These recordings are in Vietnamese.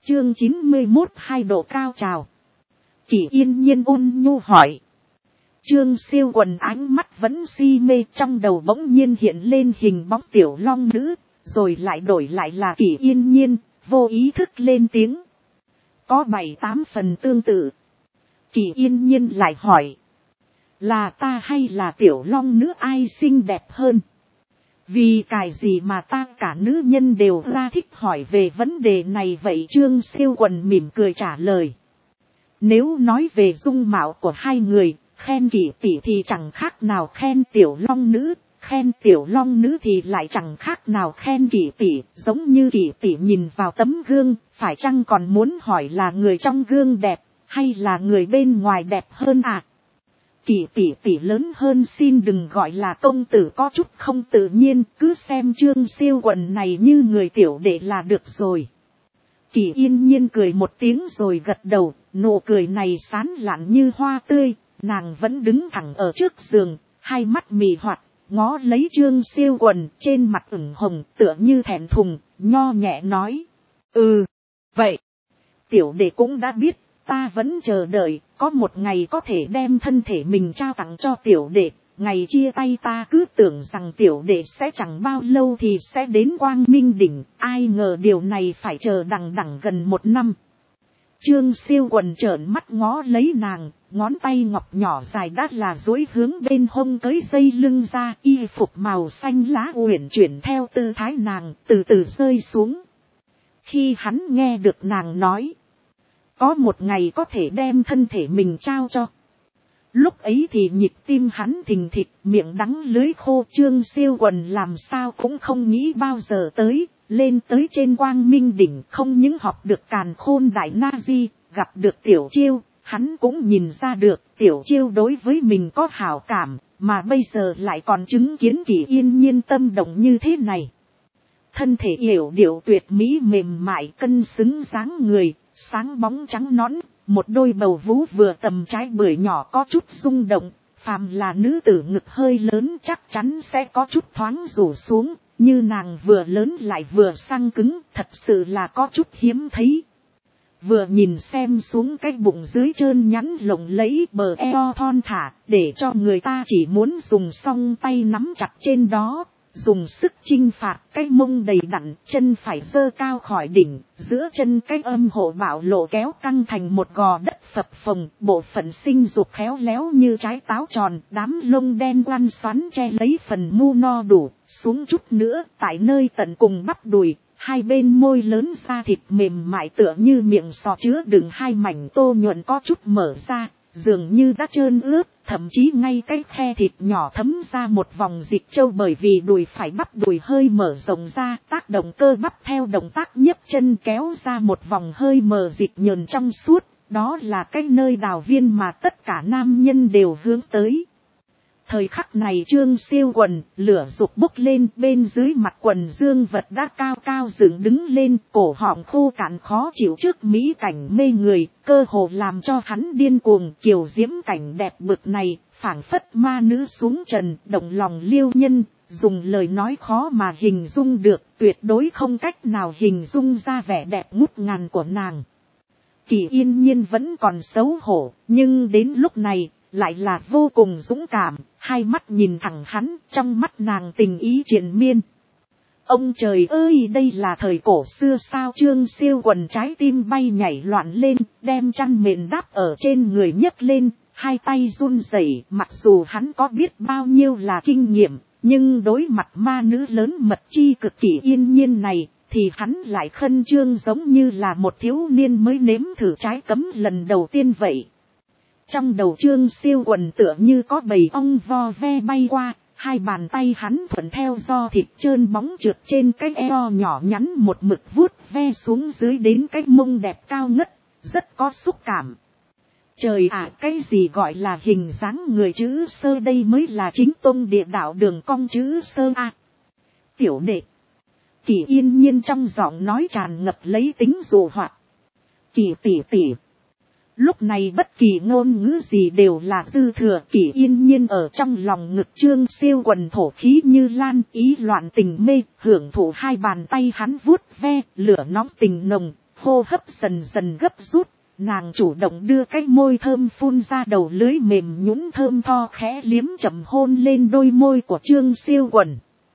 Chương 91 hai độ cao trào. Kỷ Yên Nhiên ôn nhu hỏi. Trương Siêu Quần ánh mắt vẫn si mê, trong đầu bỗng nhiên hiện lên hình bóng tiểu long nữ, rồi lại đổi lại là Kỷ Yên Nhiên, vô ý thức lên tiếng. Có 7-8 phần tương tự. Kỷ Yên Nhiên lại hỏi. Là ta hay là tiểu long nữ ai xinh đẹp hơn? Vì cái gì mà ta cả nữ nhân đều ra thích hỏi về vấn đề này vậy? Trương Siêu Quần mỉm cười trả lời. Nếu nói về dung mạo của hai người, khen Kỷ tỷ thì chẳng khác nào khen tiểu long nữ, khen tiểu long nữ thì lại chẳng khác nào khen Kỷ tỷ. Giống như Kỷ tỷ nhìn vào tấm gương, phải chăng còn muốn hỏi là người trong gương đẹp, hay là người bên ngoài đẹp hơn à? Kỷ tỷ lớn hơn xin đừng gọi là công tử, có chút không tự nhiên, cứ xem Trương Siêu Quần này như người tiểu đệ là được rồi. Kỷ Yên Nhiên cười một tiếng rồi gật đầu, nụ cười này sán lạn như hoa tươi, nàng vẫn đứng thẳng ở trước giường, hai mắt mì hoạt, ngó lấy Trương Siêu Quần, trên mặt ửng hồng tựa như thẹn thùng, nho nhẹ nói. Vậy, tiểu đệ cũng đã biết. Ta vẫn chờ đợi, có một ngày có thể đem thân thể mình trao tặng cho tiểu đệ. Ngày chia tay ta cứ tưởng rằng tiểu đệ sẽ chẳng bao lâu thì sẽ đến Quang Minh Đỉnh. Ai ngờ điều này phải chờ đằng gần 1 năm. Trương Siêu Quần trợn mắt ngó lấy nàng, ngón tay ngọc nhỏ dài đắt là duỗi hướng bên hông tới dây lưng ra. Y phục màu xanh lá uyển chuyển theo tư thái nàng, từ từ rơi xuống. Khi hắn nghe được nàng nói. Có một ngày có thể đem thân thể mình trao cho. Lúc ấy thì nhịp tim hắn thình thịch, miệng đắng lưới khô. Trương Siêu Quần làm sao cũng không nghĩ bao giờ tới, lên tới trên Quang Minh Đỉnh không những học được càn khôn đại na di, gặp được Tiểu Chiêu, hắn cũng nhìn ra được Tiểu Chiêu đối với mình có hảo cảm, mà bây giờ lại còn chứng kiến Kỷ Yên Nhiên tâm động như thế này. Thân thể yểu điệu tuyệt mỹ mềm mại cân xứng dáng người. Sáng bóng trắng nõn, một đôi bầu vú vừa tầm trái bưởi nhỏ có chút rung động, phàm là nữ tử ngực hơi lớn chắc chắn sẽ có chút thoáng rủ xuống, như nàng vừa lớn lại vừa săn cứng, thật sự là có chút hiếm thấy. Vừa nhìn xem xuống cái bụng dưới trơn nhẵn lộng lẫy, bờ eo thon thả, để cho người ta chỉ muốn dùng song tay nắm chặt trên đó. Dùng sức chinh phạt, cái mông đầy đặn, chân phải giơ cao khỏi đỉnh, giữa chân cái âm hộ bạo lộ kéo căng thành một gò đất phập phồng, bộ phận sinh dục khéo léo như trái táo tròn, đám lông đen quăn xoắn che lấy phần mu no đủ, xuống chút nữa, tại nơi tận cùng bắp đùi, hai bên môi lớn da thịt mềm mại tựa như miệng sò chứa đựng hai mảnh tô nhuận có chút mở ra. Dường như đã trơn ướt, thậm chí ngay cái khe thịt nhỏ thấm ra một vòng dịch châu, bởi vì đùi phải bắp đùi hơi mở rộng ra, tác động cơ bắp theo động tác nhấc chân kéo ra một vòng hơi mờ dịch nhờn trong suốt, đó là cái nơi đào viên mà tất cả nam nhân đều hướng tới. Thời khắc này Trương Siêu Quần, lửa dục bốc lên, bên dưới mặt quần dương vật đã cao cao dựng đứng lên, cổ họng khô cạn khó chịu trước mỹ cảnh mê người, cơ hồ làm cho hắn điên cuồng. Kiều diễm cảnh đẹp bực này, phảng phất ma nữ xuống trần, động lòng liêu nhân, dùng lời nói khó mà hình dung được, tuyệt đối không cách nào hình dung ra vẻ đẹp ngút ngàn của nàng. Kỷ Yên Nhiên vẫn còn xấu hổ, nhưng đến lúc này, lại là vô cùng dũng cảm, hai mắt nhìn thẳng hắn, trong mắt nàng tình ý triền miên. Ông trời ơi, đây là thời cổ xưa sao? Trương Siêu Quần trái tim bay nhảy loạn lên, đem chăn mền đắp ở trên người nhấc lên, hai tay run rẩy. Mặc dù hắn có biết bao nhiêu là kinh nghiệm, nhưng đối mặt ma nữ lớn mật chi cực Kỷ Yên Nhiên này, thì hắn lại khẩn trương giống như là một thiếu niên mới nếm thử trái cấm lần đầu tiên vậy. Trong đầu Trương Siêu Quần tựa như có bầy ong vo ve bay qua, hai bàn tay hắn thuận theo do thịt trơn bóng trượt trên cái eo nhỏ nhắn một mực vuốt ve xuống dưới đến cái mông đẹp cao ngất, rất có xúc cảm. Trời ạ, cái gì gọi là hình dáng người chữ sơ, đây mới là chính tông địa đạo đường cong chữ sơ a. Tiểu đệ. Kỷ Yên Nhiên trong giọng nói tràn ngập lấy tính dụ hoạt. Kỷ tỷ. Lúc này bất kỳ ngôn ngữ gì đều là dư thừa. Kỷ Yên Nhiên ở trong lòng ngực Trương Siêu Quần thổ khí như lan, ý loạn tình mê, hưởng thụ hai bàn tay hắn vuốt ve, lửa nóng tình nồng, hô hấp dần dần gấp rút, nàng chủ động đưa cái môi thơm phun ra đầu lưới mềm nhũn thơm tho khẽ liếm chậm hôn lên đôi môi của Trương Siêu Quần.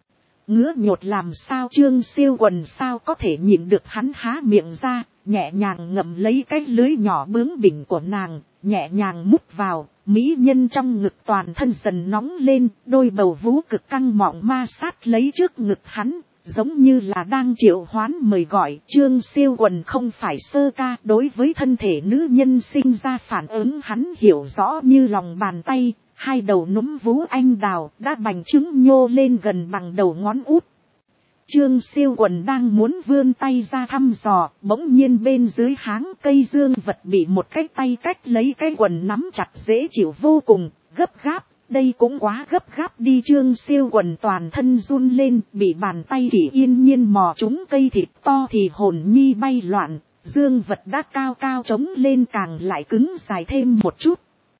Ngứa nhột làm sao Trương Siêu Quần sao có thể nhịn được, hắn há miệng ra, nhẹ nhàng ngậm lấy cái lưới nhỏ bướng bỉnh của nàng, nhẹ nhàng mút vào, mỹ nhân trong ngực toàn thân dần nóng lên, đôi bầu vú cực căng mọng ma sát lấy trước ngực hắn, giống như là đang triệu hoán mời gọi. Trương Siêu Quần không phải sơ ca, đối với thân thể nữ nhân sinh ra phản ứng hắn hiểu rõ như lòng bàn tay, hai đầu núm vú anh đào đã bành trướng nhô lên gần bằng đầu ngón út. Trương Siêu Quần đang muốn vươn tay ra thăm dò, bỗng nhiên bên dưới háng cây dương vật bị một cái tay cách lấy cái quần nắm chặt dễ chịu vô cùng, gấp gáp, đây cũng quá gấp gáp đi. Trương Siêu Quần toàn thân run lên, bị bàn tay Kỷ Yên Nhiên mò trúng cây thịt to thì hồn nhi bay loạn, dương vật đã cao cao trống lên càng lại cứng dài thêm một chút.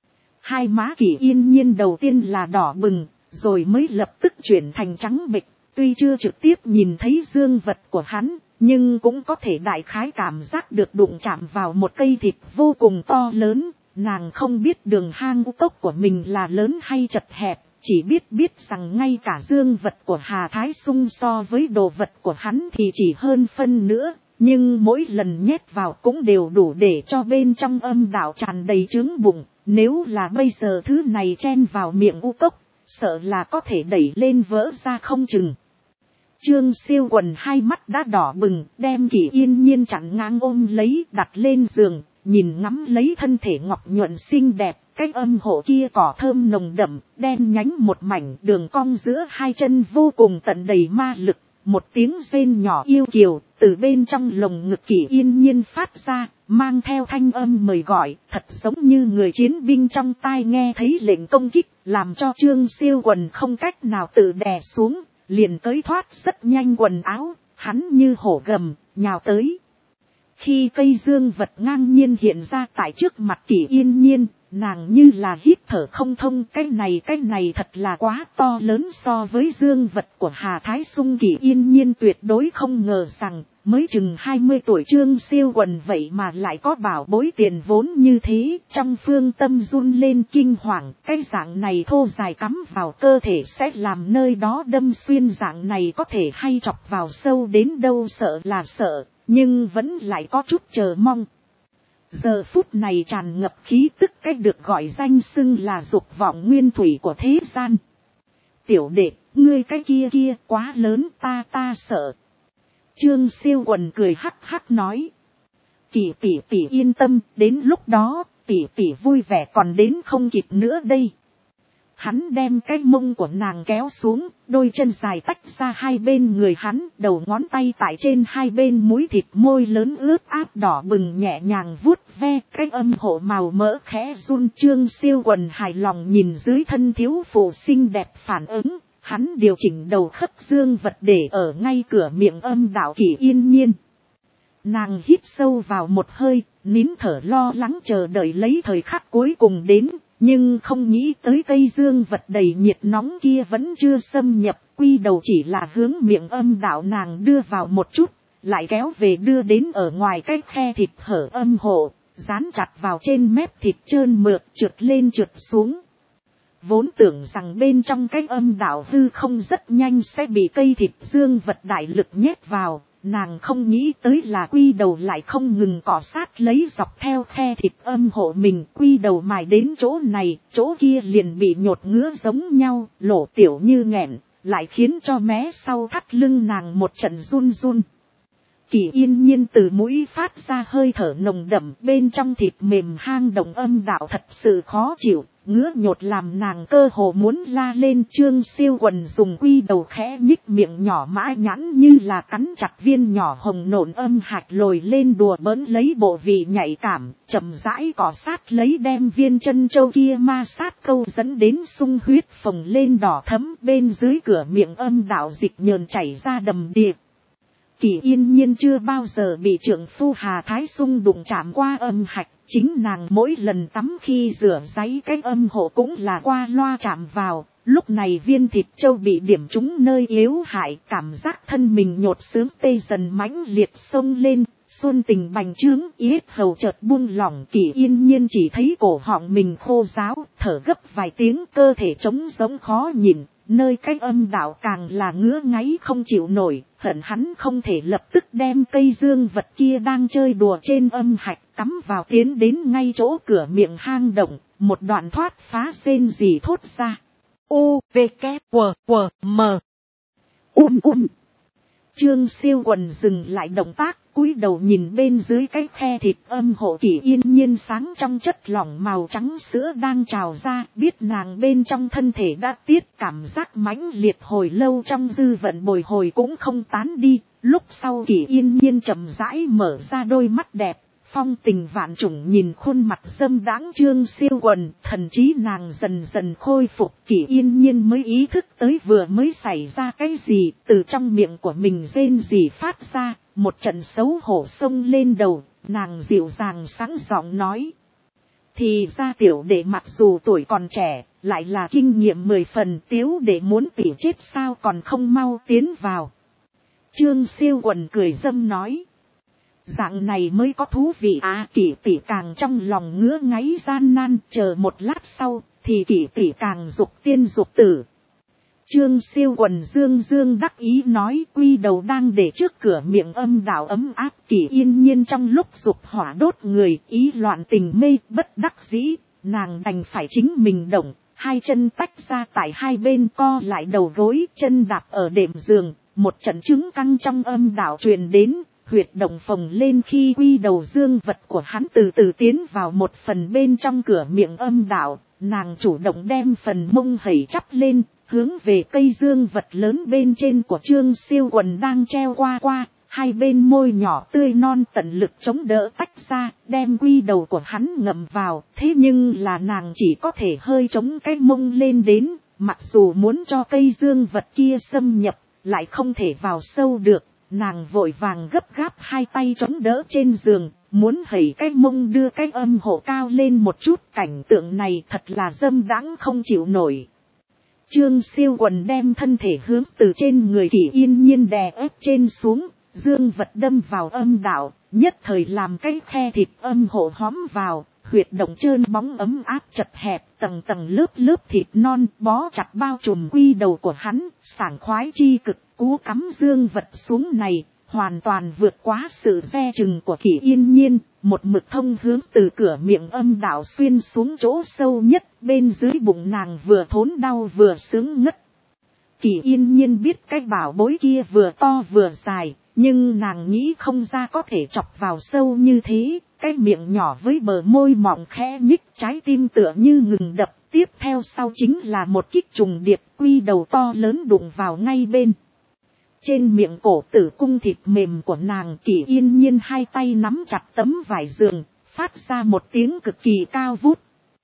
Hai má Kỷ Yên Nhiên đầu tiên là đỏ bừng, rồi mới lập tức chuyển thành trắng bệch. Tuy chưa trực tiếp nhìn thấy dương vật của hắn, nhưng cũng có thể đại khái cảm giác được đụng chạm vào một cây thịt vô cùng to lớn. Nàng không biết đường hang tốc của mình là lớn hay chật hẹp, chỉ biết rằng ngay cả dương vật của Hà Thái Sung so với đồ vật của hắn thì chỉ hơn phân nữa, nhưng mỗi lần nhét vào cũng đều đủ để cho bên trong âm đạo tràn đầy trướng bụng. Nếu là bây giờ thứ này chen vào miệng u cốc, sợ là có thể đẩy lên vỡ ra không chừng. Trương Siêu Quần hai mắt đã đỏ bừng, đem Kỷ Yên Nhiên chặn ngang ôm lấy, đặt lên giường, nhìn ngắm lấy thân thể ngọc nhuận xinh đẹp, cái âm hộ kia cỏ thơm nồng đậm, đen nhánh một mảnh, đường cong giữa hai chân vô cùng tận đầy ma lực. Một tiếng rên nhỏ yêu kiều, từ bên trong lồng ngực Kỷ Yên Nhiên phát ra, mang theo thanh âm mời gọi, thật giống như người chiến binh trong tai nghe thấy lệnh công kích, làm cho Trương Siêu Quần không cách nào tự đè xuống, liền tới thoát rất nhanh quần áo, hắn như hổ gầm, nhào tới. Khi cây dương vật ngang nhiên hiện ra tại trước mặt Kỷ Yên Nhiên, nàng như là hít thở không thông, cái này thật là quá to lớn so với dương vật của Hà Thái Sung. Kỷ Yên Nhiên tuyệt đối không ngờ rằng, mới chừng 20 tuổi Trương Siêu Quần vậy mà lại có bảo bối tiền vốn như thế, trong phương tâm run lên kinh hoàng, cái dạng này thô dài cắm vào cơ thể sẽ làm nơi đó đâm xuyên, dạng này có thể hay chọc vào sâu đến đâu sợ là sợ, nhưng vẫn lại có chút chờ mong. Giờ phút này tràn ngập khí tức cách được gọi danh xưng là dục vọng nguyên thủy của thế gian. Tiểu đệ, ngươi cái kia quá lớn, ta sợ. Trương Siêu Quần cười hắc hắc nói. Tỷ yên tâm, đến lúc đó, tỷ vui vẻ còn đến không kịp nữa đây. Hắn đem cái mông của nàng kéo xuống, đôi chân dài tách ra hai bên người hắn, đầu ngón tay tại trên hai bên múi thịt môi lớn ướt át đỏ bừng nhẹ nhàng vuốt ve, cái âm hộ màu mỡ khẽ run. Trương Siêu Quần hài lòng nhìn dưới thân thiếu phụ xinh đẹp phản ứng, hắn điều chỉnh đầu khớp dương vật để ở ngay cửa miệng âm đạo Kỷ Yên Nhiên. Nàng hít sâu vào một hơi, nín thở lo lắng chờ đợi lấy thời khắc cuối cùng đến. Nhưng không nghĩ tới cây dương vật đầy nhiệt nóng kia vẫn chưa xâm nhập, quy đầu chỉ là hướng miệng âm đạo nàng đưa vào một chút, lại kéo về đưa đến ở ngoài cái khe thịt hở âm hộ, dán chặt vào trên mép thịt trơn mượt trượt lên trượt xuống. Vốn tưởng rằng bên trong cái âm đạo hư không rất nhanh sẽ bị cây thịt dương vật đại lực nhét vào. Nàng không nghĩ tới là quy đầu lại không ngừng cọ sát lấy dọc theo khe thịt âm hộ mình, quy đầu mài đến chỗ này, chỗ kia liền bị nhột ngứa giống nhau, lỗ tiểu như nghẹn, lại khiến cho mé sau thắt lưng nàng một trận run run. Kỷ Yên Nhiên từ mũi phát ra hơi thở nồng đậm, bên trong thịt mềm hang động âm đạo thật sự khó chịu, ngứa nhột làm nàng cơ hồ muốn la lên. Trương Siêu Quần dùng quy đầu khẽ nhích miệng nhỏ mã nhãn như là cắn chặt viên nhỏ hồng nộn âm hạch lồi lên đùa bỡn lấy bộ vị nhạy cảm, chậm rãi cọ sát lấy đem viên chân châu kia ma sát câu dẫn đến sung huyết phồng lên đỏ thấm, bên dưới cửa miệng âm đạo dịch nhờn chảy ra đầm đìa. Kỷ Yên Nhiên chưa bao giờ bị trượng phu Hà Thái Sung đụng chạm qua âm hạch, chính nàng mỗi lần tắm khi rửa ráy cái âm hộ cũng là qua loa chạm vào, lúc này viên thịt châu bị điểm trúng nơi yếu hại, cảm giác thân mình nhột xướng tê dần mãnh liệt xông lên, Xuân tình bành trướng, yết hầu chợt buông lỏng, Kỷ Yên Nhiên chỉ thấy cổ họng mình khô ráo, thở gấp vài tiếng, cơ thể trống giống khó nhìn, nơi cái âm đạo càng là ngứa ngáy không chịu nổi, hận hắn không thể lập tức đem cây dương vật kia đang chơi đùa trên âm hạch cắm vào, tiến đến ngay chỗ cửa miệng hang động, một đoạn thoát phá rên rỉ thốt ra. U, V, K, W, W, M. Trương Siêu Quần dừng lại động tác, cúi đầu nhìn bên dưới cái khe thịt âm hộ, Kỷ Yên Nhiên sáng trong chất lỏng màu trắng sữa đang trào ra, biết nàng bên trong thân thể đã tiết cảm giác mãnh liệt hồi lâu trong dư vận bồi hồi cũng không tán đi. Lúc sau Kỷ Yên Nhiên chậm rãi mở ra đôi mắt đẹp, phong tình vạn trùng nhìn khuôn mặt dâm đãng Trương Siêu Quần, thần trí nàng dần dần khôi phục. Kỷ Yên Nhiên mới ý thức tới vừa mới xảy ra cái gì, từ trong miệng của mình rên rỉ phát ra, một trận xấu hổ xông lên đầu, nàng dịu dàng sáng giọng nói. Thì ra tiểu đệ mặc dù tuổi còn trẻ, lại là kinh nghiệm 10 phần, Tiếu đệ muốn tỉ chết sao còn không mau tiến vào. Trương Siêu Quần cười dâm nói. Dạng này mới có thú vị à. Kỷ tỷ càng trong lòng ngứa ngáy gian nan, chờ một lát sau thì Kỷ tỷ càng dục tiên dục tử. Trương Siêu Quần dương dương đắc ý nói, quy đầu đang để trước cửa miệng âm đạo ấm áp. Kỷ Yên Nhiên trong lúc dục hỏa đốt người, ý loạn tình mê, bất đắc dĩ, nàng đành phải chính mình động, hai chân tách ra tại hai bên, co lại đầu gối, chân đạp ở đệm giường, một trận chứng căng trong âm đạo truyền đến. Huyệt động phồng lên khi quy đầu dương vật của hắn từ từ tiến vào một phần bên trong cửa miệng âm đạo, nàng chủ động đem phần mông hẩy chắp lên, hướng về cây dương vật lớn bên trên của Trương Siêu Quần đang treo qua, hai bên môi nhỏ tươi non tận lực chống đỡ tách ra, đem quy đầu của hắn ngậm vào, thế nhưng là nàng chỉ có thể hơi chống cái mông lên đến, mặc dù muốn cho cây dương vật kia xâm nhập, lại không thể vào sâu được. Nàng vội vàng gấp gáp hai tay chống đỡ trên giường, muốn hẩy cái mông đưa cái âm hộ cao lên một chút, cảnh tượng này thật là dâm đãng không chịu nổi. Trương Siêu Quần đem thân thể hướng từ trên người Kỷ Yên Nhiên đè ép trên xuống, dương vật đâm vào âm đạo, nhất thời làm cái khe thịt âm hộ hóm vào, huyệt động trơn bóng ấm áp chật hẹp, tầng tầng lớp thịt non bó chặt bao trùm quy đầu của hắn, sảng khoái chi cực. Cú cắm dương vật xuống này, hoàn toàn vượt quá sự dè chừng của Kỷ Yên Nhiên, một mực thông hướng từ cửa miệng âm đạo xuyên xuống chỗ sâu nhất, bên dưới bụng nàng vừa thốn đau vừa sướng ngất. Kỷ Yên Nhiên biết cái bảo bối kia vừa to vừa dài, nhưng nàng nghĩ không ra có thể chọc vào sâu như thế, cái miệng nhỏ với bờ môi mỏng khẽ nhích, trái tim tựa như ngừng đập, tiếp theo sau chính là một kích trùng điệp, quy đầu to lớn đụng vào ngay bên. Trên miệng cổ tử cung thịt mềm của nàng, Kỷ Yên Nhiên hai tay nắm chặt tấm vải giường, phát ra một tiếng cực kỳ cao vút.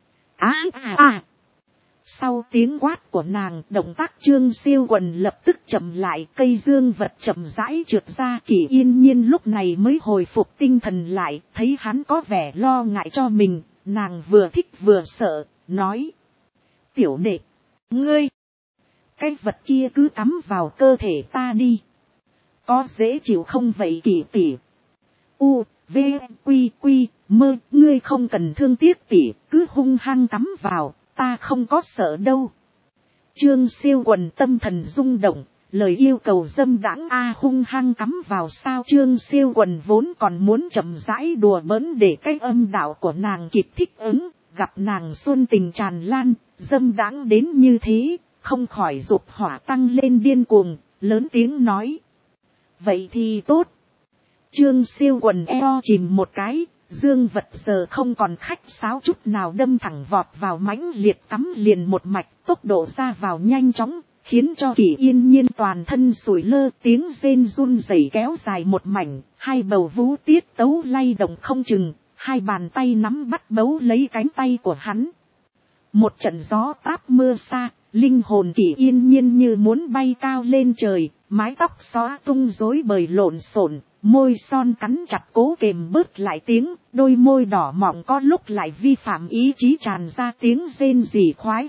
Sau tiếng quát của nàng, động tác Trương Siêu Quần lập tức chậm lại, cây dương vật chậm rãi trượt ra. Kỷ Yên Nhiên lúc này mới hồi phục tinh thần lại, thấy hắn có vẻ lo ngại cho mình, nàng vừa thích vừa sợ, nói. Tiểu đệ, ngươi, cái vật kia cứ cắm vào cơ thể ta đi. Có dễ chịu không vậy Kỷ tỷ? U, V, Quy, Mơ, ngươi không cần thương tiếc tỷ, cứ hung hăng cắm vào, ta không có sợ đâu. Trương Siêu Quần tâm thần rung động, lời yêu cầu dâm đãng hung hăng cắm vào sao? Trương Siêu Quần vốn còn muốn chậm rãi đùa bỡn để cái âm đạo của nàng kịp thích ứng, gặp nàng xuân tình tràn lan, dâm đãng đến như thế, không khỏi dục hỏa tăng lên điên cuồng, lớn tiếng nói. Vậy thì tốt. Trương Siêu Quần eo chìm một cái, dương vật giờ không còn khách sáo chút nào, đâm thẳng vọt vào mãnh liệt cắm liền một mạch, tốc độ ra vào nhanh chóng, khiến cho Kỷ Yên Nhiên toàn thân sủi lơ, tiếng rên run rẩy kéo dài một mảnh, hai bầu vú tiết tấu lay động không chừng, hai bàn tay nắm bắt bấu lấy cánh tay của hắn. Một trận gió táp mưa xa, linh hồn Kỷ Yên Nhiên như muốn bay cao lên trời, mái tóc xóa tung rối bời lộn xộn, môi son cắn chặt cố kềm bớt lại tiếng, đôi môi đỏ mọng có lúc lại vi phạm ý chí tràn ra tiếng rên rỉ khoái hoạt,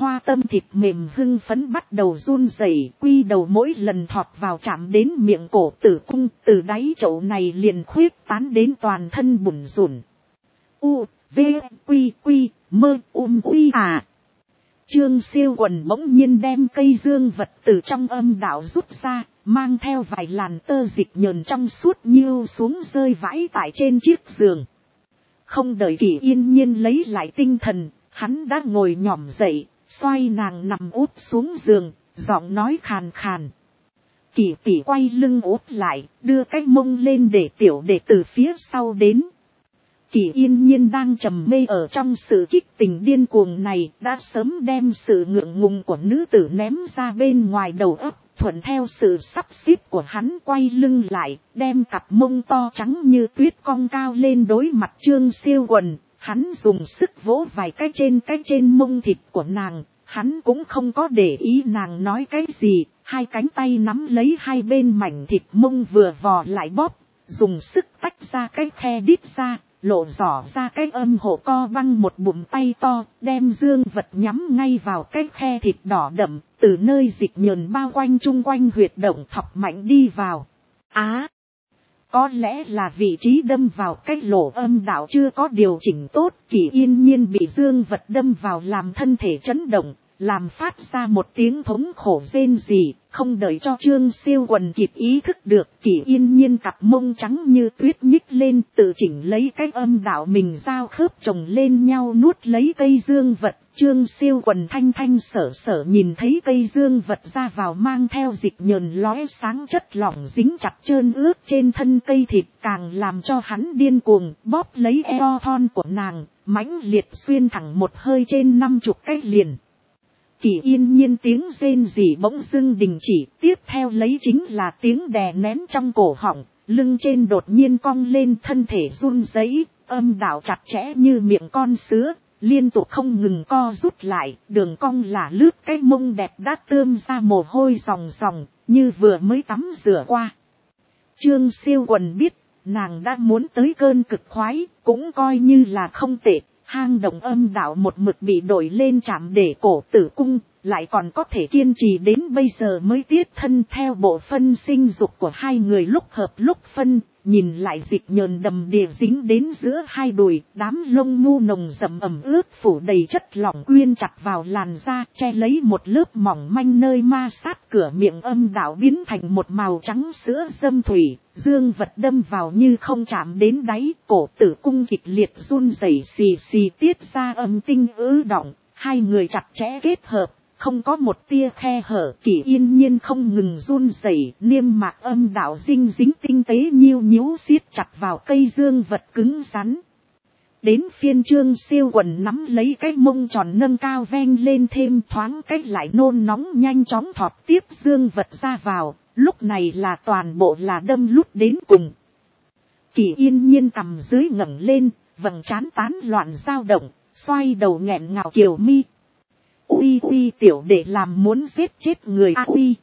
hoa tâm thịt mềm hưng phấn bắt đầu run rẩy, quy đầu mỗi lần thọt vào chạm đến miệng cổ tử cung, từ đáy chậu này liền khuyết tán đến toàn thân bủn rủn. U, V, Quy, Quy, Mơ, Quy à. Trương Siêu Quần bỗng nhiên đem cây dương vật từ trong âm đạo rút ra, mang theo vài làn tơ dịch nhờn trong suốt nhiêu xuống rơi vãi tại trên chiếc giường. Không đợi Kỷ Yên Nhiên lấy lại tinh thần, hắn đã ngồi nhỏm dậy, xoay nàng nằm úp xuống giường, giọng nói khàn khàn. Kỷ tỷ quay lưng úp lại, đưa cái mông lên để tiểu đệ từ phía sau đến. Kỷ Yên Nhiên đang trầm mê ở trong sự kích tình điên cuồng này, đã sớm đem sự ngượng ngùng của nữ tử ném ra bên ngoài đầu óc, thuận theo sự sắp xếp của hắn quay lưng lại, đem cặp mông to trắng như tuyết cong cao lên đối mặt Trương Siêu Quần. Hắn dùng sức vỗ vài cái trên mông thịt của nàng, hắn cũng không có để ý nàng nói cái gì, hai cánh tay nắm lấy hai bên mảnh thịt mông vừa vò lại bóp, dùng sức tách ra cái khe đít ra, lộ rõ ra cái âm hộ co văng một bụng tay to, đem dương vật nhắm ngay vào cái khe thịt đỏ đậm, từ nơi dịch nhờn bao quanh chung quanh huyệt động thọc mạnh đi vào. Có lẽ là vị trí đâm vào cái lỗ âm đạo chưa có điều chỉnh tốt, Kỷ Yên Nhiên bị dương vật đâm vào làm thân thể chấn động, làm phát ra một tiếng thống khổ rên rỉ, không đợi cho Trương Siêu Quần kịp ý thức được, Kỷ Yên Nhiên cặp mông trắng như tuyết nhích lên, tự chỉnh lấy cái âm đạo mình giao khớp chồng lên nhau nuốt lấy cây dương vật. Trương Siêu Quần thanh thanh sở sở nhìn thấy cây dương vật ra vào mang theo dịch nhờn lóe sáng chất lỏng dính chặt trơn ướt trên thân cây thịt, càng làm cho hắn điên cuồng bóp lấy eo thon của nàng, mãnh liệt xuyên thẳng một hơi trên 50 cái liền. Kỷ Yên Nhiên tiếng rên rỉ bỗng dưng đình chỉ, tiếp theo lấy chính là tiếng đè nén trong cổ họng, lưng trên đột nhiên cong lên, thân thể run rẩy, âm đạo chặt chẽ như miệng con sứa, liên tục không ngừng co rút lại, đường cong là lướt cái mông đẹp đã tươm ra mồ hôi ròng ròng, như vừa mới tắm rửa qua. Trương Siêu Quần biết, nàng đã muốn tới cơn cực khoái, cũng coi như là không tệ. Hang động âm đạo một mực bị đổi lên chạm để cổ tử cung, lại còn có thể kiên trì đến bây giờ mới tiết thân theo bộ phân sinh dục của hai người lúc hợp lúc phân, nhìn lại dịch nhờn đầm đìa dính đến giữa hai đùi, đám lông ngu nồng rậm ẩm ướt phủ đầy chất lỏng quyên chặt vào làn da, che lấy một lớp mỏng manh nơi ma sát cửa miệng âm đạo biến thành một màu trắng sữa dâm thủy, dương vật đâm vào như không chạm đến đáy, cổ tử cung kịch liệt run rẩy xì xì tiết ra âm tinh ứ động, hai người chặt chẽ kết hợp. Không có một tia khe hở, Kỷ Yên Nhiên không ngừng run rẩy, niêm mạc âm đạo dinh dính tinh tế nhiêu nhíu siết chặt vào cây dương vật cứng rắn. Đến phiên Trương Siêu Quần nắm lấy cái mông tròn nâng cao ven lên thêm thoáng cách lại nôn nóng nhanh chóng thọt tiếp dương vật ra vào, lúc này là toàn bộ là đâm lút đến cùng. Kỷ Yên Nhiên cằm dưới ngẩng lên, vầng trán tán loạn dao động, xoay đầu nghẹn ngào kiều mi. Uy tiểu đệ làm muốn giết chết người uy.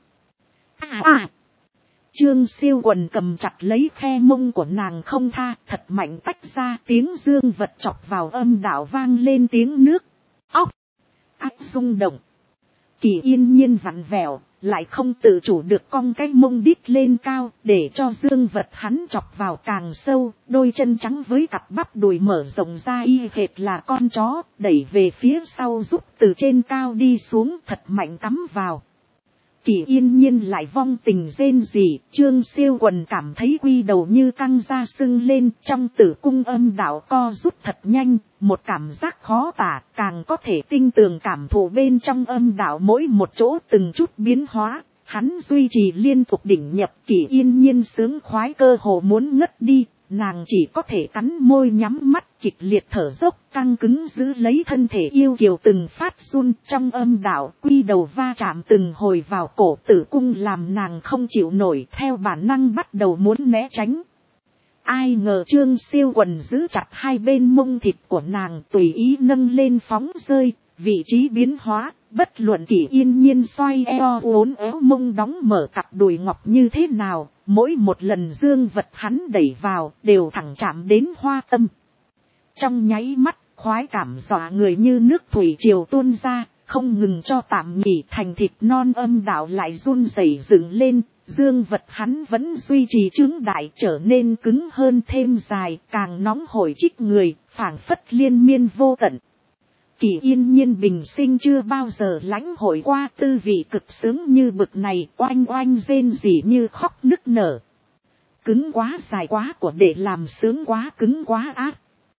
Trương Siêu Quần cầm chặt lấy khe mông của nàng không tha, thật mạnh tách ra, tiếng dương vật chọc vào âm đạo vang lên tiếng nước. Óc! Ách rung động. Kỷ Yên Nhiên vặn vẹo, lại không tự chủ được cong cái mông đít lên cao, để cho dương vật hắn chọc vào càng sâu, đôi chân trắng với cặp bắp đùi mở rộng ra y hệt là con chó, đẩy về phía sau giúp từ trên cao đi xuống thật mạnh cắm vào. Kỷ Yên Nhiên lại vong tình rên rỉ, Trương Siêu Quần cảm thấy quy đầu như căng ra sưng lên, trong tử cung âm đạo co rút thật nhanh, một cảm giác khó tả, càng có thể tinh tường cảm thụ bên trong âm đạo mỗi một chỗ từng chút biến hóa, hắn duy trì liên tục đỉnh nhập. Kỷ Yên Nhiên sướng khoái cơ hồ muốn ngất đi, nàng chỉ có thể cắn môi nhắm mắt kịch liệt thở dốc, căng cứng giữ lấy thân thể yêu kiều từng phát run trong âm đạo, quy đầu va chạm từng hồi vào cổ tử cung làm nàng không chịu nổi, theo bản năng bắt đầu muốn né tránh. Ai ngờ Trương Siêu Quần giữ chặt hai bên mông thịt của nàng, tùy ý nâng lên phóng rơi, vị trí biến hóa, bất luận Kỷ Yên Nhiên xoay eo uốn éo mông đóng mở cặp đùi ngọc như thế nào, mỗi một lần dương vật hắn đẩy vào đều thẳng chạm đến hoa tâm. Trong nháy mắt, khoái cảm dọa người như nước thủy triều tuôn ra, không ngừng cho tạm nghỉ thành thịt non âm đạo lại run rẩy dựng lên, dương vật hắn vẫn duy trì trướng đại trở nên cứng hơn thêm dài, càng nóng hổi chích người, phảng phất liên miên vô tận. Kỳ Yên Nhiên bình sinh chưa bao giờ lãnh hội qua tư vị cực sướng như bực này, oanh oanh rên rỉ như khóc nức nở. Cứng quá dài quá của để làm sướng quá cứng quá ác.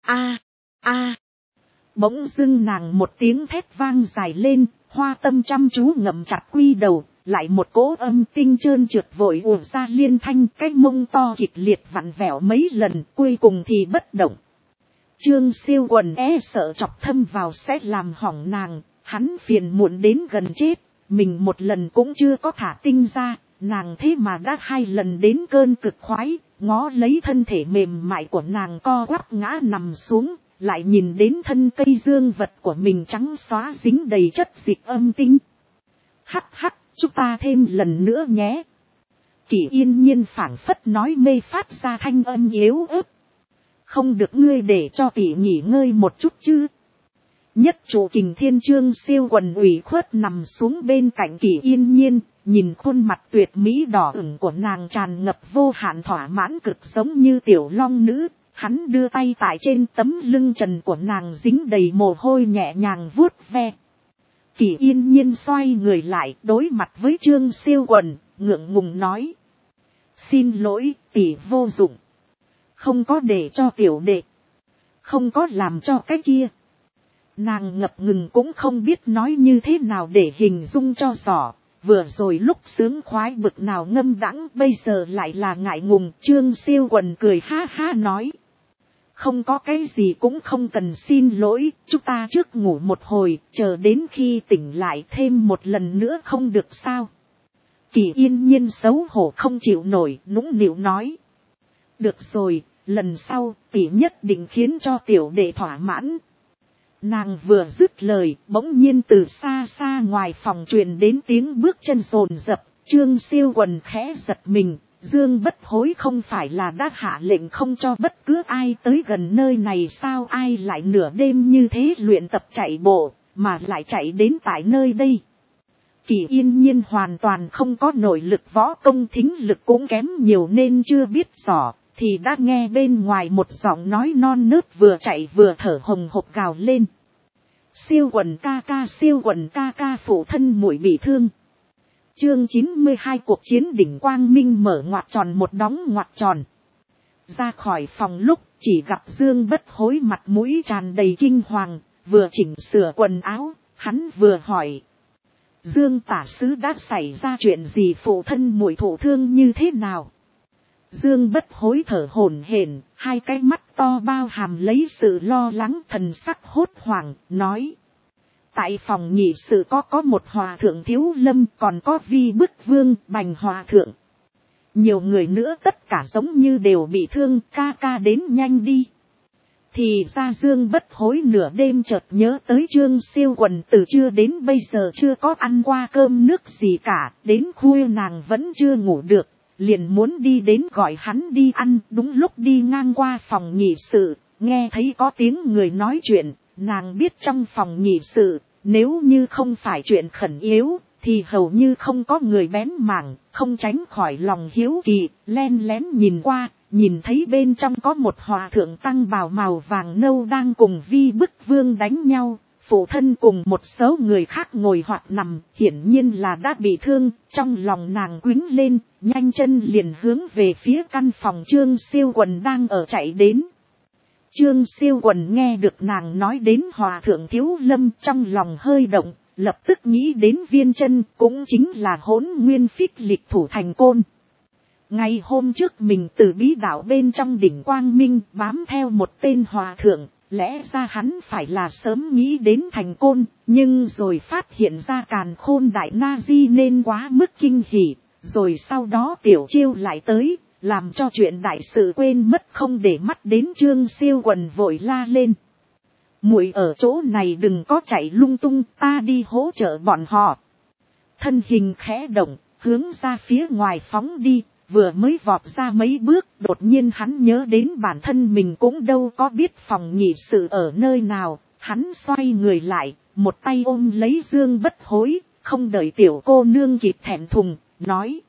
A. Bỗng dưng nàng một tiếng thét vang dài lên, Hoa Tâm chăm chú ngậm chặt quy đầu, lại một cỗ âm tinh trơn trượt vội ùa ra liên thanh, cái mông to kịch liệt vặn vẹo mấy lần, cuối cùng thì bất động. Trương Siêu Quần sợ chọc thâm vào sẽ làm hỏng nàng, hắn phiền muộn đến gần chết, mình một lần cũng chưa có thả tinh ra, nàng thế mà đã 2 lần đến cơn cực khoái, ngó lấy thân thể mềm mại của nàng co quắp ngã nằm xuống, lại nhìn đến thân cây dương vật của mình trắng xóa dính đầy chất dịch âm tinh. Hắc hắc, chúng ta thêm lần nữa nhé. Kỳ Yên Nhiên phảng phất nói mê phát ra thanh âm yếu ớt. Không được ngươi để cho tỷ nghỉ ngơi một chút chứ. Nhất chủ Kình Thiên Trương Siêu Quần ủy khuất nằm xuống bên cạnh Kỳ Yên Nhiên, nhìn khuôn mặt tuyệt mỹ đỏ ửng của nàng tràn ngập vô hạn thỏa mãn cực giống như tiểu long nữ. Hắn đưa tay tại trên tấm lưng trần của nàng dính đầy mồ hôi nhẹ nhàng vuốt ve. Kỳ Yên Nhiên xoay người lại đối mặt với Trương Siêu Quần, ngượng ngùng nói. Xin lỗi, tỷ vô dụng. Không có để cho tiểu đệ. Không có làm cho cái kia. Nàng ngập ngừng cũng không biết nói như thế nào để hình dung cho rõ. Vừa rồi lúc sướng khoái bực nào ngâm đãng, bây giờ lại là ngại ngùng. Trương Siêu Quần cười ha ha nói. Không có cái gì cũng không cần xin lỗi, chúng ta trước ngủ một hồi, chờ đến khi tỉnh lại thêm một lần nữa không được sao. Kỳ Yên Nhiên xấu hổ không chịu nổi, nũng nịu nói. Được rồi, lần sau tỷ nhất định khiến cho tiểu đệ thỏa mãn. Nàng vừa dứt lời, bỗng nhiên từ xa xa ngoài phòng truyền đến tiếng bước chân rồn rập. Trương Siêu Quần khẽ giật mình, Dương Bất Hối không phải là đã hạ lệnh không cho bất cứ ai tới gần nơi này sao, ai lại nửa đêm như thế luyện tập chạy bộ, mà lại chạy đến tại nơi đây. Kỳ Yên Nhiên hoàn toàn không có nội lực võ công, thính lực cũng kém nhiều nên chưa biết rõ, thì đã nghe bên ngoài một giọng nói non nớt vừa chạy vừa thở hồng hộc gào lên. Siêu Quần ca ca, Siêu Quần ca ca, phụ thân muội bị thương. Chương 92 cuộc chiến đỉnh quang minh mở ngoặc tròn một đóng ngoặc tròn. Ra khỏi phòng lúc chỉ gặp Dương Bất Hối mặt mũi tràn đầy kinh hoàng, vừa chỉnh sửa quần áo, hắn vừa hỏi. Dương tả sứ đã xảy ra chuyện gì, phụ thân muội thụ thương như thế nào? Dương Bất Hối thở hổn hển, 2 cái mắt to bao hàm lấy sự lo lắng, thần sắc hốt hoảng, nói. Tại phòng nhị sự có một hòa thượng Thiếu Lâm, còn có Vi Bức Vương, Bành hòa thượng. Nhiều người nữa tất cả giống như đều bị thương, ca ca đến nhanh đi. Thì ra Dương Bất Hối nửa đêm chợt nhớ tới Trương Siêu Quần từ trưa đến bây giờ chưa có ăn qua cơm nước gì cả, đến khuya nàng vẫn chưa ngủ được, liền muốn đi đến gọi hắn đi ăn. Đúng lúc đi ngang qua phòng nhị sự, nghe thấy có tiếng người nói chuyện, nàng biết trong phòng nhị sự, nếu như không phải chuyện khẩn yếu, thì hầu như không có người bén mảng, không tránh khỏi lòng hiếu kỳ, len lén nhìn qua, nhìn thấy bên trong có một hòa thượng tăng bào màu vàng nâu đang cùng Vi Bức Vương đánh nhau, phụ thân cùng một số người khác ngồi hoặc nằm, hiển nhiên là đã bị thương. Trong lòng nàng quýnh lên, nhanh chân liền hướng về phía căn phòng Trương Siêu Quần đang ở chạy đến. Trương Siêu Quần nghe được nàng nói đến hòa thượng Thiếu Lâm, trong lòng hơi động, lập tức nghĩ đến Viên Chân, cũng chính là Hỗn Nguyên Phích Lịch thủ thành côn. Ngày hôm trước mình từ bí đảo bên trong đỉnh Quang Minh bám theo một tên hòa thượng, lẽ ra hắn phải là sớm nghĩ đến thành côn, nhưng rồi phát hiện ra Càn Khôn Đại Na Di nên quá mức kinh hỉ, rồi sau đó tiểu chiêu lại tới, làm cho chuyện đại sự quên mất không để mắt đến. Trương Siêu Quần vội la lên. Muội ở chỗ này đừng có chạy lung tung, ta đi hỗ trợ bọn họ. Thân hình khẽ động, hướng ra phía ngoài phóng đi, vừa mới vọt ra mấy bước, đột nhiên hắn nhớ đến bản thân mình cũng đâu có biết phòng nhị sự ở nơi nào, hắn xoay người lại, một tay ôm lấy Dương Bất Hối, không đợi tiểu cô nương kịp thẹn thùng, nói.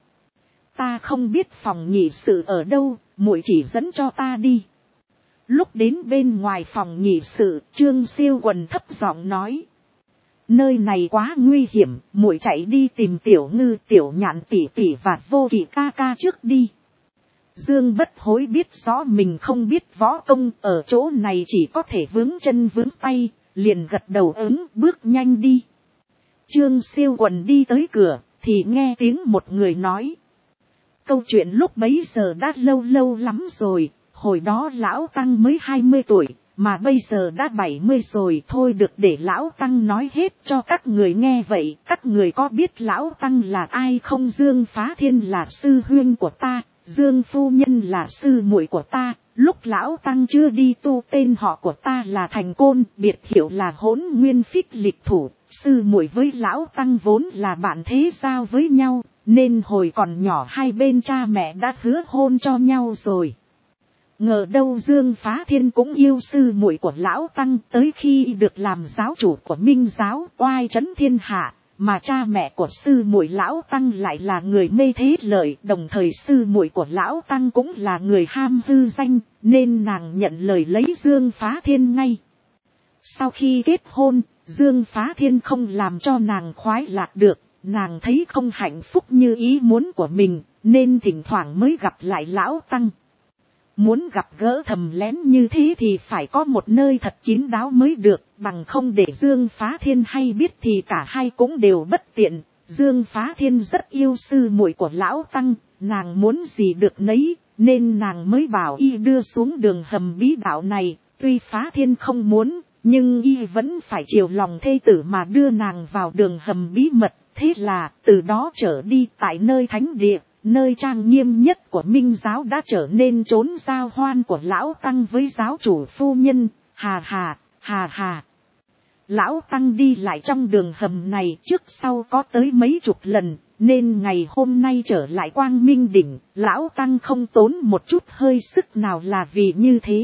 Ta không biết phòng nhị sự ở đâu, muội chỉ dẫn cho ta đi. Lúc đến bên ngoài phòng nhị sự, Trương Siêu Quần thấp giọng nói. Nơi này quá nguy hiểm, muội chạy đi tìm Tiểu Ngư, Tiểu Nhạn tỷ tỷ và Vô Kỵ ca ca trước đi. Dương Bất Hối biết rõ mình không biết võ công, ở chỗ này chỉ có thể vướng chân vướng tay, liền gật đầu ứng bước nhanh đi. Trương Siêu Quần đi tới cửa, thì nghe tiếng một người nói. Câu chuyện lúc bấy giờ đã lâu lâu lắm rồi, hồi đó lão tăng mới 20 tuổi, mà bây giờ đã 70 rồi, thôi được để lão tăng nói hết cho các người nghe vậy. Các người có biết lão tăng là ai không? Dương Phá Thiên là sư huynh của ta, Dương phu nhân là sư muội của ta, lúc lão tăng chưa đi tu tên họ của ta là Thành Côn, biệt hiệu là Hỗn Nguyên Phích Lịch Thủ. Sư muội với lão tăng vốn là bạn thế giao với nhau, nên hồi còn nhỏ hai bên cha mẹ đã hứa hôn cho nhau rồi. Ngờ đâu Dương Phá Thiên cũng yêu sư muội của lão tăng, tới khi được làm giáo chủ của Minh giáo oai trấn thiên hạ, mà cha mẹ của sư muội lão tăng lại là người mê thế lợi, đồng thời sư muội của lão tăng cũng là người ham hư danh, nên nàng nhận lời lấy Dương Phá Thiên ngay. Sau khi kết hôn, Dương Phá Thiên không làm cho nàng khoái lạc được, nàng thấy không hạnh phúc như ý muốn của mình, nên thỉnh thoảng mới gặp lại lão tăng. Muốn gặp gỡ thầm lén như thế thì phải có một nơi thật kín đáo mới được, bằng không để Dương Phá Thiên hay biết thì cả hai cũng đều bất tiện. Dương Phá Thiên rất yêu sư muội của lão tăng, nàng muốn gì được nấy, nên nàng mới bảo y đưa xuống đường hầm bí đạo này. Tuy Phá Thiên không muốn, nhưng y vẫn phải chiều lòng thê tử mà đưa nàng vào đường hầm bí mật. Thế là từ đó trở đi, tại nơi thánh địa, nơi trang nghiêm nhất của Minh giáo đã trở nên chốn giao hoan của lão tăng với giáo chủ phu nhân. Hà hà, hà hà. Lão tăng đi lại trong đường hầm này trước sau có tới mấy chục lần, nên ngày hôm nay trở lại Quang Minh đỉnh, lão tăng không tốn một chút hơi sức nào là vì như thế.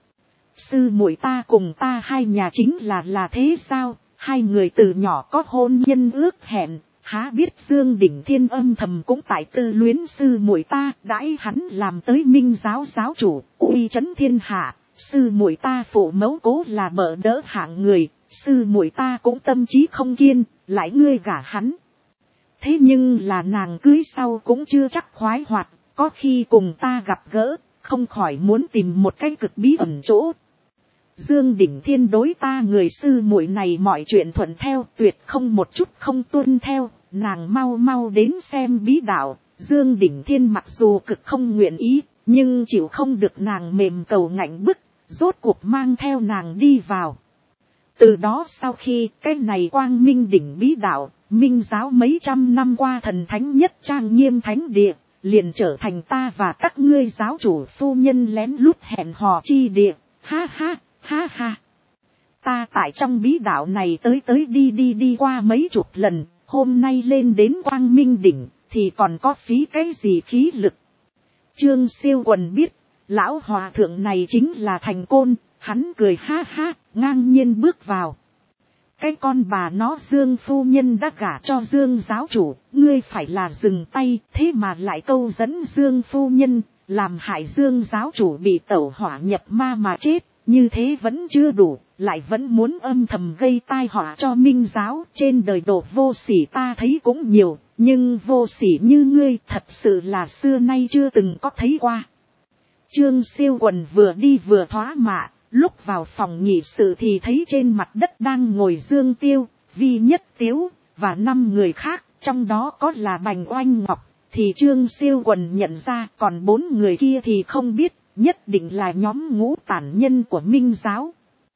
Sư muội ta cùng ta hai nhà chính là thế sao? Hai người từ nhỏ có hôn nhân ước hẹn, há biết Dương Đỉnh Thiên âm thầm cũng tại tư luyến sư muội ta, đãi hắn làm tới Minh giáo giáo chủ, uy trấn thiên hạ. Sư muội ta phụ mẫu cố là bợ đỡ hạng người, sư muội ta cũng tâm trí không kiên, lại ngươi gả hắn. Thế nhưng là nàng cưới sau cũng chưa chắc khoái hoạt, có khi cùng ta gặp gỡ, không khỏi muốn tìm một cái cực bí ẩn chỗ. Dương Đỉnh Thiên đối ta người sư muội này mọi chuyện thuận theo, tuyệt không một chút không tuân theo, nàng mau mau đến xem bí đạo. Dương Đỉnh Thiên mặc dù cực không nguyện ý, nhưng chịu không được nàng mềm cầu ngạnh bức, rốt cuộc mang theo nàng đi vào. Từ đó sau khi cái này Quang Minh đỉnh bí đạo, Minh giáo mấy trăm năm qua thần thánh nhất trang nghiêm thánh địa, liền trở thành ta và các ngươi giáo chủ phu nhân lén lút hẹn hò chi địa. Ha ha, ha ha. Ta tại trong bí đạo này tới đi qua mấy chục lần, hôm nay lên đến Quang Minh đỉnh, thì còn có phí cái gì khí lực. Trương Siêu Quần biết, lão hòa thượng này chính là Thành Côn, hắn cười ha ha, ngang nhiên bước vào. Cái con bà nó Dương phu nhân đã gả cho Dương giáo chủ, ngươi phải là dừng tay, thế mà lại câu dẫn Dương phu nhân, làm hại Dương giáo chủ bị tẩu hỏa nhập ma mà chết, như thế vẫn chưa đủ, lại vẫn muốn âm thầm gây tai họa cho Minh giáo. Trên đời độ vô sỉ ta thấy cũng nhiều, nhưng vô sỉ như ngươi thật sự là xưa nay chưa từng có thấy qua. Trương Siêu Quần vừa đi vừa thoá mạ. Lúc vào phòng nhị sự thì thấy trên mặt đất đang ngồi Dương Tiêu, Vi Nhất Tiếu, và 5 người khác, trong đó có là Bành Oanh Ngọc, thì Trương Siêu Quần nhận ra, còn 4 người kia thì không biết, nhất định là nhóm ngũ tản nhân của Minh giáo.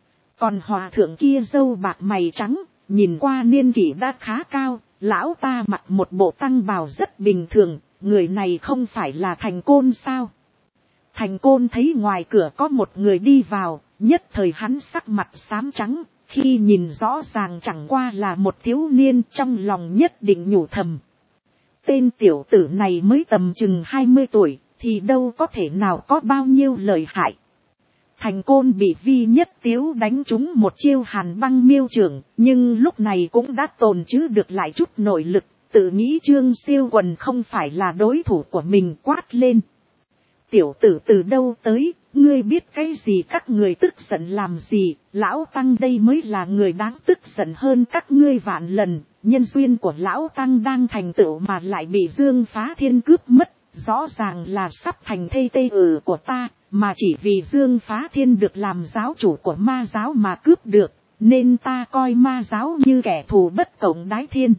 Còn hòa thượng kia râu bạc mày trắng, nhìn qua niên kỷ đã khá cao, lão ta mặc một bộ tăng bào rất bình thường, người này không phải là Thành Côn sao? Thành Côn thấy ngoài cửa có một người đi vào, nhất thời hắn sắc mặt xám trắng, khi nhìn rõ ràng chẳng qua là một thiếu niên, trong lòng nhất định nhủ thầm. Tên tiểu tử này mới tầm chừng 20 tuổi, thì đâu có thể nào có bao nhiêu lợi hại. Thành Côn bị Vi Nhất Tiếu đánh trúng một chiêu hàn băng miêu trưởng, nhưng lúc này cũng đã tồn trữ được lại chút nội lực, tự nghĩ Trương Siêu Quần không phải là đối thủ của mình, quát lên. Tiểu tử từ đâu tới, ngươi biết cái gì các người tức giận làm gì, lão tăng đây mới là người đáng tức giận hơn các ngươi vạn lần, nhân duyên của lão tăng đang thành tựu mà lại bị Dương Phá Thiên cướp mất, rõ ràng là sắp thành thây tê của ta, mà chỉ vì Dương Phá Thiên được làm giáo chủ của ma giáo mà cướp được, nên ta coi ma giáo như kẻ thù bất cộng đái thiên.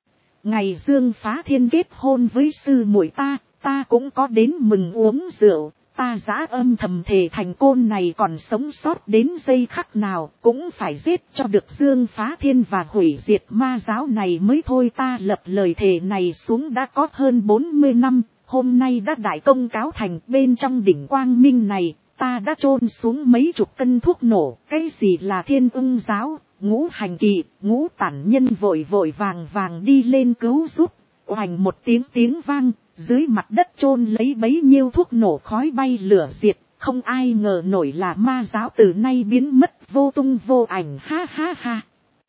Ngày Dương Phá Thiên kết hôn với sư muội ta cũng có đến mừng uống rượu, ta giã âm thầm thề Thành Côn này còn sống sót đến giây khắc nào cũng phải giết cho được Dương Phá Thiên và hủy diệt ma giáo này mới thôi. Ta lập lời thề này xuống đã có hơn 40 năm, hôm nay đã đại công cáo thành. Bên trong đỉnh quang minh này, ta đã chôn xuống mấy chục cân thuốc nổ, cái gì là Thiên Ưng giáo, Ngũ Hành Kỳ, Ngũ Tản Nhân vội vội vàng đi lên cứu giúp, oành một tiếng vang. Dưới mặt đất chôn lấy bấy nhiêu thuốc nổ khói bay lửa diệt, không ai ngờ nổi là ma giáo từ nay biến mất vô tung vô ảnh. Ha ha ha.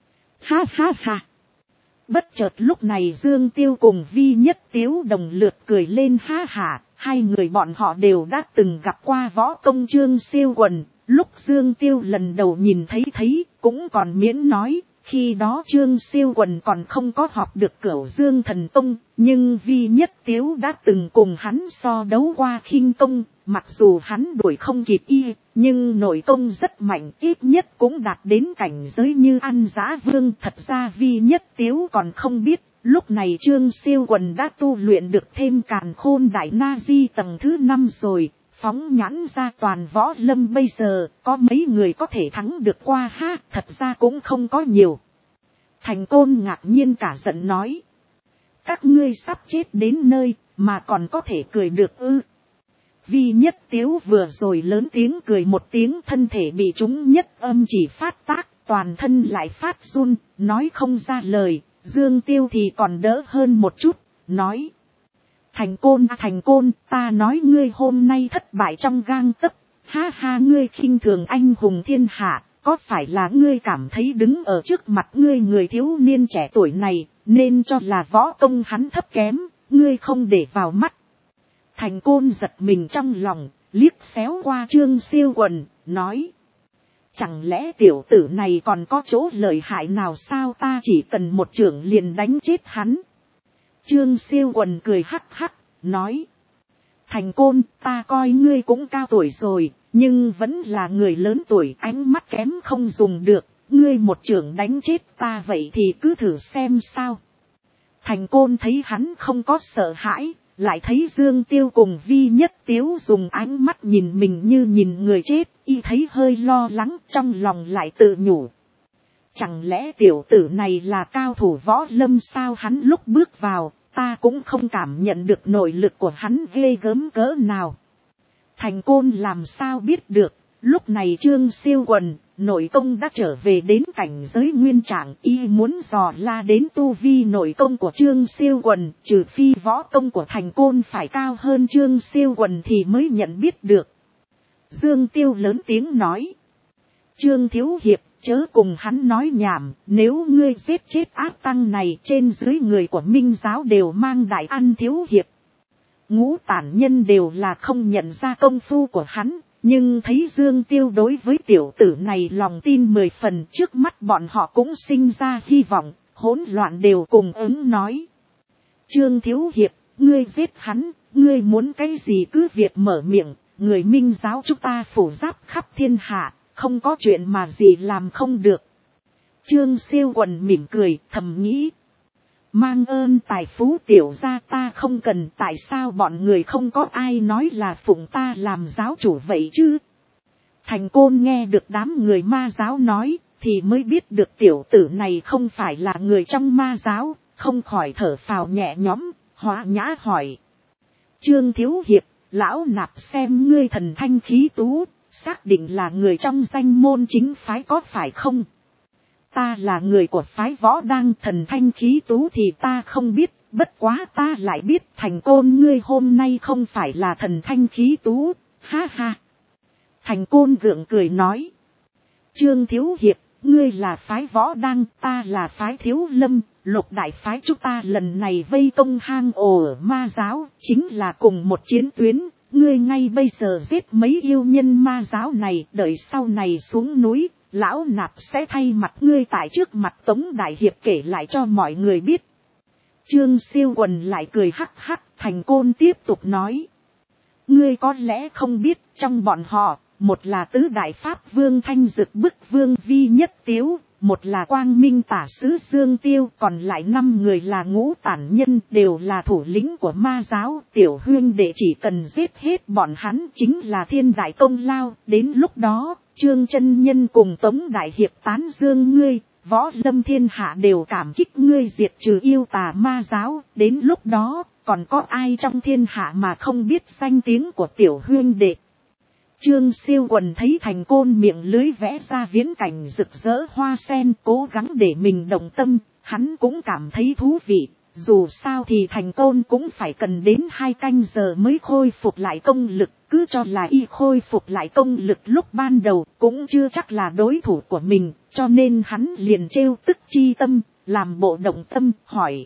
Ha ha ha. Bất chợt lúc này Dương Tiêu cùng Vi Nhất Tiếu đồng lượt cười lên ha hả. Hai người bọn họ đều đã từng gặp qua võ công Trương Siêu Quần. Lúc Dương Tiêu lần đầu nhìn thấy cũng còn miễn nói. Khi đó Trương Siêu Quần còn không có học được Cửu Dương Thần Tông, nhưng Vi Nhất Tiếu đã từng cùng hắn so đấu qua khinh công, mặc dù hắn đuổi không kịp y, nhưng nội công rất mạnh, ít nhất cũng đạt đến cảnh giới như Ăn Dã Vương. Thật ra Vi Nhất Tiếu còn không biết, lúc này Trương Siêu Quần đã tu luyện được thêm Càn Khôn Đại Na Di tầng thứ 5 rồi. Phóng nhãn ra toàn võ lâm bây giờ, có mấy người có thể thắng được qua ha, thật ra cũng không có nhiều. Thành Côn ngạc nhiên cả giận nói. Các ngươi sắp chết đến nơi, mà còn có thể cười được ư. Vi Nhất Tiếu vừa rồi lớn tiếng cười một tiếng, thân thể bị trúng nhất âm chỉ phát tác, toàn thân lại phát run, nói không ra lời. Dương Tiêu thì còn đỡ hơn một chút, nói. Thành Côn, ta nói ngươi hôm nay thất bại trong gang tấc, ha ha, ngươi khinh thường anh hùng thiên hạ, có phải là ngươi cảm thấy đứng ở trước mặt ngươi người thiếu niên trẻ tuổi này, nên cho là võ công hắn thấp kém, ngươi không để vào mắt. Thành Côn giật mình trong lòng, liếc xéo qua Trương Siêu Quần, nói. Chẳng lẽ tiểu tử này còn có chỗ lợi hại nào sao, ta chỉ cần một chưởng liền đánh chết hắn. Trương Siêu Quần cười hắc hắc, nói. Thành Côn, ta coi ngươi cũng cao tuổi rồi, nhưng vẫn là người lớn tuổi, ánh mắt kém không dùng được, ngươi một chưởng đánh chết ta vậy thì cứ thử xem sao. Thành Côn thấy hắn không có sợ hãi, lại thấy Dương Tiêu cùng Vi Nhất Tiếu dùng ánh mắt nhìn mình như nhìn người chết, y thấy hơi lo lắng, trong lòng lại tự nhủ. Chẳng lẽ tiểu tử này là cao thủ võ lâm sao, hắn lúc bước vào, ta cũng không cảm nhận được nội lực của hắn ghê gớm cỡ nào. Thành Côn làm sao biết được, lúc này Trương Siêu Quần, nội công đã trở về đến cảnh giới nguyên trạng, y muốn dò la đến tu vi nội công của Trương Siêu Quần, trừ phi võ công của Thành Côn phải cao hơn Trương Siêu Quần thì mới nhận biết được. Dương Tiêu lớn tiếng nói. Trương Thiếu Hiệp, chớ cùng hắn nói nhảm, nếu ngươi giết chết ác tăng này, trên dưới người của Minh giáo đều mang đại ăn Thiếu Hiệp. Ngũ Tản Nhân đều là không nhận ra công phu của hắn, nhưng thấy Dương Tiêu đối với tiểu tử này lòng tin 10 phần, trước mắt bọn họ cũng sinh ra hy vọng, hỗn loạn đều cùng ứng nói. Trương Thiếu Hiệp, ngươi giết hắn, ngươi muốn cái gì cứ việc mở miệng, người Minh giáo chúng ta phủ giáp khắp thiên hạ, không có chuyện mà gì làm không được. Trương Siêu Quần mỉm cười, thầm nghĩ. Mang ơn tài phú tiểu gia ta không cần, tại sao bọn người không có ai nói là phụng ta làm giáo chủ vậy chứ? Thành Côn nghe được đám người ma giáo nói, thì mới biết được tiểu tử này không phải là người trong ma giáo, không khỏi thở phào nhẹ nhõm, hóa nhã hỏi. Trương Thiếu Hiệp, lão nạp xem ngươi thần thanh khí tú, xác định là người trong danh môn chính phái có phải không? Ta là người của phái võ đang, thần thanh khí tú thì ta không biết, bất quá ta lại biết Thành Côn ngươi hôm nay không phải là thần thanh khí tú, ha ha. Thành Côn gượng cười nói. Trương Thiếu Hiệp, ngươi là phái Võ Đăng, ta là phái Thiếu Lâm, Lục đại phái chúng ta lần này vây công hang ổ ở ma giáo, chính là cùng một chiến tuyến. Ngươi ngay bây giờ giết mấy yêu nhân ma giáo này, đợi sau này xuống núi, lão nạp sẽ thay mặt ngươi tại trước mặt Tống Đại Hiệp kể lại cho mọi người biết. Trương Siêu Quần lại cười hắc hắc. Thành Côn tiếp tục nói. Ngươi có lẽ không biết, trong bọn họ, một là tứ đại pháp vương Thanh Dực bức vương Vi Nhất Tiếu, một là quang minh tả sứ Dương Tiêu, còn lại 5 người là ngũ tản nhân, đều là thủ lĩnh của ma giáo. Tiểu huynh đệ chỉ cần giết hết bọn hắn chính là thiên đại công lao. Đến lúc đó, Trương chân nhân cùng Tống Đại Hiệp tán dương ngươi, võ lâm thiên hạ đều cảm kích ngươi diệt trừ yêu tà ma giáo. Đến lúc đó, còn có ai trong thiên hạ mà không biết danh tiếng của tiểu huynh đệ. Trương Siêu Quần thấy Thành Côn miệng lưới vẽ ra viễn cảnh rực rỡ hoa sen, cố gắng để mình đồng tâm, hắn cũng cảm thấy thú vị. Dù sao thì Thành Côn cũng phải cần đến 2 canh giờ mới khôi phục lại công lực, cứ cho là y khôi phục lại công lực lúc ban đầu cũng chưa chắc là đối thủ của mình, cho nên hắn liền trêu tức chi tâm, làm bộ động tâm, hỏi.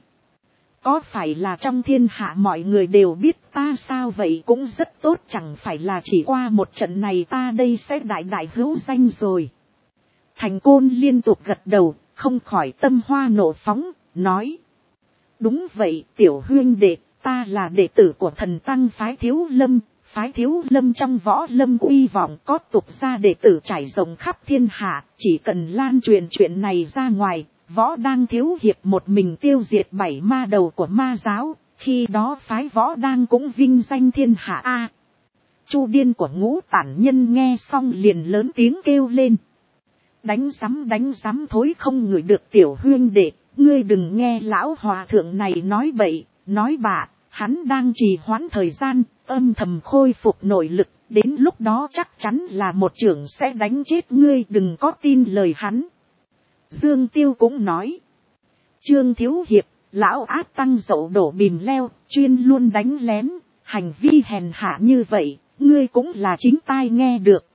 Có phải là trong thiên hạ mọi người đều biết ta sao? Vậy cũng rất tốt, chẳng phải là chỉ qua một trận này ta đây sẽ đại đại hữu danh rồi. Thành Côn liên tục gật đầu, không khỏi tâm hoa nộ phóng, nói. Đúng vậy tiểu huynh đệ, ta là đệ tử của thần tăng phái Thiếu Lâm. Phái Thiếu Lâm trong võ lâm uy vọng, có tục gia đệ tử trải rộng khắp thiên hạ, chỉ cần lan truyền chuyện này ra ngoài. Võ Đang Thiếu Hiệp một mình tiêu diệt 7 ma đầu của ma giáo, khi đó phái Võ Đang cũng vinh danh thiên hạ. Chu điên của ngũ tản nhân nghe xong liền lớn tiếng kêu lên. Đánh sắm thối, không ngửi được tiểu huynh đệ, ngươi đừng nghe lão hòa thượng này nói bậy, nói bạ, hắn đang trì hoãn thời gian, âm thầm khôi phục nội lực, đến lúc đó chắc chắn là một chưởng sẽ đánh chết ngươi, đừng có tin lời hắn. Dương Tiêu cũng nói. Trương Thiếu Hiệp, lão ác tăng dậu đổ bìm leo, chuyên luôn đánh lén, hành vi hèn hạ như vậy, ngươi cũng là chính tai nghe được.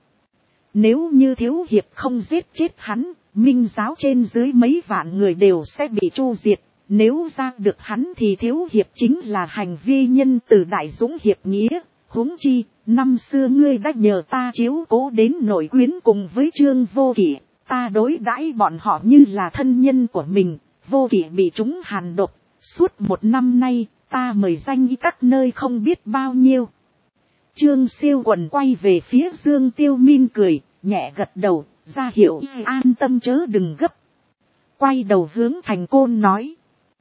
Nếu như Thiếu Hiệp không giết chết hắn, minh giáo trên dưới mấy vạn người đều sẽ bị tru diệt. Nếu ra được hắn thì Thiếu Hiệp chính là hành vi nhân từ đại dũng hiệp nghĩa. Huống chi, năm xưa ngươi đã nhờ ta chiếu cố đến nội quyến cùng với Trương Vô Kỵ. Ta đối đãi bọn họ như là thân nhân của mình. Vô Kỵ bị trúng hàn độc. Suốt 1 năm nay, ta mời danh y các nơi không biết bao nhiêu. Trương Siêu Quần quay về phía Dương Tiêu Min cười, nhẹ gật đầu, ra hiệu an tâm chớ đừng gấp. Quay đầu hướng Thành Côn nói.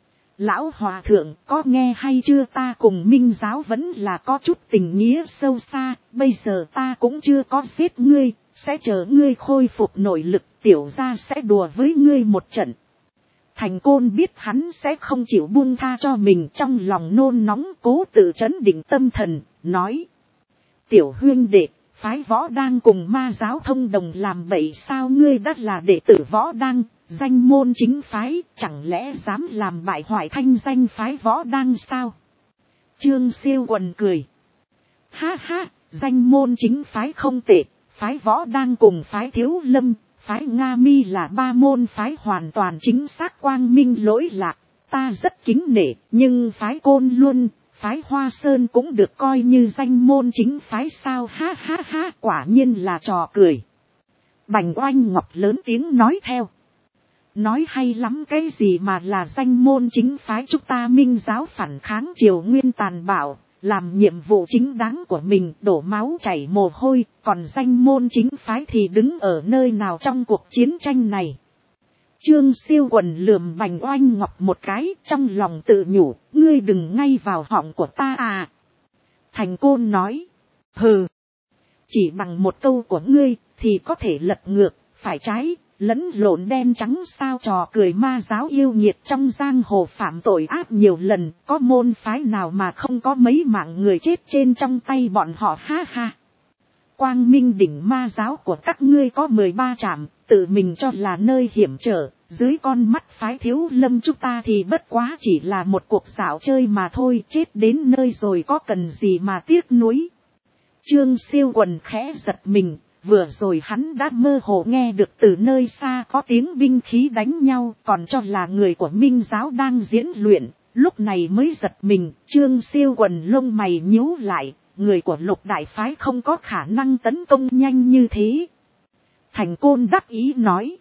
Lão hòa thượng có nghe hay chưa, ta cùng minh giáo vẫn là có chút tình nghĩa sâu xa, bây giờ ta cũng chưa có giết ngươi, sẽ chờ ngươi khôi phục nội lực, tiểu gia sẽ đùa với ngươi một trận. Thành Côn biết hắn sẽ không chịu buông tha cho mình, trong lòng nôn nóng cố tự trấn định tâm thần, nói. Tiểu huynh đệ, phái Võ Đang cùng ma giáo thông đồng làm bậy sao? Ngươi đã là đệ tử Võ Đang, danh môn chính phái, chẳng lẽ dám làm bại hoại thanh danh phái Võ Đang sao? Trương Siêu Quần cười. Ha ha, danh môn chính phái không tệ, phái Võ Đang cùng phái Thiếu Lâm, phái Nga Mi là 3 môn phái hoàn toàn chính xác quang minh lỗi lạc, ta rất kính nể, nhưng phái Côn Luân, phái Hoa Sơn cũng được coi như danh môn chính phái sao? Ha ha ha, quả nhiên là trò cười. Bành Oanh Ngọc lớn tiếng nói theo. Nói hay lắm, cái gì mà là danh môn chính phái, chúng ta minh giáo phản kháng Triều Nguyên tàn bạo, làm nhiệm vụ chính đáng của mình, đổ máu chảy mồ hôi, còn danh môn chính phái thì đứng ở nơi nào trong cuộc chiến tranh này? Trương Siêu Quần lườm Bành Oanh Ngọc một cái, trong lòng tự nhủ, ngươi đừng ngay vào họng của ta à. Thành Côn nói, hừ, chỉ bằng một câu của ngươi thì có thể lật ngược, phải trái, lẫn lộn đen trắng sao? Trò cười ma giáo yêu nhiệt trong giang hồ phạm tội ác nhiều lần, có môn phái nào mà không có mấy mạng người chết trên trong tay bọn họ? Ha ha. Quang Minh đỉnh ma giáo của các ngươi có 13 trạm, tự mình cho là nơi hiểm trở, dưới con mắt phái Thiếu Lâm chúng ta thì bất quá chỉ là một cuộc dạo chơi mà thôi, chết đến nơi rồi có cần gì mà tiếc nuối. Trương Siêu Quần khẽ giật mình, vừa rồi hắn đã mơ hồ nghe được từ nơi xa có tiếng binh khí đánh nhau, còn cho là người của Minh giáo đang diễn luyện, lúc này mới giật mình. Trương Siêu Quần lông mày nhíu lại, người của Lục đại phái không có khả năng tấn công nhanh như thế. Thành Côn đắc ý nói,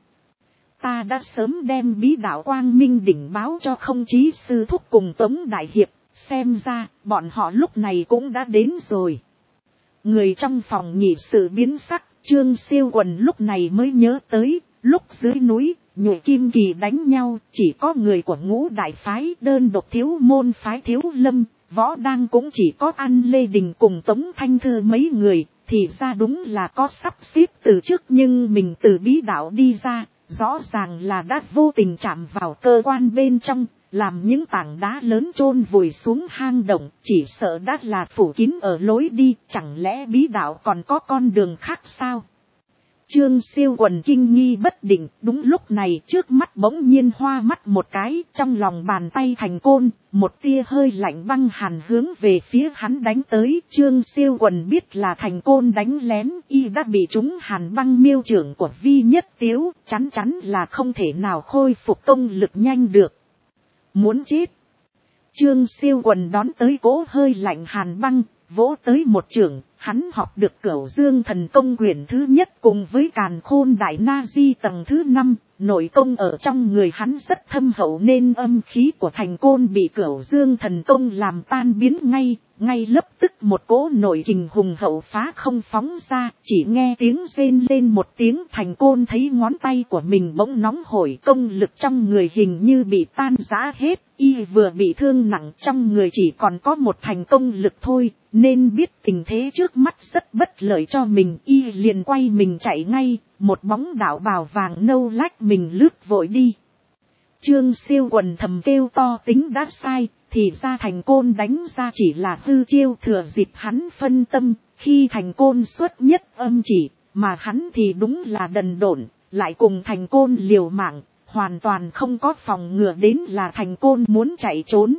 ta đã sớm đem bí đạo Quang Minh đỉnh báo cho Không Chí sư thúc cùng Tống đại hiệp, xem ra bọn họ lúc này cũng đã đến rồi. Người trong phòng nhị sự biến sắc, Trương Siêu Quần lúc này mới nhớ tới, lúc dưới núi, Nhụy Kim Kỳ đánh nhau, chỉ có người của Ngũ đại phái, đơn độc Thiếu môn phái Thiếu Lâm, Võ Đang cũng chỉ có An Lê Đình cùng Tống Thanh Thư mấy người, thì ra đúng là có sắp xếp từ trước, nhưng mình từ bí đạo đi ra, rõ ràng là đã vô tình chạm vào cơ quan bên trong, làm những tảng đá lớn chôn vùi xuống hang động, chỉ sợ đã là phủ kín ở lối đi, chẳng lẽ bí đạo còn có con đường khác sao? Trương Siêu Quần kinh nghi bất định, đúng lúc này trước mắt bỗng nhiên hoa mắt một cái, trong lòng bàn tay Thành Côn, một tia hơi lạnh băng hàn hướng về phía hắn đánh tới. Trương Siêu Quần biết là Thành Côn đánh lén, y đã bị trúng hàn băng miêu trưởng của Vi Nhất Tiếu, chắn chắn là không thể nào khôi phục công lực nhanh được. Muốn chết! Trương Siêu Quần đón tới cỗ hơi lạnh hàn băng, vỗ tới một chưởng. Hắn học được Cửu Dương Thần Công quyển thứ nhất cùng với Càn Khôn Đại Na Di tầng thứ 5, nội công ở trong người hắn rất thâm hậu nên âm khí của Thành Côn bị Cửu Dương Thần Công làm tan biến ngay lập tức một cỗ nội kình hùng hậu phá không phóng ra, chỉ nghe tiếng rên lên một tiếng. Thành Côn thấy ngón tay của mình bỗng nóng hổi, công lực trong người hình như bị tan rã hết, y vừa bị thương nặng, trong người chỉ còn có một thành công lực thôi, nên biết tình thế trước mắt rất bất lợi cho mình, y liền quay mình chạy ngay, một bóng đạo bào vàng nâu lách mình lướt vội đi. Trương Siêu Quần thầm kêu to, tính đã sai, thì ra Thành Côn đánh ra chỉ là hư chiêu, thừa dịp hắn phân tâm, khi Thành Côn xuất nhất âm chỉ, mà hắn thì đúng là đần độn, lại cùng Thành Côn liều mạng, hoàn toàn không có phòng ngừa đến là Thành Côn muốn chạy trốn.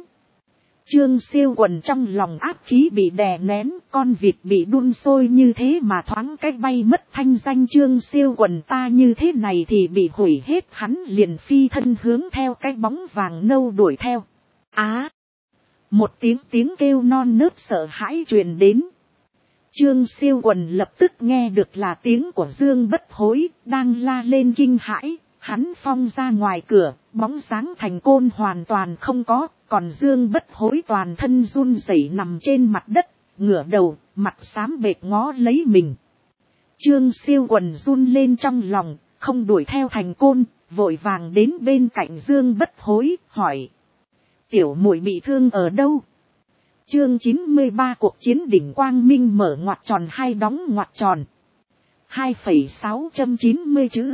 Trương Siêu Quần trong lòng áp khí bị đè nén, con vịt bị đun sôi như thế mà thoáng cách bay mất thanh danh Trương Siêu Quần ta như thế này thì bị hủy hết. Hắn liền phi thân hướng theo cái bóng vàng nâu đuổi theo. Một tiếng kêu non nớt sợ hãi truyền đến. Trương Siêu Quần lập tức nghe được là tiếng của Dương Bất Hối đang la lên kinh hãi. Hắn phong ra ngoài cửa, bóng dáng Thành Côn hoàn toàn không có, còn Dương Bất Hối toàn thân run rẩy nằm trên mặt đất, ngửa đầu, mặt xám bệch ngó lấy mình. Trương Siêu Quần run lên trong lòng, không đuổi theo Thành Côn, vội vàng đến bên cạnh Dương Bất Hối, hỏi. Tiểu muội bị thương ở đâu? Chương 93 cuộc chiến đỉnh Quang Minh mở ngoặc tròn hai đóng ngoặc tròn. 2,690 chữ.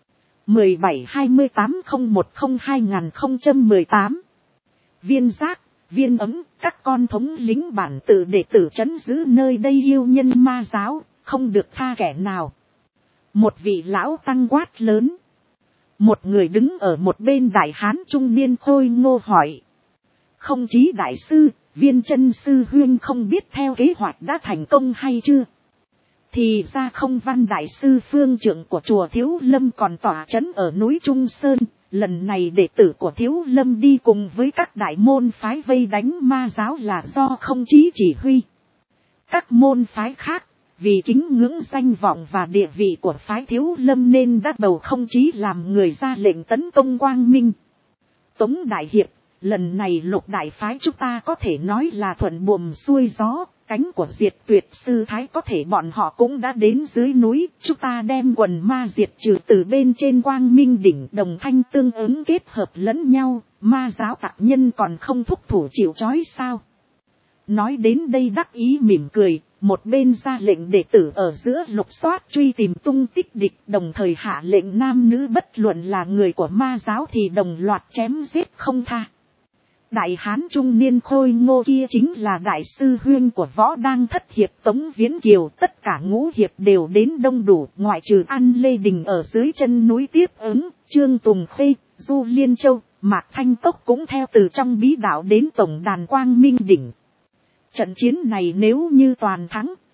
17-28-01-2018 Viên Giác, Viên Ấm, các con thống lính bản tự đệ tử trấn giữ nơi đây yêu nhân ma giáo, không được tha kẻ nào. Một vị lão tăng quát lớn. Một người đứng ở một bên đại hán trung niên khôi ngô hỏi. Không Chí đại sư, Viên Chân sư huynh không biết theo kế hoạch đã thành công hay chưa? Thì ra Không Văn đại sư phương trưởng của chùa Thiếu Lâm còn tỏa trấn ở núi Trung Sơn, lần này đệ tử của Thiếu Lâm đi cùng với các đại môn phái vây đánh ma giáo là do Không Chí chỉ huy. Các môn phái khác, vì kính ngưỡng danh vọng và địa vị của phái Thiếu Lâm nên đã bầu Không Chí làm người ra lệnh tấn công Quang Minh. Tống đại hiệp, lần này Lục đại phái chúng ta có thể nói là thuận buồm xuôi gió. Cánh của Diệt Tuyệt sư thái có thể bọn họ cũng đã đến dưới núi, chúng ta đem quần ma diệt trừ từ bên trên Quang Minh đỉnh, đồng thanh tương ứng kết hợp lẫn nhau, ma giáo tặc nhân còn không thúc thủ chịu trói sao? Nói đến đây đắc ý mỉm cười, một bên ra lệnh đệ tử ở giữa lục soát truy tìm tung tích địch, đồng thời hạ lệnh nam nữ bất luận là người của ma giáo thì đồng loạt chém giết không tha. Đại hán trung niên khôi ngô kia chính là đại sư huynh của Võ Đang thất hiệp Tống Viễn Kiều, tất cả ngũ hiệp đều đến đông đủ, ngoại trừ An Lê Đình ở dưới chân núi tiếp ứng, Trương Tùng Khê, Du Liên Châu, Mạc Thanh Cốc cũng theo từ trong bí đạo đến tổng đàn Quang Minh đỉnh. Trận chiến này nếu như toàn thắng,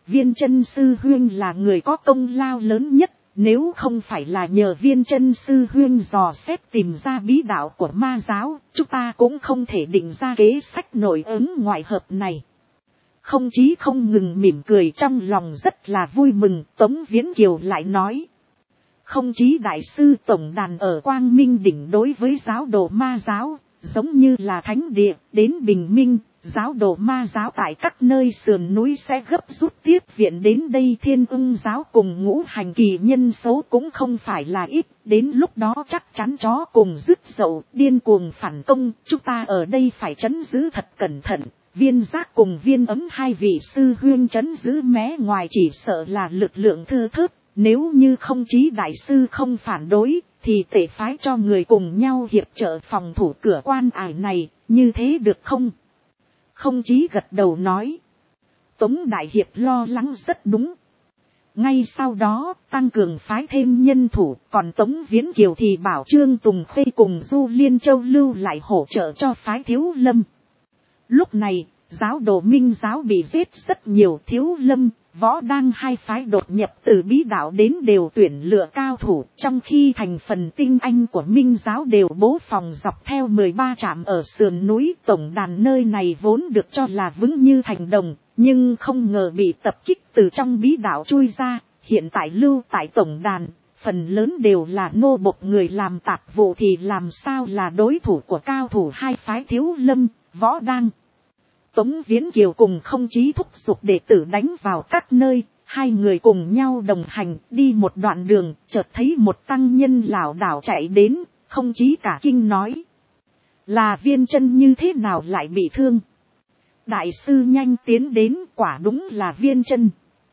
Viên Chân sư huynh là người có công lao lớn nhất, nếu không phải là nhờ Viên Chân sư huynh dò xét tìm ra bí đạo của ma giáo, chúng ta cũng không thể định ra kế sách nội ứng ngoại hợp này. Không chí không ngừng mỉm cười, trong lòng rất là vui mừng. Tống Viễn Kiều lại nói, không chí đại sư tổng đàn ở Quang Minh đỉnh đối với giáo đồ ma giáo, giống như là thánh địa. Đến bình minh, giáo đồ ma giáo tại các nơi sườn núi sẽ gấp rút tiếp viện đến đây. Thiên Ưng giáo cùng Ngũ Hành Kỳ nhân số cũng không phải là ít, đến lúc đó chắc chắn chó cùng rứt dậu, điên cuồng phản công. Chúng ta ở đây phải trấn giữ thật cẩn thận. Viên Giác cùng Viên Ấm hai vị sư huynh trấn giữ mé ngoài chỉ sợ là lực lượng thưa thớt. Nếu như không chí đại sư không phản đối, thì tể phái cho người cùng nhau hiệp trợ phòng thủ cửa quan ải này, như thế được không? Không chí gật đầu nói. Tống đại hiệp lo lắng rất đúng. Ngay sau đó, tăng cường phái thêm nhân thủ, còn Tống Viễn Kiều thì bảo Trương Tùng Khê cùng Du Liên Châu lưu lại hỗ trợ cho phái Thiếu Lâm. Lúc này, giáo đồ Minh giáo bị giết rất nhiều. Thiếu Lâm, Võ Đang hai phái đột nhập từ bí đạo đến đều tuyển lựa cao thủ, trong khi thành phần tinh anh của Minh giáo đều bố phòng dọc theo 13 trạm ở sườn núi. Tổng đàn nơi này vốn được cho là vững như thành đồng, nhưng không ngờ bị tập kích từ trong bí đạo chui ra. Hiện tại lưu tại tổng đàn, phần lớn đều là nô bộc người làm tạp vụ, thì làm sao là đối thủ của cao thủ hai phái Thiếu Lâm, Võ Đang. Tống Viễn Kiều cùng không chí thúc giục đệ tử đánh vào các nơi, hai người cùng nhau đồng hành đi một đoạn đường, chợt thấy một tăng nhân lảo đảo chạy đến, không chí cả kinh nói. Là Viên Chân như thế nào lại bị thương? Đại sư nhanh tiến đến, quả đúng là Viên Chân.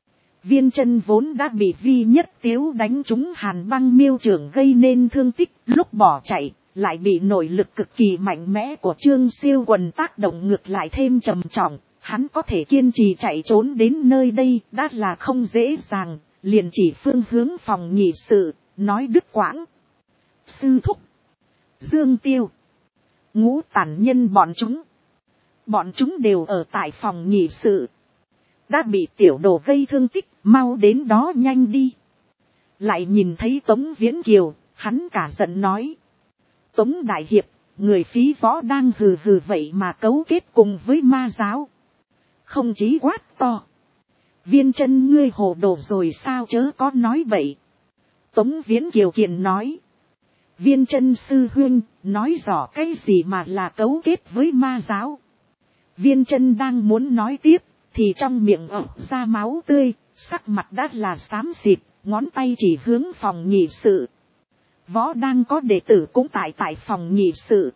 Viên Chân vốn đã bị Vi Nhất Tiếu đánh trúng hàn băng miêu trưởng gây nên thương tích, lúc bỏ chạy lại bị nội lực cực kỳ mạnh mẽ của Trương Siêu Quần tác động ngược lại thêm trầm trọng. Hắn có thể kiên trì chạy trốn đến nơi đây đã là không dễ dàng, liền chỉ phương hướng phòng nhị sự, nói đứt quãng. Sư thúc, Dương Tiêu, Ngũ Tản Nhân bọn chúng đều ở tại phòng nhị sự, đã bị tiểu đồ gây thương tích, mau đến đó nhanh đi. Lại nhìn thấy Tống Viễn Kiều, hắn cả giận nói. Tống đại hiệp, người phí Võ Đang hừ hừ vậy mà cấu kết cùng với ma giáo. Không chí quát to. Viên Chân ngươi hồ đồ rồi sao, chớ có nói bậy. Tống Viễn Kiều kiền nói. Viên Chân sư huynh, nói rõ cái gì mà là cấu kết với ma giáo. Viên Chân đang muốn nói tiếp, thì trong miệng ọc ra máu tươi, sắc mặt đã là xám xịt, ngón tay chỉ hướng phòng nhị sự. Võ Đang có đệ tử cũng tại phòng nhị sự.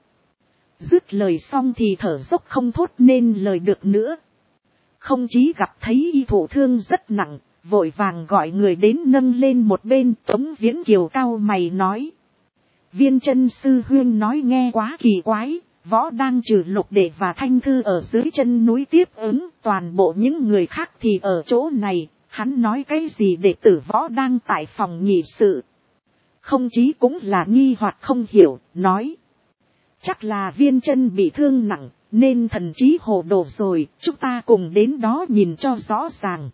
Dứt lời xong thì thở dốc không thốt nên lời được nữa. Không chí gặp thấy y thụ thương rất nặng, vội vàng gọi người đến nâng lên một bên. Tống Viễn Kiều cau mày nói. Viên Chân sư huynh nói nghe quá kỳ quái. Võ Đang trừ Lục Đệ và Thanh Thư ở dưới chân núi tiếp ứng, toàn bộ những người khác thì ở chỗ này. Hắn nói cái gì đệ tử Võ Đang tại phòng nhị sự? Không chí cũng là nghi hoặc không hiểu, nói. Chắc là Viên Chân bị thương nặng, nên thần trí hồ đồ rồi, chúng ta cùng đến đó nhìn cho rõ ràng.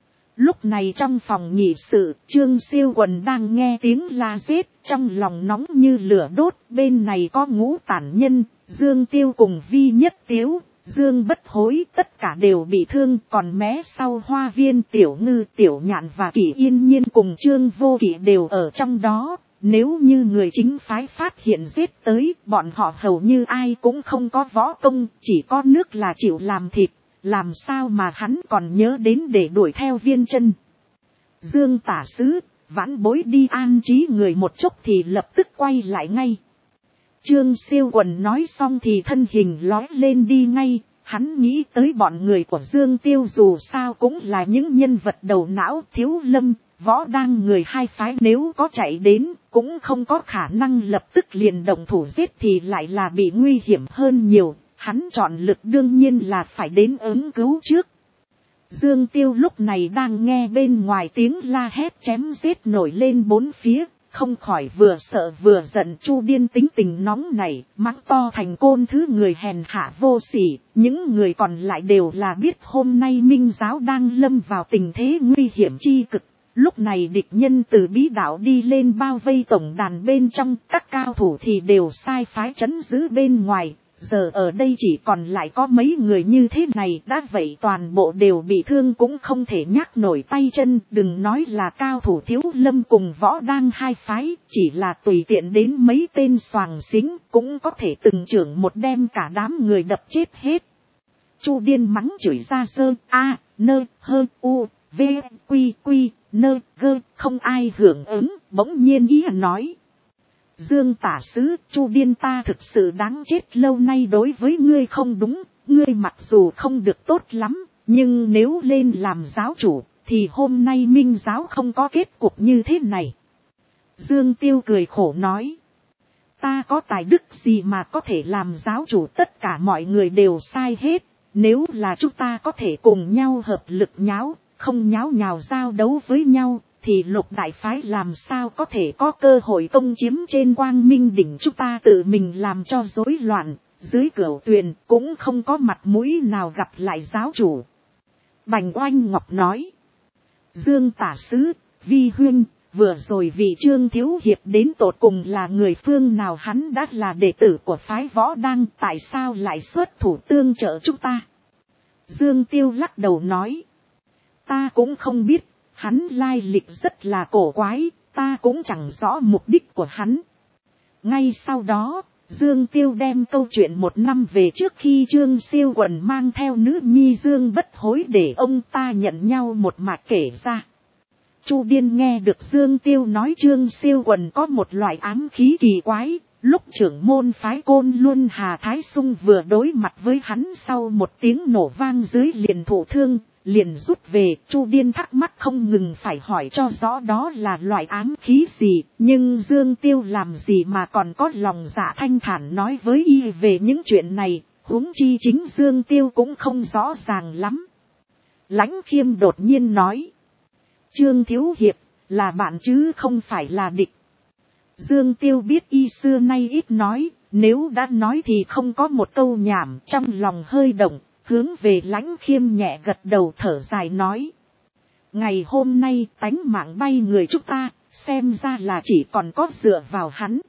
Lúc này trong phòng nhị sự, Trương Siêu Quần đang nghe tiếng la giết, trong lòng nóng như lửa đốt. Bên này có Ngũ Tản Nhân, Dương Tiêu cùng Vi Nhất Tiếu, Dương Bất Hối, tất cả đều bị thương. Còn mé sau Hoa Viên, Tiểu Ngư, Tiểu Nhạn và Kỷ Yên Nhiên cùng Trương Vô Kỵ đều ở trong đó. Nếu như người chính phái phát hiện giết tới, bọn họ hầu như ai cũng không có võ công, chỉ có nước là chịu làm thịt. Làm sao mà hắn còn nhớ đến để đuổi theo Viên Chân. Dương tả sứ, vãn bối đi an trí người một chút thì lập tức quay lại ngay. Trương Siêu Quần nói xong thì thân hình lói lên đi ngay. Hắn nghĩ tới bọn người của Dương Tiêu dù sao cũng là những nhân vật đầu não. Thiếu Lâm, Võ Đang người hai phái nếu có chạy đến, cũng không có khả năng lập tức liền động thủ giết thì lại là bị nguy hiểm hơn nhiều. Hắn chọn lực đương nhiên là phải đến ứng cứu trước. Dương Tiêu lúc này đang nghe bên ngoài tiếng la hét chém giết nổi lên bốn phía, không khỏi vừa sợ vừa giận. Chu Điên tính tình nóng này, mắng to thành côn thứ người hèn hạ vô sỉ. Những người còn lại đều là biết hôm nay Minh giáo đang lâm vào tình thế nguy hiểm chi cực. Lúc này địch nhân từ bí đảo đi lên bao vây tổng đàn bên trong, các cao thủ thì đều sai phái trấn giữ bên ngoài. Giờ ở đây chỉ còn lại có mấy người như thế này, đã vậy toàn bộ đều bị thương cũng không thể nhắc nổi tay chân. Đừng nói là cao thủ Thiếu Lâm cùng Võ Đang hai phái, chỉ là tùy tiện đến mấy tên xoàng xính cũng có thể từng trưởng một đem cả đám người đập chết hết. Chu Điên mắng chửi ra sơ a nơ hơ u v quy quy nơ gơ, không ai hưởng ứng. Bỗng nhiên ý nói: Dương tả sứ, Chu Điên ta thực sự đáng chết, lâu nay đối với ngươi không đúng. Ngươi mặc dù không được tốt lắm, nhưng nếu lên làm giáo chủ thì hôm nay Minh giáo không có kết cục như thế này. Dương Tiêu cười khổ nói: ta có tài đức gì mà có thể làm giáo chủ, tất cả mọi người đều sai hết. Nếu là chúng ta có thể cùng nhau hợp lực nháo, không nháo nhào giao đấu với nhau, thì Lục đại phái làm sao có thể có cơ hội công chiếm trên Quang Minh đỉnh. Chúng ta tự mình làm cho rối loạn, dưới cửu tuyền cũng không có mặt mũi nào gặp lại giáo chủ. Bành Oanh Ngọc nói: Dương tả sứ, vi huynh, vừa rồi vị Trương thiếu hiệp đến tột cùng là người phương nào? Hắn đã là đệ tử của phái Võ Đang, tại sao lại xuất thủ tương trợ chúng ta? Dương Tiêu lắc đầu nói: ta cũng không biết, hắn lai lịch rất là cổ quái, ta cũng chẳng rõ mục đích của hắn. Ngay sau đó, Dương Tiêu đem câu chuyện một năm về trước khi Trương Siêu Quần mang theo nữ nhi Dương Bất Hối để ông ta nhận nhau một mạch kể ra. Chu Điên nghe được Dương Tiêu nói Trương Siêu Quần có một loại ám khí kỳ quái. Lúc trưởng môn phái Côn Luân Hà Thái Sung vừa đối mặt với hắn, sau một tiếng nổ vang dưới liền thụ thương, liền rút về. Chu Điên thắc mắc không ngừng phải hỏi cho rõ đó là loại ám khí gì, nhưng Dương Tiêu làm gì mà còn có lòng dạ thanh thản nói với y về những chuyện này, huống chi chính Dương Tiêu cũng không rõ ràng lắm. Lãnh Khiêm đột nhiên nói: Trương thiếu hiệp là bạn chứ không phải là địch. Dương Tiêu biết y xưa nay ít nói, nếu đã nói thì không có một câu nhảm, trong lòng hơi động, hướng về Lãnh Khiêm nhẹ gật đầu thở dài nói: ngày hôm nay tánh mạng bay người chúng ta, xem ra là chỉ còn có dựa vào hắn.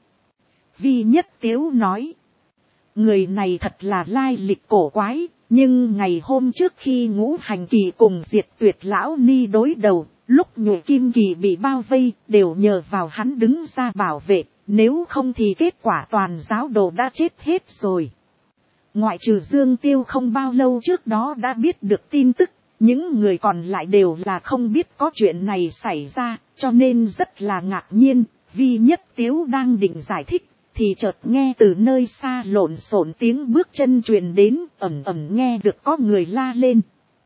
Vi Nhất Tiếu nói: người này thật là lai lịch cổ quái, nhưng ngày hôm trước khi Ngũ Hành Kỳ cùng Diệt Tuyệt Lão Ni đối đầu, lúc Nhụy Kim Kỳ bị bao vây, đều nhờ vào hắn đứng ra bảo vệ, nếu không thì kết quả toàn giáo đồ đã chết hết rồi. Ngoại trừ Dương Tiêu không bao lâu trước đó đã biết được tin tức, những người còn lại đều là không biết có chuyện này xảy ra, cho nên rất là ngạc nhiên. Vi Nhất Tiếu đang định giải thích, thì chợt nghe từ nơi xa lộn xộn tiếng bước chân truyền đến, ầm ầm nghe được có người la lên: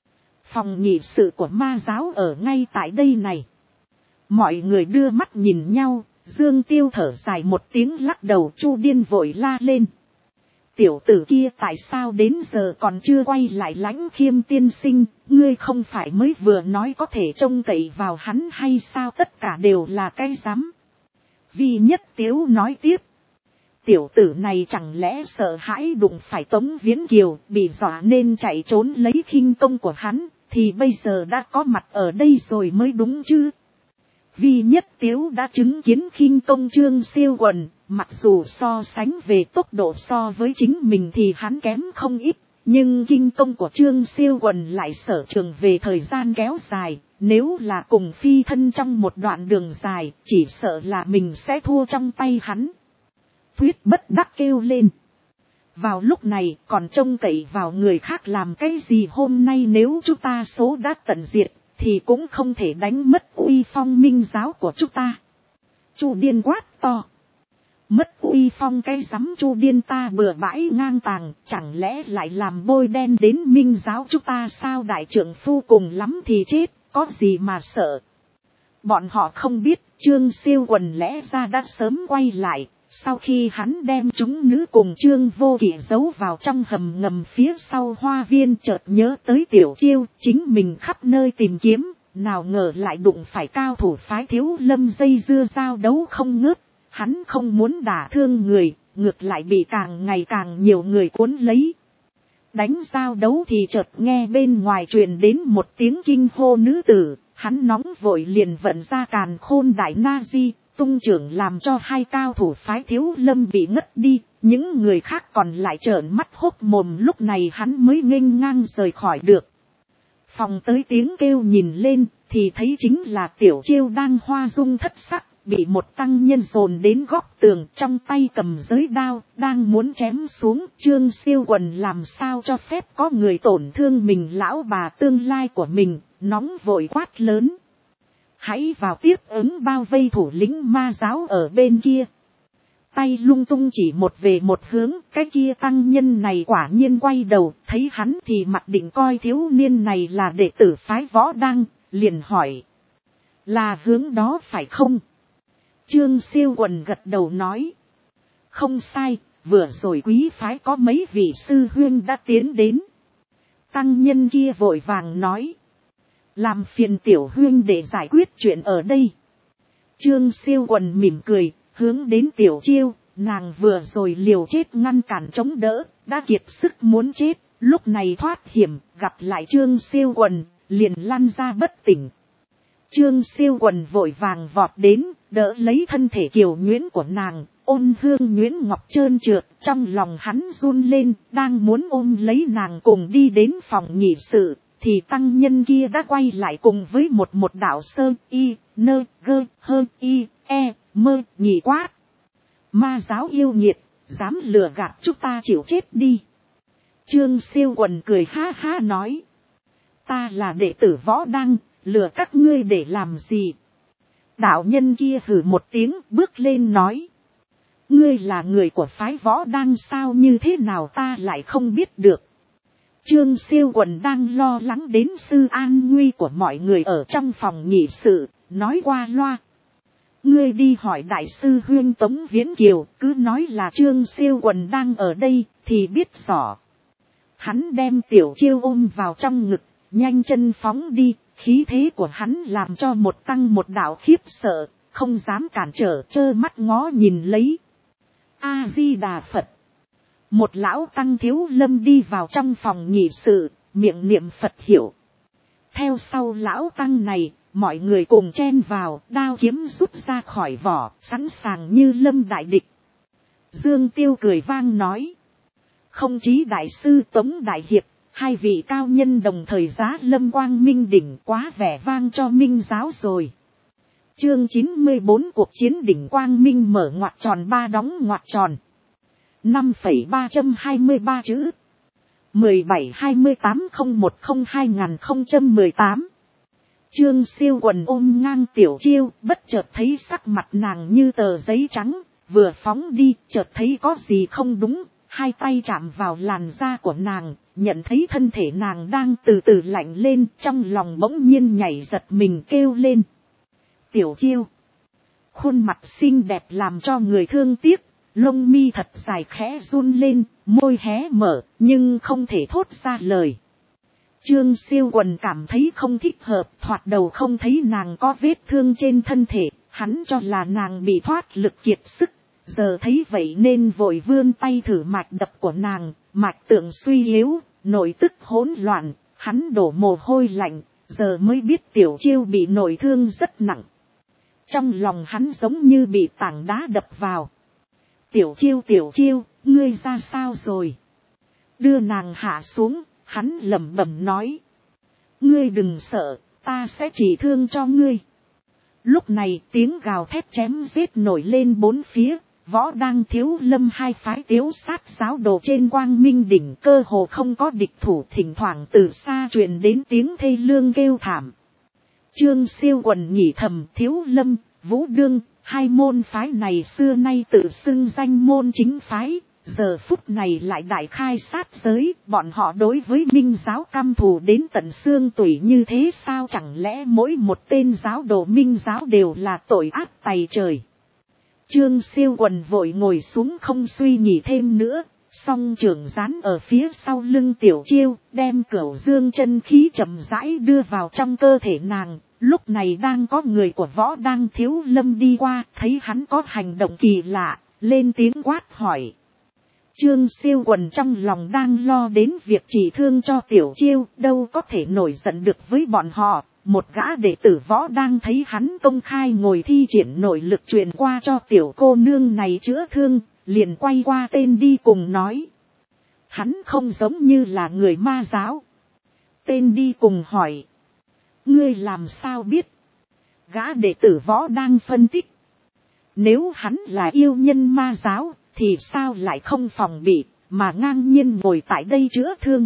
phòng nghị sự của ma giáo ở ngay tại đây này. Mọi người đưa mắt nhìn nhau, Dương Tiêu thở dài một tiếng lắc đầu. Chu Điên vội la lên: tiểu tử kia tại sao đến giờ còn chưa quay lại? Lãnh Khiêm tiên sinh, ngươi không phải mới vừa nói có thể trông cậy vào hắn hay sao? Tất cả đều là cái rắm. Vi Nhất Tiếu nói tiếp: tiểu tử này chẳng lẽ sợ hãi đụng phải Tống Viễn Kiều, bị dọa nên chạy trốn lấy khinh công của hắn, thì bây giờ đã có mặt ở đây rồi mới đúng chứ. Vi Nhất Tiếu đã chứng kiến khinh công Trương Siêu Quần, mặc dù so sánh về tốc độ so với chính mình thì hắn kém không ít, nhưng khinh công của Trương Siêu Quần lại sở trường về thời gian kéo dài, nếu là cùng phi thân trong một đoạn đường dài, chỉ sợ là mình sẽ thua trong tay hắn. Thuyết bất đắc kêu lên: vào lúc này còn trông cậy vào người khác làm cái gì? Hôm nay nếu chúng ta số đã tận diệt, thì cũng không thể đánh mất uy phong Minh giáo của chúng ta. Chu Điên quát to: mất uy phong cái rắm? Chu Điên ta bừa bãi ngang tàng, chẳng lẽ lại làm bôi đen đến Minh giáo chúng ta sao? Đại trưởng phu cùng lắm thì chết, có gì mà sợ? Bọn họ không biết Trương Siêu Quần lẽ ra đã sớm quay lại. Sau khi hắn đem chúng nữ cùng Trương Vô Kỵ giấu vào trong hầm ngầm phía sau hoa viên, chợt nhớ tới Tiểu Chiêu, chính mình khắp nơi tìm kiếm, nào ngờ lại đụng phải cao thủ phái Thiếu Lâm dây dưa giao đấu không ngớt. Hắn không muốn đả thương người, ngược lại bị càng ngày càng nhiều người cuốn lấy. Đánh giao đấu thì chợt nghe bên ngoài truyền đến một tiếng kinh hô nữ tử, hắn nóng vội liền vận ra Càn Khôn Đại Na Di, tung trưởng làm cho hai cao thủ phái Thiếu Lâm bị ngất đi, những người khác còn lại trợn mắt hốt mồm, lúc này hắn mới nghênh ngang rời khỏi được. Phòng tới tiếng kêu nhìn lên, thì thấy chính là Tiểu Chiêu đang hoa dung thất sắc, bị một tăng nhân dồn đến góc tường, trong tay cầm giới đao, đang muốn chém xuống. Trương Siêu Quần làm sao cho phép có người tổn thương mình lão bà tương lai của mình, nóng vội quát lớn. Hãy vào tiếp ứng bao vây thủ lĩnh ma giáo ở bên kia. Tay lung tung chỉ một về một hướng, cái kia tăng nhân này quả nhiên quay đầu, thấy hắn thì mặt định coi thiếu niên này là đệ tử phái Võ Đăng, liền hỏi. Là hướng đó phải không? Trương Siêu Quần gật đầu nói. Không sai, vừa rồi quý phái có mấy vị sư huynh đã tiến đến. Tăng nhân kia vội vàng nói. Làm phiền tiểu huynh để giải quyết chuyện ở đây. Trương Siêu Quần mỉm cười, hướng đến Tiểu Chiêu, nàng vừa rồi liều chết ngăn cản chống đỡ, đã kiệt sức muốn chết, lúc này thoát hiểm, gặp lại Trương Siêu Quần, liền lăn ra bất tỉnh. Trương Siêu Quần vội vàng vọt đến, đỡ lấy thân thể kiều nhuyễn của nàng, ôn hương nhuyễn ngọc trơn trượt, trong lòng hắn run lên, đang muốn ôm lấy nàng cùng đi đến phòng nghị sự, thì tăng nhân kia đã quay lại cùng với một đạo sơ y, nơ, gơ, hơ, y, e, mơ, nhị quát. Ma giáo yêu nghiệt, dám lừa gạt chúng ta chịu chết đi. Trương Siêu Quần cười ha ha nói. Ta là đệ tử Võ Đăng, lừa các ngươi để làm gì? Đạo nhân kia hừ một tiếng bước lên nói. Ngươi là người của phái Võ Đăng sao, như thế nào ta lại không biết được? Trương Siêu Quần đang lo lắng đến sự an nguy của mọi người ở trong phòng nghị sự, nói qua loa. Ngươi đi hỏi đại sư huynh Tống Viễn Kiều, cứ nói là Trương Siêu Quần đang ở đây, thì biết rõ. Hắn đem Tiểu Chiêu ôm vào trong ngực, nhanh chân phóng đi, khí thế của hắn làm cho một tăng một đạo khiếp sợ, không dám cản trở, trơ mắt ngó nhìn lấy. A-di-đà Phật. Một lão tăng Thiếu Lâm đi vào trong phòng nghị sự, miệng niệm Phật hiệu. Theo sau lão tăng này, mọi người cùng chen vào, đao kiếm rút ra khỏi vỏ, sẵn sàng như lâm đại địch. Dương Tiêu cười vang nói. Không chí đại sư Tống Đại Hiệp, hai vị cao nhân đồng thời giá lâm quang minh đỉnh, quá vẻ vang cho minh giáo rồi. Chương 94 cuộc chiến đỉnh quang minh mở ngoặc tròn ba đóng ngoặc tròn. 5,323 chữ. 17-28-01-2018. Trương Siêu Quần ôm ngang Tiểu Chiêu, bất chợt thấy sắc mặt nàng như tờ giấy trắng, vừa phóng đi, chợt thấy có gì không đúng, hai tay chạm vào làn da của nàng, nhận thấy thân thể nàng đang từ từ lạnh lên, trong lòng bỗng nhiên nhảy giật mình kêu lên. Tiểu Chiêu. Khuôn mặt xinh đẹp làm cho người thương tiếc, lông mi thật dài khẽ run lên, môi hé mở, nhưng không thể thốt ra lời. Trương Siêu Quần cảm thấy không thích hợp, thoạt đầu không thấy nàng có vết thương trên thân thể, hắn cho là nàng bị thoát lực kiệt sức, giờ thấy vậy nên vội vươn tay thử mạch đập của nàng, mạch tượng suy yếu, nội tức hỗn loạn, hắn đổ mồ hôi lạnh, giờ mới biết Tiểu Chiêu bị nội thương rất nặng. Trong lòng hắn giống như bị tảng đá đập vào. Tiểu Chiêu, ngươi ra sao rồi? Đưa nàng hạ xuống, hắn lẩm bẩm nói. Ngươi đừng sợ, ta sẽ trị thương cho ngươi. Lúc này tiếng gào thét chém giết nổi lên bốn phía, Võ Đăng Thiếu Lâm hai phái tiếu sát giáo đồ trên quang minh đỉnh cơ hồ không có địch thủ, thỉnh thoảng từ xa truyền đến tiếng thê lương kêu thảm. Trương Siêu Quần nhỉ thầm, Thiếu Lâm, Vũ Đương, hai môn phái này xưa nay tự xưng danh môn chính phái, giờ phút này lại đại khai sát giới, bọn họ đối với minh giáo căm thù đến tận xương tủy như thế sao, chẳng lẽ mỗi một tên giáo đồ minh giáo đều là tội ác tày trời. Trương Siêu Quần vội ngồi xuống không suy nghĩ thêm nữa, Song trưởng dán ở phía sau lưng Tiểu Chiêu, đem Cửu Dương chân khí chậm rãi đưa vào trong cơ thể nàng. Lúc này đang có người của Võ Đang Thiếu Lâm đi qua, thấy hắn có hành động kỳ lạ, lên tiếng quát hỏi. Trương Siêu Quần trong lòng đang lo đến việc trị thương cho Tiểu Chiêu, đâu có thể nổi giận được với bọn họ. Một gã đệ tử Võ Đang thấy hắn công khai ngồi thi triển nội lực truyền qua cho tiểu cô nương này chữa thương, liền quay qua tên đi cùng nói. Hắn không giống như là người Ma giáo. Tên đi cùng hỏi. Ngươi làm sao biết? Gã đệ tử Võ Đang phân tích. Nếu hắn là yêu nhân Ma giáo, thì sao lại không phòng bị, mà ngang nhiên ngồi tại đây chữa thương?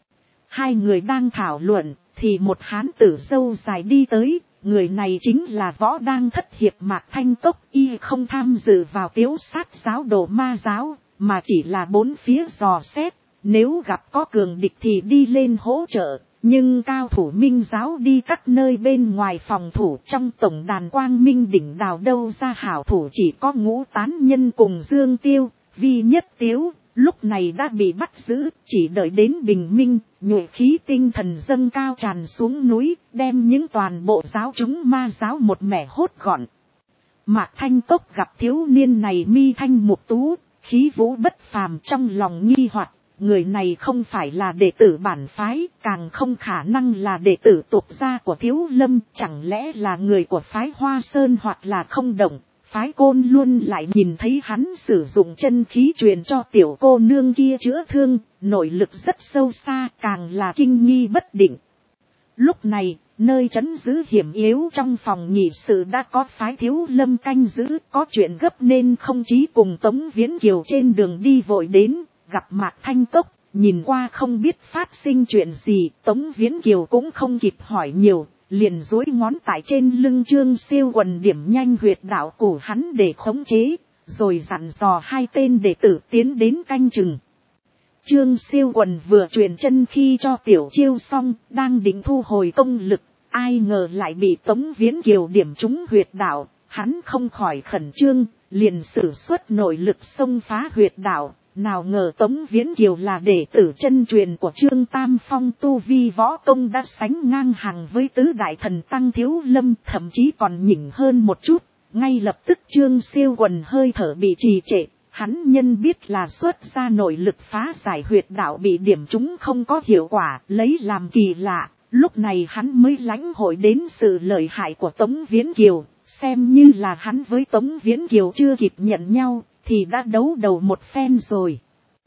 Hai người đang thảo luận, thì một hán tử râu dài đi tới. Người này chính là Võ Đang thất hiệp Mạc Thanh Cốc. Y không tham dự vào tiếu sát giáo đồ Ma giáo, mà chỉ là bốn phía dò xét. Nếu gặp có cường địch thì đi lên hỗ trợ. Nhưng cao thủ Minh giáo đi các nơi bên ngoài phòng thủ, trong tổng đàn Quang Minh đỉnh đào đâu ra hảo thủ, chỉ có Ngũ Tán Nhân cùng Dương Tiêu, Vi Nhất Tiếu. Lúc này đã bị bắt giữ, chỉ đợi đến bình minh, nhuệ khí tinh thần dâng cao tràn xuống núi, đem những toàn bộ giáo chúng Ma giáo một mẻ hốt gọn. Mạc Thanh Cốc gặp thiếu niên này mi thanh mục tú, khí vũ bất phàm, trong lòng nghi hoặc. Người này không phải là đệ tử bản phái, càng không khả năng là đệ tử tục gia của Thiếu Lâm, chẳng lẽ là người của phái Hoa Sơn hoặc là Không Động. Phái Côn Luân lại nhìn thấy hắn sử dụng chân khí truyền cho tiểu cô nương kia chữa thương, nội lực rất sâu xa, càng là kinh nghi bất định. Lúc này, nơi trấn giữ hiểm yếu trong phòng nghị sự đã có phái Thiếu Lâm canh giữ, có chuyện gấp nên không chí cùng Tống Viễn Kiều trên đường đi vội đến, gặp Mạc Thanh Cốc, nhìn qua không biết phát sinh chuyện gì, Tống Viễn Kiều cũng không kịp hỏi nhiều. Liền duỗi ngón tại trên lưng Trương Siêu Quần điểm nhanh huyệt đạo của hắn để khống chế, rồi dặn dò hai tên đệ tử tiến đến canh chừng. Trương Siêu Quần vừa truyền chân khi cho Tiểu Chiêu xong, đang định thu hồi công lực, ai ngờ lại bị Tống Viễn Kiều điểm trúng huyệt đạo, hắn không khỏi khẩn trương, liền sử xuất nội lực xông phá huyệt đạo. Nào ngờ Tống Viễn Kiều là đệ tử chân truyền của Trương Tam Phong, tu vi võ công đã sánh ngang hàng với tứ đại thần tăng Thiếu Lâm, thậm chí còn nhỉnh hơn một chút. Ngay lập tức Trương Siêu Quần hơi thở bị trì trệ, hắn nhân biết là xuất ra nội lực phá giải huyệt đạo bị điểm trúng không có hiệu quả, lấy làm kỳ lạ. Lúc này hắn mới lãnh hội đến sự lợi hại của Tống Viễn Kiều, xem như là hắn với Tống Viễn Kiều chưa kịp nhận nhau, thì đã đấu đầu một phen rồi.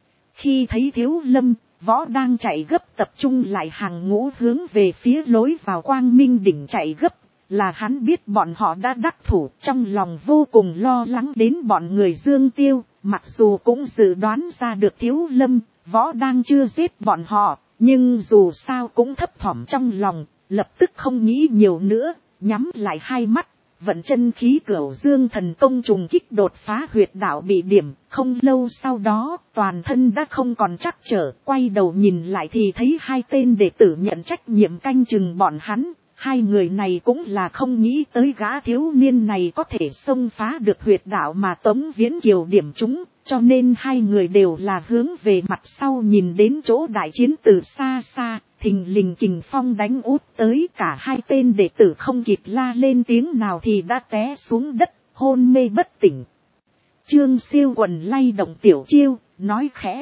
Khi thấy Thiếu Lâm, Võ đang chạy gấp tập trung lại hàng ngũ hướng về phía lối vào Quang Minh đỉnh chạy gấp, là hắn biết bọn họ đã đắc thủ, trong lòng vô cùng lo lắng đến bọn người Dương Tiêu, mặc dù cũng dự đoán ra được Thiếu Lâm, Võ đang chưa giết bọn họ, nhưng dù sao cũng thấp thỏm trong lòng, lập tức không nghĩ nhiều nữa, nhắm lại hai mắt. Vận chân khí Cửu Dương thần công trùng kích đột phá huyệt đạo bị điểm, không lâu sau đó, toàn thân đã không còn trắc trở, quay đầu nhìn lại thì thấy hai tên đệ tử nhận trách nhiệm canh chừng bọn hắn, hai người này cũng là không nghĩ tới gã thiếu niên này có thể xông phá được huyệt đạo mà Tống Viễn Kiều điểm chúng, cho nên hai người đều là hướng về mặt sau nhìn đến chỗ đại chiến từ xa xa. Thình lình kình phong đánh út tới, cả hai tên đệ tử không kịp la lên tiếng nào thì đã té xuống đất, hôn mê bất tỉnh. Trương Siêu Quần lay động Tiểu Chiêu, nói khẽ.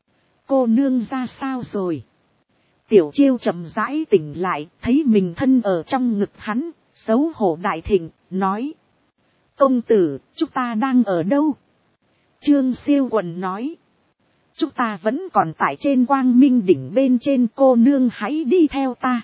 Cô nương ra sao rồi? Tiểu Chiêu chậm rãi tỉnh lại, thấy mình thân ở trong ngực hắn, xấu hổ đại thịnh, nói. Công tử, chúng ta đang ở đâu? Trương Siêu Quần nói. Chúng ta vẫn còn tại trên Quang Minh đỉnh bên trên, cô nương hãy đi theo ta.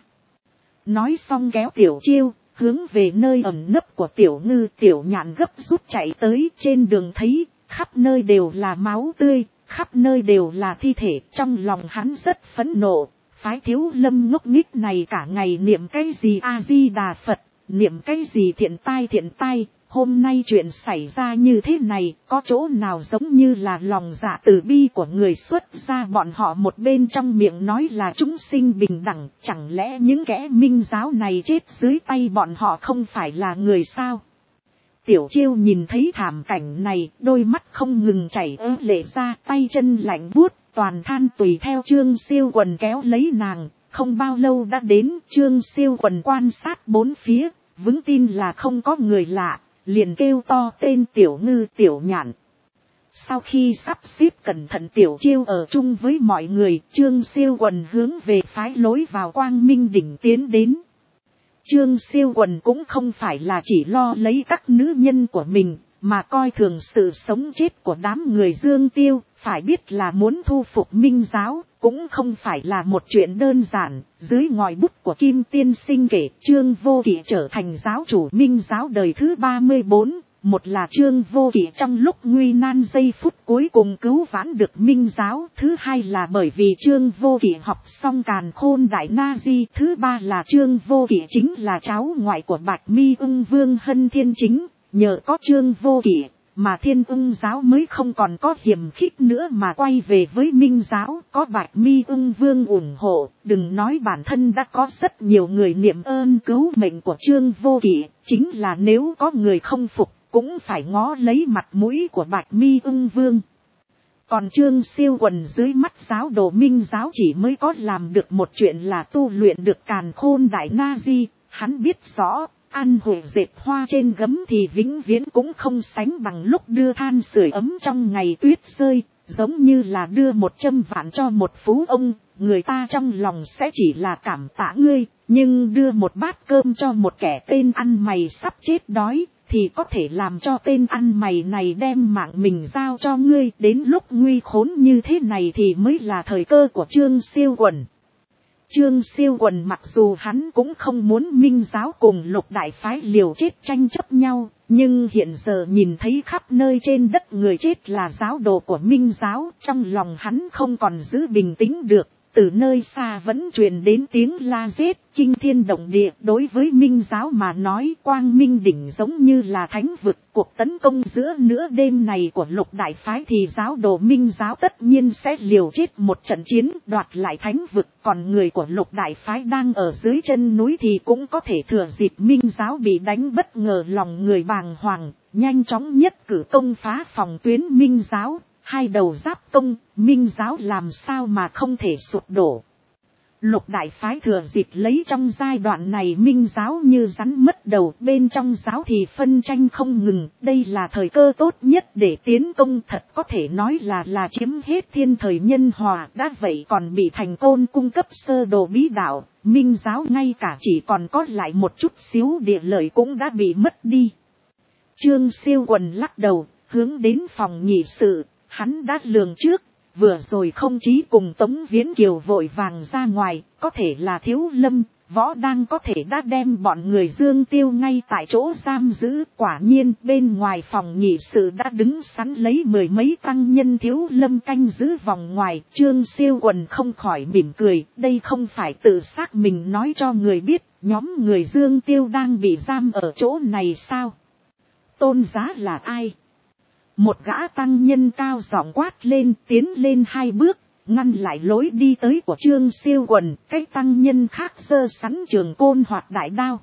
Nói xong kéo Tiểu Chiêu, hướng về nơi ẩn nấp của Tiểu Ngư. Tiểu Nhạn gấp rút chạy tới, trên đường thấy, khắp nơi đều là máu tươi, khắp nơi đều là thi thể. Trong lòng hắn rất phẫn nộ, phái Thiếu Lâm ngốc nghếch này cả ngày niệm cái gì A-di-đà Phật, niệm cái gì thiện tai. Hôm nay chuyện xảy ra như thế này, có chỗ nào giống như là lòng dạ từ bi của người xuất gia, bọn họ một bên trong miệng nói là chúng sinh bình đẳng, chẳng lẽ những kẻ Minh giáo này chết dưới tay bọn họ không phải là người sao? Tiểu Chiêu nhìn thấy thảm cảnh này, đôi mắt không ngừng chảy lệ ra, tay chân lạnh buốt, toàn than tùy theo Trương Siêu Quần kéo lấy nàng. Không bao lâu đã đến, Trương Siêu Quần quan sát bốn phía, vững tin là không có người lạ, liền kêu to tên Tiểu Ngư Tiểu Nhạn. Sau khi sắp xếp cẩn thận Tiểu Chiêu ở chung với mọi người, Trương Siêu Quần hướng về phái lối vào Quang Minh đỉnh tiến đến. Trương Siêu Quần cũng không phải là chỉ lo lấy các nữ nhân của mình, mà coi thường sự sống chết của đám người Dương Tiêu, phải biết là muốn thu phục Minh giáo, cũng không phải là một chuyện đơn giản. Dưới ngòi bút của Kim Tiên Sinh kể, Trương Vô Kỵ trở thành giáo chủ Minh giáo đời thứ 34, một là Trương Vô Kỵ trong lúc nguy nan giây phút cuối cùng cứu vãn được Minh giáo, thứ hai là bởi vì Trương Vô Kỵ học xong Càn Khôn Đại Na Di, thứ ba là Trương Vô Kỵ chính là cháu ngoại của Bạch Mi Ưng Vương Hân Thiên Chính. Nhờ có Trương Vô Kỵ mà Thiên Ưng giáo mới không còn có hiềm khích nữa mà quay về với Minh giáo, có Bạch Mi Ưng Vương ủng hộ, đừng nói bản thân đã có rất nhiều người niệm ơn cứu mệnh của Trương Vô Kỵ, chính là nếu có người không phục cũng phải ngó lấy mặt mũi của Bạch Mi Ưng Vương. Còn Trương Siêu Quần dưới mắt giáo đồ Minh giáo chỉ mới có làm được một chuyện là tu luyện được Càn Khôn Đại Na Di, hắn biết rõ. Ăn hội dệt hoa trên gấm thì vĩnh viễn cũng không sánh bằng lúc đưa than sưởi ấm trong ngày tuyết rơi, giống như là đưa 100 vạn cho một phú ông, người ta trong lòng sẽ chỉ là cảm tạ ngươi, nhưng đưa một bát cơm cho một kẻ tên ăn mày sắp chết đói, thì có thể làm cho tên ăn mày này đem mạng mình giao cho ngươi, đến lúc nguy khốn như thế này thì mới là thời cơ của Trương Siêu Quần. Trương Siêu Quần mặc dù hắn cũng không muốn Minh giáo cùng Lục đại phái liều chết tranh chấp nhau, nhưng hiện giờ nhìn thấy khắp nơi trên đất người chết là giáo đồ của Minh giáo, trong lòng hắn không còn giữ bình tĩnh được. Từ nơi xa vẫn truyền đến tiếng la giết, kinh thiên động địa. Đối với Minh giáo mà nói, Quang Minh đỉnh giống như là thánh vực. Cuộc tấn công giữa nửa đêm này của Lục đại phái thì giáo đồ Minh giáo tất nhiên sẽ liều chết một trận chiến đoạt lại thánh vực. Còn người của Lục đại phái đang ở dưới chân núi thì cũng có thể thừa dịp Minh giáo bị đánh bất ngờ lòng người bàng hoàng, nhanh chóng nhất cử công phá phòng tuyến Minh giáo. Hai đầu giáp công, Minh giáo làm sao mà không thể sụp đổ. Lục đại phái thừa dịp lấy trong giai đoạn này Minh giáo như rắn mất đầu, bên trong giáo thì phân tranh không ngừng, đây là thời cơ tốt nhất để tiến công, thật có thể nói là chiếm hết thiên thời nhân hòa. Đã vậy còn bị Thành Côn cung cấp sơ đồ bí đạo, Minh giáo ngay cả chỉ còn có lại một chút xíu địa lợi cũng đã bị mất đi. Trương Siêu Quần lắc đầu, hướng đến phòng nghị sự. Hắn đã lường trước, vừa rồi không chí cùng Tống Viễn Kiều vội vàng ra ngoài, có thể là Thiếu Lâm, Võ Đang có thể đã đem bọn người Dương Tiêu ngay tại chỗ giam giữ. Quả nhiên bên ngoài phòng nghị sự đã đứng sẵn lấy mười mấy tăng nhân Thiếu Lâm canh giữ vòng ngoài. Trương Siêu Quần không khỏi mỉm cười, đây không phải tự xác mình nói cho người biết, nhóm người Dương Tiêu đang bị giam ở chỗ này sao? Tôn Giá là ai? Một gã tăng nhân cao giọng quát lên, tiến lên hai bước, ngăn lại lối đi tới của Trương Siêu Quần. Cái tăng nhân khác giơ sẵn trường côn hoặc đại đao,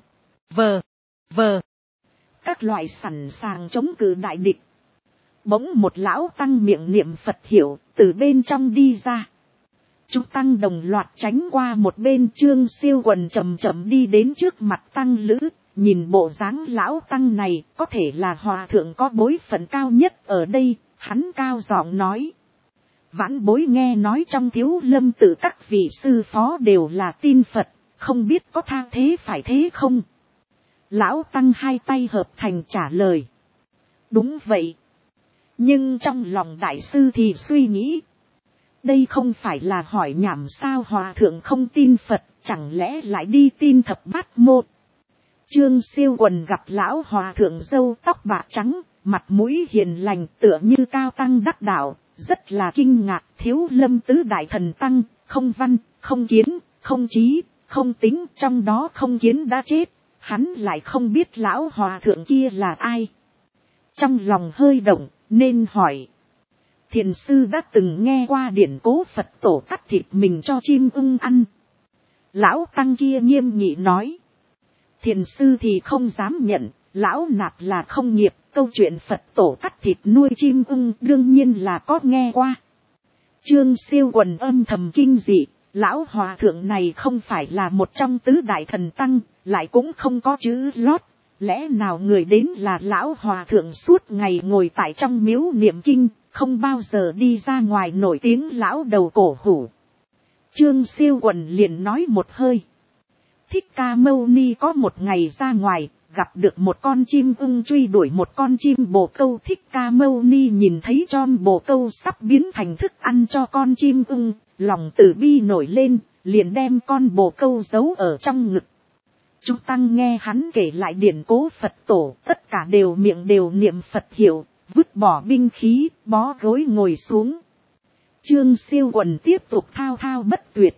vờ, các loại sẵn sàng chống cự đại địch. Bỗng một lão tăng miệng niệm Phật hiệu, từ bên trong đi ra. Chúng tăng đồng loạt tránh qua một bên. Trương Siêu Quần chậm chậm đi đến trước mặt tăng lữ. Nhìn bộ dáng lão tăng này, có thể là hòa thượng có bối phận cao nhất ở đây, hắn cao giọng nói. Vãn bối nghe nói trong Thiếu Lâm tự các vị sư phó đều là tin Phật, không biết có tha thế phải thế không? Lão tăng hai tay hợp thành trả lời. Đúng vậy. Nhưng trong lòng đại sư thì suy nghĩ. Đây không phải là hỏi nhảm sao, hòa thượng không tin Phật, chẳng lẽ lại đi tin Thập Bát Môn? Trương Siêu Quần gặp lão hòa thượng râu tóc bạc trắng, mặt mũi hiền lành tựa như cao tăng đắc đạo, rất là kinh ngạc. Thiếu Lâm tứ đại thần tăng, không văn, không kiến, không trí, không tính, trong đó không kiến đã chết, hắn lại không biết lão hòa thượng kia là ai. Trong lòng hơi động, nên hỏi. Thiền sư đã từng nghe qua điển cố Phật tổ cắt thịt mình cho chim ưng ăn. Lão tăng kia nghiêm nghị nói. Thiền sư thì không dám nhận, lão nạp là không nghiệp, câu chuyện Phật tổ cắt thịt nuôi chim ưng đương nhiên là có nghe qua. Trương Siêu Quần âm thầm kinh dị, lão hòa thượng này không phải là một trong tứ đại thần tăng, lại cũng không có chữ lót. Lẽ nào người đến là lão hòa thượng suốt ngày ngồi tại trong miếu niệm kinh, không bao giờ đi ra ngoài nổi tiếng lão đầu cổ hủ. Trương Siêu Quần liền nói một hơi. Thích Ca Mâu Ni có một ngày ra ngoài, gặp được một con chim ưng truy đuổi một con chim bồ câu. Thích Ca Mâu Ni nhìn thấy con bồ câu sắp biến thành thức ăn cho con chim ưng, lòng từ bi nổi lên, liền đem con bồ câu giấu ở trong ngực. Chúng tăng nghe hắn kể lại điển cố Phật tổ, tất cả đều miệng đều niệm Phật hiệu, vứt bỏ binh khí, bó gối ngồi xuống. Trương Siêu Quần tiếp tục thao thao bất tuyệt.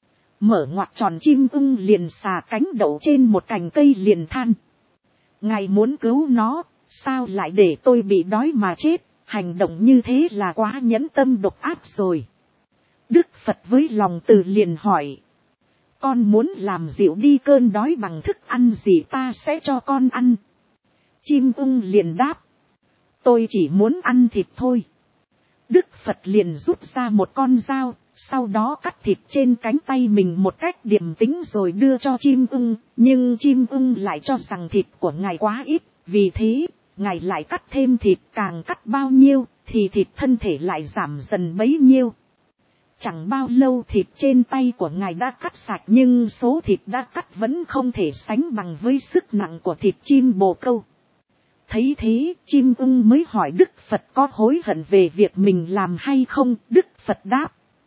Mở ngoặc tròn chim ưng liền xà cánh đậu trên một cành cây liền than. Ngài muốn cứu nó, sao lại để tôi bị đói mà chết, hành động như thế là quá nhẫn tâm độc ác rồi. Đức Phật với lòng từ liền hỏi. Con muốn làm dịu đi cơn đói bằng thức ăn gì ta sẽ cho con ăn. Chim ưng liền đáp. Tôi chỉ muốn ăn thịt thôi. Đức Phật liền rút ra một con dao, sau đó cắt thịt trên cánh tay mình một cách điềm tĩnh rồi đưa cho chim ưng. Nhưng chim ưng lại cho rằng thịt của ngài quá ít, vì thế, ngài lại cắt thêm thịt, càng cắt bao nhiêu, thì thịt thân thể lại giảm dần bấy nhiêu. Chẳng bao lâu thịt trên tay của ngài đã cắt sạch, nhưng số thịt đã cắt vẫn không thể sánh bằng với sức nặng của thịt chim bồ câu. Thấy thế, chim ưng mới hỏi Đức Phật có hối hận về việc mình làm hay không. Đức Phật đáp.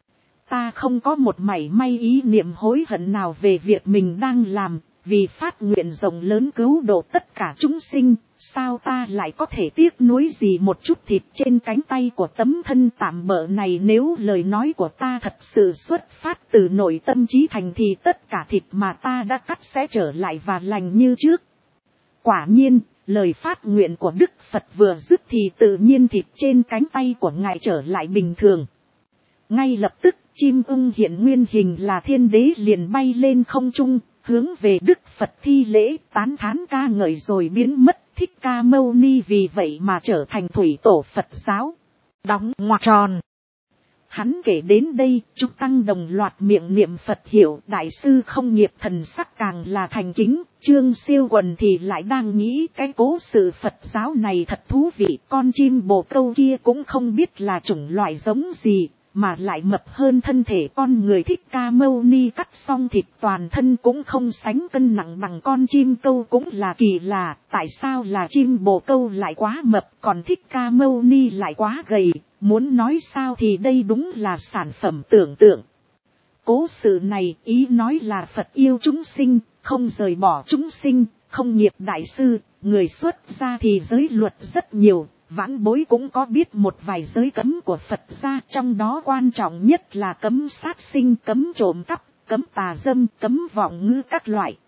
Ta không có một mảy may ý niệm hối hận nào về việc mình đang làm, vì phát nguyện rộng lớn cứu độ tất cả chúng sinh, sao ta lại có thể tiếc nuối gì một chút thịt trên cánh tay của tấm thân tạm bợ này. Nếu lời nói của ta thật sự xuất phát từ nội tâm trí thành thì tất cả thịt mà ta đã cắt sẽ trở lại và lành như trước. Quả nhiên, lời phát nguyện của Đức Phật vừa dứt thì tự nhiên thịt trên cánh tay của ngài trở lại bình thường. Ngay lập tức, chim ưng hiện nguyên hình là thiên đế liền bay lên không trung, hướng về Đức Phật thi lễ, tán thán ca ngợi rồi biến mất. Thích Ca Mâu Ni vì vậy mà trở thành thủy tổ Phật giáo. Đóng ngoặc tròn. Hắn kể đến đây, chúng tăng đồng loạt miệng niệm Phật hiệu. Đại sư không nghiệp thần sắc càng là thành kính. Trương Siêu Quần thì lại đang nghĩ cái cố sự Phật giáo này thật thú vị. Con chim bồ câu kia cũng không biết là chủng loại giống gì, mà lại mập hơn thân thể con người. Thích Ca Mâu Ni cắt xong thịt toàn thân cũng không sánh cân nặng bằng con chim câu, cũng là kỳ lạ. Tại sao là chim bồ câu lại quá mập, còn Thích Ca Mâu Ni lại quá gầy? Muốn nói sao thì đây đúng là sản phẩm tưởng tượng. Cố sự này ý nói là Phật yêu chúng sinh, không rời bỏ chúng sinh. Không nghiệp đại sư, người xuất gia thì giới luật rất nhiều. Vãn bối cũng có biết một vài giới cấm của Phật gia, trong đó quan trọng nhất là cấm sát sinh, cấm trộm cắp, cấm tà dâm, cấm vọng ngữ các loại.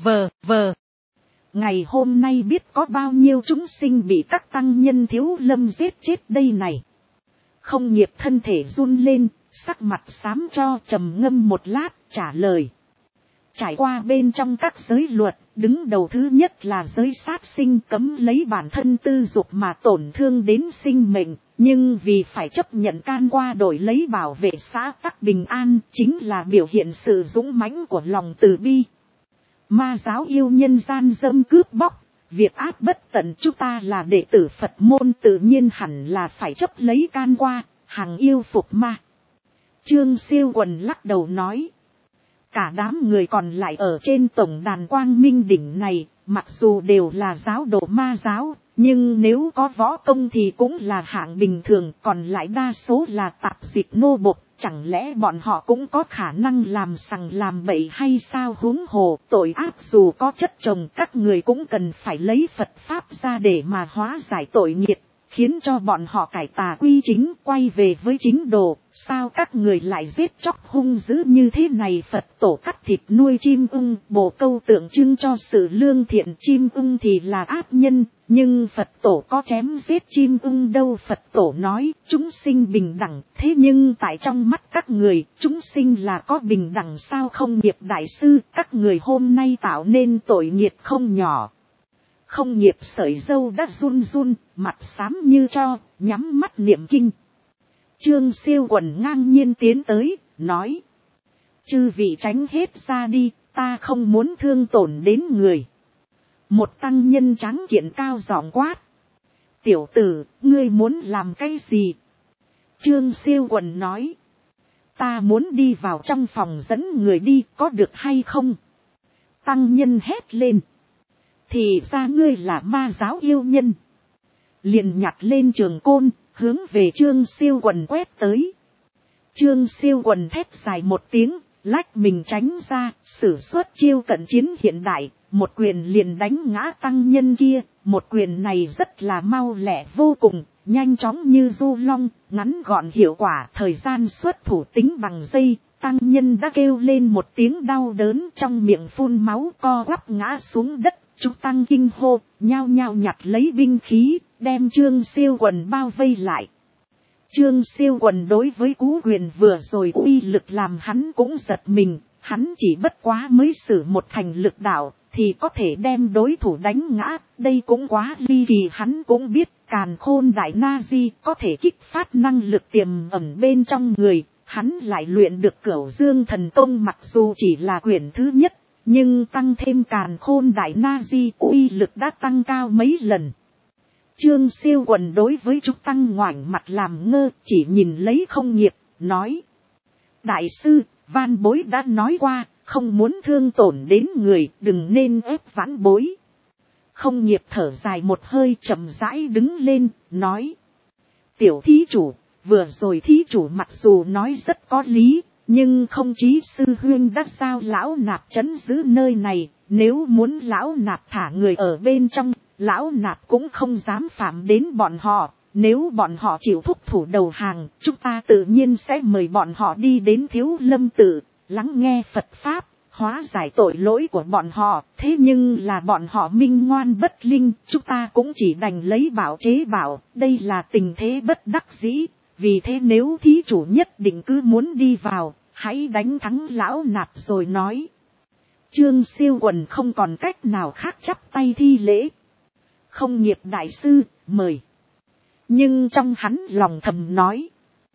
Ngày hôm nay biết có bao nhiêu chúng sinh bị các tăng nhân thiếu lâm giết chết đây này. Không nghiệp thân thể run lên, sắc mặt xám cho, trầm ngâm một lát, trả lời. Trải qua bên trong các giới luật, đứng đầu thứ nhất là giới sát sinh, cấm lấy bản thân tư dục mà tổn thương đến sinh mệnh, nhưng vì phải chấp nhận can qua đổi lấy bảo vệ xã tắc bình an, chính là biểu hiện sự dũng mãnh của lòng từ bi. Ma giáo yêu nhân gian dâm cướp bóc, việc ác bất tận, chúng ta là đệ tử Phật môn tự nhiên hẳn là phải chấp lấy can qua, hằng yêu phục ma. Trương Siêu Quần lắc đầu nói. Cả đám người còn lại ở trên tổng đàn Quang Minh đỉnh này, mặc dù đều là giáo đồ ma giáo, nhưng nếu có võ công thì cũng là hạng bình thường, còn lại đa số là tạp dịch nô bộc. Chẳng lẽ bọn họ cũng có khả năng làm sằng làm bậy hay sao? Huống hồ tội ác dù có chất chồng, các người cũng cần phải lấy Phật Pháp ra để mà hóa giải tội nghiệp, khiến cho bọn họ cải tà quy chính, quay về với chính đồ. Sao các người lại giết chóc hung dữ như thế này? Phật tổ cắt thịt nuôi chim ưng, bồ câu tượng trưng cho sự lương thiện, chim ưng thì là ác nhân, nhưng Phật tổ có chém giết chim ưng đâu. Phật tổ nói chúng sinh bình đẳng, thế nhưng tại trong mắt các người, chúng sinh là có bình đẳng sao? Không nghiệp đại sư, các người hôm nay tạo nên tội nghiệp không nhỏ. Không nghiệp sợi dâu đã run run, mặt xám như cho, nhắm mắt niệm kinh. Trương Siêu Quần ngang nhiên tiến tới, nói. Chư vị tránh hết ra đi, ta không muốn thương tổn đến người. Một tăng nhân trắng kiện cao giọng quát. Tiểu tử, ngươi muốn làm cái gì? Trương Siêu Quần nói. Ta muốn đi vào trong phòng dẫn người đi, có được hay không? Tăng nhân hét lên. Thì ra ngươi là ma giáo yêu nhân. Liền nhặt lên trường côn, hướng về Trương Siêu Quần quét tới. Trương Siêu Quần thét dài một tiếng, lách mình tránh ra, sử xuất chiêu cận chiến hiện đại, một quyền liền đánh ngã tăng nhân kia. Một quyền này rất là mau lẹ vô cùng, nhanh chóng như du long, ngắn gọn hiệu quả. Thời gian xuất thủ tính bằng giây, tăng nhân đã kêu lên một tiếng đau đớn, trong miệng phun máu, co quắp ngã xuống đất. Chúng tăng kinh hô, nhao nhao nhặt lấy binh khí, đem Trương Siêu Quần bao vây lại. Trương Siêu Quần đối với cú quyền vừa rồi uy lực làm hắn cũng giật mình, hắn chỉ bất quá mới sử một thành lực đạo, thì có thể đem đối thủ đánh ngã, đây cũng quá ly kỳ. Hắn cũng biết Càn Khôn Đại Na Di có thể kích phát năng lực tiềm ẩn bên trong người, hắn lại luyện được Cửu Dương Thần Tông, mặc dù chỉ là quyển thứ nhất, nhưng tăng thêm Càn Khôn Đại Na Di uy lực đã tăng cao mấy lần. Trương Siêu Quần đối với chúng tăng ngoảnh mặt làm ngơ, chỉ nhìn lấy Không Nghiệp, nói. Đại sư, van bối đã nói qua, không muốn thương tổn đến người, đừng nên ép vãn bối. Không Nghiệp thở dài một hơi, chậm rãi đứng lên, nói. Tiểu thí chủ, vừa rồi thí chủ mặc dù nói rất có lý, nhưng không chí sư huynh đã sao lão nạp trấn giữ nơi này, nếu muốn lão nạp thả người ở bên trong, lão nạp cũng không dám phạm đến bọn họ. Nếu bọn họ chịu thúc thủ đầu hàng, chúng ta tự nhiên sẽ mời bọn họ đi đến Thiếu Lâm Tự, lắng nghe Phật Pháp, hóa giải tội lỗi của bọn họ. Thế nhưng là bọn họ minh ngoan bất linh, chúng ta cũng chỉ đành lấy bảo chế bảo, đây là tình thế bất đắc dĩ. Vì thế nếu thí chủ nhất định cứ muốn đi vào, hãy đánh thắng lão nạp rồi nói. Trương Siêu Quần không còn cách nào khác, chắp tay thi lễ. Không Nghiệp đại sư, mời. Nhưng trong hắn lòng thầm nói.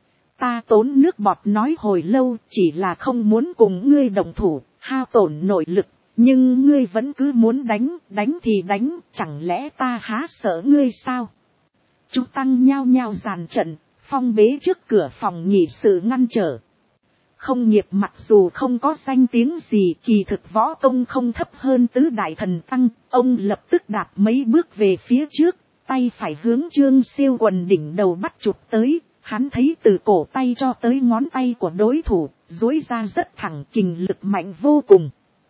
Ta tốn nước bọt nói hồi lâu, chỉ là không muốn cùng ngươi đồng thủ, hao tổn nội lực. Nhưng ngươi vẫn cứ muốn đánh thì đánh, chẳng lẽ ta há sợ ngươi sao? Chúng tăng nhao nhao dàn trận, phong bế trước cửa phòng nhị sự ngăn trở. Không Nghiệp mặc dù không có danh tiếng gì, kỳ thực võ công không thấp hơn tứ đại thần tăng, ông lập tức đạp mấy bước về phía trước, tay phải hướng Trương Siêu Quần đỉnh đầu bắt chụp tới. Hắn thấy từ cổ tay cho tới ngón tay của đối thủ, duỗi ra rất thẳng, kình lực mạnh vô cùng.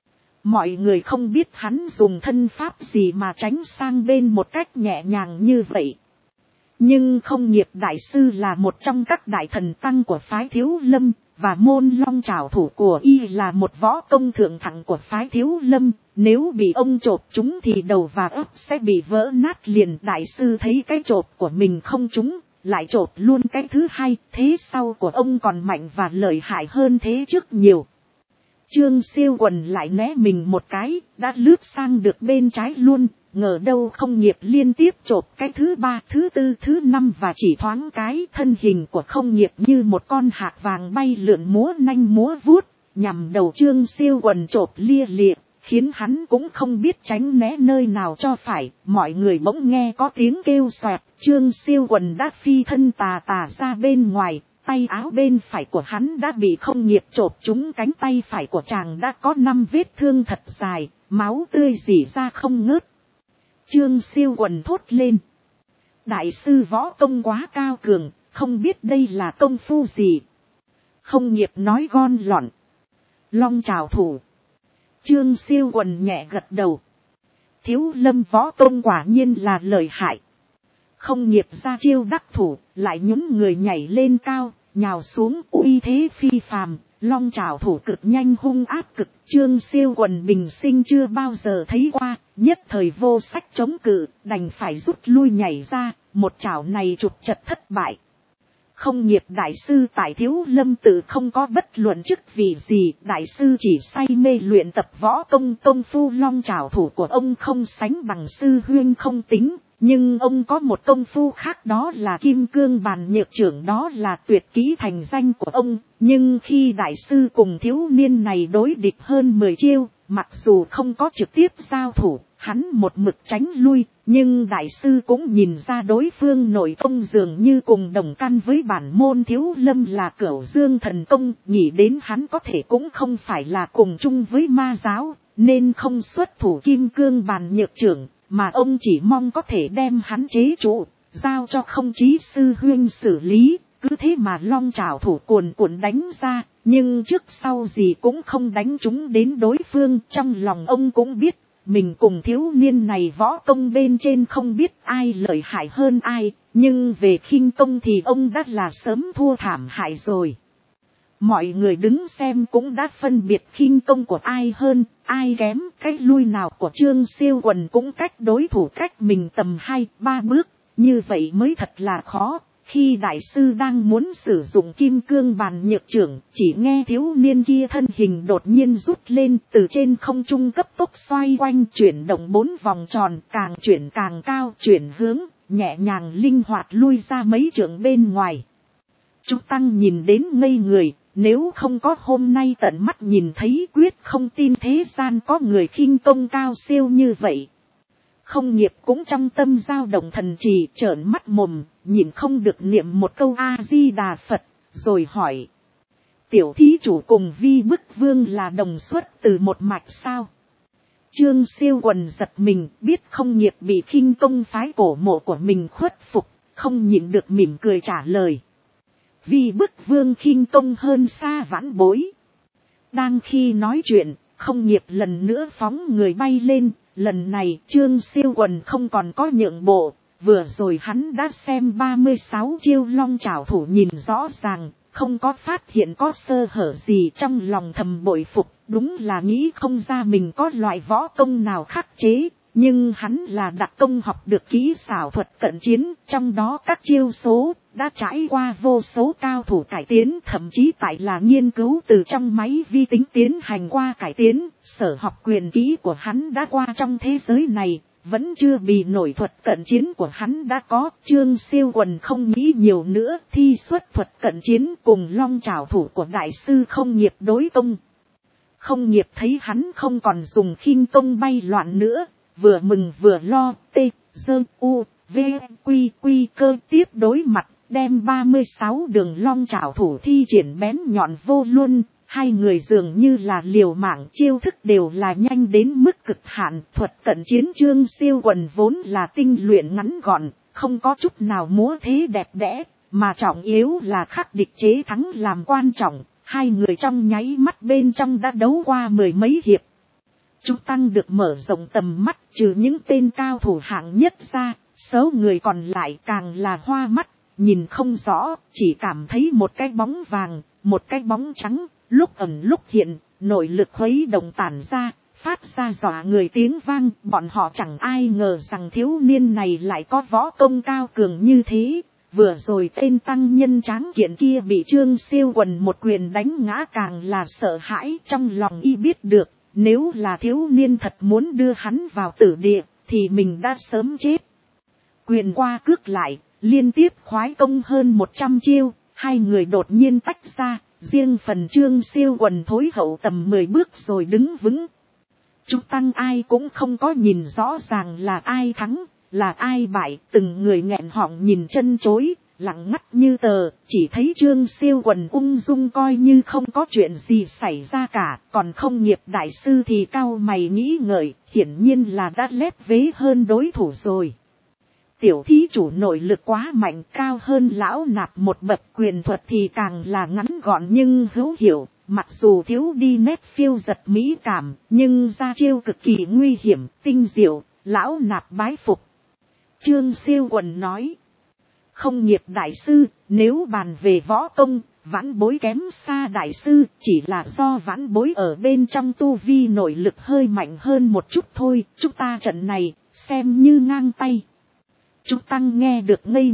Mọi người không biết hắn dùng thân pháp gì mà tránh sang bên một cách nhẹ nhàng như vậy. Nhưng Không Nghiệp đại sư là một trong các đại thần tăng của phái Thiếu Lâm, và môn long trảo thủ của y là một võ công thượng thặng của phái Thiếu Lâm. Nếu bị ông chộp trúng thì đầu và ấp sẽ bị vỡ nát liền. Đại sư thấy cái chộp của mình không trúng, lại chộp luôn cái thứ hai, thế sau của ông còn mạnh và lợi hại hơn thế trước nhiều. Trương Siêu Quần lại né mình một cái, đã lướt sang được bên trái luôn. Ngờ đâu Không Nghiệp liên tiếp chộp cái thứ ba, thứ tư, thứ năm, và chỉ thoáng cái thân hình của Không Nghiệp như một con hạc vàng bay lượn múa nanh múa vuốt, nhằm đầu Trương Siêu Quần chộp lia lịa, khiến hắn cũng không biết tránh né nơi nào cho phải. Mọi người bỗng nghe có tiếng kêu xoẹt, Trương Siêu Quần đã phi thân tà tà ra bên ngoài, tay áo bên phải của hắn đã bị Không Nghiệp chộp trúng, cánh tay phải của chàng đã có 5 vết thương thật dài, máu tươi rỉ ra không ngớt. Trương Siêu Quần thốt lên. Đại sư võ công quá cao cường, không biết đây là công phu gì. Không Nghiệp nói gon lọn. Long trảo thủ. Trương Siêu Quần nhẹ gật đầu. Thiếu Lâm võ công quả nhiên là lợi hại. Không Nghiệp ra chiêu đắc thủ, lại nhún người nhảy lên cao, nhào xuống, uy thế phi phàm. Long trảo thủ cực nhanh hung ác cực, Trương Siêu Quần bình sinh chưa bao giờ thấy qua, nhất thời vô sách chống cự, đành phải rút lui nhảy ra, một chảo này trục chật thất bại. Không nghiệp đại sư tại Thiếu Lâm tự không có bất luận chức vị gì, đại sư chỉ say mê luyện tập võ công phu long trảo thủ của ông không sánh bằng sư huynh không tính, nhưng ông có một công phu khác, đó là kim cương bàn nhược trưởng, đó là tuyệt kỹ thành danh của ông. Nhưng khi đại sư cùng thiếu niên này đối địch hơn 10 chiêu, mặc dù không có trực tiếp giao thủ, hắn một mực tránh lui, nhưng đại sư cũng nhìn ra đối phương nội công dường như cùng đồng căn với bản môn Thiếu Lâm là Cửu Dương thần công, nghĩ đến hắn có thể cũng không phải là cùng chung với ma giáo, nên không xuất thủ kim cương bàn nhược trưởng, mà ông chỉ mong có thể đem hắn chế trụ, giao cho Không Chí sư huynh xử lý. Cứ thế mà long trảo thủ cuồn cuộn đánh ra, nhưng trước sau gì cũng không đánh trúng đến đối phương. Trong lòng ông cũng biết, mình cùng thiếu niên này võ công bên trên không biết ai lợi hại hơn ai, nhưng về khinh công thì ông đã là sớm thua thảm hại rồi. Mọi người đứng xem cũng đã phân biệt khinh công của ai hơn, ai kém, cách lui nào của Trương Siêu Quần cũng cách đối thủ cách mình tầm 2-3 bước, như vậy mới thật là khó. Khi đại sư đang muốn sử dụng kim cương bàn nhược trưởng, chỉ nghe thiếu niên kia thân hình đột nhiên rút lên, từ trên không trung cấp tốc xoay quanh chuyển động 4 vòng tròn, càng chuyển càng cao, chuyển hướng, nhẹ nhàng linh hoạt lui ra mấy trượng bên ngoài. Chú Tăng nhìn đến ngây người, nếu không có hôm nay tận mắt nhìn thấy quyết không tin thế gian có người khinh công cao siêu như vậy. Không nghiệp cũng trong tâm dao động thần trì, trợn mắt mồm, nhìn không được niệm một câu A-di-đà Phật, rồi hỏi. Tiểu thí chủ cùng Vi Bức Vương là đồng xuất từ một mạch sao? Trương Siêu Quần giật mình, biết không nghiệp bị khinh công phái cổ mộ của mình khuất phục, không nhịn được mỉm cười trả lời. Vi Bức Vương khinh công hơn xa vãn bối. Đang khi nói chuyện, không nghiệp lần nữa phóng người bay lên. Lần này Trương Siêu Quần không còn có nhượng bộ, vừa rồi hắn đã xem 36 chiêu long trảo thủ nhìn rõ ràng, không có phát hiện có sơ hở gì, trong lòng thầm bội phục, đúng là nghĩ không ra mình có loại võ công nào khắc chế, nhưng hắn là đặc công học được kỹ xảo thuật cận chiến, trong đó các chiêu số đã trải qua vô số cao thủ cải tiến, thậm chí tại là nghiên cứu từ trong máy vi tính tiến hành qua cải tiến, sở học quyền kỹ của hắn đã qua trong thế giới này, vẫn chưa bị nổi thuật cận chiến của hắn đã có. Trương Siêu Quần không nghĩ nhiều nữa, thi xuất thuật cận chiến cùng long trảo thủ của đại sư không nghiệp đối công. Không nghiệp thấy hắn không còn dùng khinh công bay loạn nữa, vừa mừng vừa lo, quy cơ tiếp đối mặt, đem 36 đường long trảo thủ thi triển bén nhọn vô luân. Hai người dường như là liều mạng, chiêu thức đều là nhanh đến mức cực hạn. Thuật cận chiến Trương Siêu Quần vốn là tinh luyện ngắn gọn, không có chút nào múa thế đẹp đẽ, mà trọng yếu là khắc địch chế thắng làm quan trọng. Hai người trong nháy mắt bên trong đã đấu qua 10 mấy hiệp. Chú Tăng được mở rộng tầm mắt, trừ những tên cao thủ hạng nhất ra, số người còn lại càng là hoa mắt, nhìn không rõ, chỉ cảm thấy một cái bóng vàng, một cái bóng trắng, lúc ẩn lúc hiện, nội lực khuấy động tản ra, phát ra dọa người tiếng vang. Bọn họ chẳng ai ngờ rằng thiếu niên này lại có võ công cao cường như thế. Vừa rồi tên tăng nhân tráng kiện kia bị Trương Siêu Quần một quyền đánh ngã càng là sợ hãi, trong lòng y biết được, nếu là thiếu niên thật muốn đưa hắn vào tử địa, thì mình đã sớm chết. Quyền qua cước lại, liên tiếp khoái công hơn 100 chiêu, hai người đột nhiên tách ra, riêng phần Trương Siêu Quần thối hậu tầm 10 bước rồi đứng vững. Chú Tăng ai cũng không có nhìn rõ ràng là ai thắng, là ai bại, từng người nghẹn họng nhìn chân chối, lặng ngắt như tờ, chỉ thấy Trương Siêu Quần ung dung coi như không có chuyện gì xảy ra cả, còn không nghiệp đại sư thì cau mày nghĩ ngợi, hiển nhiên là đã lép vế hơn đối thủ rồi. Tiểu thí chủ nội lực quá mạnh, cao hơn lão nạp một bậc, quyền thuật thì càng là ngắn gọn nhưng hữu hiệu, mặc dù thiếu đi nét phiêu giật mỹ cảm, nhưng ra chiêu cực kỳ nguy hiểm, tinh diệu, lão nạp bái phục. Trương Siêu Quần nói, không nghiệp đại sư, nếu bàn về võ công, vãn bối kém xa đại sư, chỉ là do vãn bối ở bên trong tu vi nội lực hơi mạnh hơn một chút thôi, chúng ta trận này, xem như ngang tay. Chú Tăng nghe được ngây người,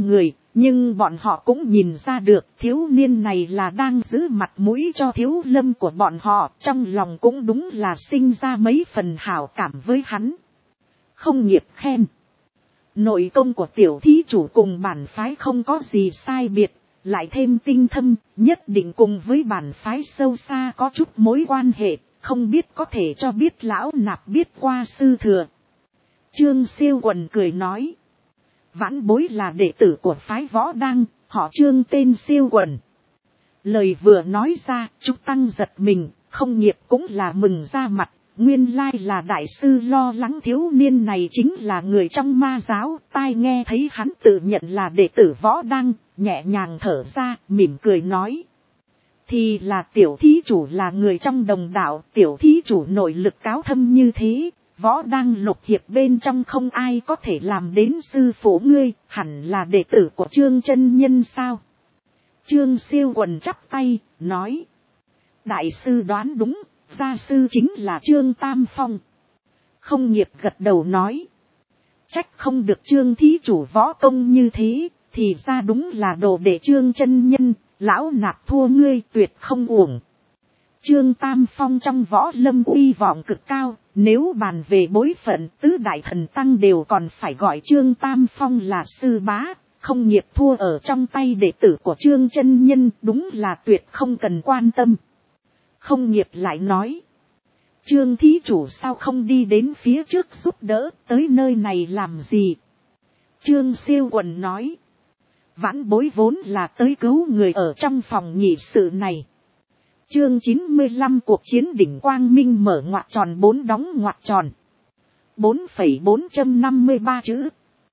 Nhưng bọn họ cũng nhìn ra được thiếu niên này là đang giữ mặt mũi cho Thiếu Lâm của bọn họ, trong lòng cũng đúng là sinh ra mấy phần hảo cảm với hắn. Không nghiệp khen. Nội công của tiểu thí chủ cùng bản phái không có gì sai biệt, lại thêm tinh thâm, nhất định cùng với bản phái sâu xa có chút mối quan hệ, không biết có thể cho biết lão nạp biết qua sư thừa. Trương Siêu Quần cười nói. Vãn bối là đệ tử của phái Võ Đăng, họ Trương tên Siêu Quần. Lời vừa nói ra, Trúc Tăng giật mình, không nghiệp cũng là mừng ra mặt. Nguyên lai là đại sư lo lắng thiếu niên này chính là người trong ma giáo, tai nghe thấy hắn tự nhận là đệ tử Võ Đăng, nhẹ nhàng thở ra, mỉm cười nói. Thì là tiểu thí chủ là người trong đồng đạo, tiểu thí chủ nội lực cáo thâm như thế, Võ Đăng lục hiệp bên trong không ai có thể làm đến sư phụ ngươi, hẳn là đệ tử của Trương chân nhân sao? Trương Siêu Quần chắp tay, nói. Đại sư đoán đúng. Gia sư chính là Trương Tam Phong. Không nghiệp gật đầu nói. Trách không được Trương thí chủ võ công như thế, thì ra đúng là đồ đệ Trương chân nhân, lão nạp thua ngươi tuyệt không uổng. Trương Tam Phong trong võ lâm uy vọng cực cao, nếu bàn về bối phận tứ đại thần tăng đều còn phải gọi Trương Tam Phong là sư bá, không nghiệp thua ở trong tay đệ tử của Trương chân nhân đúng là tuyệt không cần quan tâm. Không nghiệp lại nói. Trương thí chủ sao không đi đến phía trước giúp đỡ, tới nơi này làm gì? Trương Siêu Quần nói. Vãn bối vốn là tới cứu người ở trong phòng nghị sự này. Chương 95 cuộc chiến đỉnh Quang Minh mở ngoặc tròn 4 đóng ngoặc tròn. 4,453 chữ.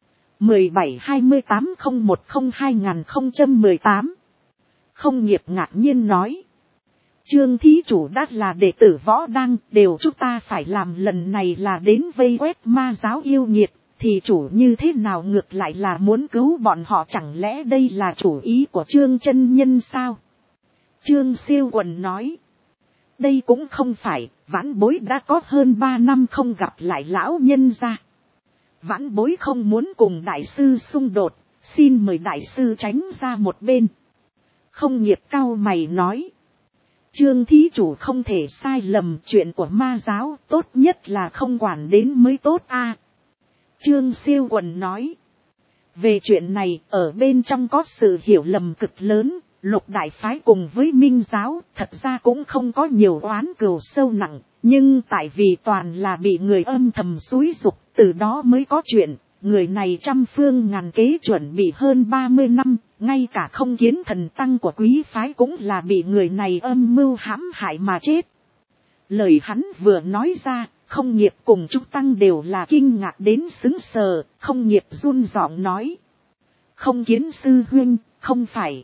17-28-01-2018. Không nghiệp ngạc nhiên nói. Trương thí chủ đã là đệ tử Võ Đăng, đều chúng ta phải làm lần này là đến vây quét ma giáo yêu nghiệt, thì chủ như thế nào ngược lại là muốn cứu bọn họ, chẳng lẽ đây là chủ ý của Trương chân nhân sao? Trương Siêu Quần nói. Đây cũng không phải, vãn bối đã có hơn 3 năm không gặp lại lão nhân gia. Vãn bối không muốn cùng đại sư xung đột, xin mời đại sư tránh ra một bên. Không nghiệp cau mày nói. Trương thí chủ không thể sai lầm, chuyện của ma giáo tốt nhất là không quản đến mới tốt a. Trương Siêu Quần nói. Về chuyện này ở bên trong có sự hiểu lầm cực lớn, Lục đại phái cùng với Minh giáo thật ra cũng không có nhiều oán cừu sâu nặng, nhưng tại vì toàn là bị người âm thầm xúi giục, từ đó mới có chuyện. Người này trăm phương ngàn kế chuẩn bị hơn 30 năm, ngay cả Không Kiến thần tăng của quý phái cũng là bị người này âm mưu hãm hại mà chết. Lời hắn vừa nói ra, Không nghiệp cùng Trúc Tăng đều là kinh ngạc đến sững sờ. Không nghiệp run giọng nói. Không Kiến sư huynh, không phải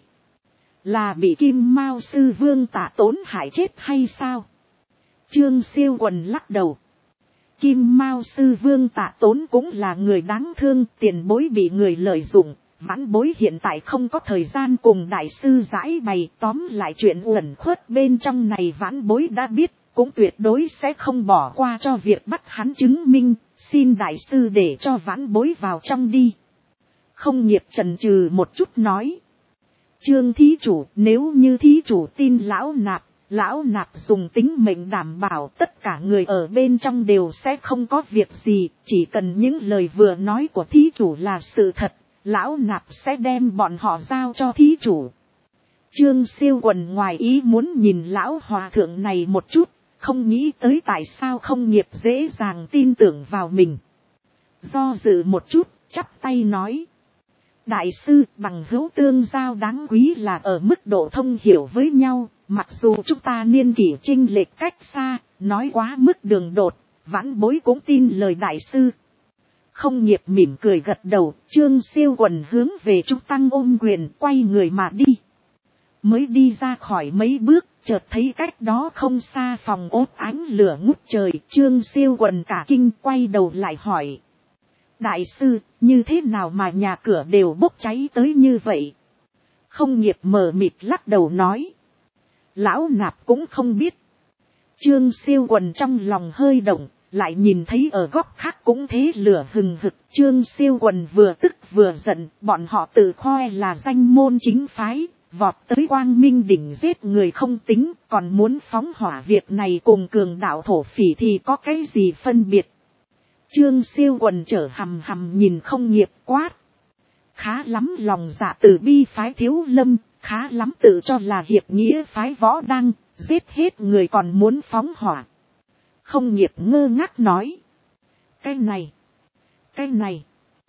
là bị Kim Mao sư vương Tạ Tốn hại chết hay sao? Trương Siêu Quần lắc đầu. Kim Mao sư vương Tạ Tốn cũng là người đáng thương, tiền bối bị người lợi dụng, vãn bối hiện tại không có thời gian cùng đại sư giải bày, tóm lại chuyện uẩn khuất bên trong này vãn bối đã biết, cũng tuyệt đối sẽ không bỏ qua cho việc bắt hắn chứng minh, xin đại sư để cho vãn bối vào trong đi. Không nghiệp chần chừ một chút nói. Trương thí chủ, nếu như thí chủ tin lão nạp dùng tính mệnh đảm bảo tất cả người ở bên trong đều sẽ không có việc gì, chỉ cần những lời vừa nói của thí chủ là sự thật, lão nạp sẽ đem bọn họ giao cho thí chủ. Trương Siêu Quần ngoài ý muốn nhìn lão hòa thượng này một chút, không nghĩ tới tại sao Không nghiệp dễ dàng tin tưởng vào mình. Do dự một chút, chắp tay nói. Đại sư, bằng hữu tương giao đáng quý là ở mức độ thông hiểu với nhau, mặc dù chúng ta niên kỷ chênh lệch cách xa, nói quá mức đường đột, vãn bối cũng tin lời đại sư. Không nghiệp mỉm cười gật đầu, Trương Siêu Quần hướng về Trúc Tăng ôm quyền, quay người mà đi. Mới đi ra khỏi mấy bước, chợt thấy cách đó không xa phòng ốt ánh lửa ngút trời, Trương Siêu Quần cả kinh quay đầu lại hỏi. Đại sư, như thế nào mà nhà cửa đều bốc cháy tới như vậy? Không nghiệp mờ mịt lắc đầu nói. Lão nạp cũng không biết. Trương Siêu Quần trong lòng hơi động, lại nhìn thấy ở góc khác cũng thế lửa hừng hực. Trương Siêu Quần vừa tức vừa giận, bọn họ tự khoe là danh môn chính phái, vọt tới Quang Minh đỉnh giết người không tính, còn muốn phóng hỏa, việc này cùng cường đạo thổ phỉ thì có cái gì phân biệt. Trương Siêu Quần trở hầm hầm nhìn Không Nghiệp quát. Khá lắm lòng dạ từ bi phái Thiếu Lâm, khá lắm tự cho là hiệp nghĩa phái Võ Đăng, giết hết người còn muốn phóng hỏa. Không Nghiệp ngơ ngác nói. Cái này,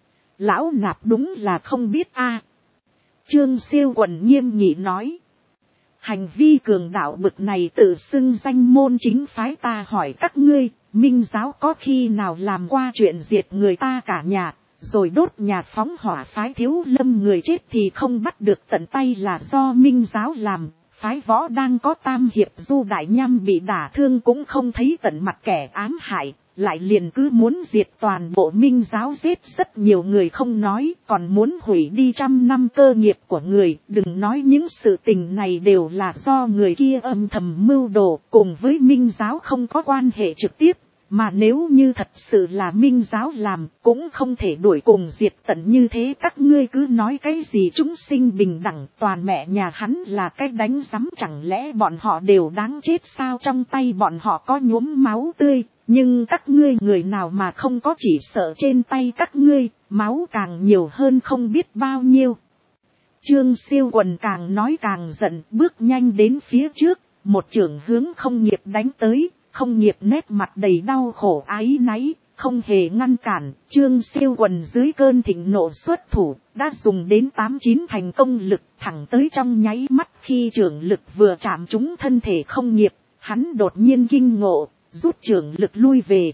lão nạp đúng là không biết a. Trương Siêu Quần nghiêm nghị nói. Hành vi cường đạo bực này tự xưng danh môn chính phái, ta hỏi các ngươi, Minh giáo có khi nào làm qua chuyện diệt người ta cả nhà, rồi đốt nhà phóng hỏa phái Thiếu Lâm người chết thì không bắt được tận tay là do Minh giáo làm, phái Võ đang có tam hiệp Du Đại Nham bị đả thương cũng không thấy tận mặt kẻ ám hại, lại liền cứ muốn diệt toàn bộ Minh giáo, giết rất nhiều người không nói, còn muốn hủy đi trăm năm cơ nghiệp của người. Đừng nói những sự tình này đều là do người kia âm thầm mưu đồ, cùng với Minh giáo không có quan hệ trực tiếp. Mà nếu như thật sự là Minh giáo làm, cũng không thể đuổi cùng diệt tận như thế. Các ngươi cứ nói cái gì chúng sinh bình đẳng, toàn mẹ nhà hắn là cái đánh rắm, chẳng lẽ bọn họ đều đáng chết sao? Trong tay bọn họ có nhuốm máu tươi, nhưng các ngươi người nào mà không có, chỉ sợ trên tay các ngươi, máu càng nhiều hơn không biết bao nhiêu. Trương Siêu Quần càng nói càng giận, bước nhanh đến phía trước, một chưởng hướng Không Nghiệp đánh tới. Không Nghiệp nét mặt đầy đau khổ áy náy, không hề ngăn cản. Trương Siêu Quần dưới cơn thịnh nộ xuất thủ, đã dùng đến 8-9 thành công lực, thẳng tới trong nháy mắt. Khi chưởng lực vừa chạm trúng thân thể Không Nghiệp, hắn đột nhiên kinh ngộ, rút chưởng lực lui về.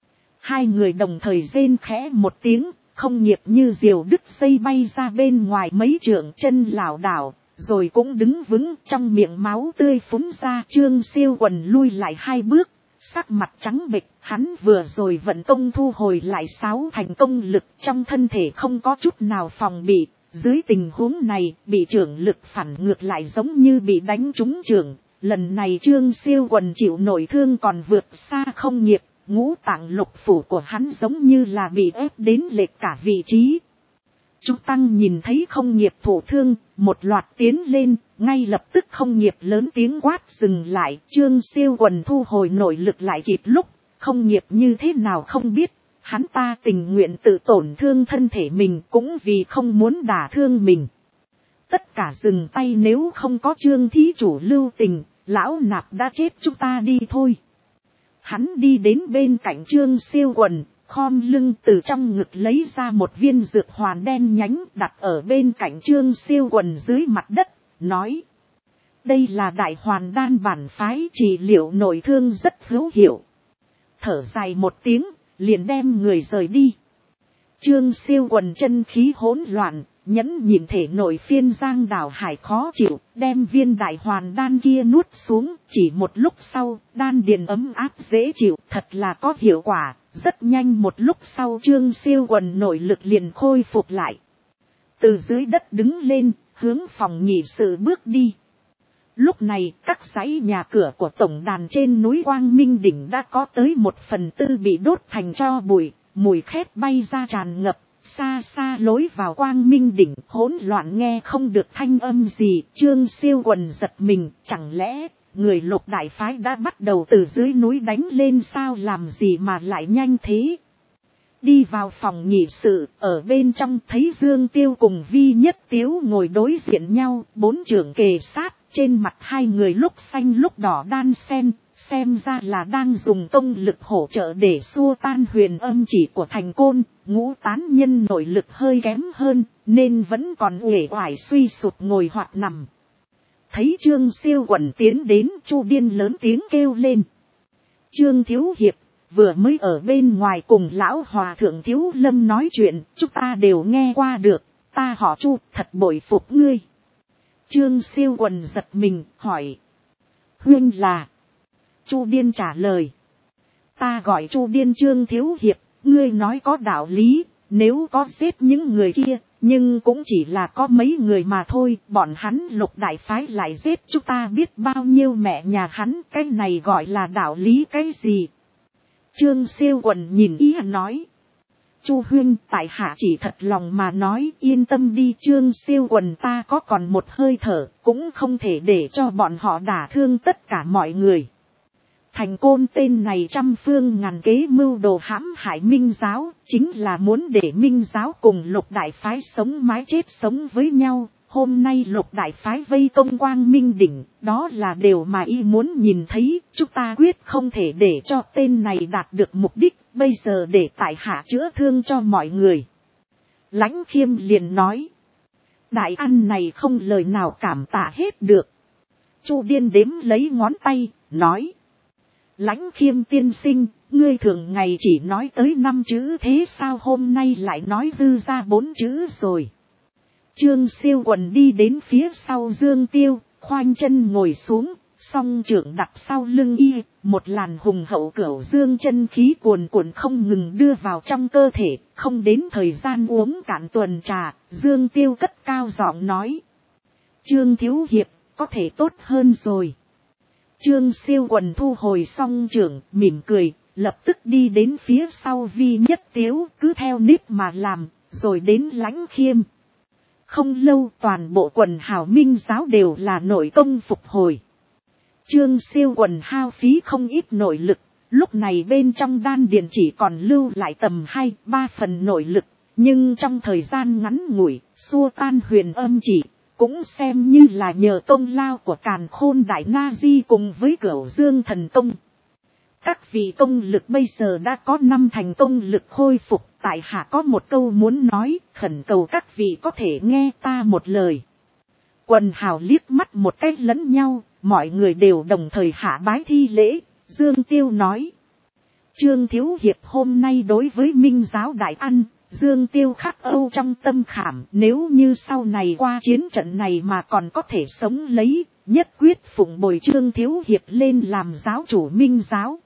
Hai người đồng thời rên khẽ một tiếng, Không Nghiệp như diều đứt dây bay ra bên ngoài mấy trượng, chân lảo đảo. Rồi cũng đứng vững, trong miệng máu tươi phúng ra. Trương Siêu Quần lui lại 2 bước, sắc mặt trắng bệch, hắn vừa rồi vận công thu hồi lại 6 thành công lực, trong thân thể không có chút nào phòng bị. Dưới tình huống này, bị chưởng lực phản ngược lại giống như bị đánh trúng chưởng. Lần này Trương Siêu Quần chịu nổi thương còn vượt xa Không Nghiệp, ngũ tạng lục phủ của hắn giống như là bị ép đến lệch cả vị trí. Trung tăng nhìn thấy Không Nghiệp thổ thương, một loạt tiến lên, ngay lập tức Không Nghiệp lớn tiếng quát dừng lại. Trương Siêu Quần thu hồi nội lực lại kịp lúc, Không Nghiệp như thế nào không biết, hắn ta tình nguyện tự tổn thương thân thể mình cũng vì không muốn đả thương mình. Tất cả dừng tay, nếu không có Trương thí chủ lưu tình, lão nạp đã chết, chúng ta đi thôi. Hắn đi đến bên cạnh Trương Siêu Quần, khom lưng từ trong ngực lấy ra một viên dược hoàn đen nhánh đặt ở bên cạnh Trương Siêu Quần dưới mặt đất, nói. Đây là đại hoàn đan bản phái, trị liệu nội thương rất hữu hiệu. Thở dài một tiếng, liền đem người rời đi. Trương Siêu Quần chân khí hỗn loạn, nhẫn nhìn thể nội phiên giang đảo hải khó chịu, đem viên đại hoàn đan kia nuốt xuống. Chỉ một lúc sau, đan điền ấm áp dễ chịu, thật là có hiệu quả. Rất nhanh một lúc sau Trương Siêu Quần nội lực liền khôi phục lại. Từ dưới đất đứng lên, hướng phòng nghị sự bước đi. Lúc này các dãy nhà cửa của tổng đàn trên núi Quang Minh đỉnh đã có tới 1/4 bị đốt thành tro bụi, mùi khét bay ra tràn ngập. Xa xa lối vào Quang Minh đỉnh hỗn loạn, nghe không được thanh âm gì. Trương Siêu Quần giật mình, chẳng lẽ người Lục đại phái đã bắt đầu từ dưới núi đánh lên sao, làm gì mà lại nhanh thế. Đi vào phòng nghị sự, ở bên trong thấy Dương Tiêu cùng Vi Nhất Tiếu ngồi đối diện nhau, 4 trưởng kề sát, trên mặt hai người lúc xanh lúc đỏ đan xen, xem ra là đang dùng công lực hỗ trợ để xua tan huyền âm chỉ của Thành Côn. Ngũ tán nhân nội lực hơi kém hơn, nên vẫn còn uể oải suy sụp ngồi hoặc nằm. Thấy Trương Siêu Quần tiến đến, Chu Điên lớn tiếng kêu lên. Trương Thiếu Hiệp, vừa mới ở bên ngoài cùng lão hòa thượng Thiếu Lâm nói chuyện, chúng ta đều nghe qua được, ta họ Chu, thật bội phục ngươi. Trương Siêu Quần giật mình, hỏi. Huynh là? Chu Điên trả lời. Ta gọi Chu Điên. Trương Thiếu Hiệp, ngươi nói có đạo lý, nếu có giết những người kia, nhưng cũng chỉ là có mấy người mà thôi, bọn hắn Lục đại phái lại giết chúng ta biết bao nhiêu mẹ nhà hắn, cái này gọi là đạo lý cái gì? Trương Siêu Quần nhìn ý nói. Chu huynh, tại hạ chỉ thật lòng mà nói, yên tâm đi. Trương Siêu Quần, ta có còn một hơi thở, cũng không thể để cho bọn họ đả thương tất cả mọi người. Thành Côn tên này trăm phương ngàn kế mưu đồ hãm hại Minh giáo, chính là muốn để Minh giáo cùng Lục đại phái sống mái chết sống với nhau. Hôm nay Lục đại phái vây công Quang Minh đỉnh, đó là điều mà y muốn nhìn thấy. Chúng ta quyết không thể để cho tên này đạt được mục đích, bây giờ để tại hạ chữa thương cho mọi người. Lãnh Khiêm liền nói. Đại ăn này không lời nào cảm tạ hết được. Chu Điên đếm lấy ngón tay, nói. Lãnh Khiêm tiên sinh, ngươi thường ngày chỉ nói tới 5 chữ, thế sao hôm nay lại nói dư ra 4 chữ rồi. Trương Siêu Quần đi đến phía sau Dương Tiêu, khoanh chân ngồi xuống, song trưởng đặt sau lưng y, một làn hùng hậu cửu dương chân khí cuồn cuộn không ngừng đưa vào trong cơ thể, không đến thời gian uống cạn tuần trà, Dương Tiêu cất cao giọng nói. Trương Thiếu Hiệp, có thể tốt hơn rồi. Trương Siêu Quần thu hồi song trưởng, mỉm cười, lập tức đi đến phía sau Vi Nhất Tiếu, cứ theo nếp mà làm, rồi đến Lãnh Khiêm. Không lâu toàn bộ quần hào Minh giáo đều là nội công phục hồi. Trương Siêu Quần hao phí không ít nội lực, lúc này bên trong đan điền chỉ còn lưu lại tầm 2-3 phần nội lực, nhưng trong thời gian ngắn ngủi, xua tan huyền âm chỉ, cũng xem như là nhờ công lao của Càn Khôn Đại Na Di cùng với Cửu Dương Thần Công. Các vị công lực bây giờ đã có 5 thành công lực khôi phục, tại hạ có một câu muốn nói, khẩn cầu các vị có thể nghe ta một lời. Quần hào liếc mắt một cách lẫn nhau, mọi người đều đồng thời hạ bái thi lễ. Dương Tiêu nói. Trương Thiếu Hiệp hôm nay đối với Minh giáo đại ăn, Dương Tiêu khắc âu trong tâm khảm, nếu như sau này qua chiến trận này mà còn có thể sống lấy, nhất quyết phụng bồi Trương Thiếu Hiệp lên làm giáo chủ Minh giáo.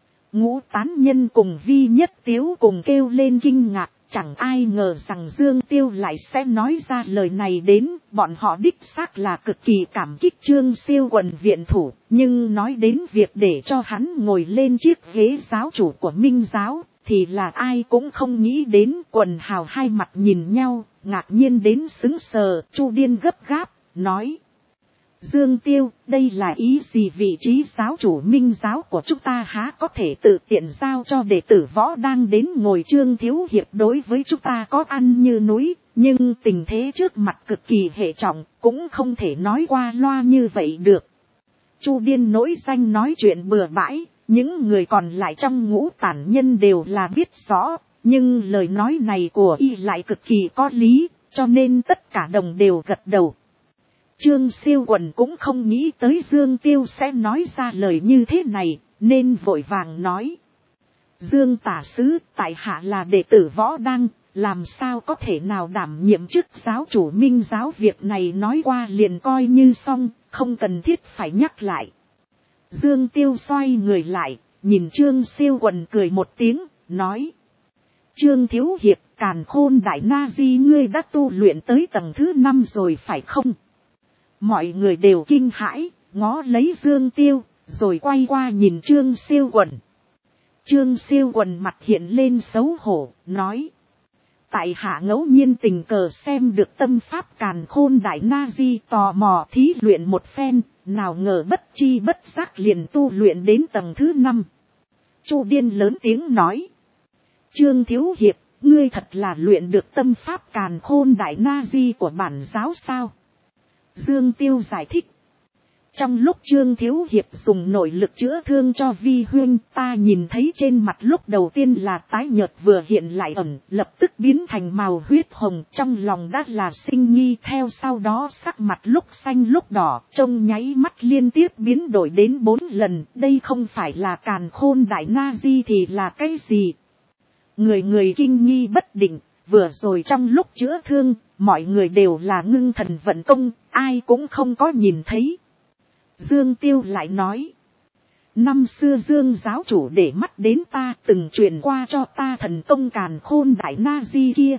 Ngũ tán nhân cùng Vi Nhất Tiếu cùng kêu lên kinh ngạc, chẳng ai ngờ rằng Dương Tiêu lại sẽ nói ra lời này đến, bọn họ đích xác là cực kỳ cảm kích Trương Siêu Quần viện thủ, nhưng nói đến việc để cho hắn ngồi lên chiếc ghế giáo chủ của Minh giáo, thì là ai cũng không nghĩ đến. Quần hào hai mặt nhìn nhau, ngạc nhiên đến sững sờ. Chu Điên gấp gáp, nói. Dương Tiêu, đây là ý gì? Vị trí giáo chủ Minh giáo của chúng ta há có thể tự tiện giao cho đệ tử võ đang đến ngồi? Trương Thiếu Hiệp đối với chúng ta có ăn như núi, nhưng tình thế trước mặt cực kỳ hệ trọng, cũng không thể nói qua loa như vậy được. Chu Điên nổi danh nói chuyện bừa bãi, những người còn lại trong ngũ tản nhân đều là biết rõ, nhưng lời nói này của y lại cực kỳ có lý, cho nên tất cả đồng đều gật đầu. Trương Siêu Quần cũng không nghĩ tới Dương Tiêu sẽ nói ra lời như thế này, nên vội vàng nói. Dương tả sứ, tại hạ là đệ tử võ đăng, làm sao có thể nào đảm nhiệm chức giáo chủ Minh giáo? Việc này nói qua liền coi như xong, không cần thiết phải nhắc lại. Dương Tiêu xoay người lại, nhìn Trương Siêu Quần cười một tiếng, nói. Trương Thiếu Hiệp, Càn Khôn Đại Na Di ngươi đã tu luyện tới tầng thứ 5 rồi phải không? Mọi người đều kinh hãi, ngó lấy Dương Tiêu, rồi quay qua nhìn Trương Siêu Quần. Trương Siêu Quần mặt hiện lên xấu hổ, nói. Tại hạ ngẫu nhiên tình cờ xem được tâm pháp Càn Khôn Đại Na Di, tò mò thí luyện một phen, nào ngờ bất chi bất giác liền tu luyện đến tầng thứ 5. Chu Điên lớn tiếng nói. Trương Thiếu Hiệp, ngươi thật là luyện được tâm pháp Càn Khôn Đại Na Di của bản giáo sao? Dương Tiêu giải thích. Trong lúc Trương Thiếu Hiệp dùng nội lực chữa thương cho Vi huynh, ta nhìn thấy trên mặt lúc đầu tiên là tái nhợt vừa hiện lại ẩn, lập tức biến thành màu huyết hồng, trong lòng đã là sinh nghi, theo sau đó sắc mặt lúc xanh lúc đỏ, trông nháy mắt liên tiếp biến đổi đến 4 lần, đây không phải là Càn Khôn Đại Na Di thì là cái gì? Người người kinh nghi bất định, vừa rồi trong lúc chữa thương, mọi người đều là ngưng thần vận công, ai cũng không có nhìn thấy. Dương Tiêu lại nói. Năm xưa Dương giáo chủ để mắt đến ta từng truyền qua cho ta thần công Càn Khôn Đại Na Di kia.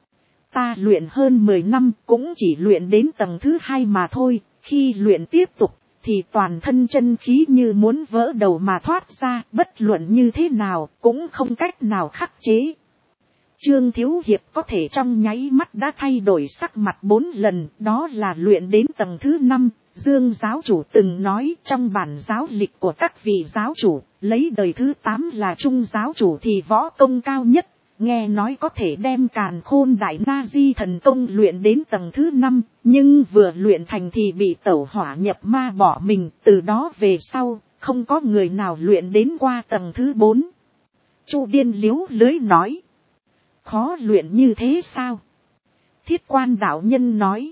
Ta luyện hơn 10 năm cũng chỉ luyện đến tầng thứ 2 mà thôi, khi luyện tiếp tục thì toàn thân chân khí như muốn vỡ đầu mà thoát ra, bất luận như thế nào cũng không cách nào khắc chế. Trương Thiếu Hiệp có thể trong nháy mắt đã thay đổi sắc mặt 4 lần, đó là luyện đến tầng thứ 5. Dương giáo chủ từng nói trong bản giáo lịch của các vị giáo chủ, lấy đời thứ 8 là trung giáo chủ thì võ công cao nhất. Nghe nói có thể đem Càn Khôn Đại Na Di thần công luyện đến tầng thứ 5, nhưng vừa luyện thành thì bị tẩu hỏa nhập ma bỏ mình, từ đó về sau, không có người nào luyện đến qua tầng thứ 4. Chu Điên liếu lưới nói, khó luyện như thế sao? Thiết Quan đạo nhân nói,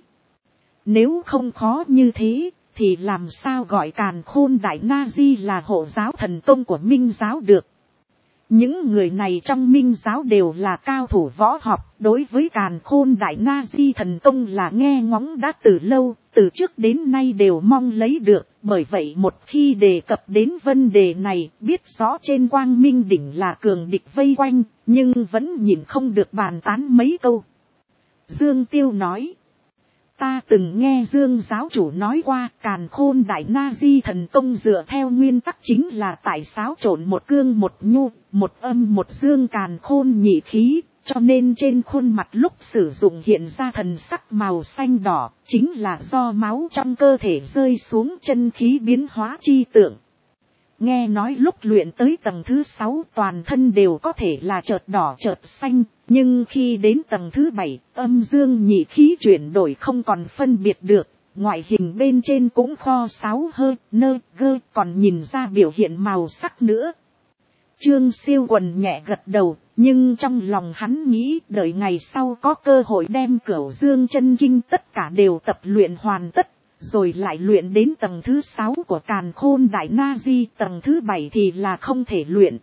nếu không khó như thế, thì làm sao gọi Càn Khôn Đại Na Di là hộ giáo thần công của Minh giáo được? Những người này trong Minh giáo đều là cao thủ võ học, đối với Càn Khôn Đại Na Di thần công là nghe ngóng đã từ lâu, từ trước đến nay đều mong lấy được. Bởi vậy một khi đề cập đến vấn đề này, biết rõ trên Quang Minh đỉnh là cường địch vây quanh, nhưng vẫn nhìn không được bàn tán mấy câu. Dương Tiêu nói, ta từng nghe Dương giáo chủ nói qua, Càn Khôn Đại Na Di thần công dựa theo nguyên tắc chính là tại xáo trộn một cương một nhu, một âm một dương càn khôn nhị khí, cho nên trên khuôn mặt lúc sử dụng hiện ra thần sắc màu xanh đỏ, chính là do máu trong cơ thể rơi xuống chân khí biến hóa chi tượng. Nghe nói lúc luyện tới tầng thứ 6 toàn thân đều có thể là chợt đỏ chợt xanh, nhưng khi đến tầng thứ 7, âm dương nhị khí chuyển đổi không còn phân biệt được, ngoại hình bên trên cũng kho sáo hơi, nơ, gơ, còn nhìn ra biểu hiện màu sắc nữa. Trương Siêu Quần nhẹ gật đầu, nhưng trong lòng hắn nghĩ đợi ngày sau có cơ hội đem Cửu Dương chân kinh tất cả đều tập luyện hoàn tất, rồi lại luyện đến tầng thứ 6 của Càn Khôn Đại Na Di, tầng thứ 7 thì là không thể luyện.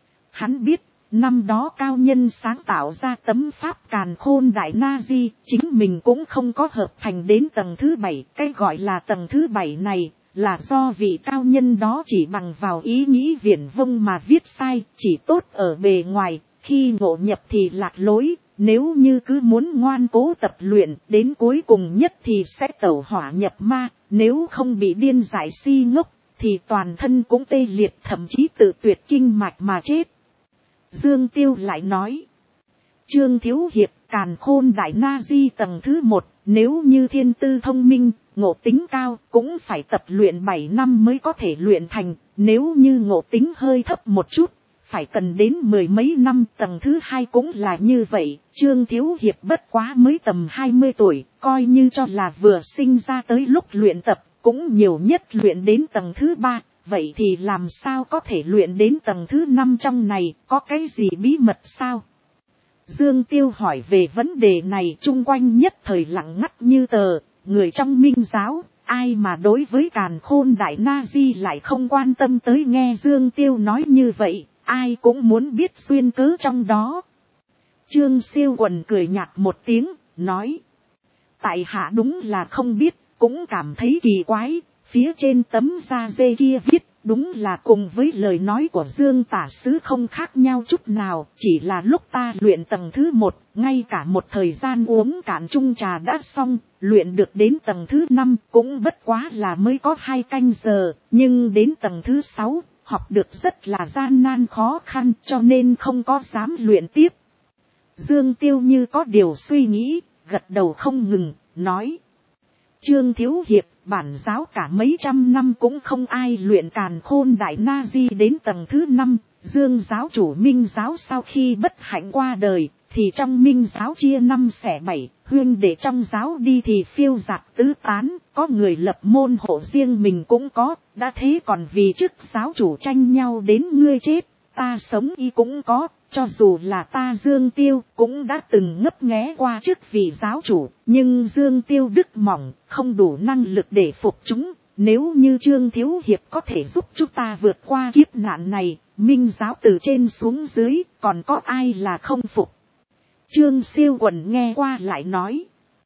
Hắn biết, năm đó cao nhân sáng tạo ra tấm pháp Càn Khôn Đại Na Di, chính mình cũng không có hợp thành đến tầng thứ 7, cái gọi là tầng thứ 7 này, là do vị cao nhân đó chỉ bằng vào ý nghĩ viển vông mà viết sai, chỉ tốt ở bề ngoài, khi ngộ nhập thì lạc lối. Nếu như cứ muốn ngoan cố tập luyện, đến cuối cùng nhất thì sẽ tẩu hỏa nhập ma, nếu không bị điên dại si ngốc, thì toàn thân cũng tê liệt thậm chí tự tuyệt kinh mạch mà chết. Dương Tiêu lại nói, Trương Thiếu Hiệp, Càn Khôn Đại Na Di tầng thứ 1, nếu như thiên tư thông minh, ngộ tính cao, cũng phải tập luyện 7 năm mới có thể luyện thành, nếu như ngộ tính hơi thấp một chút, phải cần đến 10 mấy năm. Tầng thứ 2 cũng là như vậy, Trương Thiếu Hiệp bất quá mới tầm 20 tuổi, coi như cho là vừa sinh ra tới lúc luyện tập, cũng nhiều nhất luyện đến tầng thứ 3, vậy thì làm sao có thể luyện đến tầng thứ 5 trong này, có cái gì bí mật sao? Dương Tiêu hỏi về vấn đề này, chung quanh nhất thời lặng ngắt như tờ, người trong Minh giáo, ai mà đối với Càn Khôn Đại Na Di lại không quan tâm tới. Nghe Dương Tiêu nói như vậy, ai cũng muốn biết xuyên cớ trong đó. Trương Siêu Quần cười nhạt một tiếng, nói, tại hạ đúng là không biết, cũng cảm thấy kỳ quái, phía trên tấm da dê kia viết, đúng là cùng với lời nói của Dương tả sứ không khác nhau chút nào, chỉ là lúc ta luyện tầng thứ 1, ngay cả một thời gian uống cạn chung trà đã xong, luyện được đến tầng thứ 5 cũng bất quá là mới có 2 canh giờ, nhưng đến tầng thứ 6, học được rất là gian nan khó khăn cho nên không có dám luyện tiếp. Dương Tiêu như có điều suy nghĩ, gật đầu không ngừng, nói, Trương Thiếu Hiệp, bản giáo cả mấy trăm năm cũng không ai luyện Càn Khôn Đại Na Di đến tầng thứ 5, Dương giáo chủ Minh giáo sau khi bất hạnh qua đời, thì trong Minh giáo chia 5 xẻ 7, huynh đệ trong giáo đi thì phiêu dạt tứ tán, có người lập môn hộ riêng mình cũng có, đã thế còn vì chức giáo chủ tranh nhau đến ngươi chết, ta sống y cũng có. Cho dù là ta Dương Tiêu cũng đã từng ngấp nghé qua chức vị giáo chủ, nhưng Dương Tiêu đức mỏng, không đủ năng lực để phục chúng. Nếu như Trương Thiếu Hiệp có thể giúp chúng ta vượt qua kiếp nạn này, Minh giáo từ trên xuống dưới, còn có ai là không phục? Trương Siêu Quần nghe qua lại nói,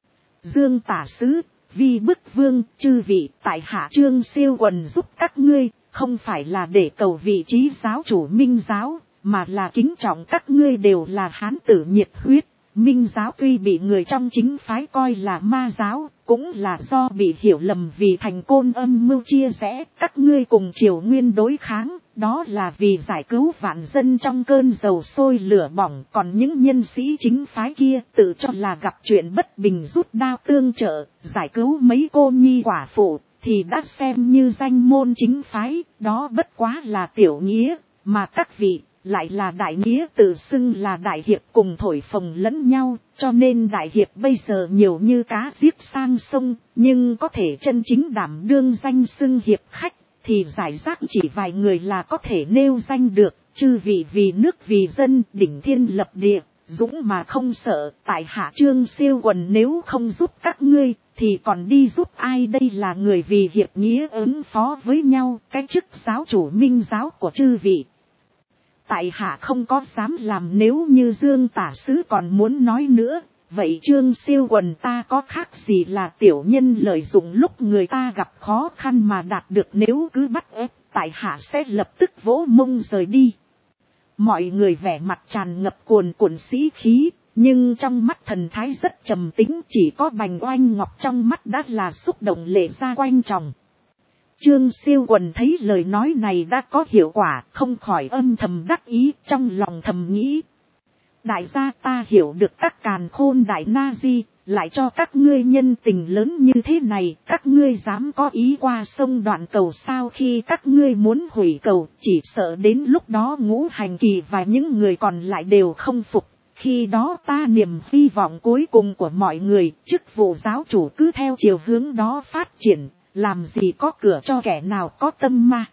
Dương tả sứ, vi bức vương, chư vị, tại hạ Trương Siêu Quần giúp các ngươi, không phải là để cầu vị trí giáo chủ Minh giáo, mà là kính trọng các ngươi đều là hán tử nhiệt huyết, Minh giáo tuy bị người trong chính phái coi là ma giáo, cũng là do bị hiểu lầm vì thành côn âm mưu chia rẽ, các ngươi cùng Triều Nguyên đối kháng, đó là vì giải cứu vạn dân trong cơn dầu sôi lửa bỏng, còn những nhân sĩ chính phái kia tự cho là gặp chuyện bất bình rút đao tương trợ, giải cứu mấy cô nhi quả phụ, thì đã xem như danh môn chính phái, đó bất quá là tiểu nghĩa, mà các vị lại là đại nghĩa tự xưng là đại hiệp cùng thổi phồng lẫn nhau, cho nên đại hiệp bây giờ nhiều như cá giết sang sông, nhưng có thể chân chính đảm đương danh xưng hiệp khách, thì giải rác chỉ vài người là có thể nêu danh được, chư vị vì nước vì dân, đỉnh thiên lập địa, dũng mà không sợ, tại hạ Trương Siêu Quần nếu không giúp các ngươi, thì còn đi giúp ai đây là người vì hiệp nghĩa ứng phó với nhau, cái chức giáo chủ Minh giáo của chư vị. Tại hạ không có dám làm, nếu như Dương tả sứ còn muốn nói nữa, vậy Trương Siêu Quần ta có khác gì là tiểu nhân lợi dụng lúc người ta gặp khó khăn mà đạt được, nếu cứ bắt ép, tại hạ sẽ lập tức vỗ mông rời đi. Mọi người vẻ mặt tràn ngập cuồn cuộn sĩ khí, nhưng trong mắt thần thái rất trầm tĩnh, chỉ có Bành Oanh Ngọc trong mắt đã là xúc động lệ ra quanh tròng. Trương Siêu Quần thấy lời nói này đã có hiệu quả, không khỏi âm thầm đắc ý, trong lòng thầm nghĩ. Đại gia ta hiểu được các càn khôn đại na di, lại cho các ngươi nhân tình lớn như thế này, các ngươi dám có ý qua sông Đoạn Cầu sao? Khi các ngươi muốn hủy cầu, chỉ sợ đến lúc đó Ngũ Hành Kỳ và những người còn lại đều không phục. Khi đó ta niềm hy vọng cuối cùng của mọi người, chức vụ giáo chủ cứ theo chiều hướng đó phát triển, làm gì có cửa cho kẻ nào có tâm ma.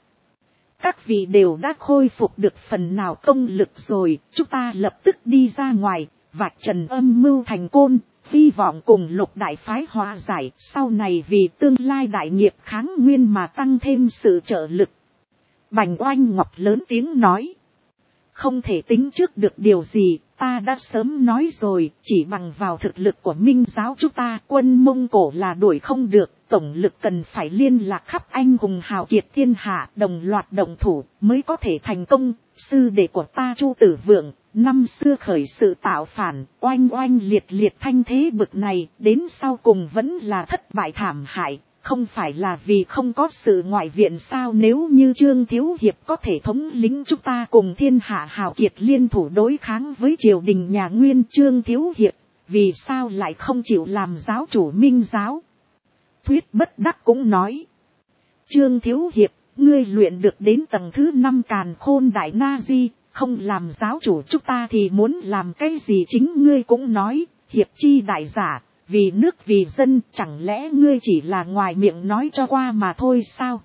Các vị đều đã khôi phục được phần nào công lực rồi, chúng ta lập tức đi ra ngoài, vạch trần âm mưu thành côn, hy vọng cùng Lục đại phái hòa giải, sau này vì tương lai đại nghiệp kháng nguyên mà tăng thêm sự trợ lực. Bành Oanh Ngọc lớn tiếng nói. Không thể tính trước được điều gì, ta đã sớm nói rồi, chỉ bằng vào thực lực của Minh giáo chúng ta, quân Mông Cổ là đuổi không được, tổng lực cần phải liên lạc khắp anh hùng hào kiệt thiên hạ, đồng loạt động thủ, mới có thể thành công. Sư đệ của ta Chu Tử Vượng, năm xưa khởi sự tạo phản, oanh oanh liệt liệt thanh thế bực này, đến sau cùng vẫn là thất bại thảm hại. Không phải là vì không có sự ngoại viện sao? Nếu như Trương Thiếu Hiệp có thể thống lĩnh chúng ta cùng thiên hạ hào kiệt liên thủ đối kháng với triều đình nhà Nguyên, Trương Thiếu Hiệp, vì sao lại không chịu làm giáo chủ Minh giáo? Thuyết Bất Đắc cũng nói. Trương Thiếu Hiệp, ngươi luyện được đến tầng thứ 5 càn khôn đại na di, không làm giáo chủ chúng ta thì muốn làm cái gì? Chính ngươi cũng nói, hiệp chi đại giả. Vì nước vì dân, chẳng lẽ ngươi chỉ là ngoài miệng nói cho qua mà thôi sao?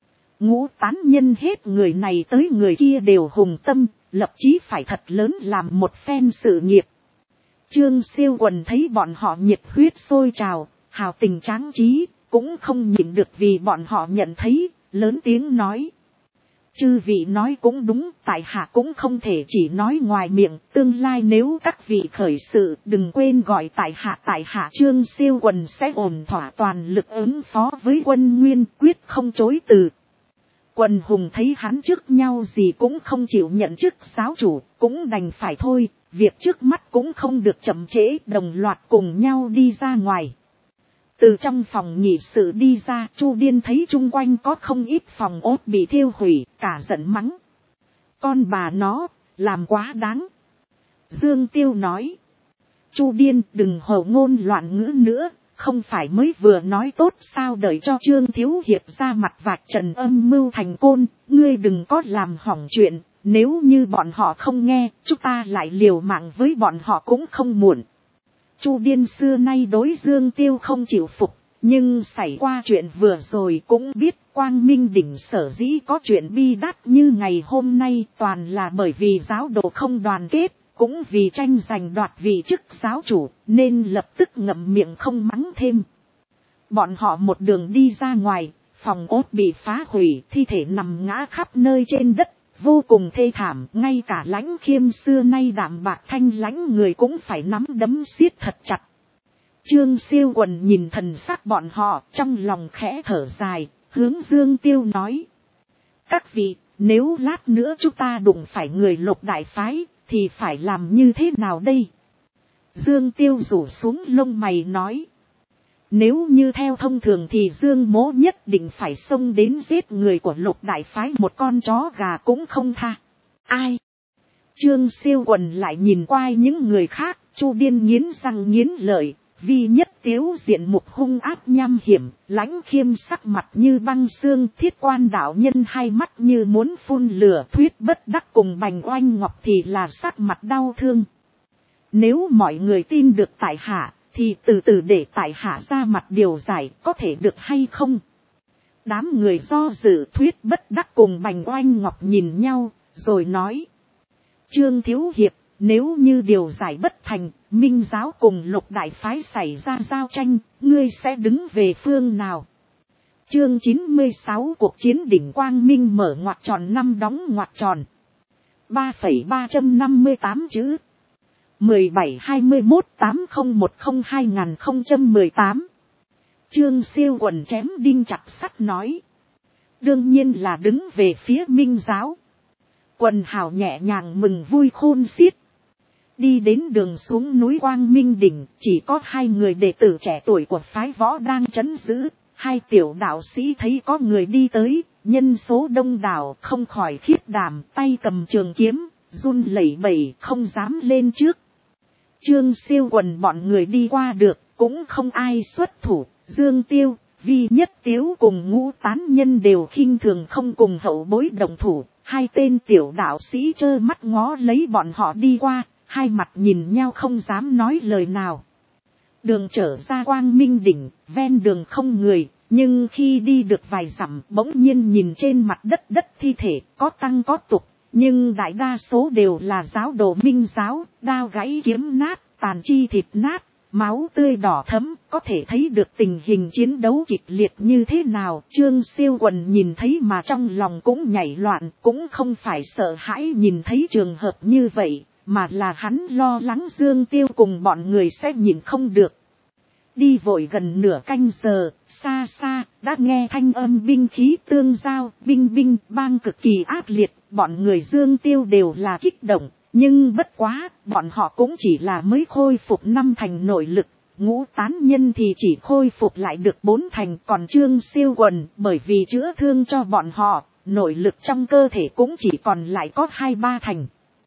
Ngũ tán nhân hết người này tới người kia đều hùng tâm, lập chí phải thật lớn làm một phen sự nghiệp. Trương Siêu Quần thấy bọn họ nhiệt huyết sôi trào, hào tình tráng trí, cũng không nhịn được vì bọn họ nhận thấy, lớn tiếng nói. Chư vị nói cũng đúng, tại hạ cũng không thể chỉ nói ngoài miệng, tương lai nếu các vị khởi sự, đừng quên gọi tại hạ Trương Siêu Quần sẽ ổn thỏa toàn lực ứng phó với quân Nguyên, quyết không chối từ. Quần hùng thấy hắn trước nhau gì cũng không chịu nhận chức giáo chủ, cũng đành phải thôi, việc trước mắt cũng không được chậm trễ, đồng loạt cùng nhau đi ra ngoài. Từ trong phòng nghị sự đi ra, Chu Điên thấy chung quanh có không ít phòng ốt bị thiêu hủy, cả giận mắng. Con bà nó, làm quá đáng. Dương Tiêu nói. Chu Điên đừng hồ ngôn loạn ngữ nữa, không phải mới vừa nói tốt sao? Đợi cho Trương Thiếu Hiệp ra mặt vạch trần âm mưu thành côn, ngươi đừng có làm hỏng chuyện, nếu như bọn họ không nghe, chúng ta lại liều mạng với bọn họ cũng không muộn. Chu Điên xưa nay đối Dương Tiêu không chịu phục, nhưng xảy qua chuyện vừa rồi cũng biết Quang Minh đỉnh sở dĩ có chuyện bi đát như ngày hôm nay toàn là bởi vì giáo đồ không đoàn kết, cũng vì tranh giành đoạt vị chức giáo chủ nên lập tức ngậm miệng không mắng thêm. Bọn họ một đường đi ra ngoài, phòng ốt bị phá hủy, thi thể nằm ngã khắp nơi trên đất. Vô cùng thê thảm, ngay cả Lãnh Khiêm xưa nay đạm bạc thanh lãnh người cũng phải nắm đấm siết thật chặt. Trương Siêu Quần nhìn thần sắc bọn họ, trong lòng khẽ thở dài, hướng Dương Tiêu nói. Các vị, nếu lát nữa chúng ta đụng phải người Lục đại phái, thì phải làm như thế nào đây? Dương Tiêu rủ xuống lông mày nói. Nếu như theo thông thường thì Dương Mỗ nhất định phải xông đến giết người của Lục đại phái, một con chó gà cũng không tha. Ai? Trương Siêu Quần lại nhìn qua những người khác, Chu Điên nghiến răng nghiến lợi, Vi Nhất Tiếu diện mục hung ác nham hiểm, Lãnh Khiêm sắc mặt như băng xương, Thiết Quan đạo nhân hai mắt như muốn phun lửa, Thuyết Bất Đắc cùng Bành Oanh Ngọc thì là sắc mặt đau thương. Nếu mọi người tin được tại hạ, thì từ từ để tại hạ ra mặt điều giải, có thể được hay không? Đám người do dự, Thuyết Bất Đắc cùng Bành Oanh Ngọc nhìn nhau, rồi nói. Trương Thiếu Hiệp, nếu như điều giải bất thành, Minh giáo cùng Lục đại phái xảy ra giao tranh, ngươi sẽ đứng về phương nào? Chương 96 cuộc chiến đỉnh Quang Minh mở ngoặc tròn năm đóng ngoặc tròn. 3,358 chữ. 17-21-8010-2018. Trương Siêu Quần chém đinh chặt sắt nói. Đương nhiên là đứng về phía Minh giáo. Quần hào nhẹ nhàng mừng vui khôn xiết. Đi đến đường xuống núi Quang Minh đỉnh, chỉ có hai người đệ tử trẻ tuổi của phái võ đang trấn giữ. Hai tiểu đạo sĩ thấy có người đi tới, nhân số đông đảo không khỏi khiếp đảm, tay cầm trường kiếm, run lẩy bẩy không dám lên trước. Trương Siêu Quần bọn người đi qua được, cũng không ai xuất thủ. Dương Tiêu, Vi Nhất Tiếu cùng Ngũ Tán Nhân đều khinh thường không cùng hậu bối đồng thủ. Hai tên tiểu đạo sĩ trơ mắt ngó lấy bọn họ đi qua, hai mặt nhìn nhau không dám nói lời nào. Đường trở ra Quang Minh đỉnh, ven đường không người, nhưng khi đi được vài dặm bỗng nhiên nhìn trên mặt đất thi thể, có tăng có tục, nhưng đại đa số đều là giáo đồ Minh giáo, đao gãy kiếm nát, tàn chi thịt nát, máu tươi đỏ thẫm, có thể thấy được tình hình chiến đấu kịch liệt như thế nào. Trương Siêu Quần nhìn thấy mà trong lòng cũng nhảy loạn, cũng không phải sợ hãi nhìn thấy trường hợp như vậy, mà là hắn lo lắng Dương Tiêu cùng bọn người sẽ nhìn không được. Đi vội gần nửa canh giờ, xa xa, đã nghe thanh âm binh khí tương giao, binh bang cực kỳ ác liệt, bọn người Dương Tiêu đều là kích động, nhưng bất quá, bọn họ cũng chỉ là mới khôi phục 5 thành nội lực, Ngũ Tán Nhân thì chỉ khôi phục lại được 4 thành, còn Trương Siêu Quần, bởi vì chữa thương cho bọn họ, nội lực trong cơ thể cũng chỉ còn lại có 2-3 thành.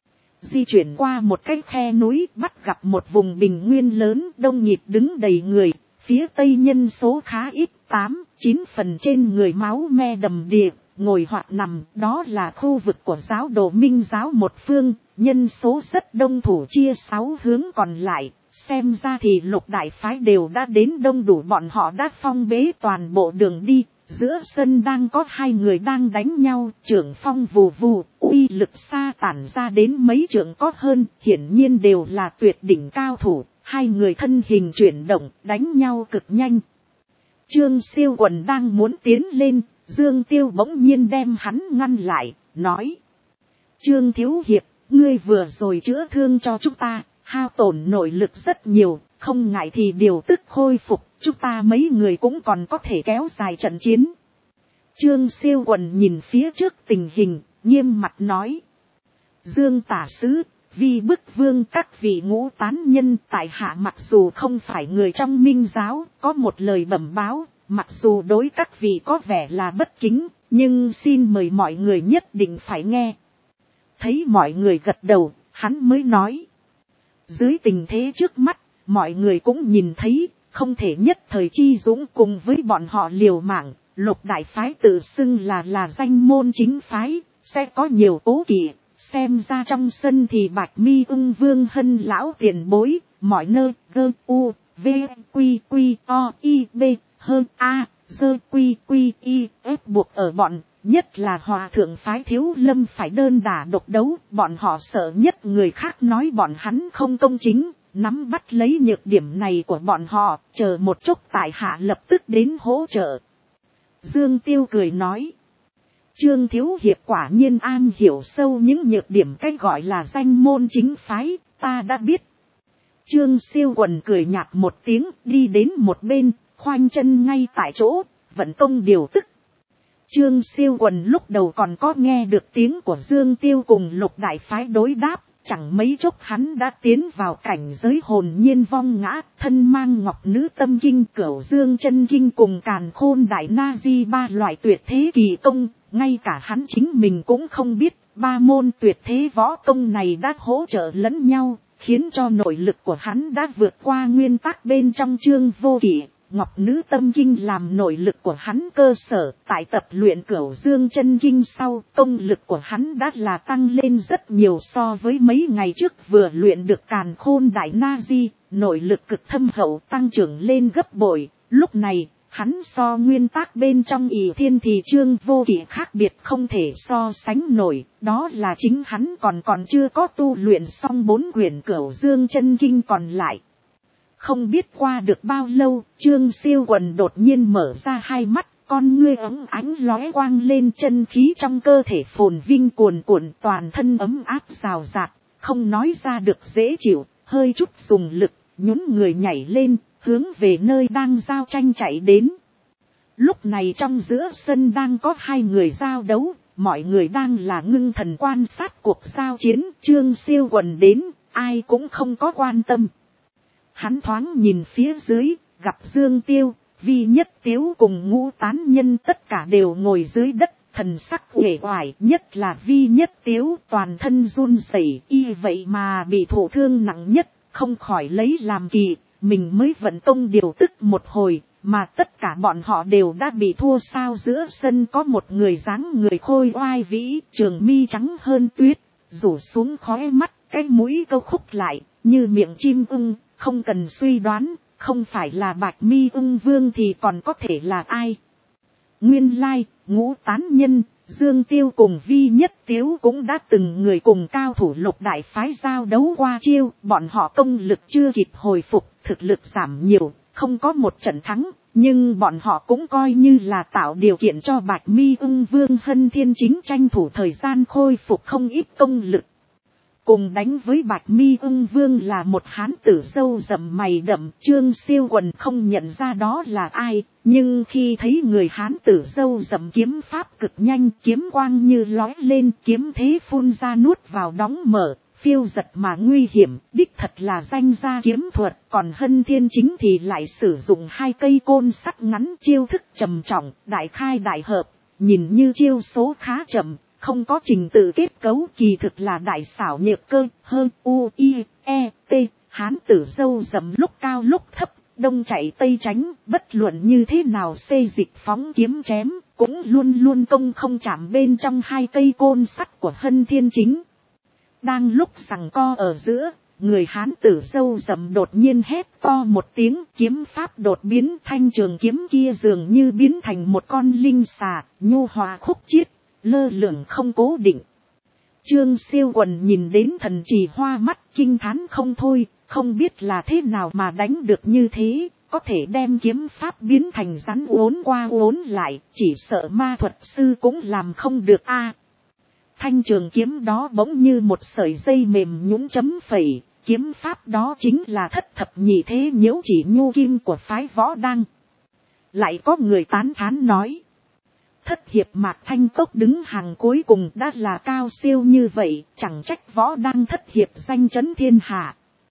Di chuyển qua một cái khe núi, bắt gặp một vùng bình nguyên lớn, đông nghịt đứng đầy người, phía tây nhân số khá ít, 8-9 phần trên người máu me đầm đìa, ngồi hoặc nằm, đó là khu vực của giáo đồ Minh giáo một phương, nhân số rất đông, thủ chia 6 hướng còn lại, xem ra thì Lục đại phái đều đã đến đông đủ, bọn họ đã phong bế toàn bộ đường đi. Giữa sân đang có hai người đang đánh nhau, trưởng phong vù vù, uy lực xa tản ra đến mấy trượng có hơn, hiển nhiên đều là tuyệt đỉnh cao thủ, hai người thân hình chuyển động, đánh nhau cực nhanh. Trương Siêu Quần đang muốn tiến lên, Dương Tiêu bỗng nhiên đem hắn ngăn lại, nói. Trương Thiếu Hiệp, ngươi vừa rồi chữa thương cho chúng ta, hao tổn nội lực rất nhiều, không ngại thì điều tức khôi phục, chúng ta mấy người cũng còn có thể kéo dài trận chiến. Trương Siêu Quần nhìn phía trước tình hình, nghiêm mặt nói. Dương tả sứ, Vi Bức Vương các vị Ngũ Tán Nhân, tại hạ mặc dù không phải người trong Minh giáo, có một lời bẩm báo, mặc dù đối các vị có vẻ là bất kính, nhưng xin mời mọi người nhất định phải nghe. Thấy mọi người gật đầu, hắn mới nói. Dưới tình thế trước mắt, mọi người cũng nhìn thấy, không thể nhất thời chi dũng cùng với bọn họ liều mạng. Lục đại phái tự xưng là danh môn chính phái, sẽ có nhiều cố kỵ. Xem ra trong sân thì Bạch Mi Ưng Vương Hân lão tiền bối, mọi nơi gơ u v q q o i b hơn a dơ q q i ép buộc ở bọn. Nhất là hòa thượng phái Thiếu Lâm phải đơn đả độc đấu, bọn họ sợ nhất người khác nói bọn hắn không công chính, nắm bắt lấy nhược điểm này của bọn họ, chờ một chút tại hạ lập tức đến hỗ trợ. Dương Tiêu cười nói, Trương Thiếu Hiệp quả nhiên an hiểu sâu những nhược điểm cái gọi là danh môn chính phái, ta đã biết. Trương Siêu Quần cười nhạt một tiếng, đi đến một bên, khoanh chân ngay tại chỗ, vận công điều tức. Trương Siêu Quần lúc đầu còn có nghe được tiếng của Dương Tiêu cùng Lục đại phái đối đáp, Chẳng mấy chốc hắn đã tiến vào cảnh giới hồn nhiên vong ngã, thân mang ngọc nữ tâm kinh, cửu dương chân kinh cùng càn khôn đại na di ba loại tuyệt thế kỳ công, ngay cả hắn chính mình cũng không biết, ba môn tuyệt thế võ công này đã hỗ trợ lẫn nhau, khiến cho nội lực của hắn đã vượt qua nguyên tắc bên trong chương vô kỷ. Ngọc nữ tâm kinh làm nội lực của hắn cơ sở, tại tập luyện cửu dương chân kinh sau, công lực của hắn đã là tăng lên rất nhiều so với mấy ngày trước vừa luyện được càn khôn đại na di, nội lực cực thâm hậu tăng trưởng lên gấp bội. Lúc này, hắn so nguyên tắc bên trong ỷ thiên thì chương vô kỷ khác biệt không thể so sánh nổi, đó là chính hắn còn chưa có tu luyện xong 4 quyển cửu dương chân kinh còn lại. Không biết qua được bao lâu, Trương Siêu Quần đột nhiên mở ra hai mắt, con ngươi ấm ánh lóe quang lên, chân khí trong cơ thể phồn vinh cuồn cuộn, toàn thân ấm áp rào rạt, không nói ra được dễ chịu, hơi chút dùng lực, nhún người nhảy lên, hướng về nơi đang giao tranh chạy đến. Lúc này trong giữa sân đang có 2 người giao đấu, mọi người đang là ngưng thần quan sát cuộc giao chiến, Trương Siêu Quần đến, ai cũng không có quan tâm. Hắn thoáng nhìn phía dưới, gặp Dương Tiêu, Vi Nhất Tiếu cùng Ngũ Tán Nhân tất cả đều ngồi dưới đất, thần sắc uể oải, nhất là Vi Nhất Tiếu toàn thân run rẩy, y vậy mà bị thổ thương nặng nhất, không khỏi lấy làm kỳ, mình mới vận công điều tức một hồi, mà tất cả bọn họ đều đã bị thua sao. Giữa sân có một người dáng người khôi oai vĩ, trường mi trắng hơn tuyết, rủ xuống khóe mắt, cái mũi câu khúc lại, như miệng chim ưng. Không cần suy đoán, không phải là Bạch Mi Ưng Vương thì còn có thể là ai. Nguyên lai, Ngũ Tán Nhân, Dương Tiêu cùng Vi Nhất Tiếu cũng đã từng người cùng cao thủ Lục đại phái giao đấu qua chiêu, bọn họ công lực chưa kịp hồi phục, thực lực giảm nhiều, không có một trận thắng, nhưng bọn họ cũng coi như là tạo điều kiện cho Bạch Mi Ưng Vương Hân Thiên Chính tranh thủ thời gian khôi phục không ít công lực. Cùng đánh với Bạch Mi Ưng Vương là một hán tử râu rậm mày đậm, Trương Siêu Quần không nhận ra đó là ai, nhưng khi thấy người hán tử râu rậm kiếm pháp cực nhanh, kiếm quang như lói lên, kiếm thế phun ra nuốt vào đóng mở, phiêu giật mà nguy hiểm, đích thật là danh gia kiếm thuật, còn Hân Thiên Chính thì lại sử dụng 2 cây côn sắt ngắn, chiêu thức trầm trọng, đại khai đại hợp, nhìn như chiêu số khá chậm. Không có trình tự kết cấu, kỳ thực là đại xảo nhược cơ, hơn U-I-E-T, hán tử râu rậm lúc cao lúc thấp, đông chạy tây tránh, bất luận như thế nào xê dịch phóng kiếm chém, cũng luôn luôn công không chạm bên trong 2 cây côn sắt của Hân Thiên Chính. Đang lúc giằng co ở giữa, người hán tử râu rậm đột nhiên hét to một tiếng, kiếm pháp đột biến, thanh trường kiếm kia dường như biến thành một con linh xà, nhu hòa khúc chiết, lơ lửng không cố định. Trương Siêu Quần nhìn đến thần trì hoa mắt, kinh thán không thôi, không biết là thế nào mà đánh được như thế, có thể đem kiếm pháp biến thành rắn uốn qua uốn lại, chỉ sợ ma thuật sư cũng làm không được a. Thanh trường kiếm đó bỗng như một sợi dây mềm nhũn chấm phẩy, kiếm pháp đó chính là thất thập nhị thế nhiễu chỉ nhu kim của phái Võ Đăng. Lại có người tán thán nói, thất hiệp Mạc Thanh Cốc đứng hàng cuối cùng đã là cao siêu như vậy, chẳng trách Võ Đăng thất hiệp danh chấn thiên hạ.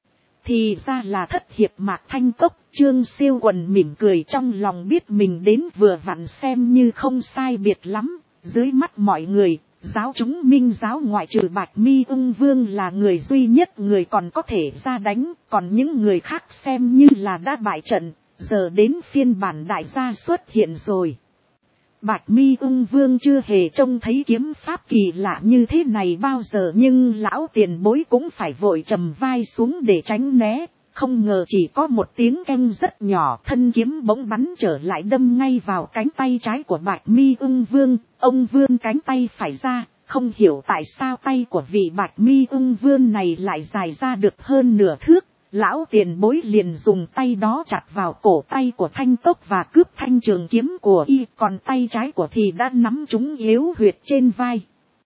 Thì ra là thất hiệp Mạc Thanh Cốc. Trương Siêu Quần mỉm cười, trong lòng biết mình đến vừa vặn xem như không sai biệt lắm. Dưới mắt mọi người, giáo chúng Minh giáo ngoại trừ Bạch Mi Ưng Vương là người duy nhất người còn có thể ra đánh, còn những người khác xem như là đã bại trận, giờ đến phiên bản đại gia xuất hiện rồi. Bạch Mi Ưng Vương chưa hề trông thấy kiếm pháp kỳ lạ như thế này bao giờ, nhưng lão tiền bối cũng phải vội trầm vai xuống để tránh né, không ngờ chỉ có một tiếng keng rất nhỏ, thân kiếm bỗng bắn trở lại đâm ngay vào cánh tay trái của Bạch Mi Ưng Vương, ông vươn cánh tay phải ra, không hiểu tại sao tay của vị Bạch Mi Ưng Vương này lại dài ra được hơn nửa thước. Lão tiền bối liền dùng tay đó chặt vào cổ tay của Thanh Cốc và cướp thanh trường kiếm của y, còn tay trái của thì đã nắm trúng yếu huyệt trên vai.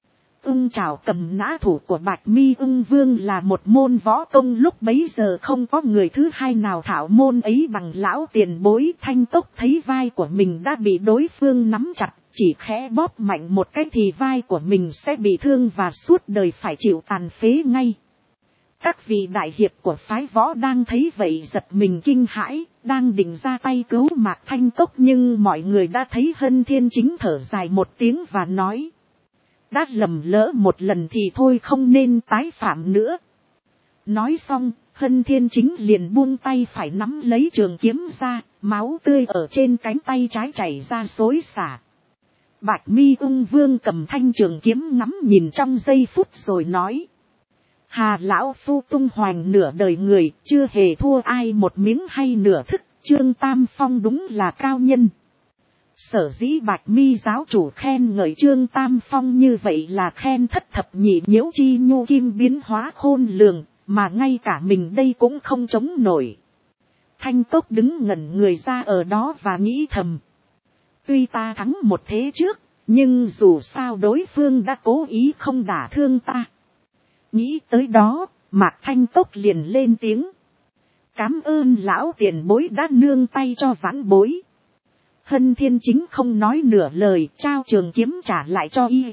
Ưng chảo cầm nã thủ của Bạch Mi Ưng Vương là một môn võ công lúc bấy giờ không có người thứ hai nào thạo môn ấy bằng lão tiền bối. Thanh Cốc thấy vai của mình đã bị đối phương nắm chặt, chỉ khẽ bóp mạnh một cái thì vai của mình sẽ bị thương và suốt đời phải chịu tàn phế ngay. Các vị đại hiệp của phái Võ đang thấy vậy giật mình kinh hãi, đang định ra tay cứu Mạc Thanh Cốc, nhưng mọi người đã thấy Hân Thiên Chính thở dài một tiếng và nói: đã lầm lỡ một lần thì thôi, không nên tái phạm nữa. Nói xong, Hân Thiên Chính liền buông tay phải nắm lấy trường kiếm ra, máu tươi ở trên cánh tay trái chảy ra xối xả. Bạch Mi Ưng Vương cầm thanh trường kiếm ngắm nhìn trong giây phút rồi nói: Hà lão phu tung hoành nửa đời người, chưa hề thua ai một miếng hay nửa thức, Trương Tam Phong đúng là cao nhân. Sở dĩ Bạch Mi giáo chủ khen ngợi Trương Tam Phong như vậy là khen thất thập nhị nhiễu chi nhu kim biến hóa khôn lường, mà ngay cả mình đây cũng không chống nổi. Thanh Cốc đứng ngẩn người ra ở đó và nghĩ thầm: tuy ta thắng một thế trước, nhưng dù sao đối phương đã cố ý không đả thương ta. Nghĩ tới đó, Mạc Thanh Cốc liền lên tiếng: cám ơn lão tiền bối đã nương tay cho vãn bối. Hân Thiên Chính không nói nửa lời, trao trường kiếm trả lại cho y.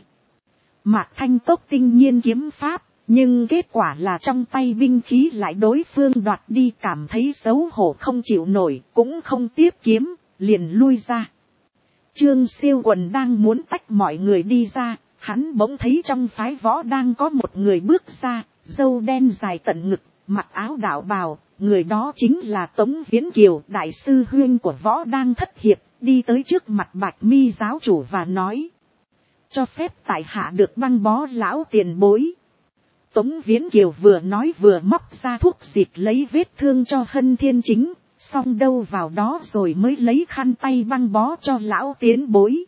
Mạc Thanh Cốc tinh nhiên kiếm pháp, nhưng kết quả là trong tay binh khí lại đối phương đoạt đi, cảm thấy xấu hổ không chịu nổi, cũng không tiếp kiếm, liền lui ra. Trương Siêu Quần đang muốn tách mọi người đi ra, hắn bỗng thấy trong phái Võ đang có một người bước ra, râu đen dài tận ngực, mặc áo đạo bào, người đó chính là Tống Viễn Kiều, đại sư huynh của Võ đang thất hiệp, đi tới trước mặt Bạch Mi giáo chủ và nói: cho phép tại hạ được băng bó lão tiền bối. Tống Viễn Kiều vừa nói vừa móc ra thuốc xịt lấy vết thương cho Hân Thiên Chính, xong đâu vào đó rồi mới lấy khăn tay băng bó cho lão tiến bối.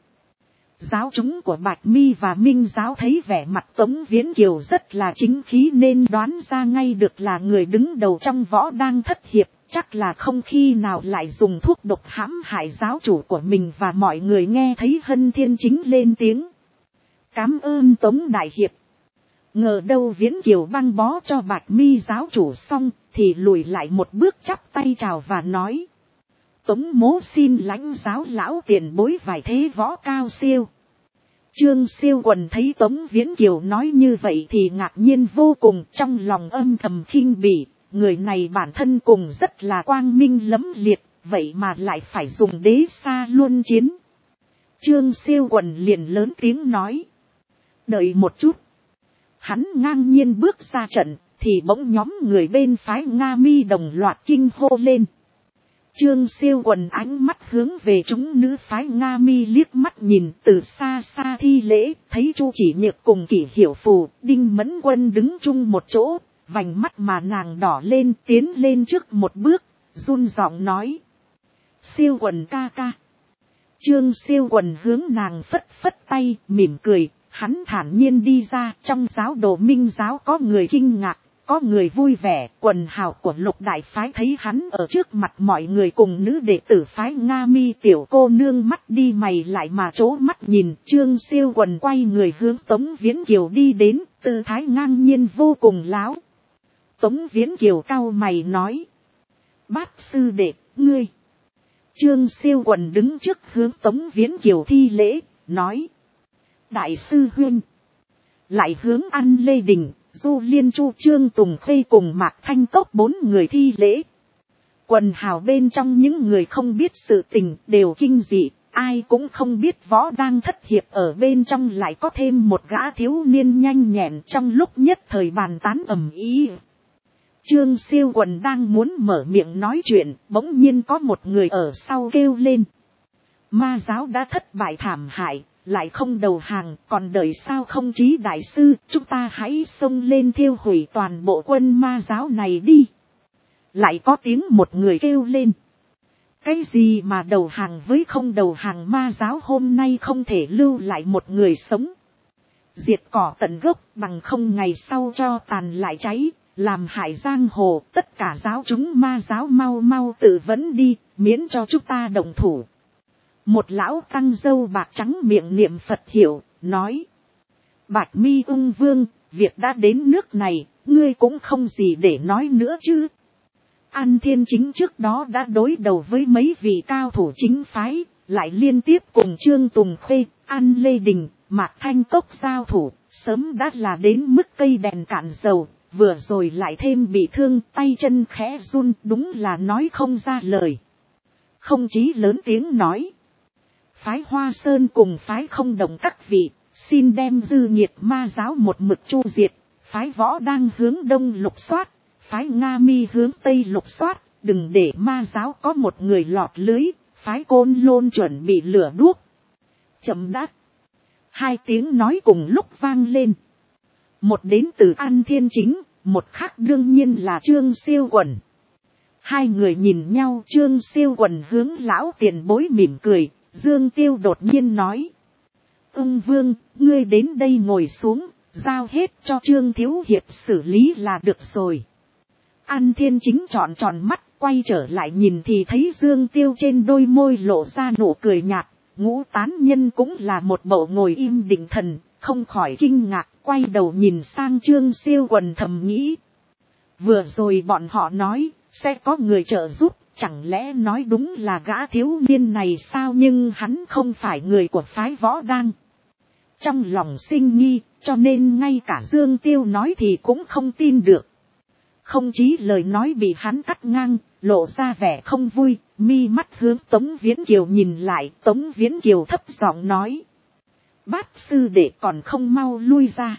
Giáo chúng của Bạch Mi và Minh giáo thấy vẻ mặt Tống Viễn Kiều rất là chính khí nên đoán ra ngay được là người đứng đầu trong Võ đang thất hiệp, chắc là không khi nào lại dùng thuốc độc hãm hại giáo chủ của mình. Và mọi người nghe thấy Hân Thiên Chính lên tiếng: cám ơn Tống đại hiệp. Ngờ đâu Viễn Kiều băng bó cho Bạch Mi giáo chủ xong thì lùi lại một bước chắp tay chào và nói: Tống mố xin lãnh giáo lão tiền bối vài thế võ cao siêu. Trương Siêu Quần thấy Tống Viễn Kiều nói như vậy thì ngạc nhiên vô cùng, trong lòng âm thầm khinh bỉ, người này bản thân cùng rất là quang minh lẫm liệt, vậy mà lại phải dùng đế xa luân chiến. Trương Siêu Quần liền lớn tiếng nói: đợi một chút. Hắn ngang nhiên bước ra trận, thì bỗng nhóm người bên phái Nga Mi đồng loạt kinh hô lên. Trương Siêu Quần ánh mắt hướng về chúng nữ phái Nga Mi liếc mắt nhìn, từ xa xa thi lễ, thấy Chu Chỉ Nhược cùng Kỷ Hiểu Phù, Đinh Mẫn Quân đứng chung một chỗ, vành mắt mà nàng đỏ lên, tiến lên trước một bước, run giọng nói: Siêu Quần ca ca. Trương Siêu Quần hướng nàng phất phất tay, mỉm cười, hắn thản nhiên đi ra. Trong giáo đồ Minh giáo có người kinh ngạc, có người vui vẻ. Quần hào của Lục đại phái thấy hắn ở trước mặt mọi người cùng nữ đệ tử phái Nga Mi tiểu cô nương mắt đi mày lại mà trố mắt nhìn. Trương Siêu Quần quay người hướng Tống Viễn Kiều đi đến, tư thái ngang nhiên vô cùng láo. Tống Viễn Kiều cau mày nói: Bát sư đệ, ngươi. Trương Siêu Quần đứng trước hướng Tống Viễn Kiều thi lễ, nói: Đại sư huynh. Lại hướng An Lê Đình, Du Liên Chu, Trương Tùng Khê cùng Mạc Thanh Cốc bốn người thi lễ. Quần hào bên trong những người không biết sự tình đều kinh dị, ai cũng không biết Võ đang thất hiệp ở bên trong lại có thêm một gã thiếu niên nhanh nhẹn. Trong lúc nhất thời bàn tán ầm ĩ. Trương Siêu Quần đang muốn mở miệng nói chuyện, bỗng nhiên có một người ở sau kêu lên: Ma giáo đã thất bại thảm hại, lại không đầu hàng, còn đợi sao không chí đại sư, chúng ta hãy xông lên thiêu hủy toàn bộ quân ma giáo này đi. Lại có tiếng một người kêu lên: Cái gì mà đầu hàng với không đầu hàng, ma giáo hôm nay không thể lưu lại một người sống. Diệt cỏ tận gốc, bằng không ngày sau cho tàn lại cháy, làm hại giang hồ. Tất cả giáo chúng ma giáo mau mau tự vấn đi, miễn cho chúng ta động thủ. Một lão tăng râu bạc trắng miệng niệm Phật hiệu, nói: Bạch Mi Ưng Vương, việc đã đến nước này, ngươi cũng không gì để nói nữa chứ. An Thiên Chính trước đó đã đối đầu với mấy vị cao thủ chính phái, lại liên tiếp cùng Trương Tùng Khê, An Lê Đình, Mạc Thanh Cốc giao thủ, sớm đã là đến mức cây đèn cạn dầu, vừa rồi lại thêm bị thương, tay chân khẽ run, đúng là nói không ra lời. Không chí lớn tiếng nói. Phái Hoa Sơn cùng phái Không Động các vị, xin đem dư nhiệt ma giáo một mực chu diệt. Phái Võ đang hướng đông lục soát, phái Nga Mi hướng tây lục soát, đừng để ma giáo có một người lọt lưới. Phái Côn Lôn chuẩn bị lửa đuốc. Chậm đáp. Hai tiếng nói cùng lúc vang lên. Một đến từ An Thiên Chính, một khác đương nhiên là Trương Siêu Quần. Hai người nhìn nhau, Trương Siêu Quần hướng lão tiền bối mỉm cười, Dương Tiêu đột nhiên nói. Ưng Vương, ngươi đến đây ngồi xuống, giao hết cho Trương Thiếu Hiệp xử lý là được rồi. An Thiên Chính tròn tròn mắt, quay trở lại nhìn thì thấy Dương Tiêu trên đôi môi lộ ra nụ cười nhạt. Ngũ Tán Nhân cũng là một bộ ngồi im định thần, không khỏi kinh ngạc, quay đầu nhìn sang Trương Siêu Quần thầm nghĩ. Vừa rồi bọn họ nói, sẽ có người trợ giúp, chẳng lẽ nói đúng là gã thiếu niên này sao, nhưng hắn không phải người của phái Võ Đang. Trong lòng sinh nghi, cho nên ngay cả Dương Tiêu nói thì cũng không tin được. Không chí lời nói bị hắn cắt ngang, lộ ra vẻ không vui, mi mắt hướng Tống Viễn Kiều nhìn lại, Tống Viễn Kiều thấp giọng nói. Bát sư đệ còn không mau lui ra.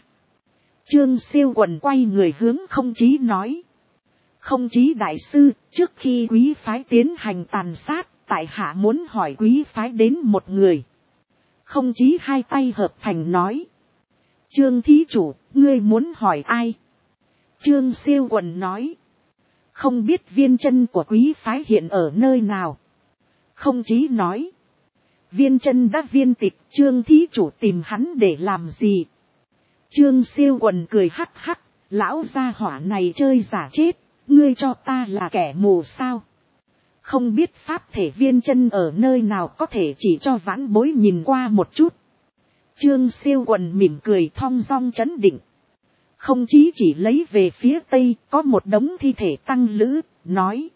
Trương Siêu Quần quay người hướng Không chí nói. Không chí đại sư, trước khi quý phái tiến hành tàn sát, tại hạ muốn hỏi quý phái đến một người. Không chí hai tay hợp thành nói. Trương thí chủ, ngươi muốn hỏi ai? Trương Siêu Quần nói. Không biết viên chân của quý phái hiện ở nơi nào? Không chí nói. Viên chân đã viên tịch, Trương thí chủ tìm hắn để làm gì? Trương Siêu Quần cười hắc hắc, lão gia hỏa này chơi giả chết, ngươi cho ta là kẻ mù sao? Không biết pháp thể viên chân ở nơi nào, có thể chỉ cho vãn bối nhìn qua một chút. Trương Siêu Quần mỉm cười thong dong trấn định. Không chí chỉ lấy về phía tây, có một đống thi thể tăng lữ, nói.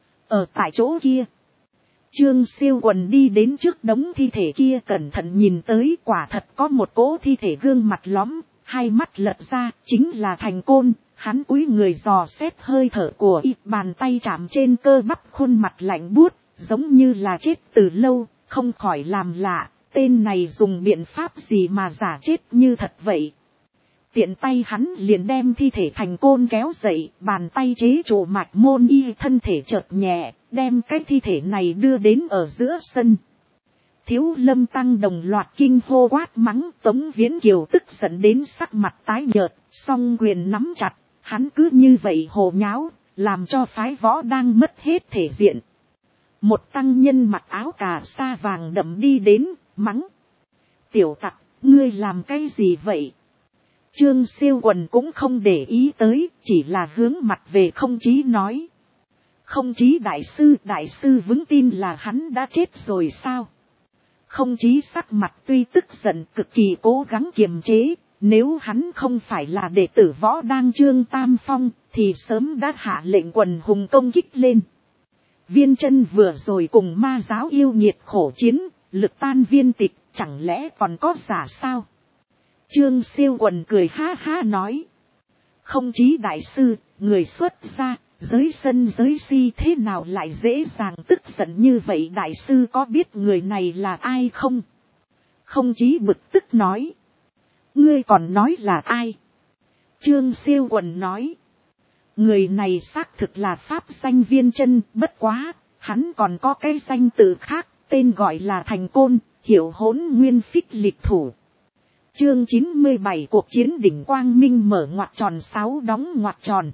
Ở tại chỗ kia. Trương Siêu Quần đi đến trước đống thi thể kia cẩn thận nhìn tới, quả thật có một cỗ thi thể gương mặt lõm, hai mắt lật ra, chính là Thành Côn. Hắn cúi người dò xét hơi thở của y, bàn tay chạm trên cơ bắp, khuôn mặt lạnh buốt, giống như là chết từ lâu, không khỏi làm lạ, tên này dùng biện pháp gì mà giả chết như thật vậy. Tiện tay hắn liền đem thi thể Thành Côn kéo dậy, bàn tay chế trụ mạch môn y, thân thể chợt nhẹ, đem cái thi thể này đưa đến ở giữa sân. Thiếu Lâm Tăng đồng loạt kinh hô quát mắng, Tống Viễn Kiều tức giận đến sắc mặt tái nhợt, song quyền nắm chặt, hắn cứ như vậy hồ nháo, làm cho phái Võ đang mất hết thể diện. Một tăng nhân mặc áo cà sa vàng đậm đi đến, mắng. Tiểu tặc, ngươi làm cái gì vậy? Trương Siêu Quần cũng không để ý tới, chỉ là hướng mặt về Không chí nói. Không chí đại sư vững tin là hắn đã chết rồi sao? Không chí sắc mặt tuy tức giận, cực kỳ cố gắng kiềm chế, nếu hắn không phải là đệ tử Võ Đang Trương Tam Phong, thì sớm đã hạ lệnh quần hùng công kích lên. Viên chân vừa rồi cùng ma giáo yêu nghiệt khổ chiến, lực tan viên tịch, chẳng lẽ còn có giả sao? Trương Siêu Quần cười ha ha nói. Không chí đại sư, người xuất gia, giới sân giới si thế nào lại dễ dàng tức giận như vậy, đại sư có biết người này là ai không? Không chí bực tức nói. Ngươi còn nói là ai? Trương Siêu Quần nói. Người này xác thực là pháp danh Viên chân, bất quá, hắn còn có cái danh từ khác, tên gọi là Thành Côn, hiệu Hỗn Nguyên Phích Lịch Thủ. Chương 97 cuộc chiến đỉnh quang minh mở ngoặc tròn 6 đóng ngoặc tròn.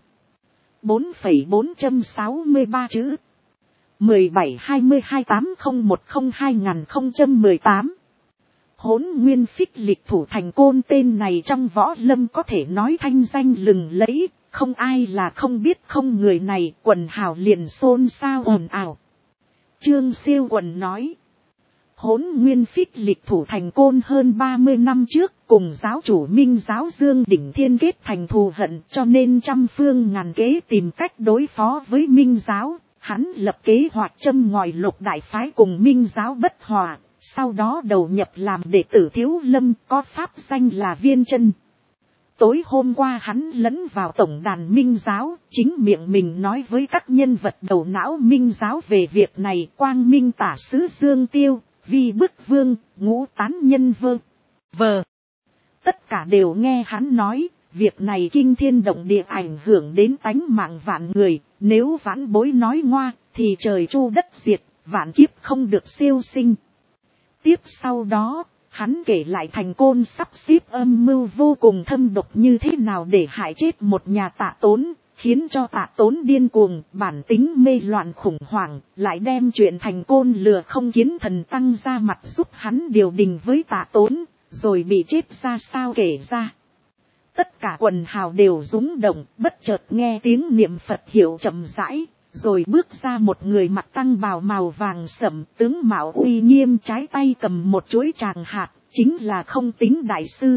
4,463 chữ. 17-22-801-2018. Hỗn Nguyên Phích Lịch Thủ Thành Côn, tên này trong võ lâm có thể nói thanh danh lừng lẫy, không ai là không biết. Không người này, quần hào liền xôn xao ồn ào. Trương Siêu Quần nói. Hỗn Nguyên Phích Lịch Thủ Thành Côn hơn 30 năm trước cùng giáo chủ Minh giáo Dương Đỉnh Thiên kết thành thù hận, cho nên trăm phương ngàn kế tìm cách đối phó với Minh giáo. Hắn lập kế hoạch châm ngòi Lục đại phái cùng Minh giáo bất hòa, sau đó đầu nhập làm đệ tử Thiếu Lâm, có pháp danh là Viên chân. tối hôm qua hắn lẫn vào tổng đàn Minh giáo, chính miệng mình nói với các nhân vật đầu não Minh giáo về việc này. Quang Minh tả sứ Dương Tiêu, Vi Bức Vương, Ngũ Tán Nhân Vờ. Tất cả đều nghe hắn nói, việc này kinh thiên động địa ảnh hưởng đến tánh mạng vạn người, nếu vãn bối nói ngoa, thì trời chu đất diệt, vạn kiếp không được siêu sinh. Tiếp sau đó, hắn kể lại Thành Côn sắp xếp âm mưu vô cùng thâm độc như thế nào để hại chết một nhà Tạ Tốn, khiến cho Tạ Tốn điên cuồng, bản tính mê loạn khủng hoảng, lại đem chuyện Thành Côn lừa không Kiến Thần Tăng ra mặt giúp hắn điều đình với Tạ Tốn, rồi bị chết ra sao kể ra. Tất cả quần hào đều rúng động, bất chợt nghe tiếng niệm Phật hiệu chậm rãi, rồi bước ra một người mặc tăng bào màu vàng sẫm, tướng mạo uy nghiêm, trái tay cầm một chuỗi tràng hạt, chính là Không Tính đại sư.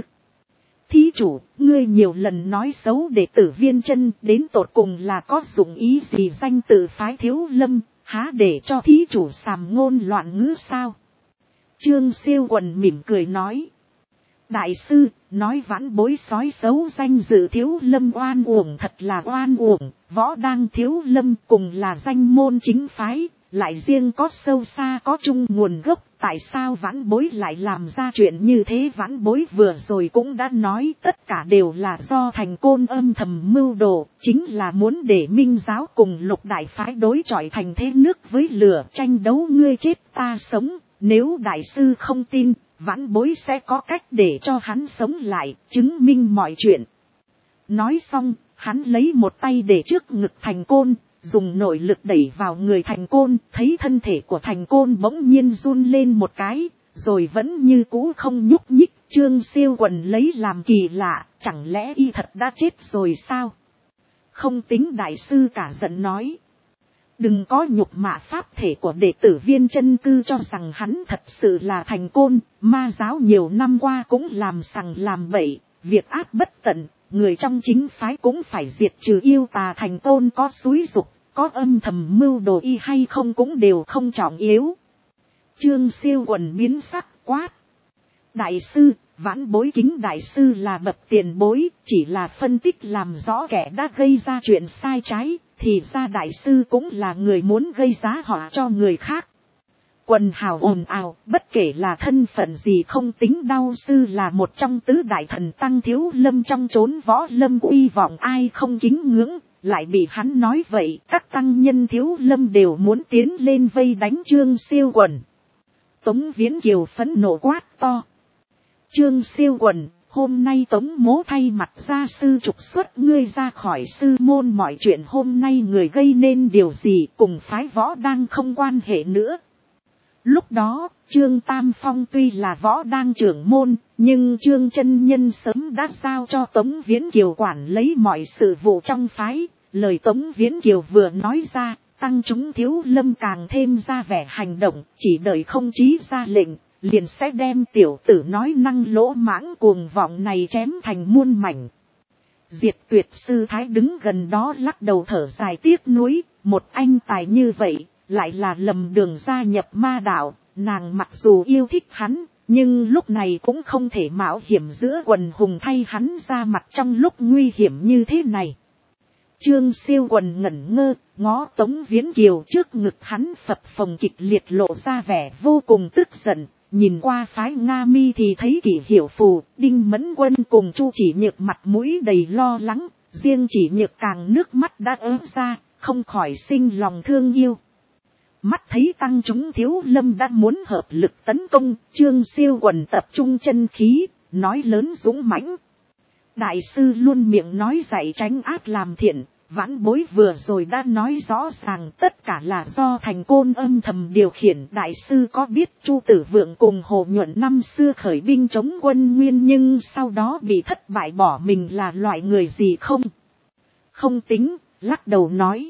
Thí chủ, ngươi nhiều lần nói xấu đệ tử Viên Chân, đến tột cùng là có dụng ý gì danh tự phái Thiếu Lâm, há để cho thí chủ sàm ngôn loạn ngữ sao? Trương Siêu Quần mỉm cười nói. Đại sư, nói vãn bối sói xấu danh dự Thiếu Lâm oan uổng thật là oan uổng, Võ Đang Thiếu Lâm cùng là danh môn chính phái, lại riêng có sâu xa có chung nguồn gốc, tại sao vãn bối lại làm ra chuyện như thế? Vãn bối vừa rồi cũng đã nói tất cả đều là do Thành Côn âm thầm mưu đồ, chính là muốn để Minh giáo cùng Lục đại phái đối chọi thành thế nước với lửa, tranh đấu ngươi chết ta sống. Nếu đại sư không tin, vãn bối sẽ có cách để cho hắn sống lại, chứng minh mọi chuyện. Nói xong, hắn lấy một tay để trước ngực Thành Côn, dùng nội lực đẩy vào người Thành Côn, thấy thân thể của Thành Côn bỗng nhiên run lên một cái, rồi vẫn như cũ không nhúc nhích. Trương Siêu Quần lấy làm kỳ lạ, chẳng lẽ y thật đã chết rồi sao? Không Tính đại sư cả giận nói. Đừng có nhục mạ pháp thể của đệ tử Viên Chân cư cho rằng hắn thật sự là Thành Côn, ma giáo nhiều năm qua cũng làm sằng làm bậy, việc ác bất tận, người trong chính phái cũng phải diệt trừ. Yêu tà Thành Côn có xúi dục, có âm thầm mưu đồ y hay không cũng đều không trọng yếu. Trương Siêu Quần biến sắc quát. Đại sư, vãn bối kính đại sư là bậc tiền bối, chỉ là phân tích làm rõ kẻ đã gây ra chuyện sai trái, thì ra đại sư cũng là người muốn gây giá họa cho người khác. Quần hào ồn ào, bất kể là thân phận gì Không Tính đau sư là một trong tứ đại thần tăng Thiếu Lâm trong chốn võ lâm uy vọng ai không kính ngưỡng, lại bị hắn nói vậy, các tăng nhân Thiếu Lâm đều muốn tiến lên vây đánh Trương Siêu Quần. Tống Viễn Kiều phẫn nộ quát to. Trương Siêu Quần, hôm nay Tống mỗ thay mặt gia sư trục xuất ngươi ra khỏi sư môn, mọi chuyện hôm nay người gây nên điều gì cùng phái Võ Đang không quan hệ nữa. Lúc đó, Trương Tam Phong tuy là Võ Đang trưởng môn, nhưng Trương chân nhân sớm đã giao cho Tống Viễn Kiều quản lấy mọi sự vụ trong phái. Lời Tống Viễn Kiều vừa nói ra, tăng chúng Thiếu Lâm càng thêm ra vẻ hành động, chỉ đợi không chí ra lệnh, liền sẽ đem tiểu tử nói năng lỗ mãng cuồng vọng này chém thành muôn mảnh. Diệt Tuyệt sư thái đứng gần đó lắc đầu thở dài tiếc nuối, một anh tài như vậy, lại là lầm đường gia nhập ma đạo, nàng mặc dù yêu thích hắn, nhưng lúc này cũng không thể mạo hiểm giữa quần hùng thay hắn ra mặt trong lúc nguy hiểm như thế này. Trương Siêu Quần ngẩn ngơ, ngó Tống Viễn Kiều, trước ngực hắn phập phồng kịch liệt lộ ra vẻ vô cùng tức giận. Nhìn qua phái Nga Mi thì thấy Kỷ Hiểu Phù, Đinh Mẫn Quân cùng Chu Chỉ Nhược mặt mũi đầy lo lắng, riêng Chỉ Nhược càng nước mắt đã ứa ra, không khỏi sinh lòng thương yêu. Mắt thấy tăng chúng Thiếu Lâm đã muốn hợp lực tấn công, Trương Siêu Quần tập trung chân khí, nói lớn dũng mãnh. Đại sư luôn miệng nói dạy tránh ác làm thiện, vãn bối vừa rồi đã nói rõ ràng tất cả là do Thành Côn âm thầm điều khiển. Đại sư có biết Chu Tử Vượng cùng Hồ Nhuận năm xưa khởi binh chống quân Nguyên nhưng sau đó bị thất bại bỏ mình là loại người gì không? Không Tính, lắc đầu nói.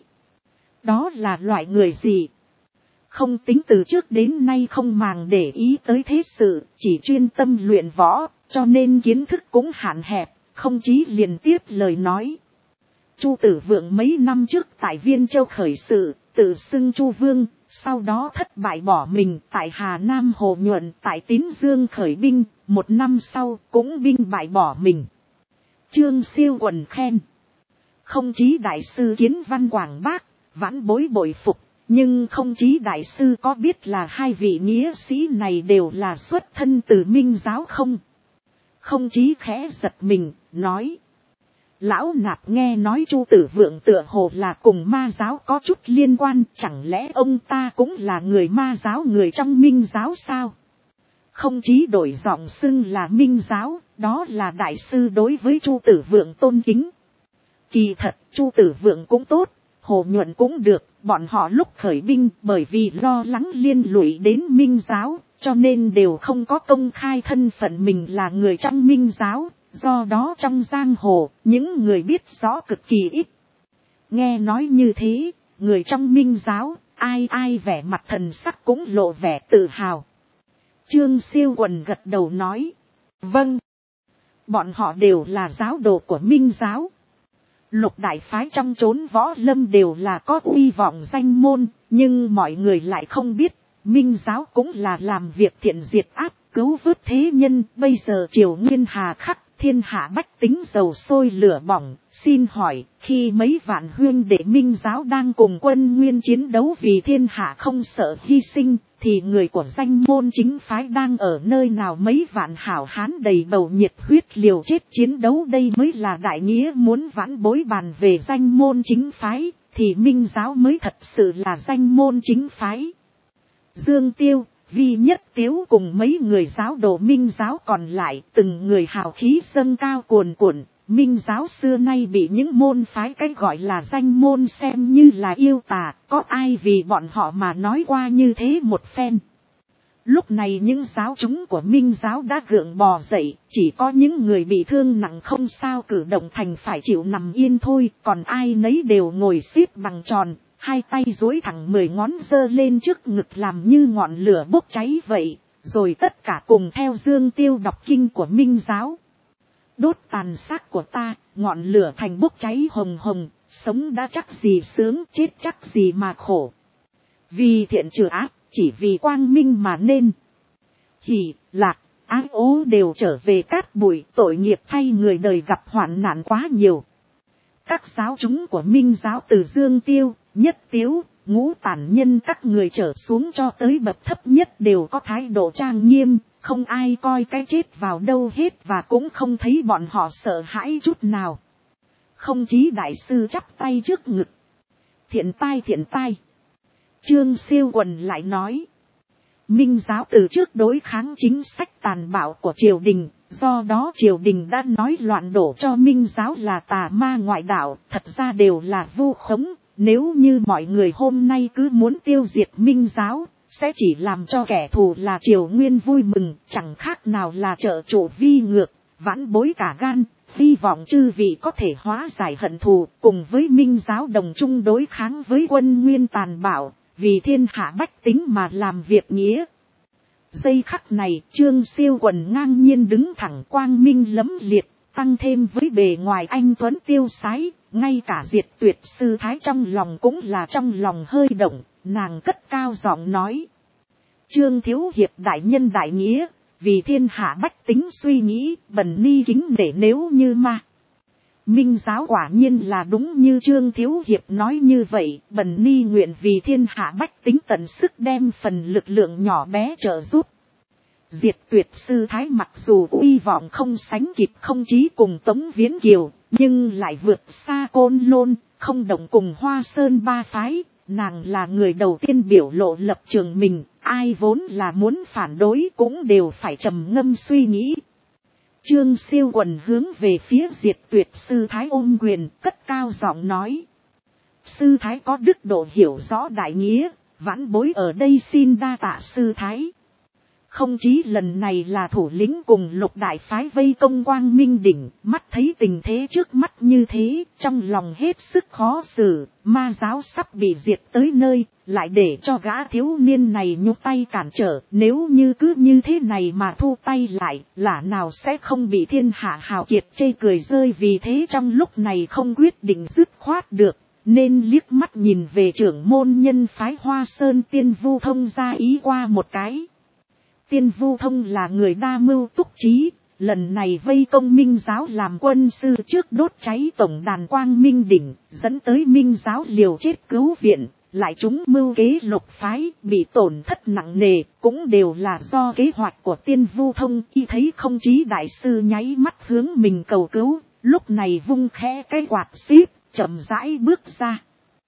Đó là loại người gì? Không Tính từ trước đến nay không màng để ý tới thế sự, chỉ chuyên tâm luyện võ, cho nên kiến thức cũng hạn hẹp, không chí liền tiếp lời nói. Chu Tử Vượng mấy năm trước tại Viên Châu khởi sự, tự xưng Chu Vương, sau đó thất bại bỏ mình tại Hà Nam. Hồ Nhuận tại Tín Dương khởi binh, một năm sau cũng binh bại bỏ mình. Trương Siêu Quần khen. Không chí đại sư kiến văn quảng bác, vãn bối bội phục, nhưng không chí đại sư có biết là hai vị nghĩa sĩ này đều là xuất thân từ Minh giáo không? Không chí khẽ giật mình, nói. Lão Nạp nghe nói Chu Tử Vượng tựa hồ là cùng ma giáo có chút liên quan, chẳng lẽ ông ta cũng là người ma giáo, người trong Minh giáo sao? Không chí đổi giọng xưng là Minh giáo, đó là đại sư đối với Chu Tử Vượng tôn kính. Kỳ thật, Chu Tử Vượng cũng tốt, Hồ Nhuận cũng được, bọn họ lúc khởi binh bởi vì lo lắng liên lụy đến Minh giáo, cho nên đều không có công khai thân phận mình là người trong Minh giáo, do đó trong giang hồ, những người biết rõ cực kỳ ít. Nghe nói như thế, người trong Minh giáo, ai ai vẻ mặt thần sắc cũng lộ vẻ tự hào. Trương Siêu Quần gật đầu nói, vâng, bọn họ đều là giáo đồ của Minh giáo. Lục đại phái trong chốn võ lâm đều là có uy vọng danh môn, nhưng mọi người lại không biết, Minh giáo cũng là làm việc thiện diệt ác, cứu vớt thế nhân. Bây giờ triều nguyên hà khắc, thiên hạ bách tính dầu sôi lửa bỏng, xin hỏi, khi mấy vạn huynh đệ Minh giáo đang cùng quân nguyên chiến đấu vì thiên hạ không sợ hy sinh, thì người của danh môn chính phái đang ở nơi nào? Mấy vạn hảo hán đầy bầu nhiệt huyết liều chết chiến đấu, đây mới là đại nghĩa. Muốn vãn bối bàn về danh môn chính phái, thì Minh giáo mới thật sự là danh môn chính phái. Dương Tiêu, Vi Nhất Tiếu cùng mấy người giáo đồ Minh giáo còn lại, từng người hào khí dâng cao cuồn cuộn. Minh giáo xưa nay bị những môn phái cái gọi là danh môn xem như là yêu tà, có ai vì bọn họ mà nói qua như thế một phen. Lúc này những giáo chúng của Minh giáo đã gượng bò dậy, chỉ có những người bị thương nặng không sao cử động thành phải chịu nằm yên thôi, còn ai nấy đều ngồi xếp bằng tròn, hai tay duỗi thẳng 10 ngón giơ lên trước ngực làm như ngọn lửa bốc cháy vậy, rồi tất cả cùng theo Dương Tiêu đọc kinh của Minh giáo. Đốt tàn xác của ta, ngọn lửa thành bốc cháy hồng hồng, sống đã chắc gì sướng, chết chắc gì mà khổ. Vì thiện trừ ác, chỉ vì quang minh mà nên. Hỉ, lạc, ái ố đều trở về cát bụi, tội nghiệp thay người đời gặp hoạn nạn quá nhiều. Các giáo chúng của Minh giáo từ Dương Tiêu, Nhất Tiếu, Ngũ Tản Nhân các người trở xuống cho tới bậc thấp nhất đều có thái độ trang nghiêm, không ai coi cái chết vào đâu hết và cũng không thấy bọn họ sợ hãi chút nào. Không chí đại sư chắp tay trước ngực. Thiện tai thiện tai. Trương Siêu Quần lại nói. Minh giáo từ trước đối kháng chính sách tàn bạo của triều đình, do đó triều đình đã nói loạn đổ cho Minh giáo là tà ma ngoại đạo, thật ra đều là vu khống. Nếu như mọi người hôm nay cứ muốn tiêu diệt Minh giáo, sẽ chỉ làm cho kẻ thù là triều nguyên vui mừng, chẳng khác nào là trợ chủ vi ngược, vãn bối cả gan, hy vọng chư vị có thể hóa giải hận thù, cùng với Minh giáo đồng chung đối kháng với quân nguyên tàn bạo, vì thiên hạ bách tính mà làm việc nghĩa. Giây khắc này, Trương Siêu Quần ngang nhiên đứng thẳng, quang minh lẫm liệt, tăng thêm với bề ngoài anh tuấn tiêu sái, ngay cả Diệt Tuyệt sư thái trong lòng cũng là trong lòng hơi động, nàng cất cao giọng nói. Trương thiếu hiệp đại nhân đại nghĩa, vì thiên hạ bách tính suy nghĩ, bần ni kính nể. Nếu như mà Minh giáo quả nhiên là đúng như Trương thiếu hiệp nói như vậy, bần ni nguyện vì thiên hạ bách tính tận sức đem phần lực lượng nhỏ bé trợ giúp. Diệt Tuyệt sư thái mặc dù uy vọng không sánh kịp không chí cùng Tống Viễn Kiều, nhưng lại vượt xa Côn Lôn, không đồng cùng Hoa Sơn ba phái. Nàng là người đầu tiên biểu lộ lập trường mình, ai vốn là muốn phản đối cũng đều phải trầm ngâm suy nghĩ. Trương Siêu Quần hướng về phía Diệt Tuyệt sư thái ôm quyền, cất cao giọng nói. Sư thái có đức độ hiểu rõ đại nghĩa, vãn bối ở đây xin đa tạ sư thái. Không chí lần này là thủ lĩnh cùng lục đại phái vây công Quang Minh đỉnh, mắt thấy tình thế trước mắt như thế, trong lòng hết sức khó xử, ma giáo sắp bị diệt tới nơi, lại để cho gã thiếu niên này nhúc tay cản trở, nếu như cứ như thế này mà thu tay lại, lả nào sẽ không bị thiên hạ hào kiệt chê cười rơi. Vì thế trong lúc này không quyết định dứt khoát được, nên liếc mắt nhìn về trưởng môn nhân phái Hoa Sơn Tiên Vu Thông ra ý qua một cái. Tiên Vu Thông là người đa mưu túc trí, lần này vây công Minh giáo làm quân sư trước đốt cháy tổng đàn Quang Minh đỉnh, dẫn tới Minh giáo liều chết cứu viện, lại chúng mưu kế lục phái, bị tổn thất nặng nề, cũng đều là do kế hoạch của Tiên Vu Thông. Y thấy không chí đại sư nháy mắt hướng mình cầu cứu, lúc này vung khẽ cái quạt xíp, chậm rãi bước ra.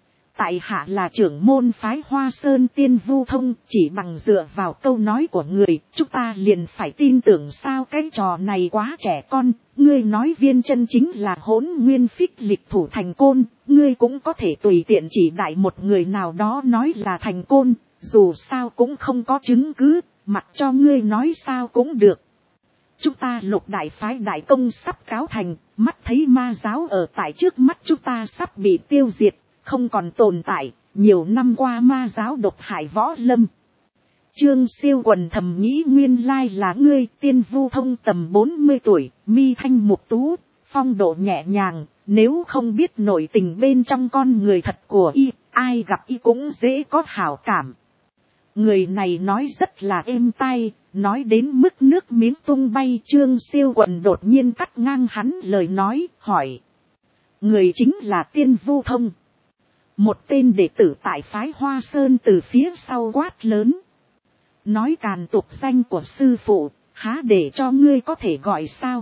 Tại hạ là trưởng môn phái Hoa Sơn Tiên Vu Thông, chỉ bằng dựa vào câu nói của người, chúng ta liền phải tin tưởng sao? Cái trò này quá trẻ con, ngươi nói viên chân chính là Hỗn Nguyên Phích Lịch thủ thành côn, ngươi cũng có thể tùy tiện chỉ đại một người nào đó nói là thành côn, dù sao cũng không có chứng cứ, mặc cho ngươi nói sao cũng được. Chúng ta Lục đại phái đại công sắp cáo thành, mắt thấy ma giáo ở tại trước mắt chúng ta sắp bị tiêu diệt, không còn tồn tại, nhiều năm qua ma giáo độc hại võ lâm. Trương Siêu Quần thầm nghĩ nguyên lai là ngươi. Tiên Vu Thông tầm 40 tuổi, mi thanh mục tú, phong độ nhẹ nhàng, nếu không biết nội tình bên trong con người thật của y, ai gặp y cũng dễ có hảo cảm. Người này nói rất là êm tai, nói đến mức nước miếng tung bay. Trương Siêu Quần đột nhiên cắt ngang hắn lời nói, hỏi. Người chính là Tiên Vu Thông. Một tên đệ tử tại phái Hoa Sơn từ phía sau quát lớn. Nói càn tục danh của sư phụ, há để cho ngươi có thể gọi sao?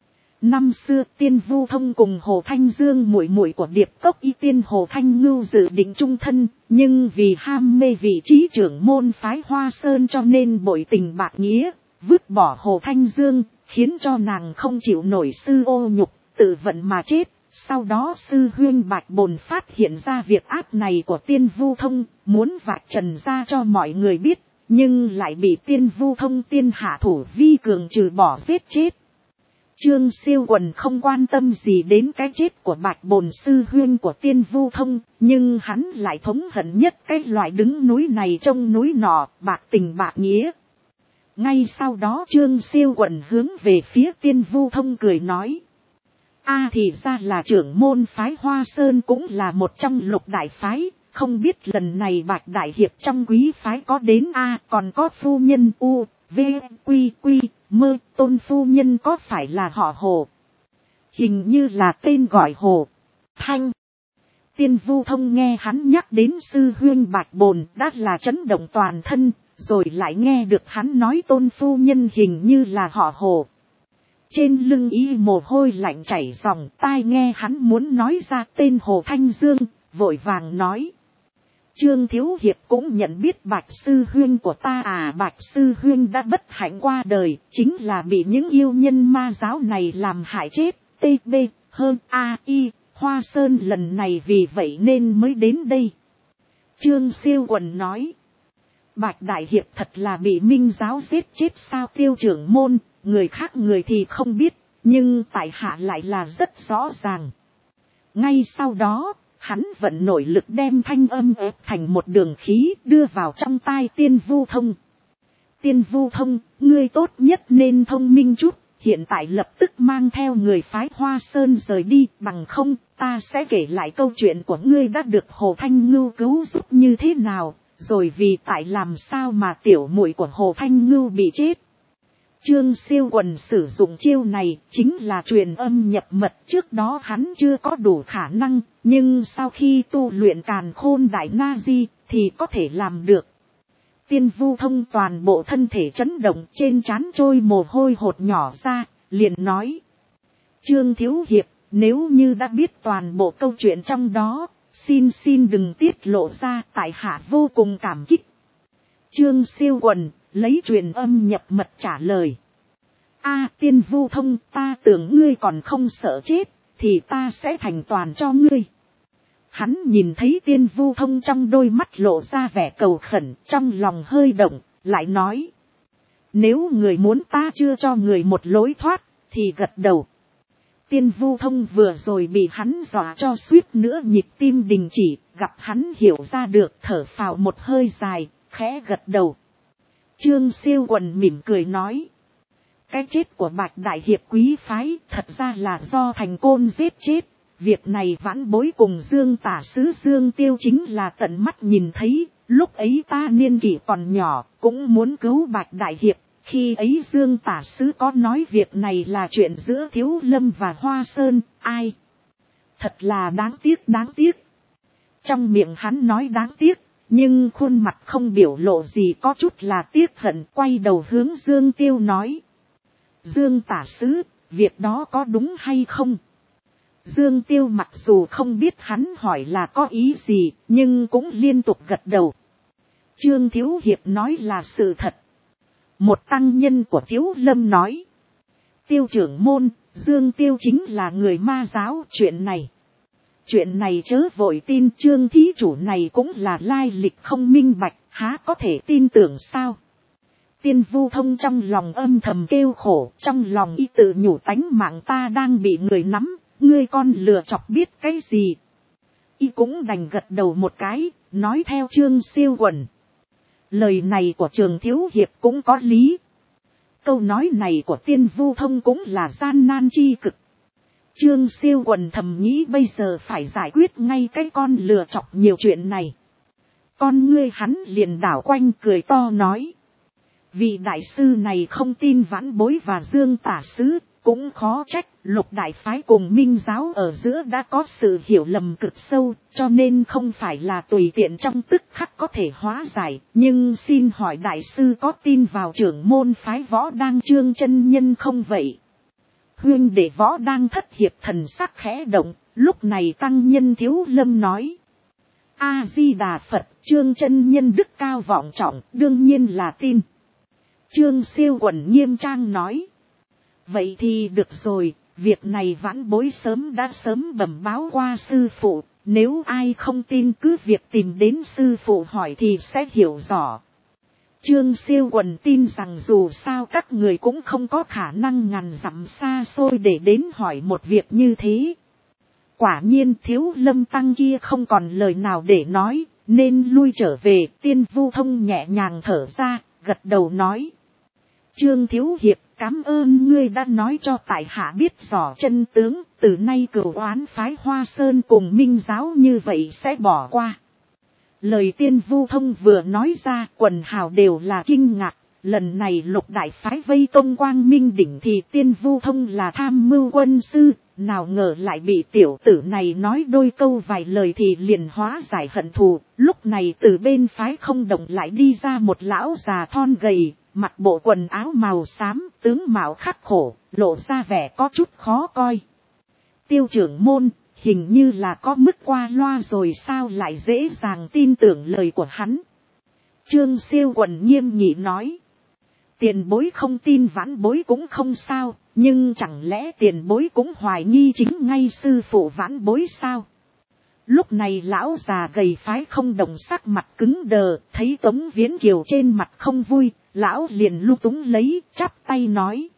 Năm xưa Tiên Vu Thông cùng Hồ Thanh Dương muội muội của Điệp Cốc Y Tiên Hồ Thanh Ngưu dự định chung thân, nhưng vì ham mê vị trí trưởng môn phái Hoa Sơn cho nên bội tình bạc nghĩa, vứt bỏ Hồ Thanh Dương, khiến cho nàng không chịu nổi sư ô nhục, tự vận mà chết. Sau đó sư huynh Bạch Bồn phát hiện ra việc ác này của Tiên Vu Thông, muốn vạch trần ra cho mọi người biết, nhưng lại bị Tiên Vu Thông tiên hạ thủ vi cường trừ bỏ giết chết. Trương Siêu Quần không quan tâm gì đến cái chết của Bạch Bồn sư huynh của Tiên Vu Thông, nhưng hắn lại thống hận nhất cái loại đứng núi này trông núi nọ, bạc tình bạc nghĩa. Ngay sau đó Trương Siêu Quần hướng về phía Tiên Vu Thông cười nói. Thì ra là trưởng môn phái Hoa Sơn cũng là một trong Lục đại phái, không biết lần này Bạch đại hiệp trong quý phái có đến còn có phu nhân U, V, Quy, Mơ, Tôn phu nhân có phải là họ Hồ? Hình như là tên gọi Hồ Thanh. Tiên Vu Thông nghe hắn nhắc đến sư huynh Bạch Bồn đã là chấn động toàn thân, rồi lại nghe được hắn nói Tôn phu nhân hình như là họ Hồ. Trên lưng y mồ hôi lạnh chảy ròng, tai nghe hắn muốn nói ra tên Hồ Thanh Dương, vội vàng nói. Trương Thiếu Hiệp cũng nhận biết Bạch sư huynh của ta Bạch sư huynh đã bất hạnh qua đời, chính là bị những yêu nhân ma giáo này làm hại chết. TB, hơn AI, Hoa Sơn lần này vì vậy nên mới đến đây. Trương Siêu Quần nói. Bạch đại hiệp thật là bị Minh giáo giết chết sao? Tiêu trưởng môn, người khác người thì không biết, nhưng tại hạ lại là rất rõ ràng. Ngay sau đó, hắn vận nội lực đem thanh âm ép thành một đường khí đưa vào trong tai Tiên Vu Thông. Tiên Vu Thông, ngươi tốt nhất nên thông minh chút, hiện tại lập tức mang theo người phái Hoa Sơn rời đi, bằng không ta sẽ kể lại câu chuyện của ngươi đã được Hồ Thanh Ngưu cứu giúp như thế nào, rồi vì tại làm sao mà tiểu muội của Hồ Thanh Ngưu bị chết. Trương Siêu Quần sử dụng chiêu này chính là truyền âm nhập mật, trước đó hắn chưa có đủ khả năng, nhưng sau khi tu luyện Càn Khôn Đại Na Di thì có thể làm được. Tiên Vu Thông toàn bộ thân thể chấn động, trên trán trôi mồ hôi hột nhỏ ra, liền nói. Trương Thiếu Hiệp, nếu như đã biết toàn bộ câu chuyện trong đó, xin đừng tiết lộ ra, tại hạ vô cùng cảm kích. Trương Siêu Quần lấy truyền âm nhập mật trả lời. Tiên Vu Thông, ta tưởng ngươi còn không sợ chết, thì ta sẽ thành toàn cho ngươi. Hắn nhìn thấy Tiên Vu Thông trong đôi mắt lộ ra vẻ cầu khẩn, trong lòng hơi động, lại nói. Nếu người muốn ta chưa cho người một lối thoát, thì gật đầu. Tiên Vu Thông vừa rồi bị hắn dọa cho suýt nữa nhịp tim đình chỉ, gặp hắn hiểu ra được, thở phào một hơi dài, khẽ gật đầu. Trương Siêu Quần mỉm cười nói. Cái chết của Bạch đại hiệp quý phái thật ra là do thành côn giết chết. Việc này vãn bối cùng Dương tả sứ Dương Tiêu chính là tận mắt nhìn thấy. Lúc ấy ta niên kỷ còn nhỏ, cũng muốn cứu Bạch đại hiệp, Khi ấy Dương tả sứ có nói việc này là chuyện giữa Thiếu Lâm và Hoa Sơn, ai? Thật là đáng tiếc, đáng tiếc. Trong miệng hắn nói đáng tiếc, nhưng khuôn mặt không biểu lộ gì, có chút là tiếc hận, quay đầu hướng Dương Tiêu nói. Dương tả sứ, việc đó có đúng hay không? Dương Tiêu mặc dù không biết hắn hỏi là có ý gì, nhưng cũng liên tục gật đầu. Trương Thiếu Hiệp nói là sự thật. Một tăng nhân của Thiếu Lâm nói. Tiêu trưởng môn, Dương Tiêu chính là người Ma giáo. Chuyện này chớ vội tin, Trương thí chủ này cũng là lai lịch không minh bạch, há có thể tin tưởng sao? Tiên Vu Thông trong lòng âm thầm kêu khổ, trong lòng y tự nhủ tánh mạng ta đang bị người nắm, ngươi con lừa chọc biết cái gì? Y cũng đành gật đầu một cái, nói theo Trương Siêu Quần. Lời này của Trường Thiếu Hiệp cũng có lý. Câu nói này của Tiên Vu Thông cũng là gian nan chi cực. Trương Siêu Quần thầm nghĩ bây giờ phải giải quyết ngay cái con lừa chọc nhiều chuyện này. Con ngươi hắn liền đảo quanh cười to nói. Vị đại sư này không tin Vãn Bối và Dương tả sứ, cũng khó trách. Lục đại phái cùng Minh giáo ở giữa đã có sự hiểu lầm cực sâu, cho nên không phải là tùy tiện trong tức khắc có thể hóa giải. Nhưng xin hỏi đại sư có tin vào trưởng môn phái Võ Đang Trương chân nhân không vậy? Huynh đệ Võ Đang thất hiệp thần sắc khẽ động, lúc này tăng nhân Thiếu Lâm nói. A-di-đà Phật, Trương chân nhân đức cao vọng trọng, đương nhiên là tin. Trương Siêu Quần nghiêm trang nói. Vậy thì được rồi, việc này Vãn Bối đã sớm bẩm báo qua sư phụ, nếu ai không tin cứ việc tìm đến sư phụ hỏi thì sẽ hiểu rõ. Trương Siêu Quần tin rằng dù sao các người cũng không có khả năng ngàn dặm xa xôi để đến hỏi một việc như thế. Quả nhiên Thiếu Lâm tăng kia không còn lời nào để nói, nên lui trở về. Tiên Vu Thông nhẹ nhàng thở ra, gật đầu nói. Trương Thiếu Hiệp, cảm ơn ngươi đã nói cho tại hạ biết rõ chân tướng, từ nay cửu oán phái Hoa Sơn cùng Minh giáo như vậy sẽ bỏ qua. Lời Tiên Vu Thông vừa nói ra, quần hào đều là kinh ngạc. Lần này lục đại phái vây công Quang Minh đỉnh thì Tiên Vu Thông là tham mưu quân sư, nào ngờ lại bị tiểu tử này nói đôi câu vài lời thì liền hóa giải hận thù. Lúc này từ bên phái không động lại đi ra một lão già thon gầy, mặc bộ quần áo màu xám, tướng mạo khắc khổ, lộ ra vẻ có chút khó coi. Tiêu trưởng môn, hình như là có mức qua loa rồi sao lại dễ dàng tin tưởng lời của hắn? Trương Siêu Quần nghiêm nghị nói. Tiền bối không tin Vãn Bối cũng không sao, nhưng chẳng lẽ tiền bối cũng hoài nghi chính ngay sư phụ Vãn Bối sao? Lúc này lão già gầy phái không động sắc mặt cứng đờ, thấy Tống Viễn Kiều trên mặt không vui, lão liền lung túng lấy, chắp tay nói.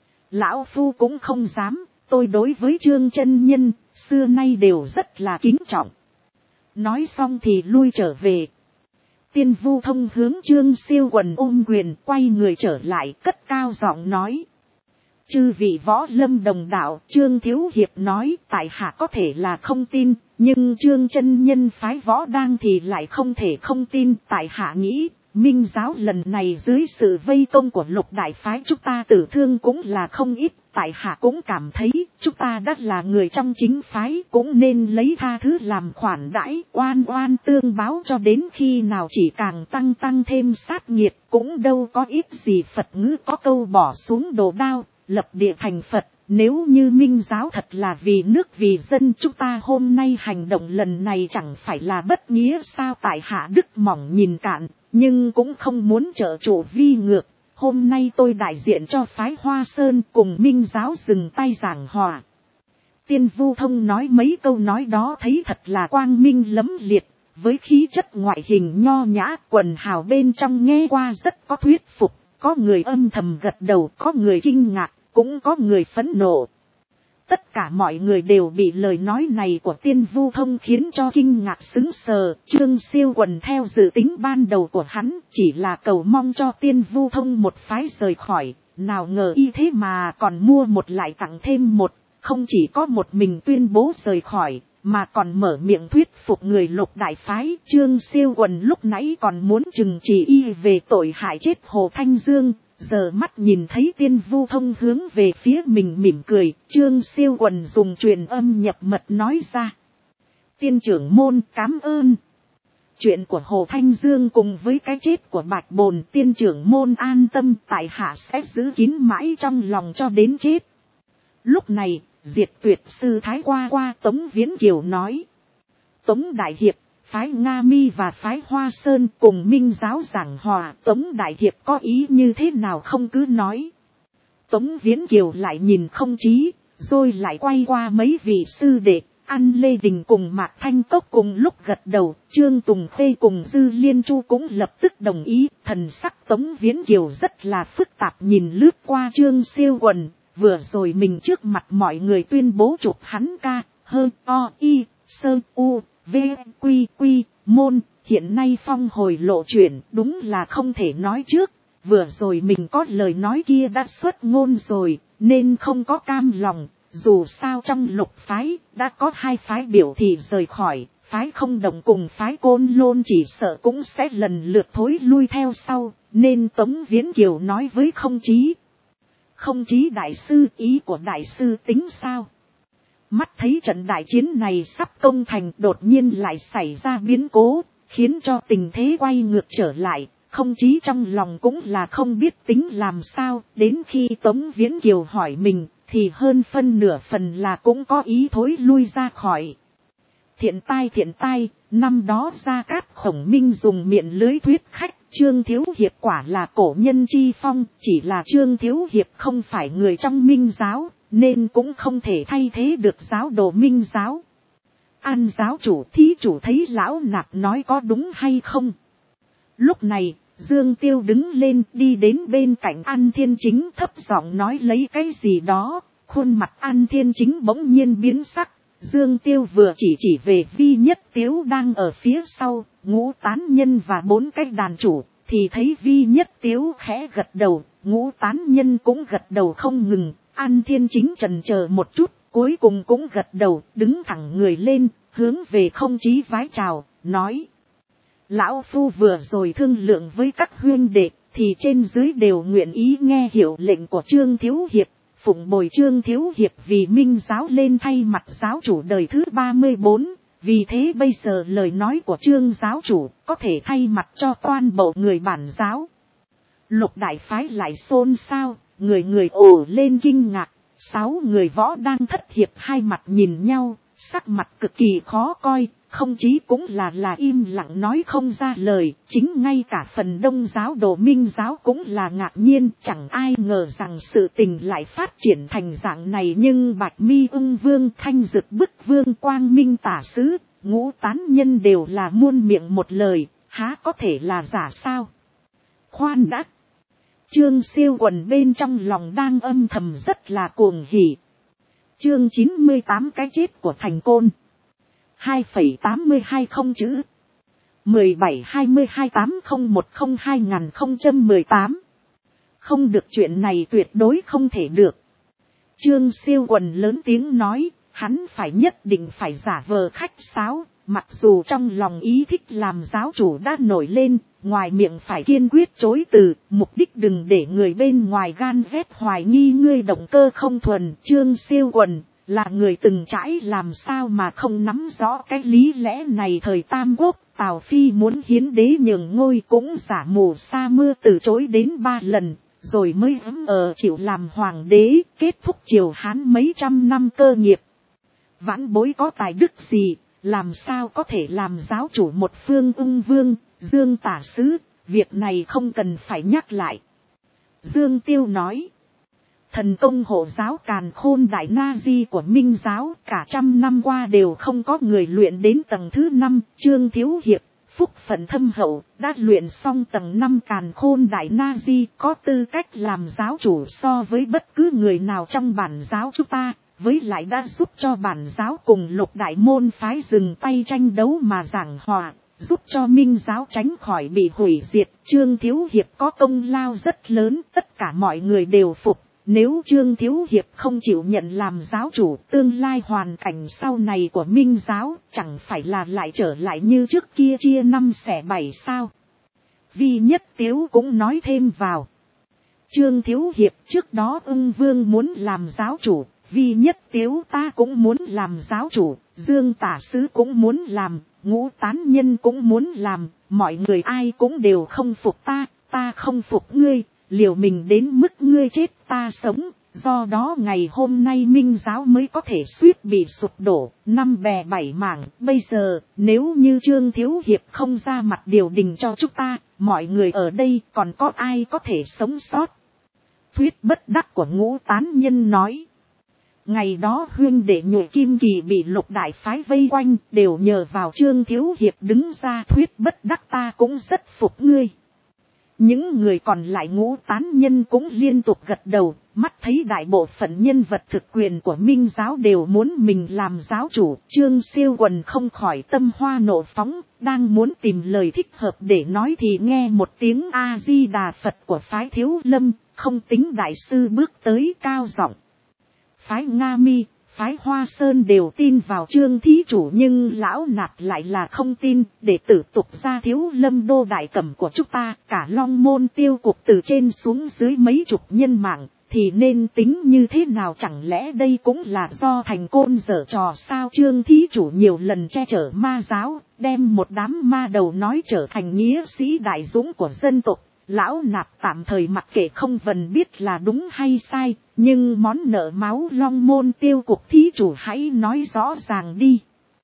Lão phu cũng không dám, tôi đối với Trương chân nhân, xưa nay đều rất là kính trọng. Nói xong thì lui trở về. Tiên Vu Thông hướng Trương Siêu Quần ôm quyền, quay người trở lại, cất cao giọng nói. Chư vị Võ Lâm đồng đạo, Trương Thiếu Hiệp nói tại hạ có thể là không tin, nhưng Trương chân nhân phái Võ Đang thì lại không thể không tin. Tại hạ nghĩ, Minh giáo lần này dưới sự vây công của lục đại phái chúng ta tử thương cũng là không ít. Tại hạ cũng cảm thấy, chúng ta đã là người trong chính phái, cũng nên lấy tha thứ làm khoản đãi, oan oan tương báo cho đến khi nào chỉ càng tăng thêm sát nhiệt, cũng đâu có ít gì. Phật ngữ có câu bỏ xuống đồ đao, lập địa thành Phật. Nếu như Minh giáo thật là vì nước vì dân, chúng ta hôm nay hành động lần này chẳng phải là bất nghĩa sao? Tại hạ đức mỏng nhìn cạn, nhưng cũng không muốn trợ trụ vi ngược. Hôm nay tôi đại diện cho phái Hoa Sơn cùng Minh giáo dừng tay giảng hòa. Tiên Vu Thông nói mấy câu nói đó thấy thật là quang minh lẫm liệt, với khí chất ngoại hình nho nhã, quần hào bên trong nghe qua rất có thuyết phục, có người âm thầm gật đầu, có người kinh ngạc, cũng có người phẫn nộ. Tất cả mọi người đều bị lời nói này của Tiên Vu Thông khiến cho kinh ngạc sững sờ. Trương Siêu Quần theo dự tính ban đầu của hắn chỉ là cầu mong cho Tiên Vu Thông một phái rời khỏi, nào ngờ y thế mà còn mua một lại tặng thêm một, không chỉ có một mình tuyên bố rời khỏi, mà còn mở miệng thuyết phục người lục đại phái. Trương Siêu Quần lúc nãy còn muốn trừng trị y về tội hại chết Hồ Thanh Dương, giờ mắt nhìn thấy Tiên Vu Thông hướng về phía mình mỉm cười, Trương Siêu Quần dùng truyền âm nhập mật nói ra. Tiên trưởng môn cám ơn. Chuyện của Hồ Thanh Dương cùng với cái chết của Bạch Bồn, tiên trưởng môn an tâm, tại hạ sẽ giữ kín mãi trong lòng cho đến chết. Lúc này, Diệt Tuyệt sư Thái qua Tống Viễn Kiều nói. Tống Đại Hiệp, phái Nga Mi và phái Hoa Sơn cùng Minh giáo giảng hòa, Tống Đại Hiệp có ý như thế nào không cứ nói. Tống Viễn Kiều lại nhìn không chí, rồi lại quay qua mấy vị sư đệ, An Lê Đình cùng Mạc Thanh Cốc cùng lúc gật đầu, Trương Tùng Khê cùng Dư Liên Chu cũng lập tức đồng ý, thần sắc Tống Viễn Kiều rất là phức tạp nhìn lướt qua Trương Siêu Quần, vừa rồi mình trước mặt mọi người tuyên bố chụp hắn ca, hơn o y, sơ u, v, quy quy, môn, hiện nay phong hồi lộ chuyển, đúng là không thể nói trước, vừa rồi mình có lời nói kia đã xuất ngôn rồi, nên không có cam lòng. Dù sao trong lục phái, đã có 2 phái biểu thị rời khỏi, phái không đồng cùng phái Côn Lôn chỉ sợ cũng sẽ lần lượt thối lui theo sau, nên Tống Viễn Kiều nói với Không Chí. Không Chí đại sư, ý của đại sư tính sao? Mắt thấy trận đại chiến này sắp công thành, đột nhiên lại xảy ra biến cố, khiến cho tình thế quay ngược trở lại. Không Chí trong lòng cũng là không biết tính làm sao, đến khi Tống Viễn Kiều hỏi mình, thì hơn phân nửa phần là cũng có ý thối lui ra khỏi. Thiện tai, năm đó Gia Cát Khổng Minh dùng miệng lưới thuyết khách, Trương Thiếu Hiệp quả là cổ nhân chi phong, chỉ là Trương Thiếu Hiệp không phải người trong Minh giáo, nên cũng không thể thay thế được giáo đồ Minh giáo. An giáo chủ thí chủ thấy lão nạp nói có đúng hay không? Lúc này, Dương Tiêu đứng lên đi đến bên cạnh An Thiên Chính thấp giọng nói lấy cái gì đó, khuôn mặt An Thiên Chính bỗng nhiên biến sắc. Dương Tiêu vừa chỉ về Vi Nhất Tiếu đang ở phía sau, Ngũ Tán Nhân và 4 cái đàn chủ, thì thấy Vi Nhất Tiếu khẽ gật đầu, Ngũ Tán Nhân cũng gật đầu không ngừng, An Thiên Chính chần chờ một chút, cuối cùng cũng gật đầu, đứng thẳng người lên, hướng về Không Chí vái chào, nói. Lão Phu vừa rồi thương lượng với các huynh đệ, thì trên dưới đều nguyện ý nghe hiểu lệnh của Trương Thiếu Hiệp, phụng bồi Trương Thiếu Hiệp vì Minh giáo lên thay mặt giáo chủ đời thứ 34, vì thế bây giờ lời nói của Trương giáo chủ có thể thay mặt cho toàn bộ người bản giáo. Lục đại phái lại xôn xao, người ồ lên kinh ngạc, 6 người võ đang thất hiệp hai mặt nhìn nhau, sắc mặt cực kỳ khó coi. Không Chí cũng là im lặng nói không ra lời, chính ngay cả phần đông giáo đồ Minh giáo cũng là ngạc nhiên, chẳng ai ngờ rằng sự tình lại phát triển thành dạng này, nhưng Bạch Mi Ưng Vương, Thanh Dực Bức Vương, Quang Minh Tả Sứ, Ngũ Tán Nhân đều là muôn miệng một lời, há có thể là giả sao? Khoan đã! Trương Siêu Quần bên trong lòng đang âm thầm rất là cuồng hỉ. Chương 98 cái chết của Thành Côn. 2,82 không chữ. 17-22-801-2018. Không được, chuyện này tuyệt đối không thể được. Trương Siêu Quần lớn tiếng nói, hắn phải nhất định phải giả vờ khách sáo, mặc dù trong lòng ý thích làm giáo chủ đã nổi lên, ngoài miệng phải kiên quyết chối từ, mục đích đừng để người bên ngoài gan ghét hoài nghi ngươi động cơ không thuần. Trương Siêu Quần là người từng trải, làm sao mà không nắm rõ cái lý lẽ này. Thời Tam Quốc, Tào Phi muốn hiến đế nhường ngôi cũng giả mù sa mưa từ chối đến 3 lần, rồi mới chịu làm hoàng đế, kết thúc triều Hán mấy trăm năm cơ nghiệp. Vãn bối có tài đức gì, làm sao có thể làm giáo chủ một phương Ưng Vương, Dương Tả Sứ, việc này không cần phải nhắc lại. Dương Tiêu nói. Thần công hộ giáo Càn Khôn Đại Na Di của Minh giáo cả 100 năm qua đều không có người luyện đến tầng thứ 5, Trương Thiếu Hiệp, phúc phận thâm hậu, đã luyện xong tầng 5 Càn Khôn Đại Na Di, có tư cách làm giáo chủ so với bất cứ người nào trong bản giáo chúng ta, với lại đã giúp cho bản giáo cùng Lục đại môn phái dừng tay tranh đấu mà giảng hòa, giúp cho Minh giáo tránh khỏi bị hủy diệt. Trương Thiếu Hiệp có công lao rất lớn, tất cả mọi người đều phục. Nếu Trương Thiếu Hiệp không chịu nhận làm giáo chủ, tương lai hoàn cảnh sau này của Minh giáo chẳng phải là lại trở lại như trước kia chia 5 xẻ 7 sao? Vi Nhất Tiếu cũng nói thêm vào. Trương Thiếu Hiệp trước đó Ưng Vương muốn làm giáo chủ, Vi Nhất Tiếu ta cũng muốn làm giáo chủ, Dương Tả Sứ cũng muốn làm, Ngũ Tán Nhân cũng muốn làm, mọi người ai cũng đều không phục ta không phục ngươi, liều mình đến mức ngươi chết ta sống. Do đó ngày hôm nay Minh giáo mới có thể suýt bị sụp đổ, 5 bè 7 mảng. Bây giờ, nếu như Trương Thiếu Hiệp không ra mặt điều đình cho chúng ta, mọi người ở đây còn có ai có thể sống sót? Thuyết bất đắc của Ngũ Tán Nhân nói. Ngày đó huyên đệ Nhụy Kim Kỳ bị Lục đại phái vây quanh, đều nhờ vào Trương Thiếu Hiệp đứng ra. Thuyết bất đắc ta cũng rất phục ngươi. Những người còn lại Ngũ Tán Nhân cũng liên tục gật đầu, mắt thấy đại bộ phận nhân vật thực quyền của Minh giáo đều muốn mình làm giáo chủ. Trương Siêu Quần không khỏi tâm hoa nộ phóng, đang muốn tìm lời thích hợp để nói thì nghe một tiếng A-di-đà Phật của phái Thiếu Lâm, không tính đại sư bước tới cao giọng. Phái Nga Mi, phái Hoa Sơn đều tin vào Trương thí chủ, nhưng lão nạp lại là không tin. Để tử tục ra Thiếu Lâm đô đại cẩm của chúng ta, cả Long Môn tiêu cục từ trên xuống dưới mấy chục nhân mạng, thì nên tính như thế nào? Chẳng lẽ đây cũng là do thành côn giở trò sao? Trương thí chủ nhiều lần che chở ma giáo, đem một đám ma đầu nói trở thành nghĩa sĩ đại dũng của dân tộc. Lão nạp tạm thời mặc kệ không vần biết là đúng hay sai, nhưng món nợ máu Long Môn tiêu cục thí chủ hãy nói rõ ràng đi.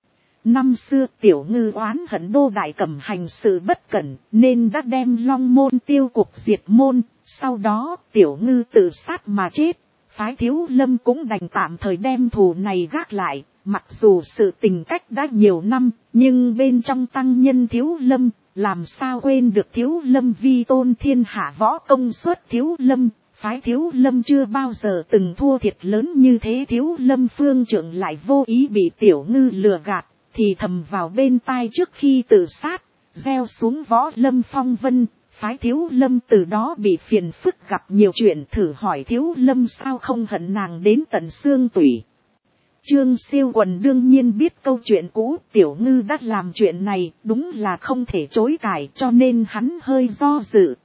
Năm xưa Tiểu Ngư oán hận đô đại cẩm hành sự bất cẩn, nên đã đem Long Môn tiêu cục diệt môn, sau đó Tiểu Ngư tự sát mà chết. Phái Thiếu Lâm cũng đành tạm thời đem thù này gác lại, mặc dù sự tình cách đã nhiều năm, nhưng bên trong tăng nhân Thiếu Lâm, làm sao quên được Thiếu Lâm vi tôn thiên hạ võ công suất Thiếu Lâm. Phái Thiếu Lâm chưa bao giờ từng thua thiệt lớn như thế. Thiếu Lâm phương trưởng lại vô ý bị Tiểu Ngư lừa gạt, thì thầm vào bên tai trước khi tự sát, gieo xuống võ lâm phong vân. Phái Thiếu Lâm từ đó bị phiền phức gặp nhiều chuyện. Thử hỏi Thiếu Lâm sao không hận nàng đến tận xương tủy. Trương Siêu Quần đương nhiên biết câu chuyện cũ, Tiểu Ngư đã làm chuyện này đúng là không thể chối cãi, cho nên hắn hơi do dự.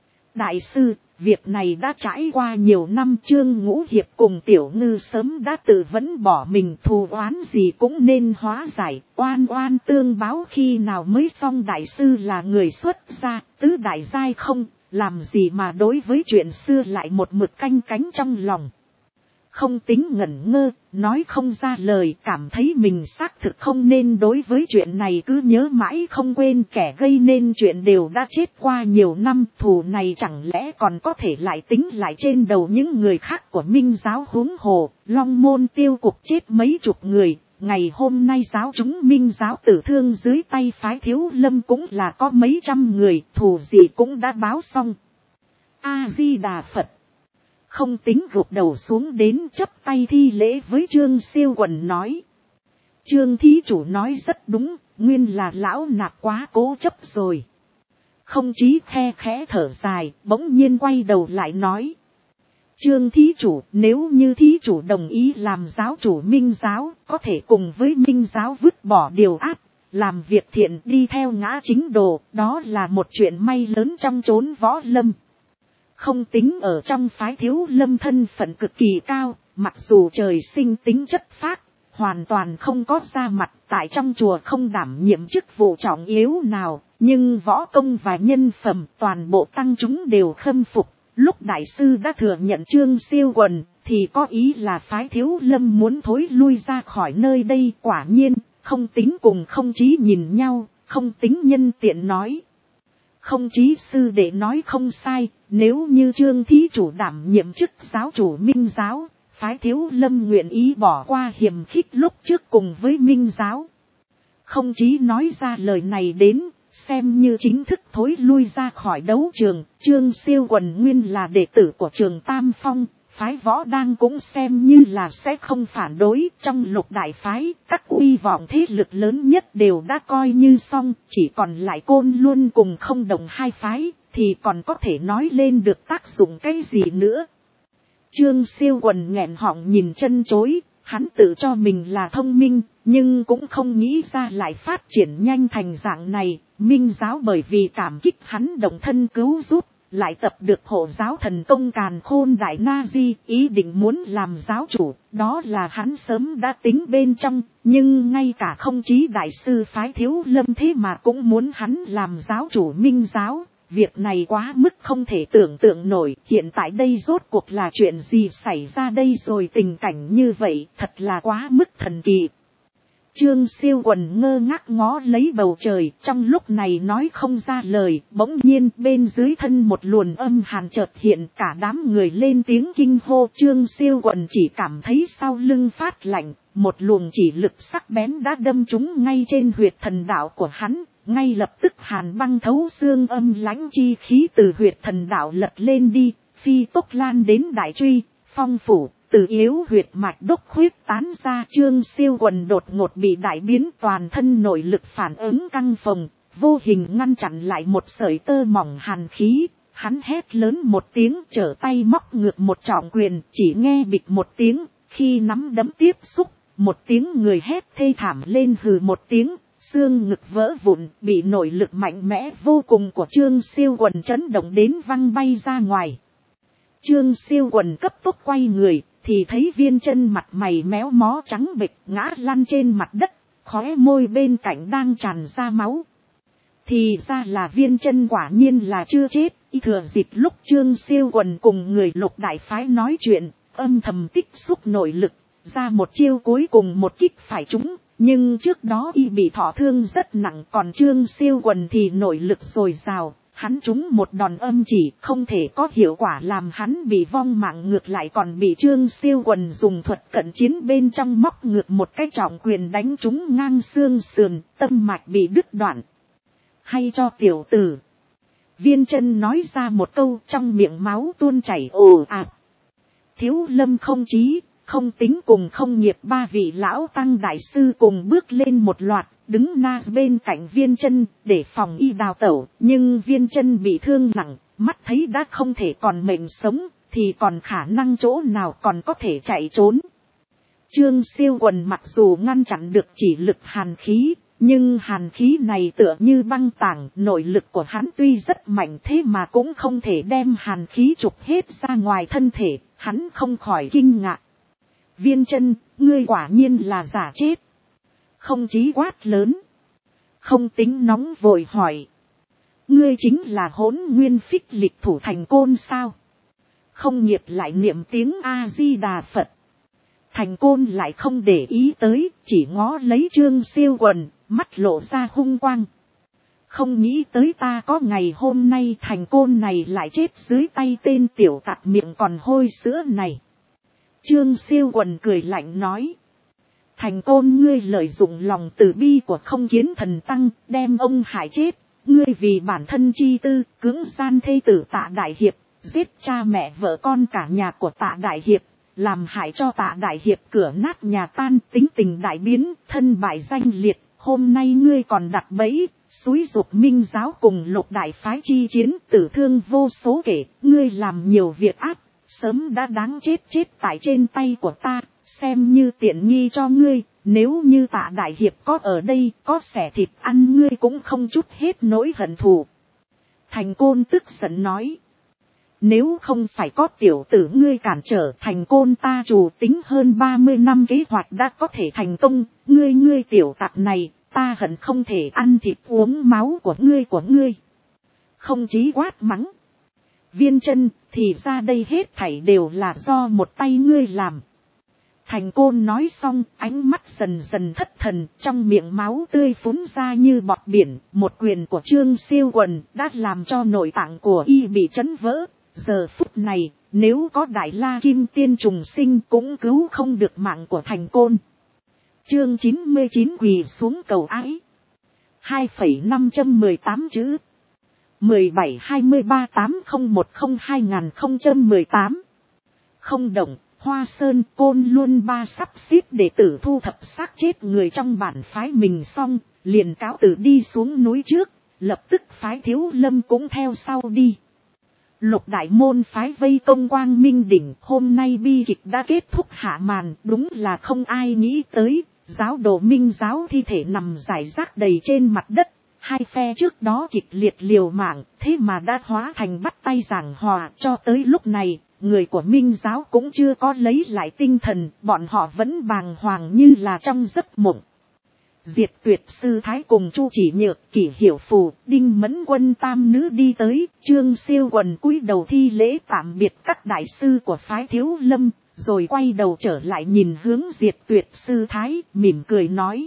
Đại sư, việc này đã trải qua nhiều năm, Trương Ngũ Hiệp cùng Tiểu Ngư sớm đã tự vẫn bỏ mình, thù oán gì cũng nên hóa giải, oan oan tương báo khi nào mới xong? Đại sư là người xuất gia, tứ đại giai không, làm gì mà đối với chuyện xưa lại một mực canh cánh trong lòng. Không tính ngẩn ngơ, nói không ra lời, cảm thấy mình xác thực không nên đối với chuyện này cứ nhớ mãi không quên. Kẻ gây nên chuyện đều đã chết qua nhiều năm, thù này chẳng lẽ còn có thể lại tính lại trên đầu những người khác của Minh giáo? Huống hồ, Long Môn tiêu cục chết mấy chục người, ngày hôm nay giáo chúng Minh giáo tử thương dưới tay phái Thiếu Lâm cũng là có mấy trăm người, thù gì cũng đã báo xong. A-di-đà Phật. Không tính gục đầu xuống đến chắp tay thi lễ với Trương Siêu Quần nói. Trương thí chủ nói rất đúng, nguyên là lão nạp quá cố chấp rồi. Không chí khe khẽ thở dài, bỗng nhiên quay đầu lại nói. Trương thí chủ, nếu như thí chủ đồng ý làm giáo chủ Minh giáo, có thể cùng với Minh giáo vứt bỏ điều ác, làm việc thiện đi theo ngã chính đồ, đó là một chuyện may lớn trong chốn võ lâm. Không tính ở trong phái Thiếu Lâm thân phận cực kỳ cao, mặc dù trời sinh tính chất phác, hoàn toàn không có ra mặt, tại trong chùa không đảm nhiệm chức vụ trọng yếu nào, nhưng võ công và nhân phẩm toàn bộ tăng chúng đều khâm phục. Lúc đại sư đã thừa nhận Trương Siêu Quần, thì có ý là phái Thiếu Lâm muốn thối lui ra khỏi nơi đây. Quả nhiên, không tính cùng không chí nhìn nhau, không tính nhân tiện nói. Không chí sư đệ nói không sai, nếu như Trương thí chủ đảm nhiệm chức giáo chủ Minh giáo, phái Thiếu Lâm nguyện ý bỏ qua hiềm khích lúc trước cùng với Minh giáo. Không chí nói ra lời này đến, xem như chính thức thối lui ra khỏi đấu trường. Trương Siêu Quần nguyên là đệ tử của trường Tam Phong, phái Võ Đang cũng xem như là sẽ không phản đối. Trong lục đại phái, các uy vọng thế lực lớn nhất đều đã coi như xong, chỉ còn lại Côn Luân cùng Không Đồng hai phái, thì còn có thể nói lên được tác dụng cái gì nữa. Trương Siêu Quần nghẹn họng nhìn chân chối, hắn tự cho mình là thông minh, nhưng cũng không nghĩ ra lại phát triển nhanh thành dạng này. Minh giáo bởi vì cảm kích hắn động thân cứu giúp, lại tập được hộ giáo thần công càn khôn đại na di, ý định muốn làm giáo chủ, đó là hắn sớm đã tính bên trong, nhưng ngay cả không chí đại sư phái Thiếu Lâm thế mà cũng muốn hắn làm giáo chủ Minh giáo. Việc này quá mức không thể tưởng tượng nổi, hiện tại đây rốt cuộc là chuyện gì xảy ra đây rồi, tình cảnh như vậy thật là quá mức thần kỳ. Trương Siêu Quần ngơ ngác ngó lấy bầu trời, trong lúc này nói không ra lời, bỗng nhiên bên dưới thân một luồng âm hàn chợt hiện, cả đám người lên tiếng kinh hô. Trương Siêu Quần chỉ cảm thấy sau lưng phát lạnh, một luồng chỉ lực sắc bén đã đâm trúng ngay trên huyệt thần đạo của hắn, ngay lập tức hàn băng thấu xương, âm lãnh chi khí từ huyệt thần đạo lật lên đi, phi tốc lan đến đại truy, phong phủ. Từ yếu huyệt mạch đốc khuyết tán ra. Trương Siêu Quần đột ngột bị đại biến, toàn thân nội lực phản ứng căng phồng, vô hình ngăn chặn lại một sợi tơ mỏng hàn khí. Hắn hét lớn một tiếng, trở tay móc ngược một trọng quyền, chỉ nghe bịch một tiếng, khi nắm đấm tiếp xúc, một tiếng người hét thê thảm lên, hừ một tiếng, xương ngực vỡ vụn, bị nội lực mạnh mẽ vô cùng của Trương Siêu Quần chấn động đến văng bay ra ngoài. Trương Siêu Quần cấp tốc quay người, thì thấy Viên Chân mặt mày méo mó trắng bệch ngã lăn trên mặt đất, khóe môi bên cạnh đang tràn ra máu. Thì ra là Viên Chân quả nhiên là chưa chết. Thừa dịp lúc Trương Siêu Quần cùng người Lục đại phái nói chuyện, âm thầm tích xúc nội lực, ra một chiêu cuối cùng một kích phải trúng. Nhưng trước đó y bị thọ thương rất nặng, còn Trương Siêu Quần thì nội lực dồi dào. Hắn trúng một đòn âm chỉ không thể có hiệu quả, làm hắn bị vong mạng, ngược lại còn bị Trương Siêu Quần dùng thuật cận chiến bên trong móc ngược một cái trọng quyền đánh trúng ngang xương sườn, tâm mạch bị đứt đoạn. Hay cho tiểu tử. Viên Chân nói ra một câu, trong miệng máu tuôn chảy ồ ạt. Thiếu Lâm không chí, không tính cùng không nghiệp ba vị lão tăng đại sư cùng bước lên một loạt, đứng na bên cạnh Viên Chân để phòng y đào tẩu, nhưng Viên Chân bị thương nặng, mắt thấy đã không thể còn mệnh sống, thì còn khả năng chỗ nào còn có thể chạy trốn. Trương Siêu Quần mặc dù ngăn chặn được chỉ lực hàn khí, nhưng hàn khí này tựa như băng tảng, nội lực của hắn tuy rất mạnh thế mà cũng không thể đem hàn khí trục hết ra ngoài thân thể, hắn không khỏi kinh ngạc. Viên Chân, ngươi quả nhiên là giả chết. Không chí quát lớn. Không tính nóng vội hỏi. Ngươi chính là Hỗn Nguyên Phích Lịch thủ Thành Côn sao? Không nghiệp lại niệm tiếng A-di-đà Phật. Thành Côn lại không để ý tới, chỉ ngó lấy Trương Siêu Quần, mắt lộ ra hung quang. Không nghĩ tới ta có ngày hôm nay Thành Côn này lại chết dưới tay tên tiểu tặc miệng còn hôi sữa này. Trương Siêu Quần cười lạnh nói. Thành Côn, ngươi lợi dụng lòng từ bi của Không Kiến Thần Tăng, đem ông hại chết. Ngươi vì bản thân chi tư, cưỡng gian thê tử Tạ Đại Hiệp, giết cha mẹ vợ con cả nhà của Tạ Đại Hiệp, làm hại cho Tạ Đại Hiệp cửa nát nhà tan, tính tình đại biến, thân bại danh liệt. Hôm nay ngươi còn đặt bẫy, xúi giục Minh giáo cùng Lục đại phái chi chiến, tử thương vô số kể. Ngươi làm nhiều việc ác, sớm đã đáng chết tại trên tay của ta, xem như tiện nghi cho ngươi. Nếu như Tạ Đại Hiệp có ở đây, có xẻ thịt ăn ngươi cũng không chút hết nỗi hận thù. Thành Côn tức giận nói. Nếu không phải có tiểu tử ngươi cản trở, Thành Côn ta chủ tính hơn 30 năm kế hoạch đã có thể thành công. Ngươi tiểu tặc này, ta hận không thể ăn thịt uống máu của ngươi. Không chí quát mắng. Viên Chân, thì ra đây hết thảy đều là do một tay ngươi làm. Thành Côn nói xong, ánh mắt dần dần thất thần, trong miệng máu tươi phún ra như bọt biển. Một quyền của Trương Siêu Quần đã làm cho nội tạng của y bị chấn vỡ. Giờ phút này, nếu có Đại La Kim Tiên trùng sinh cũng cứu không được mạng của Thành Côn. Chương 99 quỳ xuống cầu ái. 2,518 chữ. 17-23-801-2018. Không động, Hoa Sơn Côn Luân ba sắp xếp đệ tử thu thập xác chết người trong bản phái mình xong, liền cáo từ đi xuống núi trước, lập tức phái Thiếu Lâm cũng theo sau đi. Lục đại môn phái vây công Quang Minh đỉnh, hôm nay bi kịch đã kết thúc hạ màn, đúng là không ai nghĩ tới, giáo đồ Minh giáo thi thể nằm rải rác đầy trên mặt đất, Hai phe trước đó kịch liệt liều mạng, thế mà đã hóa thành bắt tay giảng hòa. Cho tới lúc này, người của Minh giáo cũng chưa có lấy lại tinh thần, bọn họ vẫn bàng hoàng như là trong giấc mộng. Diệt Tuyệt sư thái cùng Chu Chỉ Nhược, Kỷ Hiểu Phù, Đinh Mẫn Quân tam nữ đi tới, Trương Siêu Quần cúi đầu thi lễ tạm biệt các đại sư của phái Thiếu Lâm, rồi quay đầu trở lại nhìn hướng Diệt Tuyệt sư thái, mỉm cười nói: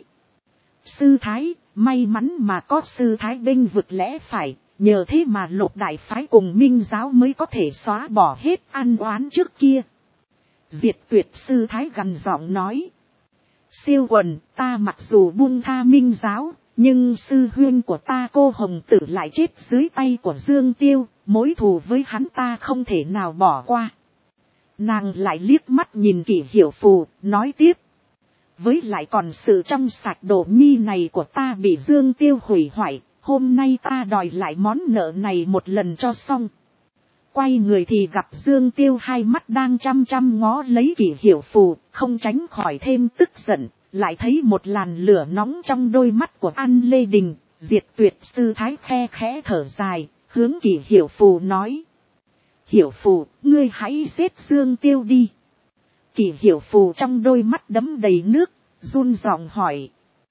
sư thái, may mắn mà có sư thái bênh vực lẽ phải, nhờ thế mà Lục đại phái cùng Minh giáo mới có thể xóa bỏ hết ăn oán trước kia. Diệt Tuyệt sư thái gằn giọng nói: Siêu Quần, ta mặc dù buông tha Minh giáo, nhưng sư huynh của ta Cô Hồng Tử lại chết dưới tay của Dương Tiêu, mối thù với hắn ta không thể nào bỏ qua. Nàng lại liếc mắt nhìn Kỷ Hiểu Phù, nói tiếp: với lại còn sự trong sạch Đỗ Nhi này của ta bị Dương Tiêu hủy hoại, hôm nay ta đòi lại món nợ này một lần cho xong. Quay người thì gặp Dương Tiêu hai mắt đang chăm chăm ngó lấy Kỷ Hiểu Phù, không tránh khỏi thêm tức giận, lại thấy một làn lửa nóng trong đôi mắt của An Lê Đình. Diệt Tuyệt sư thái khe khẽ thở dài, hướng Kỷ Hiểu Phù nói: Hiểu Phù, ngươi hãy giết Dương Tiêu đi. Kỷ Hiểu Phù trong đôi mắt đẫm đầy nước, run giọng hỏi: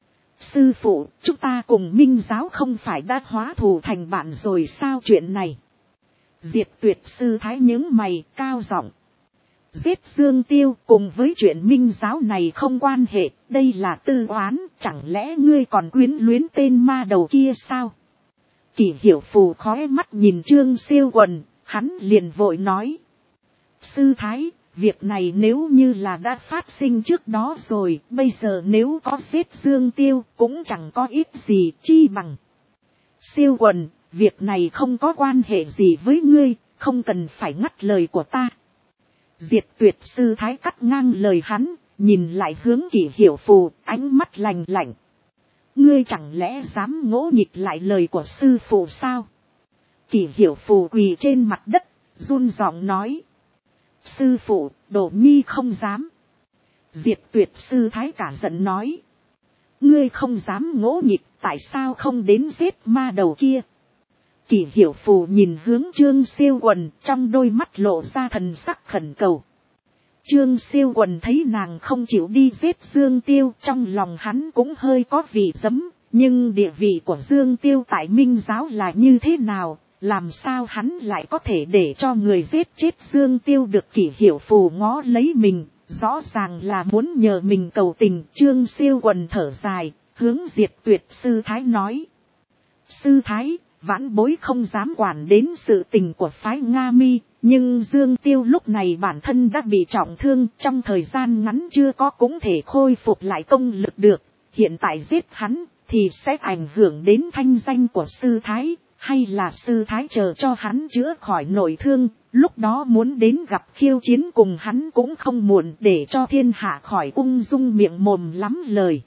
sư phụ, chúng ta cùng Minh giáo không phải đã hóa thù thành bạn rồi sao? Chuyện này. Diệt Tuyệt sư thái nhướng mày, cao giọng: giết Dương Tiêu cùng với chuyện Minh giáo này không quan hệ, đây là tư oán, chẳng lẽ ngươi còn quyến luyến tên ma đầu kia sao? Kỷ Hiểu Phù khóe mắt nhìn Trương Siêu Quần, hắn liền vội nói: sư thái, việc này nếu như là đã phát sinh trước đó rồi, bây giờ nếu có giết Dương Tiêu cũng chẳng có ích gì, chi bằng. Siêu Quần, việc này không có quan hệ gì với ngươi, không cần phải ngắt lời của ta. Diệt Tuyệt sư thái cắt ngang lời hắn, nhìn lại hướng Kỷ Hiểu Phù, ánh mắt lạnh lạnh: ngươi chẳng lẽ dám ngỗ nghịch lại lời của sư phụ sao? Kỷ Hiểu Phù quỳ trên mặt đất, run giọng nói: sư phụ, Đỗ Nhi không dám. Diệt Tuyệt sư thái cả giận nói: ngươi không dám ngỗ nghịch, tại sao không đến giết ma đầu kia? Kỷ Hiểu Phù nhìn hướng Trương Siêu Quần, trong đôi mắt lộ ra thần sắc khẩn cầu. Trương Siêu Quần thấy nàng không chịu đi giết Dương Tiêu, trong lòng hắn cũng hơi có vị dấm, nhưng địa vị của Dương Tiêu tại Minh giáo là như thế nào, làm sao hắn lại có thể để cho người giết chết Dương Tiêu được? Kỷ Hiểu Phù ngó lấy mình, rõ ràng là muốn nhờ mình cầu tình. Trương Siêu Quần thở dài, hướng Diệt Tuyệt sư thái nói: sư thái, vãn bối không dám quản đến sự tình của phái Nga Mi, nhưng Dương Tiêu lúc này bản thân đã bị trọng thương, trong thời gian ngắn chưa có cũng thể khôi phục lại công lực được, hiện tại giết hắn thì sẽ ảnh hưởng đến thanh danh của sư thái, hay là sư thái chờ cho hắn chữa khỏi nội thương, lúc đó muốn đến gặp khiêu chiến cùng hắn cũng không muộn, để cho thiên hạ khỏi ung dung miệng mồm lắm lời.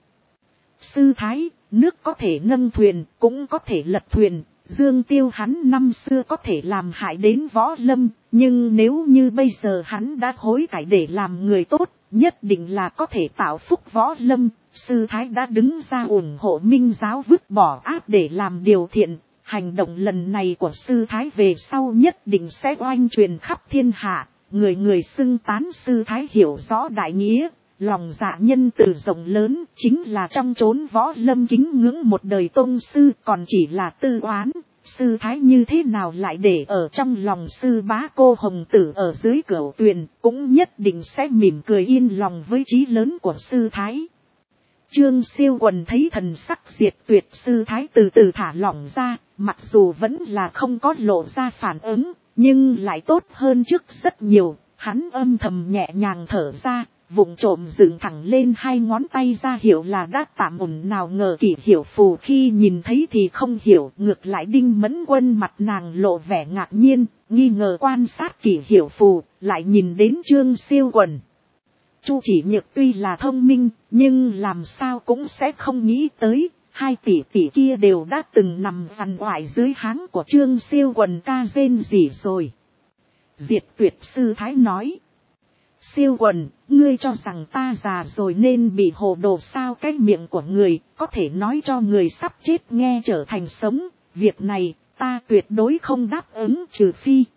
Sư thái, nước có thể nâng thuyền, cũng có thể lật thuyền. Dương Tiêu hắn năm xưa có thể làm hại đến võ lâm, nhưng nếu như bây giờ hắn đã hối cải để làm người tốt, nhất định là có thể tạo phúc võ lâm. Sư thái đã đứng ra ủng hộ Minh giáo vứt bỏ ác để làm điều thiện. Hành động lần này của sư thái về sau nhất định sẽ oanh truyền khắp thiên hạ, người người xưng tán. Sư thái hiểu rõ đại nghĩa, lòng dạ nhân từ rộng lớn, chính là trong chốn võ lâm kính ngưỡng một đời tôn sư, còn chỉ là tư oán. Sư thái như thế nào lại để ở trong lòng sư bá Cô Hồng Tử ở dưới cửu tuyền, cũng nhất định sẽ mỉm cười yên lòng với chí lớn của sư thái. Trương Siêu Quần thấy thần sắc Diệt Tuyệt sư thái từ từ thả lỏng ra, mặc dù vẫn là không có lộ ra phản ứng, nhưng lại tốt hơn trước rất nhiều. Hắn âm thầm nhẹ nhàng thở ra, vụng trộm dựng thẳng lên hai ngón tay ra hiệu là đã tạm ổn. Nào ngờ Kỷ Hiểu Phù khi nhìn thấy thì không hiểu, ngược lại Đinh Mẫn Quân mặt nàng lộ vẻ ngạc nhiên, nghi ngờ quan sát Kỷ Hiểu Phù, lại nhìn đến Trương Siêu Quần. Chu Chỉ Nhược tuy là thông minh, nhưng làm sao cũng sẽ không nghĩ tới, hai tỷ tỷ kia đều đã từng nằm vằn oải dưới háng của Trương Siêu Quần ca rên rỉ rồi. Diệt Tuyệt sư thái nói: Siêu quần, ngươi cho rằng ta già rồi nên bị hồ đồ sao? Cái miệng của người có thể nói cho người sắp chết nghe trở thành sống. Việc này ta tuyệt đối không đáp ứng, trừ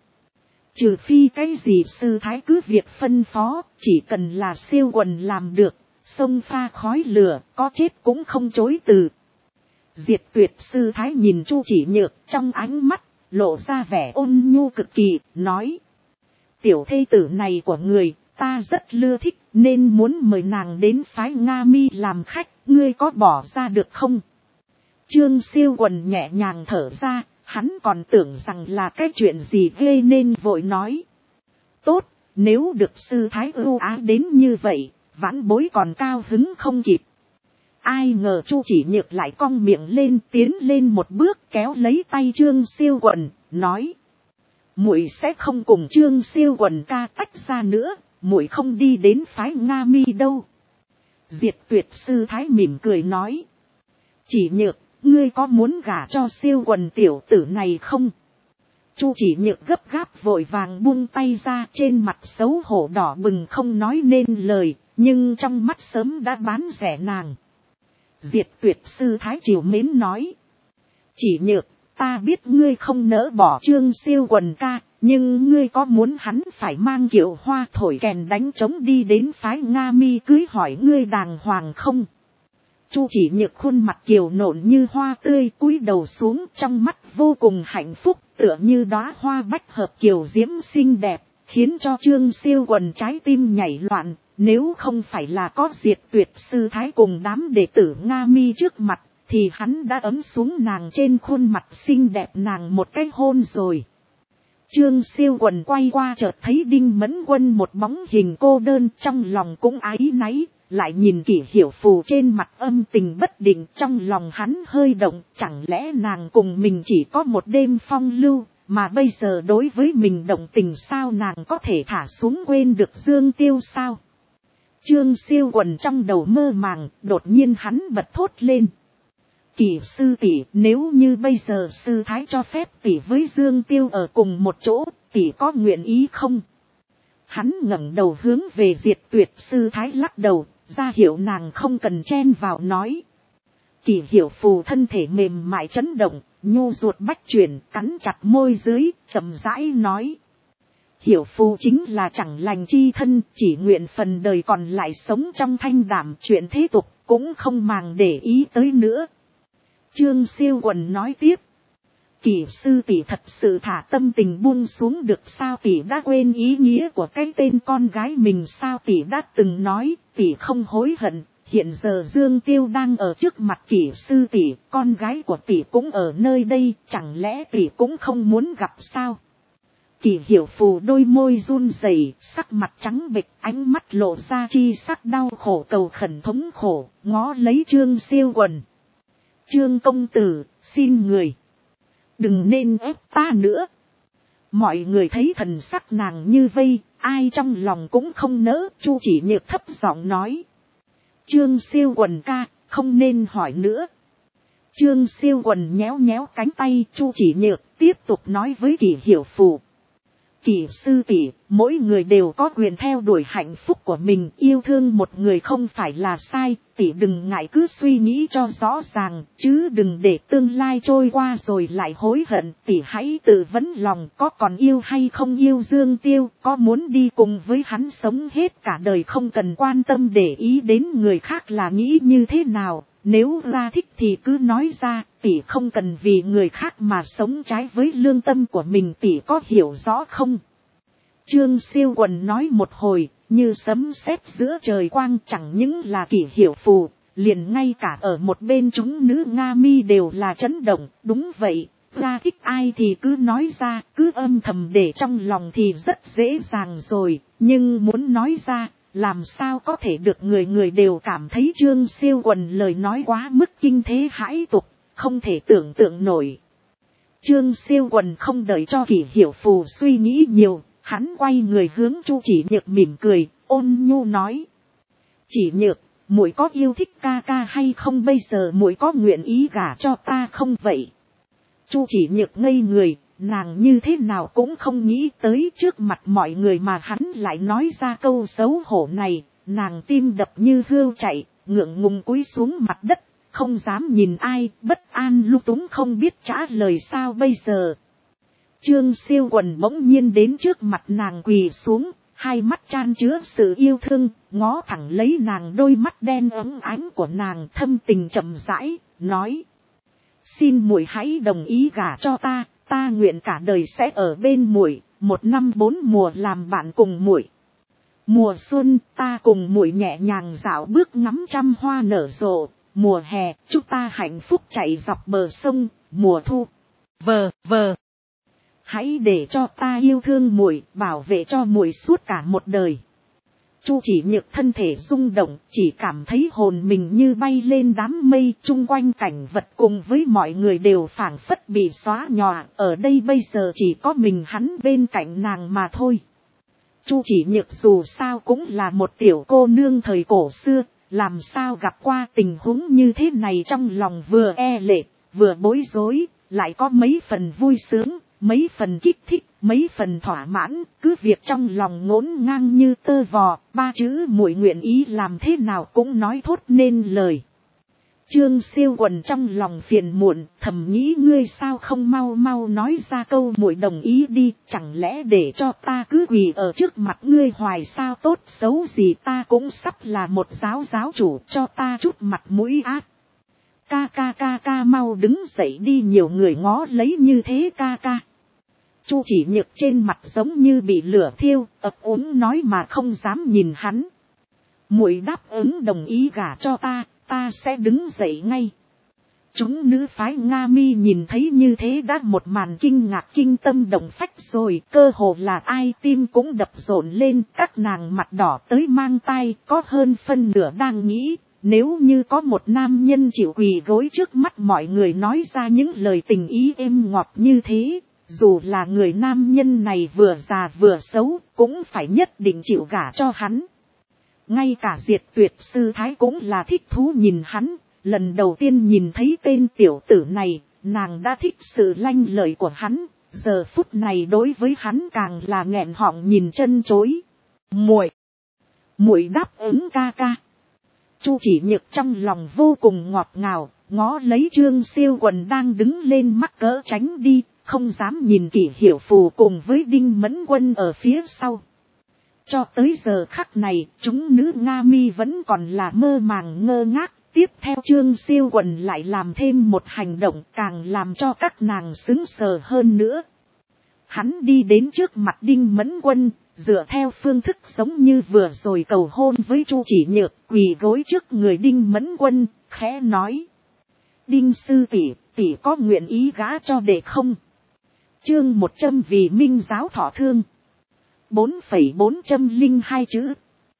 phi cái gì sư thái cứ việc phân phó, chỉ cần là siêu quần làm được, xông pha khói lửa, có chết cũng không chối từ. Diệt Tuyệt sư thái nhìn Chu Chỉ Nhược, trong ánh mắt lộ ra vẻ ôn nhu cực kỳ, nói: tiểu thê tử này của người, ta rất ưa thích, nên muốn mời nàng đến phái Nga Mi làm khách, ngươi có bỏ ra được không? Trương Siêu Quần nhẹ nhàng thở ra, hắn còn tưởng rằng là cái chuyện gì ghê nên vội nói: tốt, nếu được sư thái ưu ái đến như vậy, vãn bối còn cao hứng không kịp. Ai ngờ Chu Chỉ Nhược lại cong miệng lên, tiến lên một bước kéo lấy tay Trương Siêu Quần, nói: muội sẽ không cùng Trương Siêu Quần ca tách ra nữa, muội không đi đến phái Nga Mi đâu. Diệt Tuyệt sư thái mỉm cười nói: Chỉ Nhược, ngươi có muốn gả cho Siêu Quần tiểu tử này không? Chu Chỉ Nhược gấp gáp vội vàng buông tay ra, trên mặt xấu hổ đỏ bừng không nói nên lời, nhưng trong mắt sớm đã bán rẻ nàng. Diệt Tuyệt sư thái triều mến nói: Chỉ Nhược, ta biết ngươi không nỡ bỏ Trương Siêu Quần ca, nhưng ngươi có muốn hắn phải mang kiệu hoa thổi kèn đánh trống đi đến phái Nga Mi cưới hỏi ngươi đàng hoàng không? Chu Chỉ Nhược khuôn mặt kiều nộn như hoa tươi, cúi đầu xuống, trong mắt vô cùng hạnh phúc, tựa như đóa hoa bách hợp kiều diễm xinh đẹp, khiến cho Trương Siêu Quần trái tim nhảy loạn. Nếu không phải là có Diệt Tuyệt sư thái cùng đám đệ tử Nga Mi trước mặt, thì hắn đã ấm xuống nàng trên khuôn mặt xinh đẹp nàng một cái hôn rồi. Trương Siêu Quần quay qua chợt thấy Đinh Mẫn Quân một bóng hình cô đơn, trong lòng cũng áy náy, lại nhìn Kỷ Hiểu Phù trên mặt âm tình bất định, trong lòng hắn hơi động, chẳng lẽ nàng cùng mình chỉ có một đêm phong lưu, mà bây giờ đối với mình động tình sao? Nàng có thể thả xuống quên được Dương Tiêu sao? Trương Siêu Quần trong đầu mơ màng, đột nhiên hắn bật thốt lên: Kỷ sư tỷ, nếu như bây giờ sư thái cho phép tỷ với Dương Tiêu ở cùng một chỗ, tỷ có nguyện ý không? Hắn ngẩng đầu hướng về Diệt Tuyệt sư thái lắc đầu, ra hiệu nàng không cần chen vào nói. Kỷ Hiểu Phù thân thể mềm mại chấn động, nhu ruột bách chuyển, cắn chặt môi dưới, chậm rãi nói: Hiểu Phù chính là chẳng lành chi thân, chỉ nguyện phần đời còn lại sống trong thanh đảm, chuyện thế tục cũng không màng để ý tới nữa. Trương Siêu Quần nói tiếp: Kỷ sư tỷ thật sự thả tâm tình buông xuống được sao? Tỷ đã quên ý nghĩa của cái tên con gái mình sao? Tỷ đã từng nói tỷ không hối hận, hiện giờ Dương Tiêu đang ở trước mặt Kỷ sư tỷ, con gái của tỷ cũng ở nơi đây, chẳng lẽ tỷ cũng không muốn gặp sao? Kỷ Hiểu Phù đôi môi run rẩy, sắc mặt trắng bệch, ánh mắt lộ ra chi sắc đau khổ cầu khẩn thống khổ, ngó lấy Trương Siêu Quần. Trương công tử, xin người đừng nên ép ta nữa. Mọi người thấy thần sắc nàng như vây, ai trong lòng cũng không nỡ. Chu Chỉ Nhược thấp giọng nói: Trương Siêu Quần ca, không nên hỏi nữa. Trương Siêu Quần nhéo nhéo cánh tay Chu Chỉ Nhược, tiếp tục nói với Kỷ Hiểu Phù: Kỷ sư tỷ, mỗi người đều có quyền theo đuổi hạnh phúc của mình, yêu thương một người không phải là sai, tỷ đừng ngại cứ suy nghĩ cho rõ ràng, chứ đừng để tương lai trôi qua rồi lại hối hận. Tỷ hãy tự vấn lòng, có còn yêu hay không yêu Dương Tiêu, có muốn đi cùng với hắn sống hết cả đời không cần quan tâm để ý đến người khác là nghĩ như thế nào. Nếu ra thích thì cứ nói ra, tỷ không cần vì người khác mà sống trái với lương tâm của mình, tỷ có hiểu rõ không? Trương Siêu Quần nói một hồi, như sấm sét giữa trời quang, chẳng những là Kỷ Hiểu Phù, liền ngay cả ở một bên chúng nữ Nga Mi đều là chấn động. Đúng vậy, ra thích ai thì cứ nói ra, cứ âm thầm để trong lòng thì rất dễ dàng rồi, nhưng muốn nói ra, làm sao có thể được? Người người đều cảm thấy Trương Siêu Quần lời nói quá mức kinh thế hãi tục, không thể tưởng tượng nổi. Trương Siêu Quần không đợi cho Kỷ Hiểu Phù suy nghĩ nhiều, hắn quay người hướng Chu Chỉ Nhược mỉm cười, ôn nhu nói: Chỉ Nhược, muội có yêu thích ca ca hay không? Bây giờ muội có nguyện ý gả cho ta không vậy? Chu Chỉ Nhược ngây người, nàng như thế nào cũng không nghĩ tới trước mặt mọi người mà hắn lại nói ra câu xấu hổ này, nàng tim đập như hươu chạy, ngượng ngùng cúi xuống mặt đất, không dám nhìn ai, bất an lung túng không biết trả lời sao bây giờ. Trương Siêu Quần bỗng nhiên đến trước mặt nàng quỳ xuống, hai mắt chan chứa sự yêu thương, ngó thẳng lấy nàng đôi mắt đen ấm ánh của nàng, thâm tình chậm rãi, nói. Xin muội hãy đồng ý gả cho ta, ta nguyện cả đời sẽ ở bên muội, 1 năm 4 mùa làm bạn cùng muội. Mùa xuân ta cùng muội nhẹ nhàng dạo bước ngắm trăm hoa nở rộ, mùa hè chúng ta hạnh phúc chạy dọc bờ sông, mùa thu. Vờ. Hãy để cho ta yêu thương muội, bảo vệ cho muội suốt cả một đời. Chu Chỉ Nhược thân thể rung động, chỉ cảm thấy hồn mình như bay lên đám mây, chung quanh cảnh vật cùng với mọi người đều phảng phất bị xóa nhòa, ở đây bây giờ chỉ có mình hắn bên cạnh nàng mà thôi. Chu Chỉ Nhược dù sao cũng là một tiểu cô nương thời cổ xưa, làm sao gặp qua tình huống như thế này, trong lòng vừa e lệ, vừa bối rối, lại có mấy phần vui sướng, mấy phần kích thích, mấy phần thỏa mãn, cứ việc trong lòng ngổn ngang như tơ vò, 3 chữ muội nguyện ý làm thế nào cũng nói thốt nên lời. Trương Siêu Quần trong lòng phiền muộn, thầm nghĩ ngươi sao không mau mau nói ra câu muội đồng ý đi, chẳng lẽ để cho ta cứ quỳ ở trước mặt ngươi hoài sao, tốt xấu gì ta cũng sắp là một giáo chủ, cho ta chút mặt mũi ác. Ca mau đứng dậy đi, nhiều người ngó lấy như thế ca. Chu Chỉ Nhược trên mặt giống như bị lửa thiêu, ấp úng nói mà không dám nhìn hắn. Muội đáp ứng đồng ý gả cho ta, ta sẽ đứng dậy ngay. Chúng nữ phái Nga Mi nhìn thấy như thế đã một màn kinh ngạc kinh tâm động phách rồi, cơ hồ là ai tim cũng đập rộn lên, các nàng mặt đỏ tới mang tai, có hơn phân nửa đang nghĩ, nếu như có một nam nhân chịu quỳ gối trước mắt mọi người nói ra những lời tình ý êm ngọt như thế, dù là người nam nhân này vừa già vừa xấu, cũng phải nhất định chịu gả cho hắn. Ngay cả Diệt Tuyệt sư thái cũng là thích thú nhìn hắn, lần đầu tiên nhìn thấy tên tiểu tử này, nàng đã thích sự lanh lợi của hắn, giờ phút này đối với hắn càng là nghẹn họng nhìn chân chối. Muội đáp ứng ca. Chu Chỉ Nhược trong lòng vô cùng ngọt ngào, ngó lấy Trương Siêu Quần đang đứng lên mắc cỡ tránh đi, không dám nhìn Kỷ Hiểu Phù cùng với Đinh Mẫn Quân ở phía sau. Cho tới giờ khắc này, chúng nữ Nga Mi vẫn còn là mơ màng ngơ ngác, tiếp theo Trương Siêu Quần lại làm thêm một hành động càng làm cho các nàng sững sờ hơn nữa. Hắn đi đến trước mặt Đinh Mẫn Quân, dựa theo phương thức giống như vừa rồi cầu hôn với Chu Chỉ Nhược, quỳ gối trước người Đinh Mẫn Quân, khẽ nói. Đinh sư tỷ có nguyện ý gả cho đệ không? Chương 100 vì Minh giáo thọ thương. 4,402 chữ.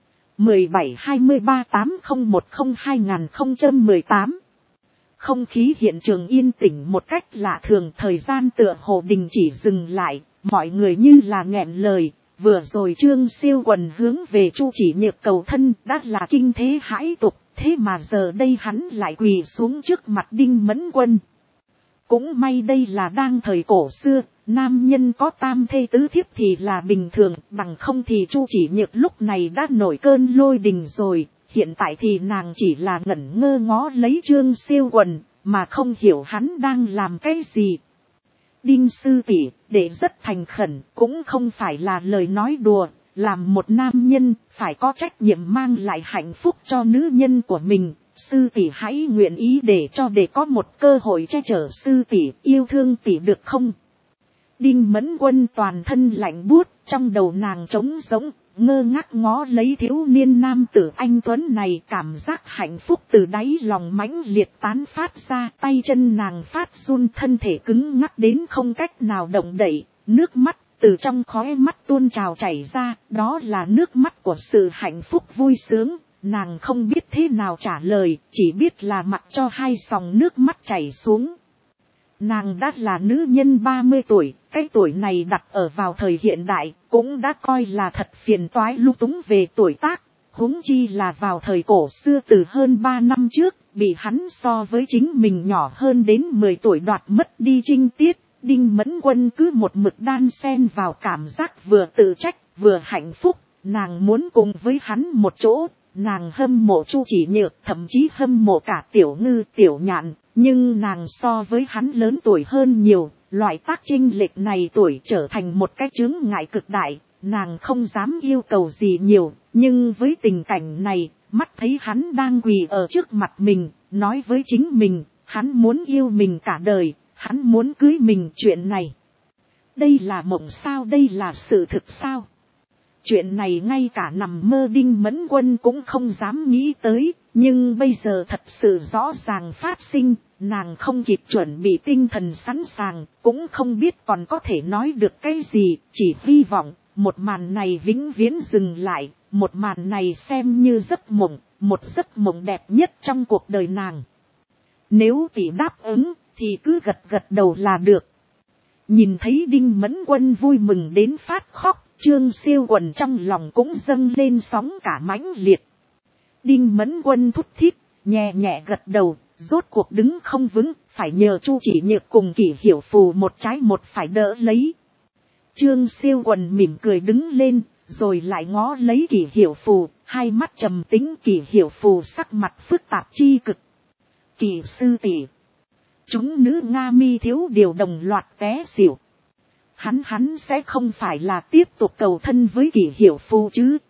17-23-801-2018. Không khí hiện trường yên tĩnh một cách lạ thường, thời gian tựa hồ đình chỉ dừng lại, mọi người như là nghẹn lời. Vừa rồi Trương Siêu Quần hướng về Chu Chỉ Nhược cầu thân đã là kinh thế hãi tục, thế mà giờ đây hắn lại quỳ xuống trước mặt Đinh Mẫn Quân. Cũng may đây là đang thời cổ xưa, nam nhân có tam thê tứ thiếp thì là bình thường, bằng không thì Chu Chỉ Nhược lúc này đã nổi cơn lôi đình rồi, hiện tại thì nàng chỉ là ngẩn ngơ ngó lấy Trương Siêu Quần, mà không hiểu hắn đang làm cái gì. Đinh sư tỷ, để rất thành khẩn, cũng không phải là lời nói đùa, làm một nam nhân, phải có trách nhiệm mang lại hạnh phúc cho nữ nhân của mình. Sư tỷ hãy nguyện ý để có một cơ hội che chở sư tỷ, yêu thương tỷ được không? Đinh Mẫn Quân toàn thân lạnh buốt, trong đầu nàng trống rỗng, ngơ ngác ngó lấy thiếu niên nam tử anh tuấn này, cảm giác hạnh phúc từ đáy lòng mãnh liệt tán phát ra, tay chân nàng phát run, thân thể cứng ngắc đến không cách nào động đậy, nước mắt từ trong khóe mắt tuôn trào chảy ra, đó là nước mắt của sự hạnh phúc vui sướng. Nàng không biết thế nào trả lời, chỉ biết là mặc cho hai dòng nước mắt chảy xuống. Nàng đã là nữ nhân 30 tuổi, cái tuổi này đặt ở vào thời hiện đại, cũng đã coi là thật phiền toái lung túng về tuổi tác. Huống chi là vào thời cổ xưa từ hơn 3 năm trước, bị hắn so với chính mình nhỏ hơn đến 10 tuổi đoạt mất đi trinh tiết, Đinh Mẫn Quân cứ một mực đan xen vào cảm giác vừa tự trách, vừa hạnh phúc, nàng muốn cùng với hắn một chỗ, nàng hâm mộ Chu Chỉ Nhược, thậm chí hâm mộ cả Tiểu Ngư, Tiểu Nhạn, nhưng nàng so với hắn lớn tuổi hơn nhiều, loại tác chênh lệch này tuổi trở thành một cái chướng ngại cực đại, nàng không dám yêu cầu gì nhiều, nhưng với tình cảnh này, mắt thấy hắn đang quỳ ở trước mặt mình, nói với chính mình, hắn muốn yêu mình cả đời, hắn muốn cưới mình chuyện này. Đây là mộng sao, đây là sự thực sao? Chuyện này ngay cả nằm mơ Đinh Mẫn Quân cũng không dám nghĩ tới, nhưng bây giờ thật sự rõ ràng phát sinh, nàng không kịp chuẩn bị tinh thần sẵn sàng, cũng không biết còn có thể nói được cái gì, chỉ hy vọng, một màn này vĩnh viễn dừng lại, một màn này xem như giấc mộng, một giấc mộng đẹp nhất trong cuộc đời nàng. Nếu tỷ đáp ứng, thì cứ gật gật đầu là được. Nhìn thấy Đinh Mẫn Quân vui mừng đến phát khóc, Trương Siêu Quần trong lòng cũng dâng lên sóng cả mãnh liệt. Đinh Mẫn Quân thút thít, nhẹ nhẹ gật đầu, rốt cuộc đứng không vững, phải nhờ Chu Chỉ Nhược cùng Kỷ Hiểu Phù một trái một phải đỡ lấy. Trương Siêu Quần mỉm cười đứng lên, rồi lại ngó lấy Kỷ Hiểu Phù, hai mắt trầm tính. Kỷ Hiểu Phù sắc mặt phức tạp chi cực. Kỷ sư tỷ, chúng nữ Nga Mi thiếu điều đồng loạt té xỉu. Hắn sẽ không phải là tiếp tục cầu thân với Kỷ Hiểu Phù chứ?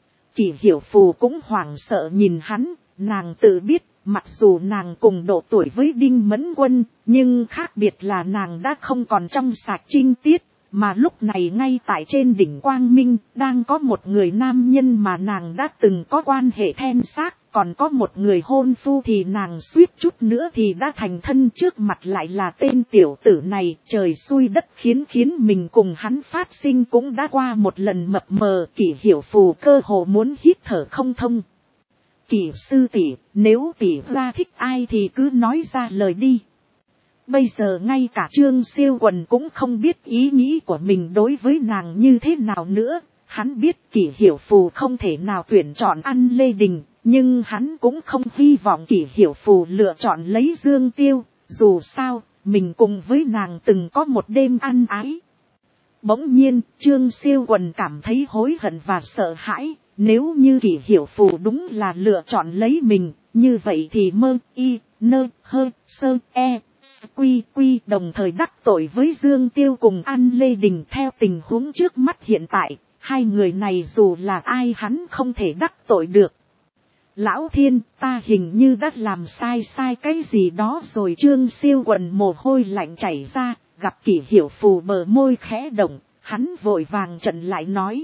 Kỷ Hiểu Phù cũng hoảng sợ nhìn hắn, nàng tự biết, mặc dù nàng cùng độ tuổi với Đinh Mẫn Quân, nhưng khác biệt là nàng đã không còn trong sạch trinh tiết, mà lúc này ngay tại trên đỉnh Quang Minh, đang có một người nam nhân mà nàng đã từng có quan hệ then xác, còn có một người hôn phu thì nàng suýt chút nữa thì đã thành thân, trước mặt lại là tên tiểu tử này. Trời xui đất khiến mình cùng hắn phát sinh cũng đã qua một lần mập mờ. Kỷ Hiểu Phù cơ hồ muốn hít thở không thông. Kỷ sư tỷ, nếu tỷ ra thích ai thì cứ nói ra lời đi. Bây giờ ngay cả Trương Siêu Quần cũng không biết ý nghĩ của mình đối với nàng như thế nào nữa. Hắn biết Kỷ Hiểu Phù không thể nào tuyển chọn An Lê Đình, nhưng hắn cũng không hy vọng Kỷ Hiểu Phù lựa chọn lấy Dương Tiêu, dù sao, mình cùng với nàng từng có một đêm ăn ái. Bỗng nhiên, Trương Siêu Quần cảm thấy hối hận và sợ hãi, nếu như Kỷ Hiểu Phù đúng là lựa chọn lấy mình, như vậy thì mơ, y, nơ, hơ, sơ, e, quy đồng thời đắc tội với Dương Tiêu cùng An Lê Đình. Theo tình huống trước mắt hiện tại, hai người này dù là ai hắn không thể đắc tội được. Lão Thiên, ta hình như đã làm sai cái gì đó rồi. Trương Siêu Quần mồ hôi lạnh chảy ra, gặp Kỷ Hiểu Phù bờ môi khẽ động, hắn vội vàng trận lại nói.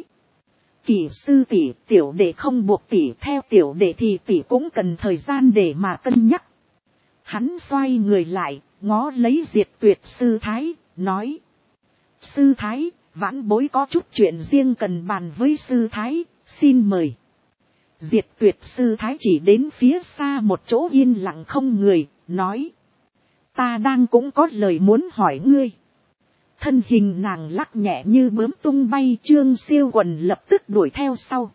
Kỷ sư tỷ, tiểu đệ không buộc tỷ, theo tiểu đệ thì tỷ cũng cần thời gian để mà cân nhắc. Hắn xoay người lại, ngó lấy Diệt Tuyệt sư thái, nói. Sư thái, vãn bối có chút chuyện riêng cần bàn với sư thái, xin mời. Diệt Tuyệt sư thái chỉ đến phía xa một chỗ yên lặng không người, nói. Ta đang cũng có lời muốn hỏi ngươi. Thân hình nàng lắc nhẹ như bướm tung bay. Trương Siêu Quần lập tức đuổi theo sau.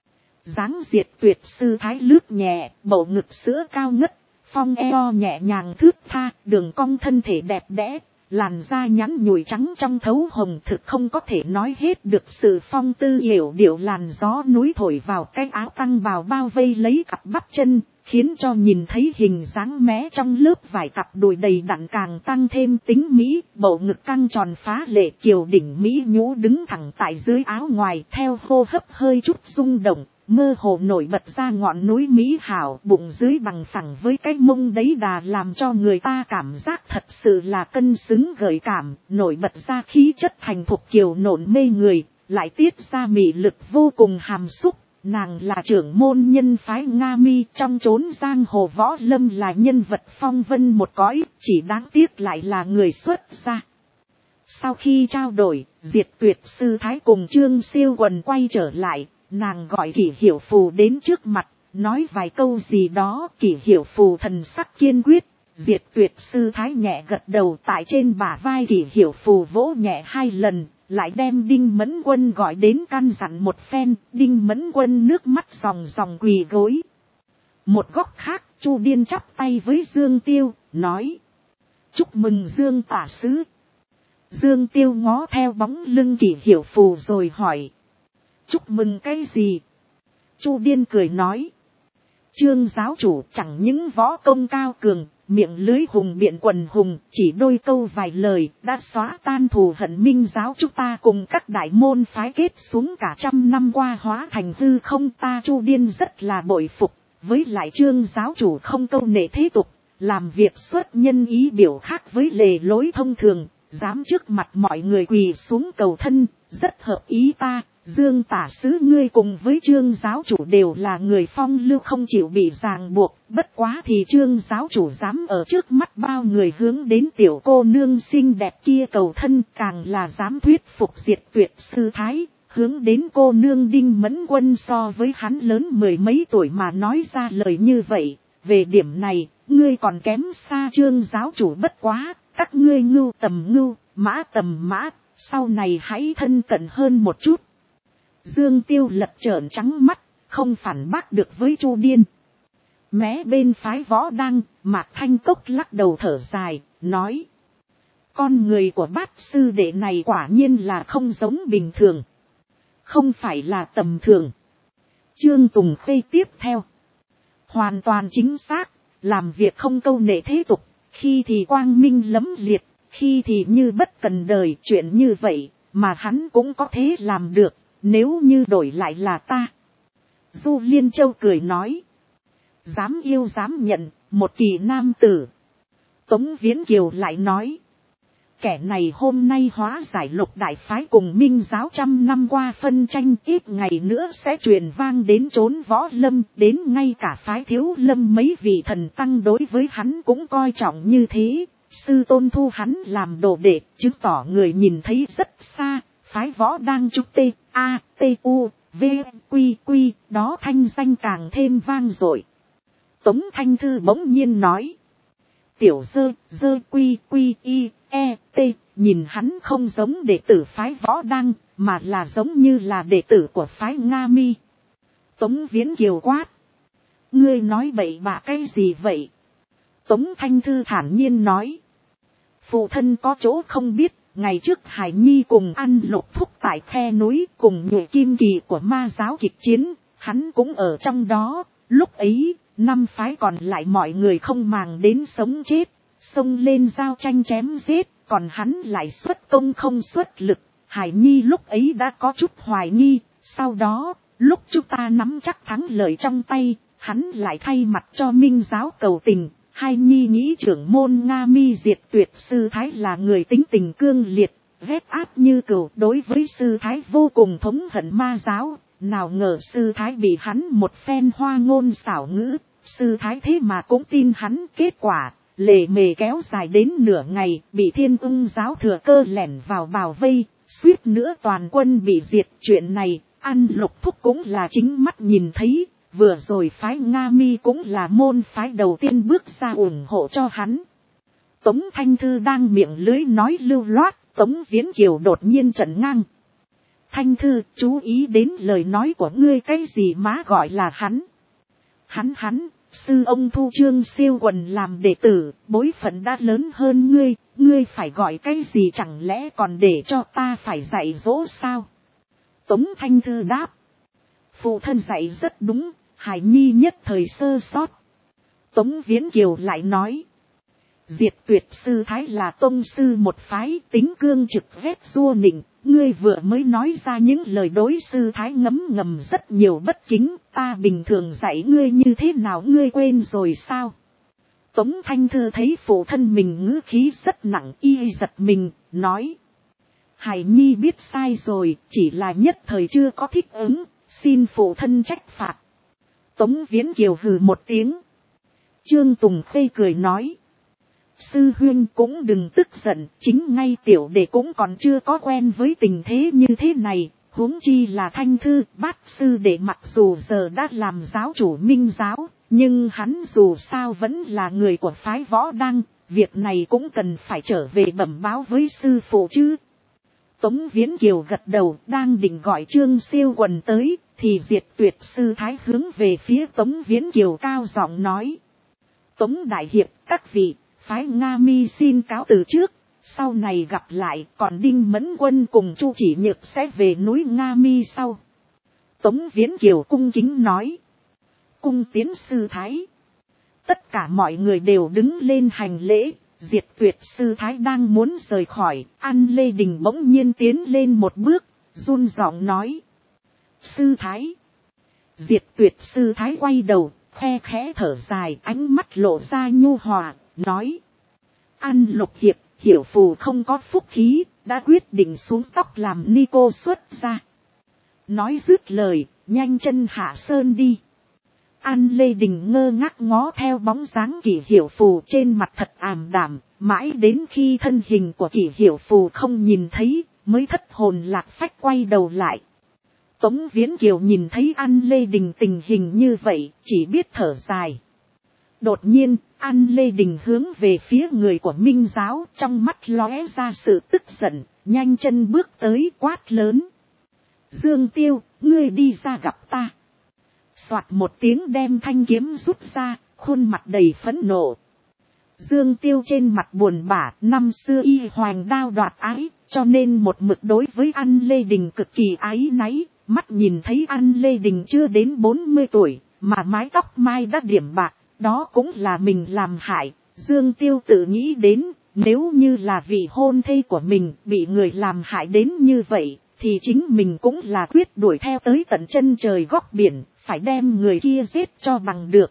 Dáng Diệt Tuyệt sư thái lướt nhẹ, bầu ngực sữa cao ngất, phong eo nhẹ nhàng thướt tha, đường cong thân thể đẹp đẽ, làn da nhắn nhủi trắng trong thấu hồng, thực không có thể nói hết được sự phong tư yểu điệu. Làn gió núi thổi vào cái áo tăng bào bao vây lấy cặp bắp chân, khiến cho nhìn thấy hình dáng mé trong lớp vải cặp đùi đầy đặn càng tăng thêm tính mỹ. Bầu ngực căng tròn phá lệ, kiều đỉnh mỹ nhũ đứng thẳng tại dưới áo ngoài, theo hô hấp hơi chút rung động, mơ hồ nổi bật ra ngọn núi mỹ hảo. Bụng dưới bằng phẳng với cái mông đấy đà, làm cho người ta cảm giác thật sự là cân xứng gợi cảm, nổi bật ra khí chất thành thục kiều nộn mê người, lại tiết ra mị lực vô cùng hàm xúc. Nàng là trưởng môn nhân phái Nga Mi, trong chốn giang hồ võ lâm là nhân vật phong vân một cõi, chỉ đáng tiếc lại là người xuất gia. Sau khi trao đổi, Diệt Tuyệt sư thái cùng Trương Siêu Quần quay trở lại, nàng gọi Kỷ Hiểu Phù đến trước mặt, nói vài câu gì đó. Kỷ Hiểu Phù thần sắc kiên quyết, Diệt Tuyệt sư thái nhẹ gật đầu, tại trên bả vai Kỷ Hiểu Phù vỗ nhẹ 2 lần, lại đem Đinh Mẫn Quân gọi đến căn dặn một phen. Đinh Mẫn Quân nước mắt ròng ròng quỳ gối. Một góc khác, Chu Điên chắp tay với Dương Tiêu, nói. Chúc mừng Dương tả sứ. Dương Tiêu ngó theo bóng lưng Kỷ Hiểu Phù rồi hỏi. Chúc mừng cái gì? Chu Điên cười nói. Trương giáo chủ chẳng những võ công cao cường, miệng lưới hùng biện quần hùng, chỉ đôi câu vài lời đã xóa tan thù hận Minh giáo chúng ta cùng các đại môn phái kết xuống cả trăm năm qua hóa thành hư không. Ta Chu Điên rất là bội phục, với lại Trương giáo chủ không câu nệ thế tục, làm việc xuất nhân ý biểu khác với lề lối thông thường, dám trước mặt mọi người quỳ xuống cầu thân, rất hợp ý ta. Dương tả sứ ngươi cùng với Trương giáo chủ đều là người phong lưu không chịu bị ràng buộc, bất quá thì Trương giáo chủ dám ở trước mắt bao người hướng đến tiểu cô nương xinh đẹp kia cầu thân, càng là dám thuyết phục diệt tuyệt sư thái, hướng đến cô nương Đinh Mẫn Quân so với hắn lớn mười mấy tuổi mà nói ra lời như vậy. Về điểm này, ngươi còn kém xa Trương giáo chủ, bất quá, các ngươi ngưu tầm ngưu, mã tầm mã, sau này hãy thân cận hơn một chút. Dương Tiêu lật trợn trắng mắt, không phản bác được với Chu Điên. Mé bên phái võ đăng, Mạc Thanh Cốc lắc đầu thở dài, nói. Con người của bát sư đệ này quả nhiên là không giống bình thường. Không phải là tầm thường. Trương Tùng Khê tiếp theo. Hoàn toàn chính xác, làm việc không câu nệ thế tục, khi thì quang minh lẫm liệt, khi thì như bất cần đời. Chuyện như vậy, mà hắn cũng có thế làm được. Nếu như đổi lại là ta. Du Liên Châu cười nói. Dám yêu dám nhận, một kỳ nam tử. Tống Viễn Kiều lại nói. Kẻ này hôm nay hóa giải Lục đại phái cùng Minh giáo trăm năm qua phân tranh, ít ngày nữa sẽ truyền vang đến chốn võ lâm, đến ngay cả phái Thiếu Lâm mấy vị thần tăng đối với hắn cũng coi trọng như thế. Sư tôn thu hắn làm đồ đệ, chứng tỏ người nhìn thấy rất xa. Phái võ đang chúc T.A.T.U.V. Quy đó thanh danh càng thêm vang dội. Tống Thanh Thư bỗng nhiên nói. Tiểu dơ quy y e t, nhìn hắn không giống đệ tử phái võ đăng, mà là giống như là đệ tử của phái Nga Mi. Tống Viễn Kiều quát. Ngươi nói bậy bạ cái gì vậy? Tống Thanh Thư thản nhiên nói. Phụ thân có chỗ không biết. Ngày trước Hải Nhi cùng ăn Lục Thúc tại khe núi cùng Nhụy Kim Kỳ của ma giáo kịch chiến, hắn cũng ở trong đó. Lúc ấy, năm phái còn lại mọi người không màng đến sống chết, xông lên giao tranh chém giết, còn hắn lại xuất công không xuất lực. Hải Nhi lúc ấy đã có chút hoài nghi, sau đó, lúc chúng ta nắm chắc thắng lợi trong tay, hắn lại thay mặt cho Minh giáo cầu tình. Hai Nhi nghĩ trưởng môn Nga Mi diệt tuyệt sư thái là người tính tình cương liệt, vét áp như cừu, đối với sư thái vô cùng thống hận ma giáo. Nào ngờ sư thái bị hắn một phen hoa ngôn xảo ngữ, sư thái thế mà cũng tin hắn. Kết quả, lề mề kéo dài đến nửa ngày, bị Thiên Ưng giáo thừa cơ lẻn vào bào vây, suýt nữa toàn quân bị diệt. Chuyện này, ăn Lục Thúc cũng là chính mắt nhìn thấy. Vừa rồi phái Nga Mi cũng là môn phái đầu tiên bước ra ủng hộ cho hắn. Tống Thanh Thư đang miệng lưới nói lưu loát, Tống Viễn Kiều đột nhiên chặn ngang. Thanh Thư, chú ý đến lời nói của ngươi, cái gì má gọi là hắn? Hắn, sư ông thu Trương Siêu Quần làm đệ tử, bối phận đã lớn hơn ngươi phải gọi cái gì, chẳng lẽ còn để cho ta phải dạy dỗ sao? Tống Thanh Thư đáp. Phụ thân dạy rất đúng. Hải Nhi nhất thời sơ sót. Tống Viễn Kiều lại nói. Diệt tuyệt sư thái là tông sư một phái, tính cương trực vét dua nịnh. Ngươi vừa mới nói ra những lời đối sư thái ngấm ngầm rất nhiều bất kính. Ta bình thường dạy ngươi như thế nào ngươi quên rồi sao? Tống Thanh Thư thấy phụ thân mình ngữ khí rất nặng, y giật mình, nói. Hải Nhi biết sai rồi, chỉ là nhất thời chưa có thích ứng, xin phụ thân trách phạt. Tống Viễn Kiều hừ một tiếng. Trương Tùng Khê cười nói. Sư huynh cũng đừng tức giận, chính ngay tiểu đệ cũng còn chưa có quen với tình thế như thế này. Huống chi là Thanh Thư, bát sư đệ mặc dù giờ đã làm giáo chủ Minh giáo, nhưng hắn dù sao vẫn là người của phái võ đăng. Việc này cũng cần phải trở về bẩm báo với sư phụ chứ. Tống Viễn Kiều gật đầu, đang định gọi Trương Siêu Quần tới, thì diệt tuyệt sư thái hướng về phía Tống Viễn Kiều cao giọng nói. Tống Đại Hiệp, các vị, phái Nga Mi xin cáo từ trước, Sau này gặp lại, còn Đinh Mẫn Quân cùng Chu Chỉ Nhược sẽ về núi Nga Mi sau. Tống Viễn Kiều cung kính nói. Cung tiến sư thái. Tất cả mọi người đều đứng lên hành lễ. Diệt Tuyệt sư thái đang muốn rời khỏi, An Lê Đình bỗng nhiên tiến lên một bước, run giọng nói. Sư thái. Diệt Tuyệt sư thái quay đầu, khe khẽ thở dài, ánh mắt lộ ra nhu hòa, nói. An Lục Hiệp, hiểu phù không có phúc khí, đã quyết định xuống tóc làm ni cô xuất ra. Nói dứt lời, nhanh chân hạ sơn đi. An Lê Đình ngơ ngác ngó theo bóng dáng Kỷ Hiểu Phù trên mặt thật ảm đạm, mãi đến khi thân hình của Kỷ Hiểu Phù không nhìn thấy, mới thất hồn lạc phách quay đầu lại. Tống Viễn Kiều nhìn thấy An Lê Đình tình hình như vậy, chỉ biết thở dài. Đột nhiên, An Lê Đình hướng về phía người của Minh Giáo, trong mắt lóe ra sự tức giận, nhanh chân bước tới quát lớn. Dương Tiêu, ngươi đi ra gặp ta. Soạt một tiếng đem thanh kiếm rút ra, khuôn mặt đầy phẫn nộ. Dương Tiêu trên mặt buồn bã, năm xưa y hoành đao đoạt ái, cho nên một mực đối với An Lê Đình cực kỳ áy náy, mắt nhìn thấy An Lê Đình chưa đến 40 tuổi, mà mái tóc mai đã điểm bạc, đó cũng là mình làm hại. Dương Tiêu tự nghĩ đến, nếu như là vị hôn thê của mình bị người làm hại đến như vậy, thì chính mình cũng là quyết đuổi theo tới tận chân trời góc biển, phải đem người kia giết cho bằng được.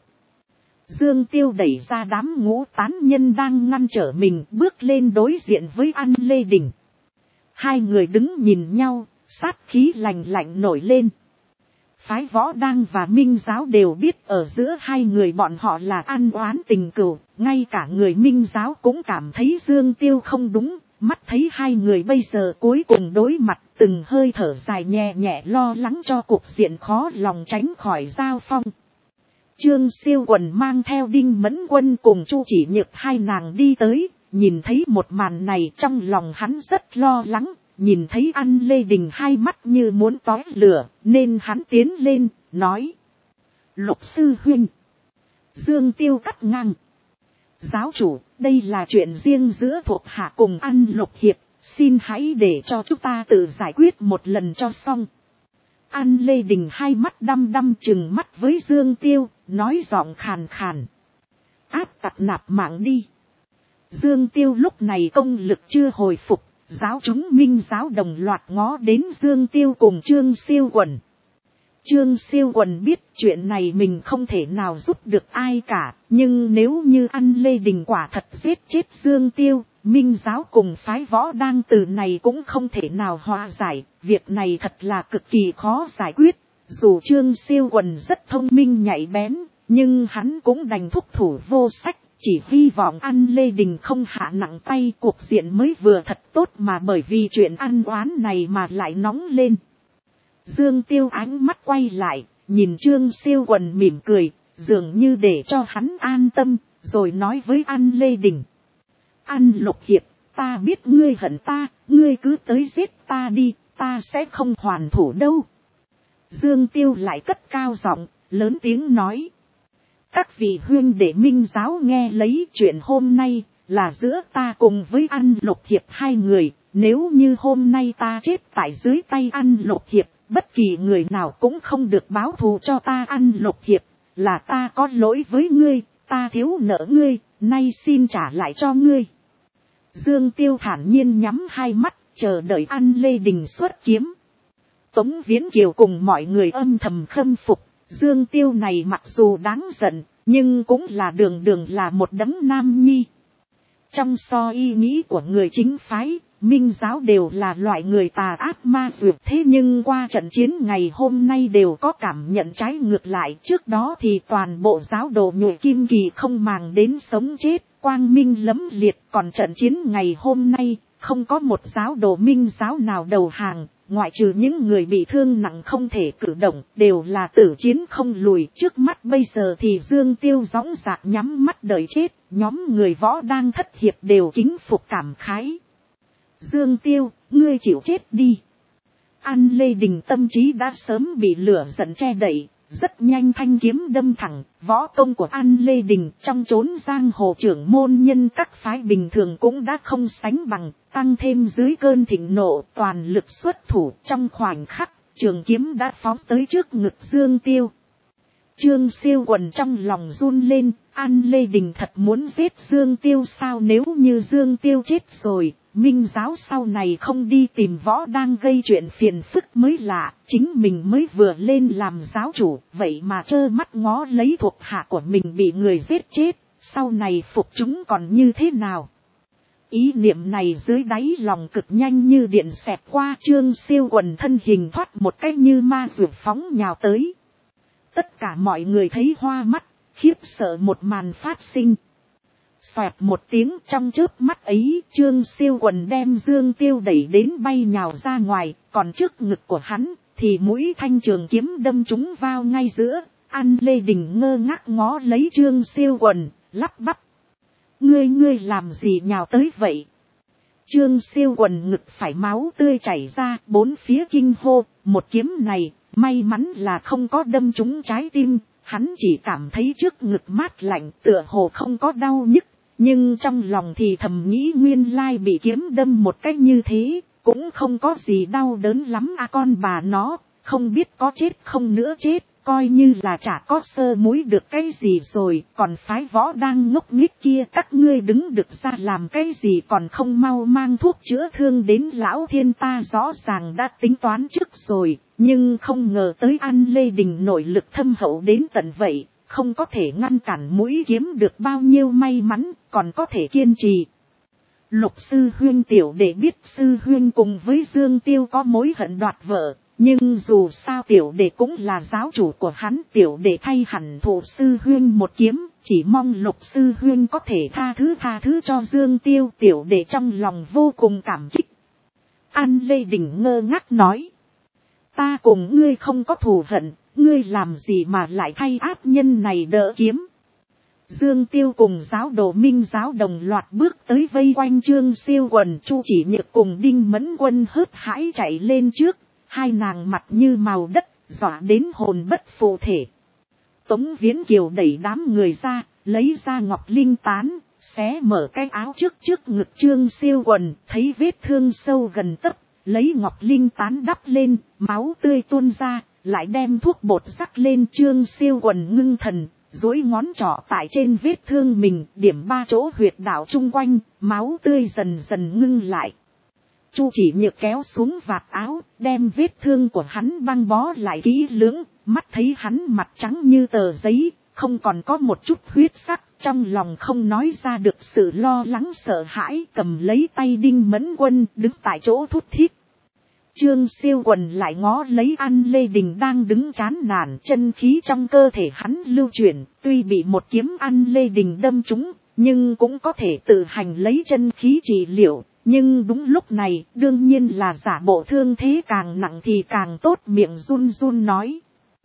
Dương Tiêu đẩy ra đám ngũ tán nhân đang ngăn trở mình, bước lên đối diện với An Lê Đình. Hai người đứng nhìn nhau, sát khí lạnh lạnh nổi lên. Phái Võ Đăng và Minh Giáo đều biết ở giữa hai người bọn họ là ăn oán tình cừu, ngay cả người Minh Giáo cũng cảm thấy Dương Tiêu không đúng, mắt thấy hai người bây giờ cuối cùng đối mặt, từng hơi thở dài nhẹ nhẹ lo lắng cho cuộc diện khó lòng tránh khỏi giao phong. Trương Siêu Quần mang theo Đinh Mẫn Quân cùng Chu Chỉ Nhược hai nàng đi tới, nhìn thấy một màn này trong lòng hắn rất lo lắng. Nhìn thấy An Lê Đình hai mắt như muốn tóe lửa, nên hắn tiến lên, nói. Lục sư huynh. Dương Tiêu cắt ngang. Giáo chủ, đây là chuyện riêng giữa thuộc hạ cùng An Lục Hiệp, xin hãy để cho chúng ta tự giải quyết một lần cho xong. An Lê Đình hai mắt đăm đăm chừng mắt với Dương Tiêu, nói giọng khàn khàn. Áp tặc nạp mạng đi. Dương Tiêu lúc này công lực chưa hồi phục. Giáo chúng Minh Giáo đồng loạt ngó đến Dương Tiêu cùng Trương Siêu Quần. Trương Siêu Quần biết chuyện này mình không thể nào giúp được ai cả, nhưng nếu như An Lê Đình quả thật giết chết Dương Tiêu, Minh Giáo cùng phái Võ Đăng từ này cũng không thể nào hòa giải, việc này thật là cực kỳ khó giải quyết. Dù Trương Siêu Quần rất thông minh nhạy bén, nhưng hắn cũng đành thúc thủ vô sách. Chỉ hy vọng An Lê Đình không hạ nặng tay, cuộc diện mới vừa thật tốt mà bởi vì chuyện ăn oán này mà lại nóng lên. Dương Tiêu ánh mắt quay lại, nhìn Trương Siêu Quần mỉm cười, dường như để cho hắn an tâm, rồi nói với An Lê Đình. An Lục Hiệp, ta biết ngươi hận ta, ngươi cứ tới giết ta đi, ta sẽ không hoàn thủ đâu. Dương Tiêu lại cất cao giọng, lớn tiếng nói. Các vị huynh đệ Minh Giáo nghe lấy chuyện hôm nay là giữa ta cùng với An Lục Hiệp hai người. Nếu như hôm nay ta chết tại dưới tay An Lục Hiệp, bất kỳ người nào cũng không được báo thù cho ta. An Lục Hiệp, là ta có lỗi với ngươi, ta thiếu nợ ngươi, nay xin trả lại cho ngươi. Dương Tiêu thản nhiên nhắm hai mắt, chờ đợi An Lê Đình xuất kiếm. Tống Viễn Kiều cùng mọi người âm thầm khâm phục. Dương Tiêu này mặc dù đáng giận, nhưng cũng là đường đường là một đấng nam nhi. Trong so ý nghĩ của người chính phái, Minh Giáo đều là loại người tà ác ma dược, thế nhưng qua trận chiến ngày hôm nay đều có cảm nhận trái ngược lại. Trước đó thì toàn bộ giáo đồ Nhụy Kim Kỳ không màng đến sống chết, quang minh lẫm liệt, còn trận chiến ngày hôm nay không có một giáo đồ Minh Giáo nào đầu hàng. Ngoại trừ những người bị thương nặng không thể cử động, đều là tử chiến không lùi. Trước mắt bây giờ thì Dương Tiêu dõng dạc nhắm mắt đợi chết, nhóm người Võ Đang thất hiệp đều kính phục cảm khái. Dương Tiêu, ngươi chịu chết đi. An Lê Đình tâm trí đã sớm bị lửa giận che đậy, rất nhanh thanh kiếm đâm thẳng, võ công của An Lê Đình trong chốn giang hồ trưởng môn nhân các phái bình thường cũng đã không sánh bằng, tăng thêm dưới cơn thịnh nộ toàn lực xuất thủ trong khoảnh khắc, trường kiếm đã phóng tới trước ngực Dương Tiêu. Trương Siêu Quần trong lòng run lên, An Lê Đình thật muốn giết Dương Tiêu sao? Nếu như Dương Tiêu chết rồi, Minh giáo sau này không đi tìm võ đang gây chuyện phiền phức mới lạ, chính mình mới vừa lên làm giáo chủ, vậy mà trơ mắt ngó lấy thuộc hạ của mình bị người giết chết, sau này phục chúng còn như thế nào? Ý niệm này dưới đáy lòng cực nhanh như điện xẹt qua, Trương Siêu Quần thân hình thoát một cách như ma rượt phóng nhào tới. Tất cả mọi người thấy hoa mắt, khiếp sợ một màn phát sinh. Xoẹt một tiếng, trong chớp mắt ấy, Trương Siêu Quần đem Dương Tiêu đẩy đến bay nhào ra ngoài, còn trước ngực của hắn thì mũi thanh trường kiếm đâm trúng vào ngay giữa. An Lê Đình ngơ ngác ngó lấy Trương Siêu Quần, lắp bắp: Ngươi làm gì nhào tới vậy? Trương Siêu Quần ngực phải máu tươi chảy ra, bốn phía kinh hô, một kiếm này may mắn là không có đâm trúng trái tim, hắn chỉ cảm thấy trước ngực mát lạnh, tựa hồ không có đau nhức, nhưng trong lòng thì thầm nghĩ nguyên lai bị kiếm đâm một cách như thế, cũng không có gì đau đớn lắm à, con bà nó, không biết có chết không nữa chết, coi như là chả có sơ múi được cái gì rồi, còn phái võ đang ngốc nghếch kia các ngươi đứng được ra làm cái gì còn không mau mang thuốc chữa thương đến. Lão Thiên ta rõ ràng đã tính toán trước rồi, nhưng không ngờ tới An Lê Đình nội lực thâm hậu đến tận vậy, không có thể ngăn cản mũi kiếm được bao nhiêu may mắn, còn có thể kiên trì. Lục sư huynh tiểu đệ biết sư huynh cùng với Dương Tiêu có mối hận đoạt vợ, nhưng dù sao tiểu đệ cũng là giáo chủ của hắn, tiểu đệ thay hẳn thụ sư huynh một kiếm, chỉ mong lục sư huynh có thể tha thứ cho Dương Tiêu. Tiểu đệ trong lòng vô cùng cảm kích. An Lê Đình ngơ ngác nói: Ta cùng ngươi không có thù hận, ngươi làm gì mà lại thay ác nhân này đỡ kiếm? Dương Tiêu cùng giáo đồ Minh giáo đồng loạt bước tới vây quanh Trương Siêu Quần. Chu Chỉ Nhược cùng Đinh Mẫn Quân hớt hãi chạy lên trước, hai nàng mặt như màu đất, dọa đến hồn bất phụ thể. Tống Viễn Kiều đẩy đám người ra, lấy ra ngọc linh tán, xé mở cái áo trước ngực Trương Siêu Quần, thấy vết thương sâu gần tấc, lấy ngọc linh tán đắp lên, máu tươi tuôn ra, lại đem thuốc bột rắc lên. Trương Siêu Quần ngưng thần, duỗi ngón trỏ tại trên vết thương mình, điểm 3 chỗ huyệt đạo chung quanh, máu tươi dần dần ngưng lại. Chu Chỉ Nhược kéo xuống vạt áo, đem vết thương của hắn băng bó lại kỹ lưỡng, mắt thấy hắn mặt trắng như tờ giấy, không còn có một chút huyết sắc, trong lòng không nói ra được sự lo lắng sợ hãi, cầm lấy tay Đinh Mẫn Quân đứng tại chỗ thút thít. Trương Siêu Quần lại ngó lấy An Lê Đình đang đứng chán nản, chân khí trong cơ thể hắn lưu chuyển, tuy bị một kiếm An Lê Đình đâm trúng, nhưng cũng có thể tự hành lấy chân khí trị liệu. Nhưng đúng lúc này, đương nhiên là giả bộ thương thế càng nặng thì càng tốt, miệng run run nói: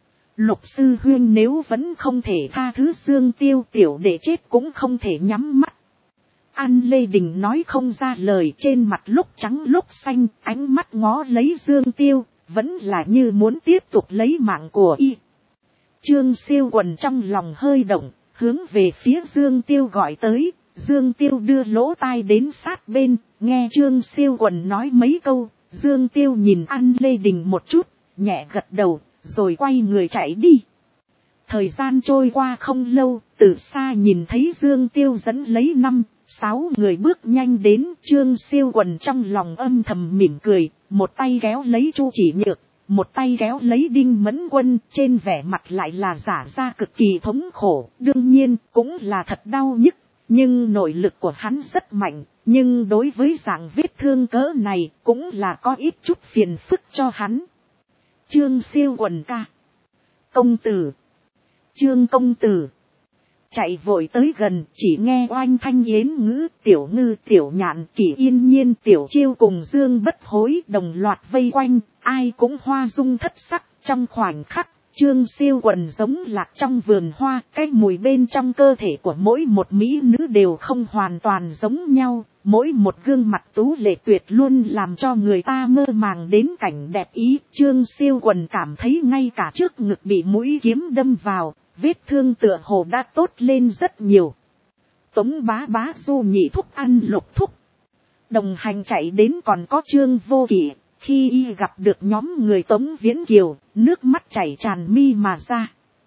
Lục sư huynh nếu vẫn không thể tha thứ Dương Tiêu, tiểu đệ chết cũng không thể nhắm mắt. An Lê Đình nói không ra lời, trên mặt lúc trắng lúc xanh, ánh mắt ngó lấy Dương Tiêu, vẫn là như muốn tiếp tục lấy mạng của y. Trương Siêu Quần trong lòng hơi động, hướng về phía Dương Tiêu gọi tới. Dương Tiêu đưa lỗ tai đến sát bên, nghe Trương Siêu Quần nói mấy câu. Dương Tiêu nhìn An Lê Đình một chút, nhẹ gật đầu, rồi quay người chạy đi. Thời gian trôi qua không lâu, từ xa nhìn thấy Dương Tiêu dẫn lấy 5-6 người bước nhanh đến. Trương Siêu Quần trong lòng âm thầm mỉm cười, một tay kéo lấy Chu Chỉ Nhược, một tay kéo lấy Đinh Mẫn Quân, trên vẻ mặt lại là giả ra cực kỳ thống khổ, đương nhiên cũng là thật đau nhức. Nhưng nội lực của hắn rất mạnh, nhưng đối với dạng vết thương cỡ này cũng là có ít chút phiền phức cho hắn. Trương Siêu Quần ca: Công tử! Trương công tử! Chạy vội tới gần, chỉ nghe oanh thanh yến ngữ, Tiểu Ngư, Tiểu Nhạn, Kỷ Yên Nhiên, Tiểu Chiêu cùng Dương Bất Hối đồng loạt vây quanh, ai cũng hoa dung thất sắc. Trong khoảnh khắc, Trương Siêu quần giống lạc trong vườn hoa, cái mùi bên trong cơ thể của mỗi một mỹ nữ đều không hoàn toàn giống nhau, mỗi một gương mặt tú lệ tuyệt luôn làm cho người ta mơ màng đến cảnh đẹp ý. Trương Siêu quần cảm thấy ngay cả trước ngực bị mũi kiếm đâm vào, vết thương tựa hồ đã tốt lên rất nhiều. Tống bá bá Du nhị thúc ăn Lục thúc. Đồng hành chạy đến còn có Trương Vô Kỵ. Khi y gặp được nhóm người Tống Viễn Kiều, nước mắt chảy tràn mi mà ra.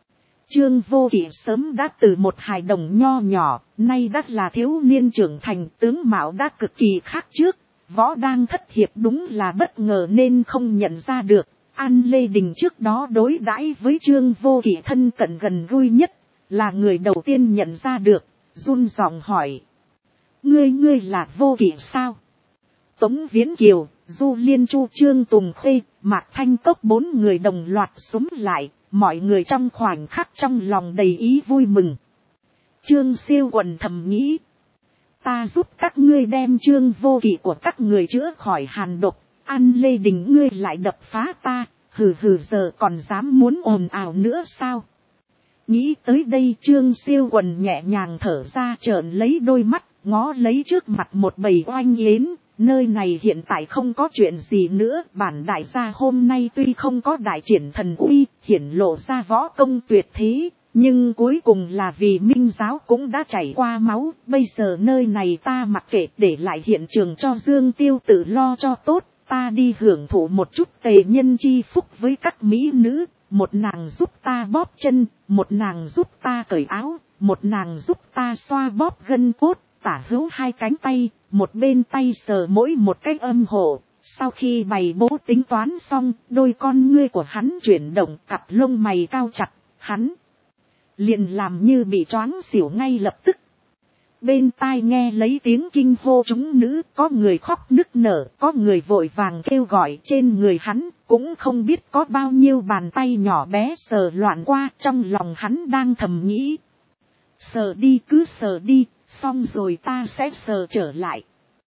Trương Vô Kỵ sớm đã từ một hài đồng nho nhỏ, nay đã là thiếu niên trưởng thành, tướng mạo đã cực kỳ khác trước. Võ đang thất hiệp đúng là bất ngờ nên không nhận ra được. An Lê Đình trước đó đối đãi với Trương Vô Kỵ thân cận gần gũi nhất, là người đầu tiên nhận ra được, run giọng hỏi. Ngươi là Vô Kỵ sao? Tống Viễn Kiều, Du Liên Chu, Trương Tùng Khuê, Mạc Thanh Cốc bốn người đồng loạt xúm lại, mọi người trong khoảnh khắc trong lòng đầy ý vui mừng. Trương Siêu quần thầm nghĩ. Ta giúp các ngươi đem Trương Vô Kỵ của các người chữa khỏi hàn độc, An Lê Đình ngươi lại đập phá ta, hừ giờ còn dám muốn ồn ào nữa sao? Nghĩ tới đây Trương Siêu quần nhẹ nhàng thở ra trợn lấy đôi mắt, ngó lấy trước mặt một bầy oanh yến. Nơi này hiện tại không có chuyện gì nữa, bản đại gia hôm nay tuy không có đại triển thần uy, hiển lộ ra võ công tuyệt thế, nhưng cuối cùng là vì Minh giáo cũng đã chảy qua máu, bây giờ nơi này ta mặc kệ để lại hiện trường cho Dương Tiêu tự lo cho tốt, ta đi hưởng thụ một chút tề nhân chi phúc với các mỹ nữ, một nàng giúp ta bóp chân, một nàng giúp ta cởi áo, một nàng giúp ta xoa bóp gân cốt. Tả hữu hai cánh tay, một bên tay sờ mỗi một cách âm hộ. Sau khi bày bố tính toán xong, đôi con ngươi của hắn chuyển động, cặp lông mày cao chặt, hắn liền làm như bị choáng xỉu ngay lập tức. Bên tai nghe lấy tiếng kinh hô chúng nữ, có người khóc nức nở, có người vội vàng kêu gọi. Trên người hắn cũng không biết có bao nhiêu bàn tay nhỏ bé sờ loạn qua, trong lòng hắn đang thầm nghĩ. Sờ đi cứ sờ đi. Xong rồi ta sẽ sờ trở lại.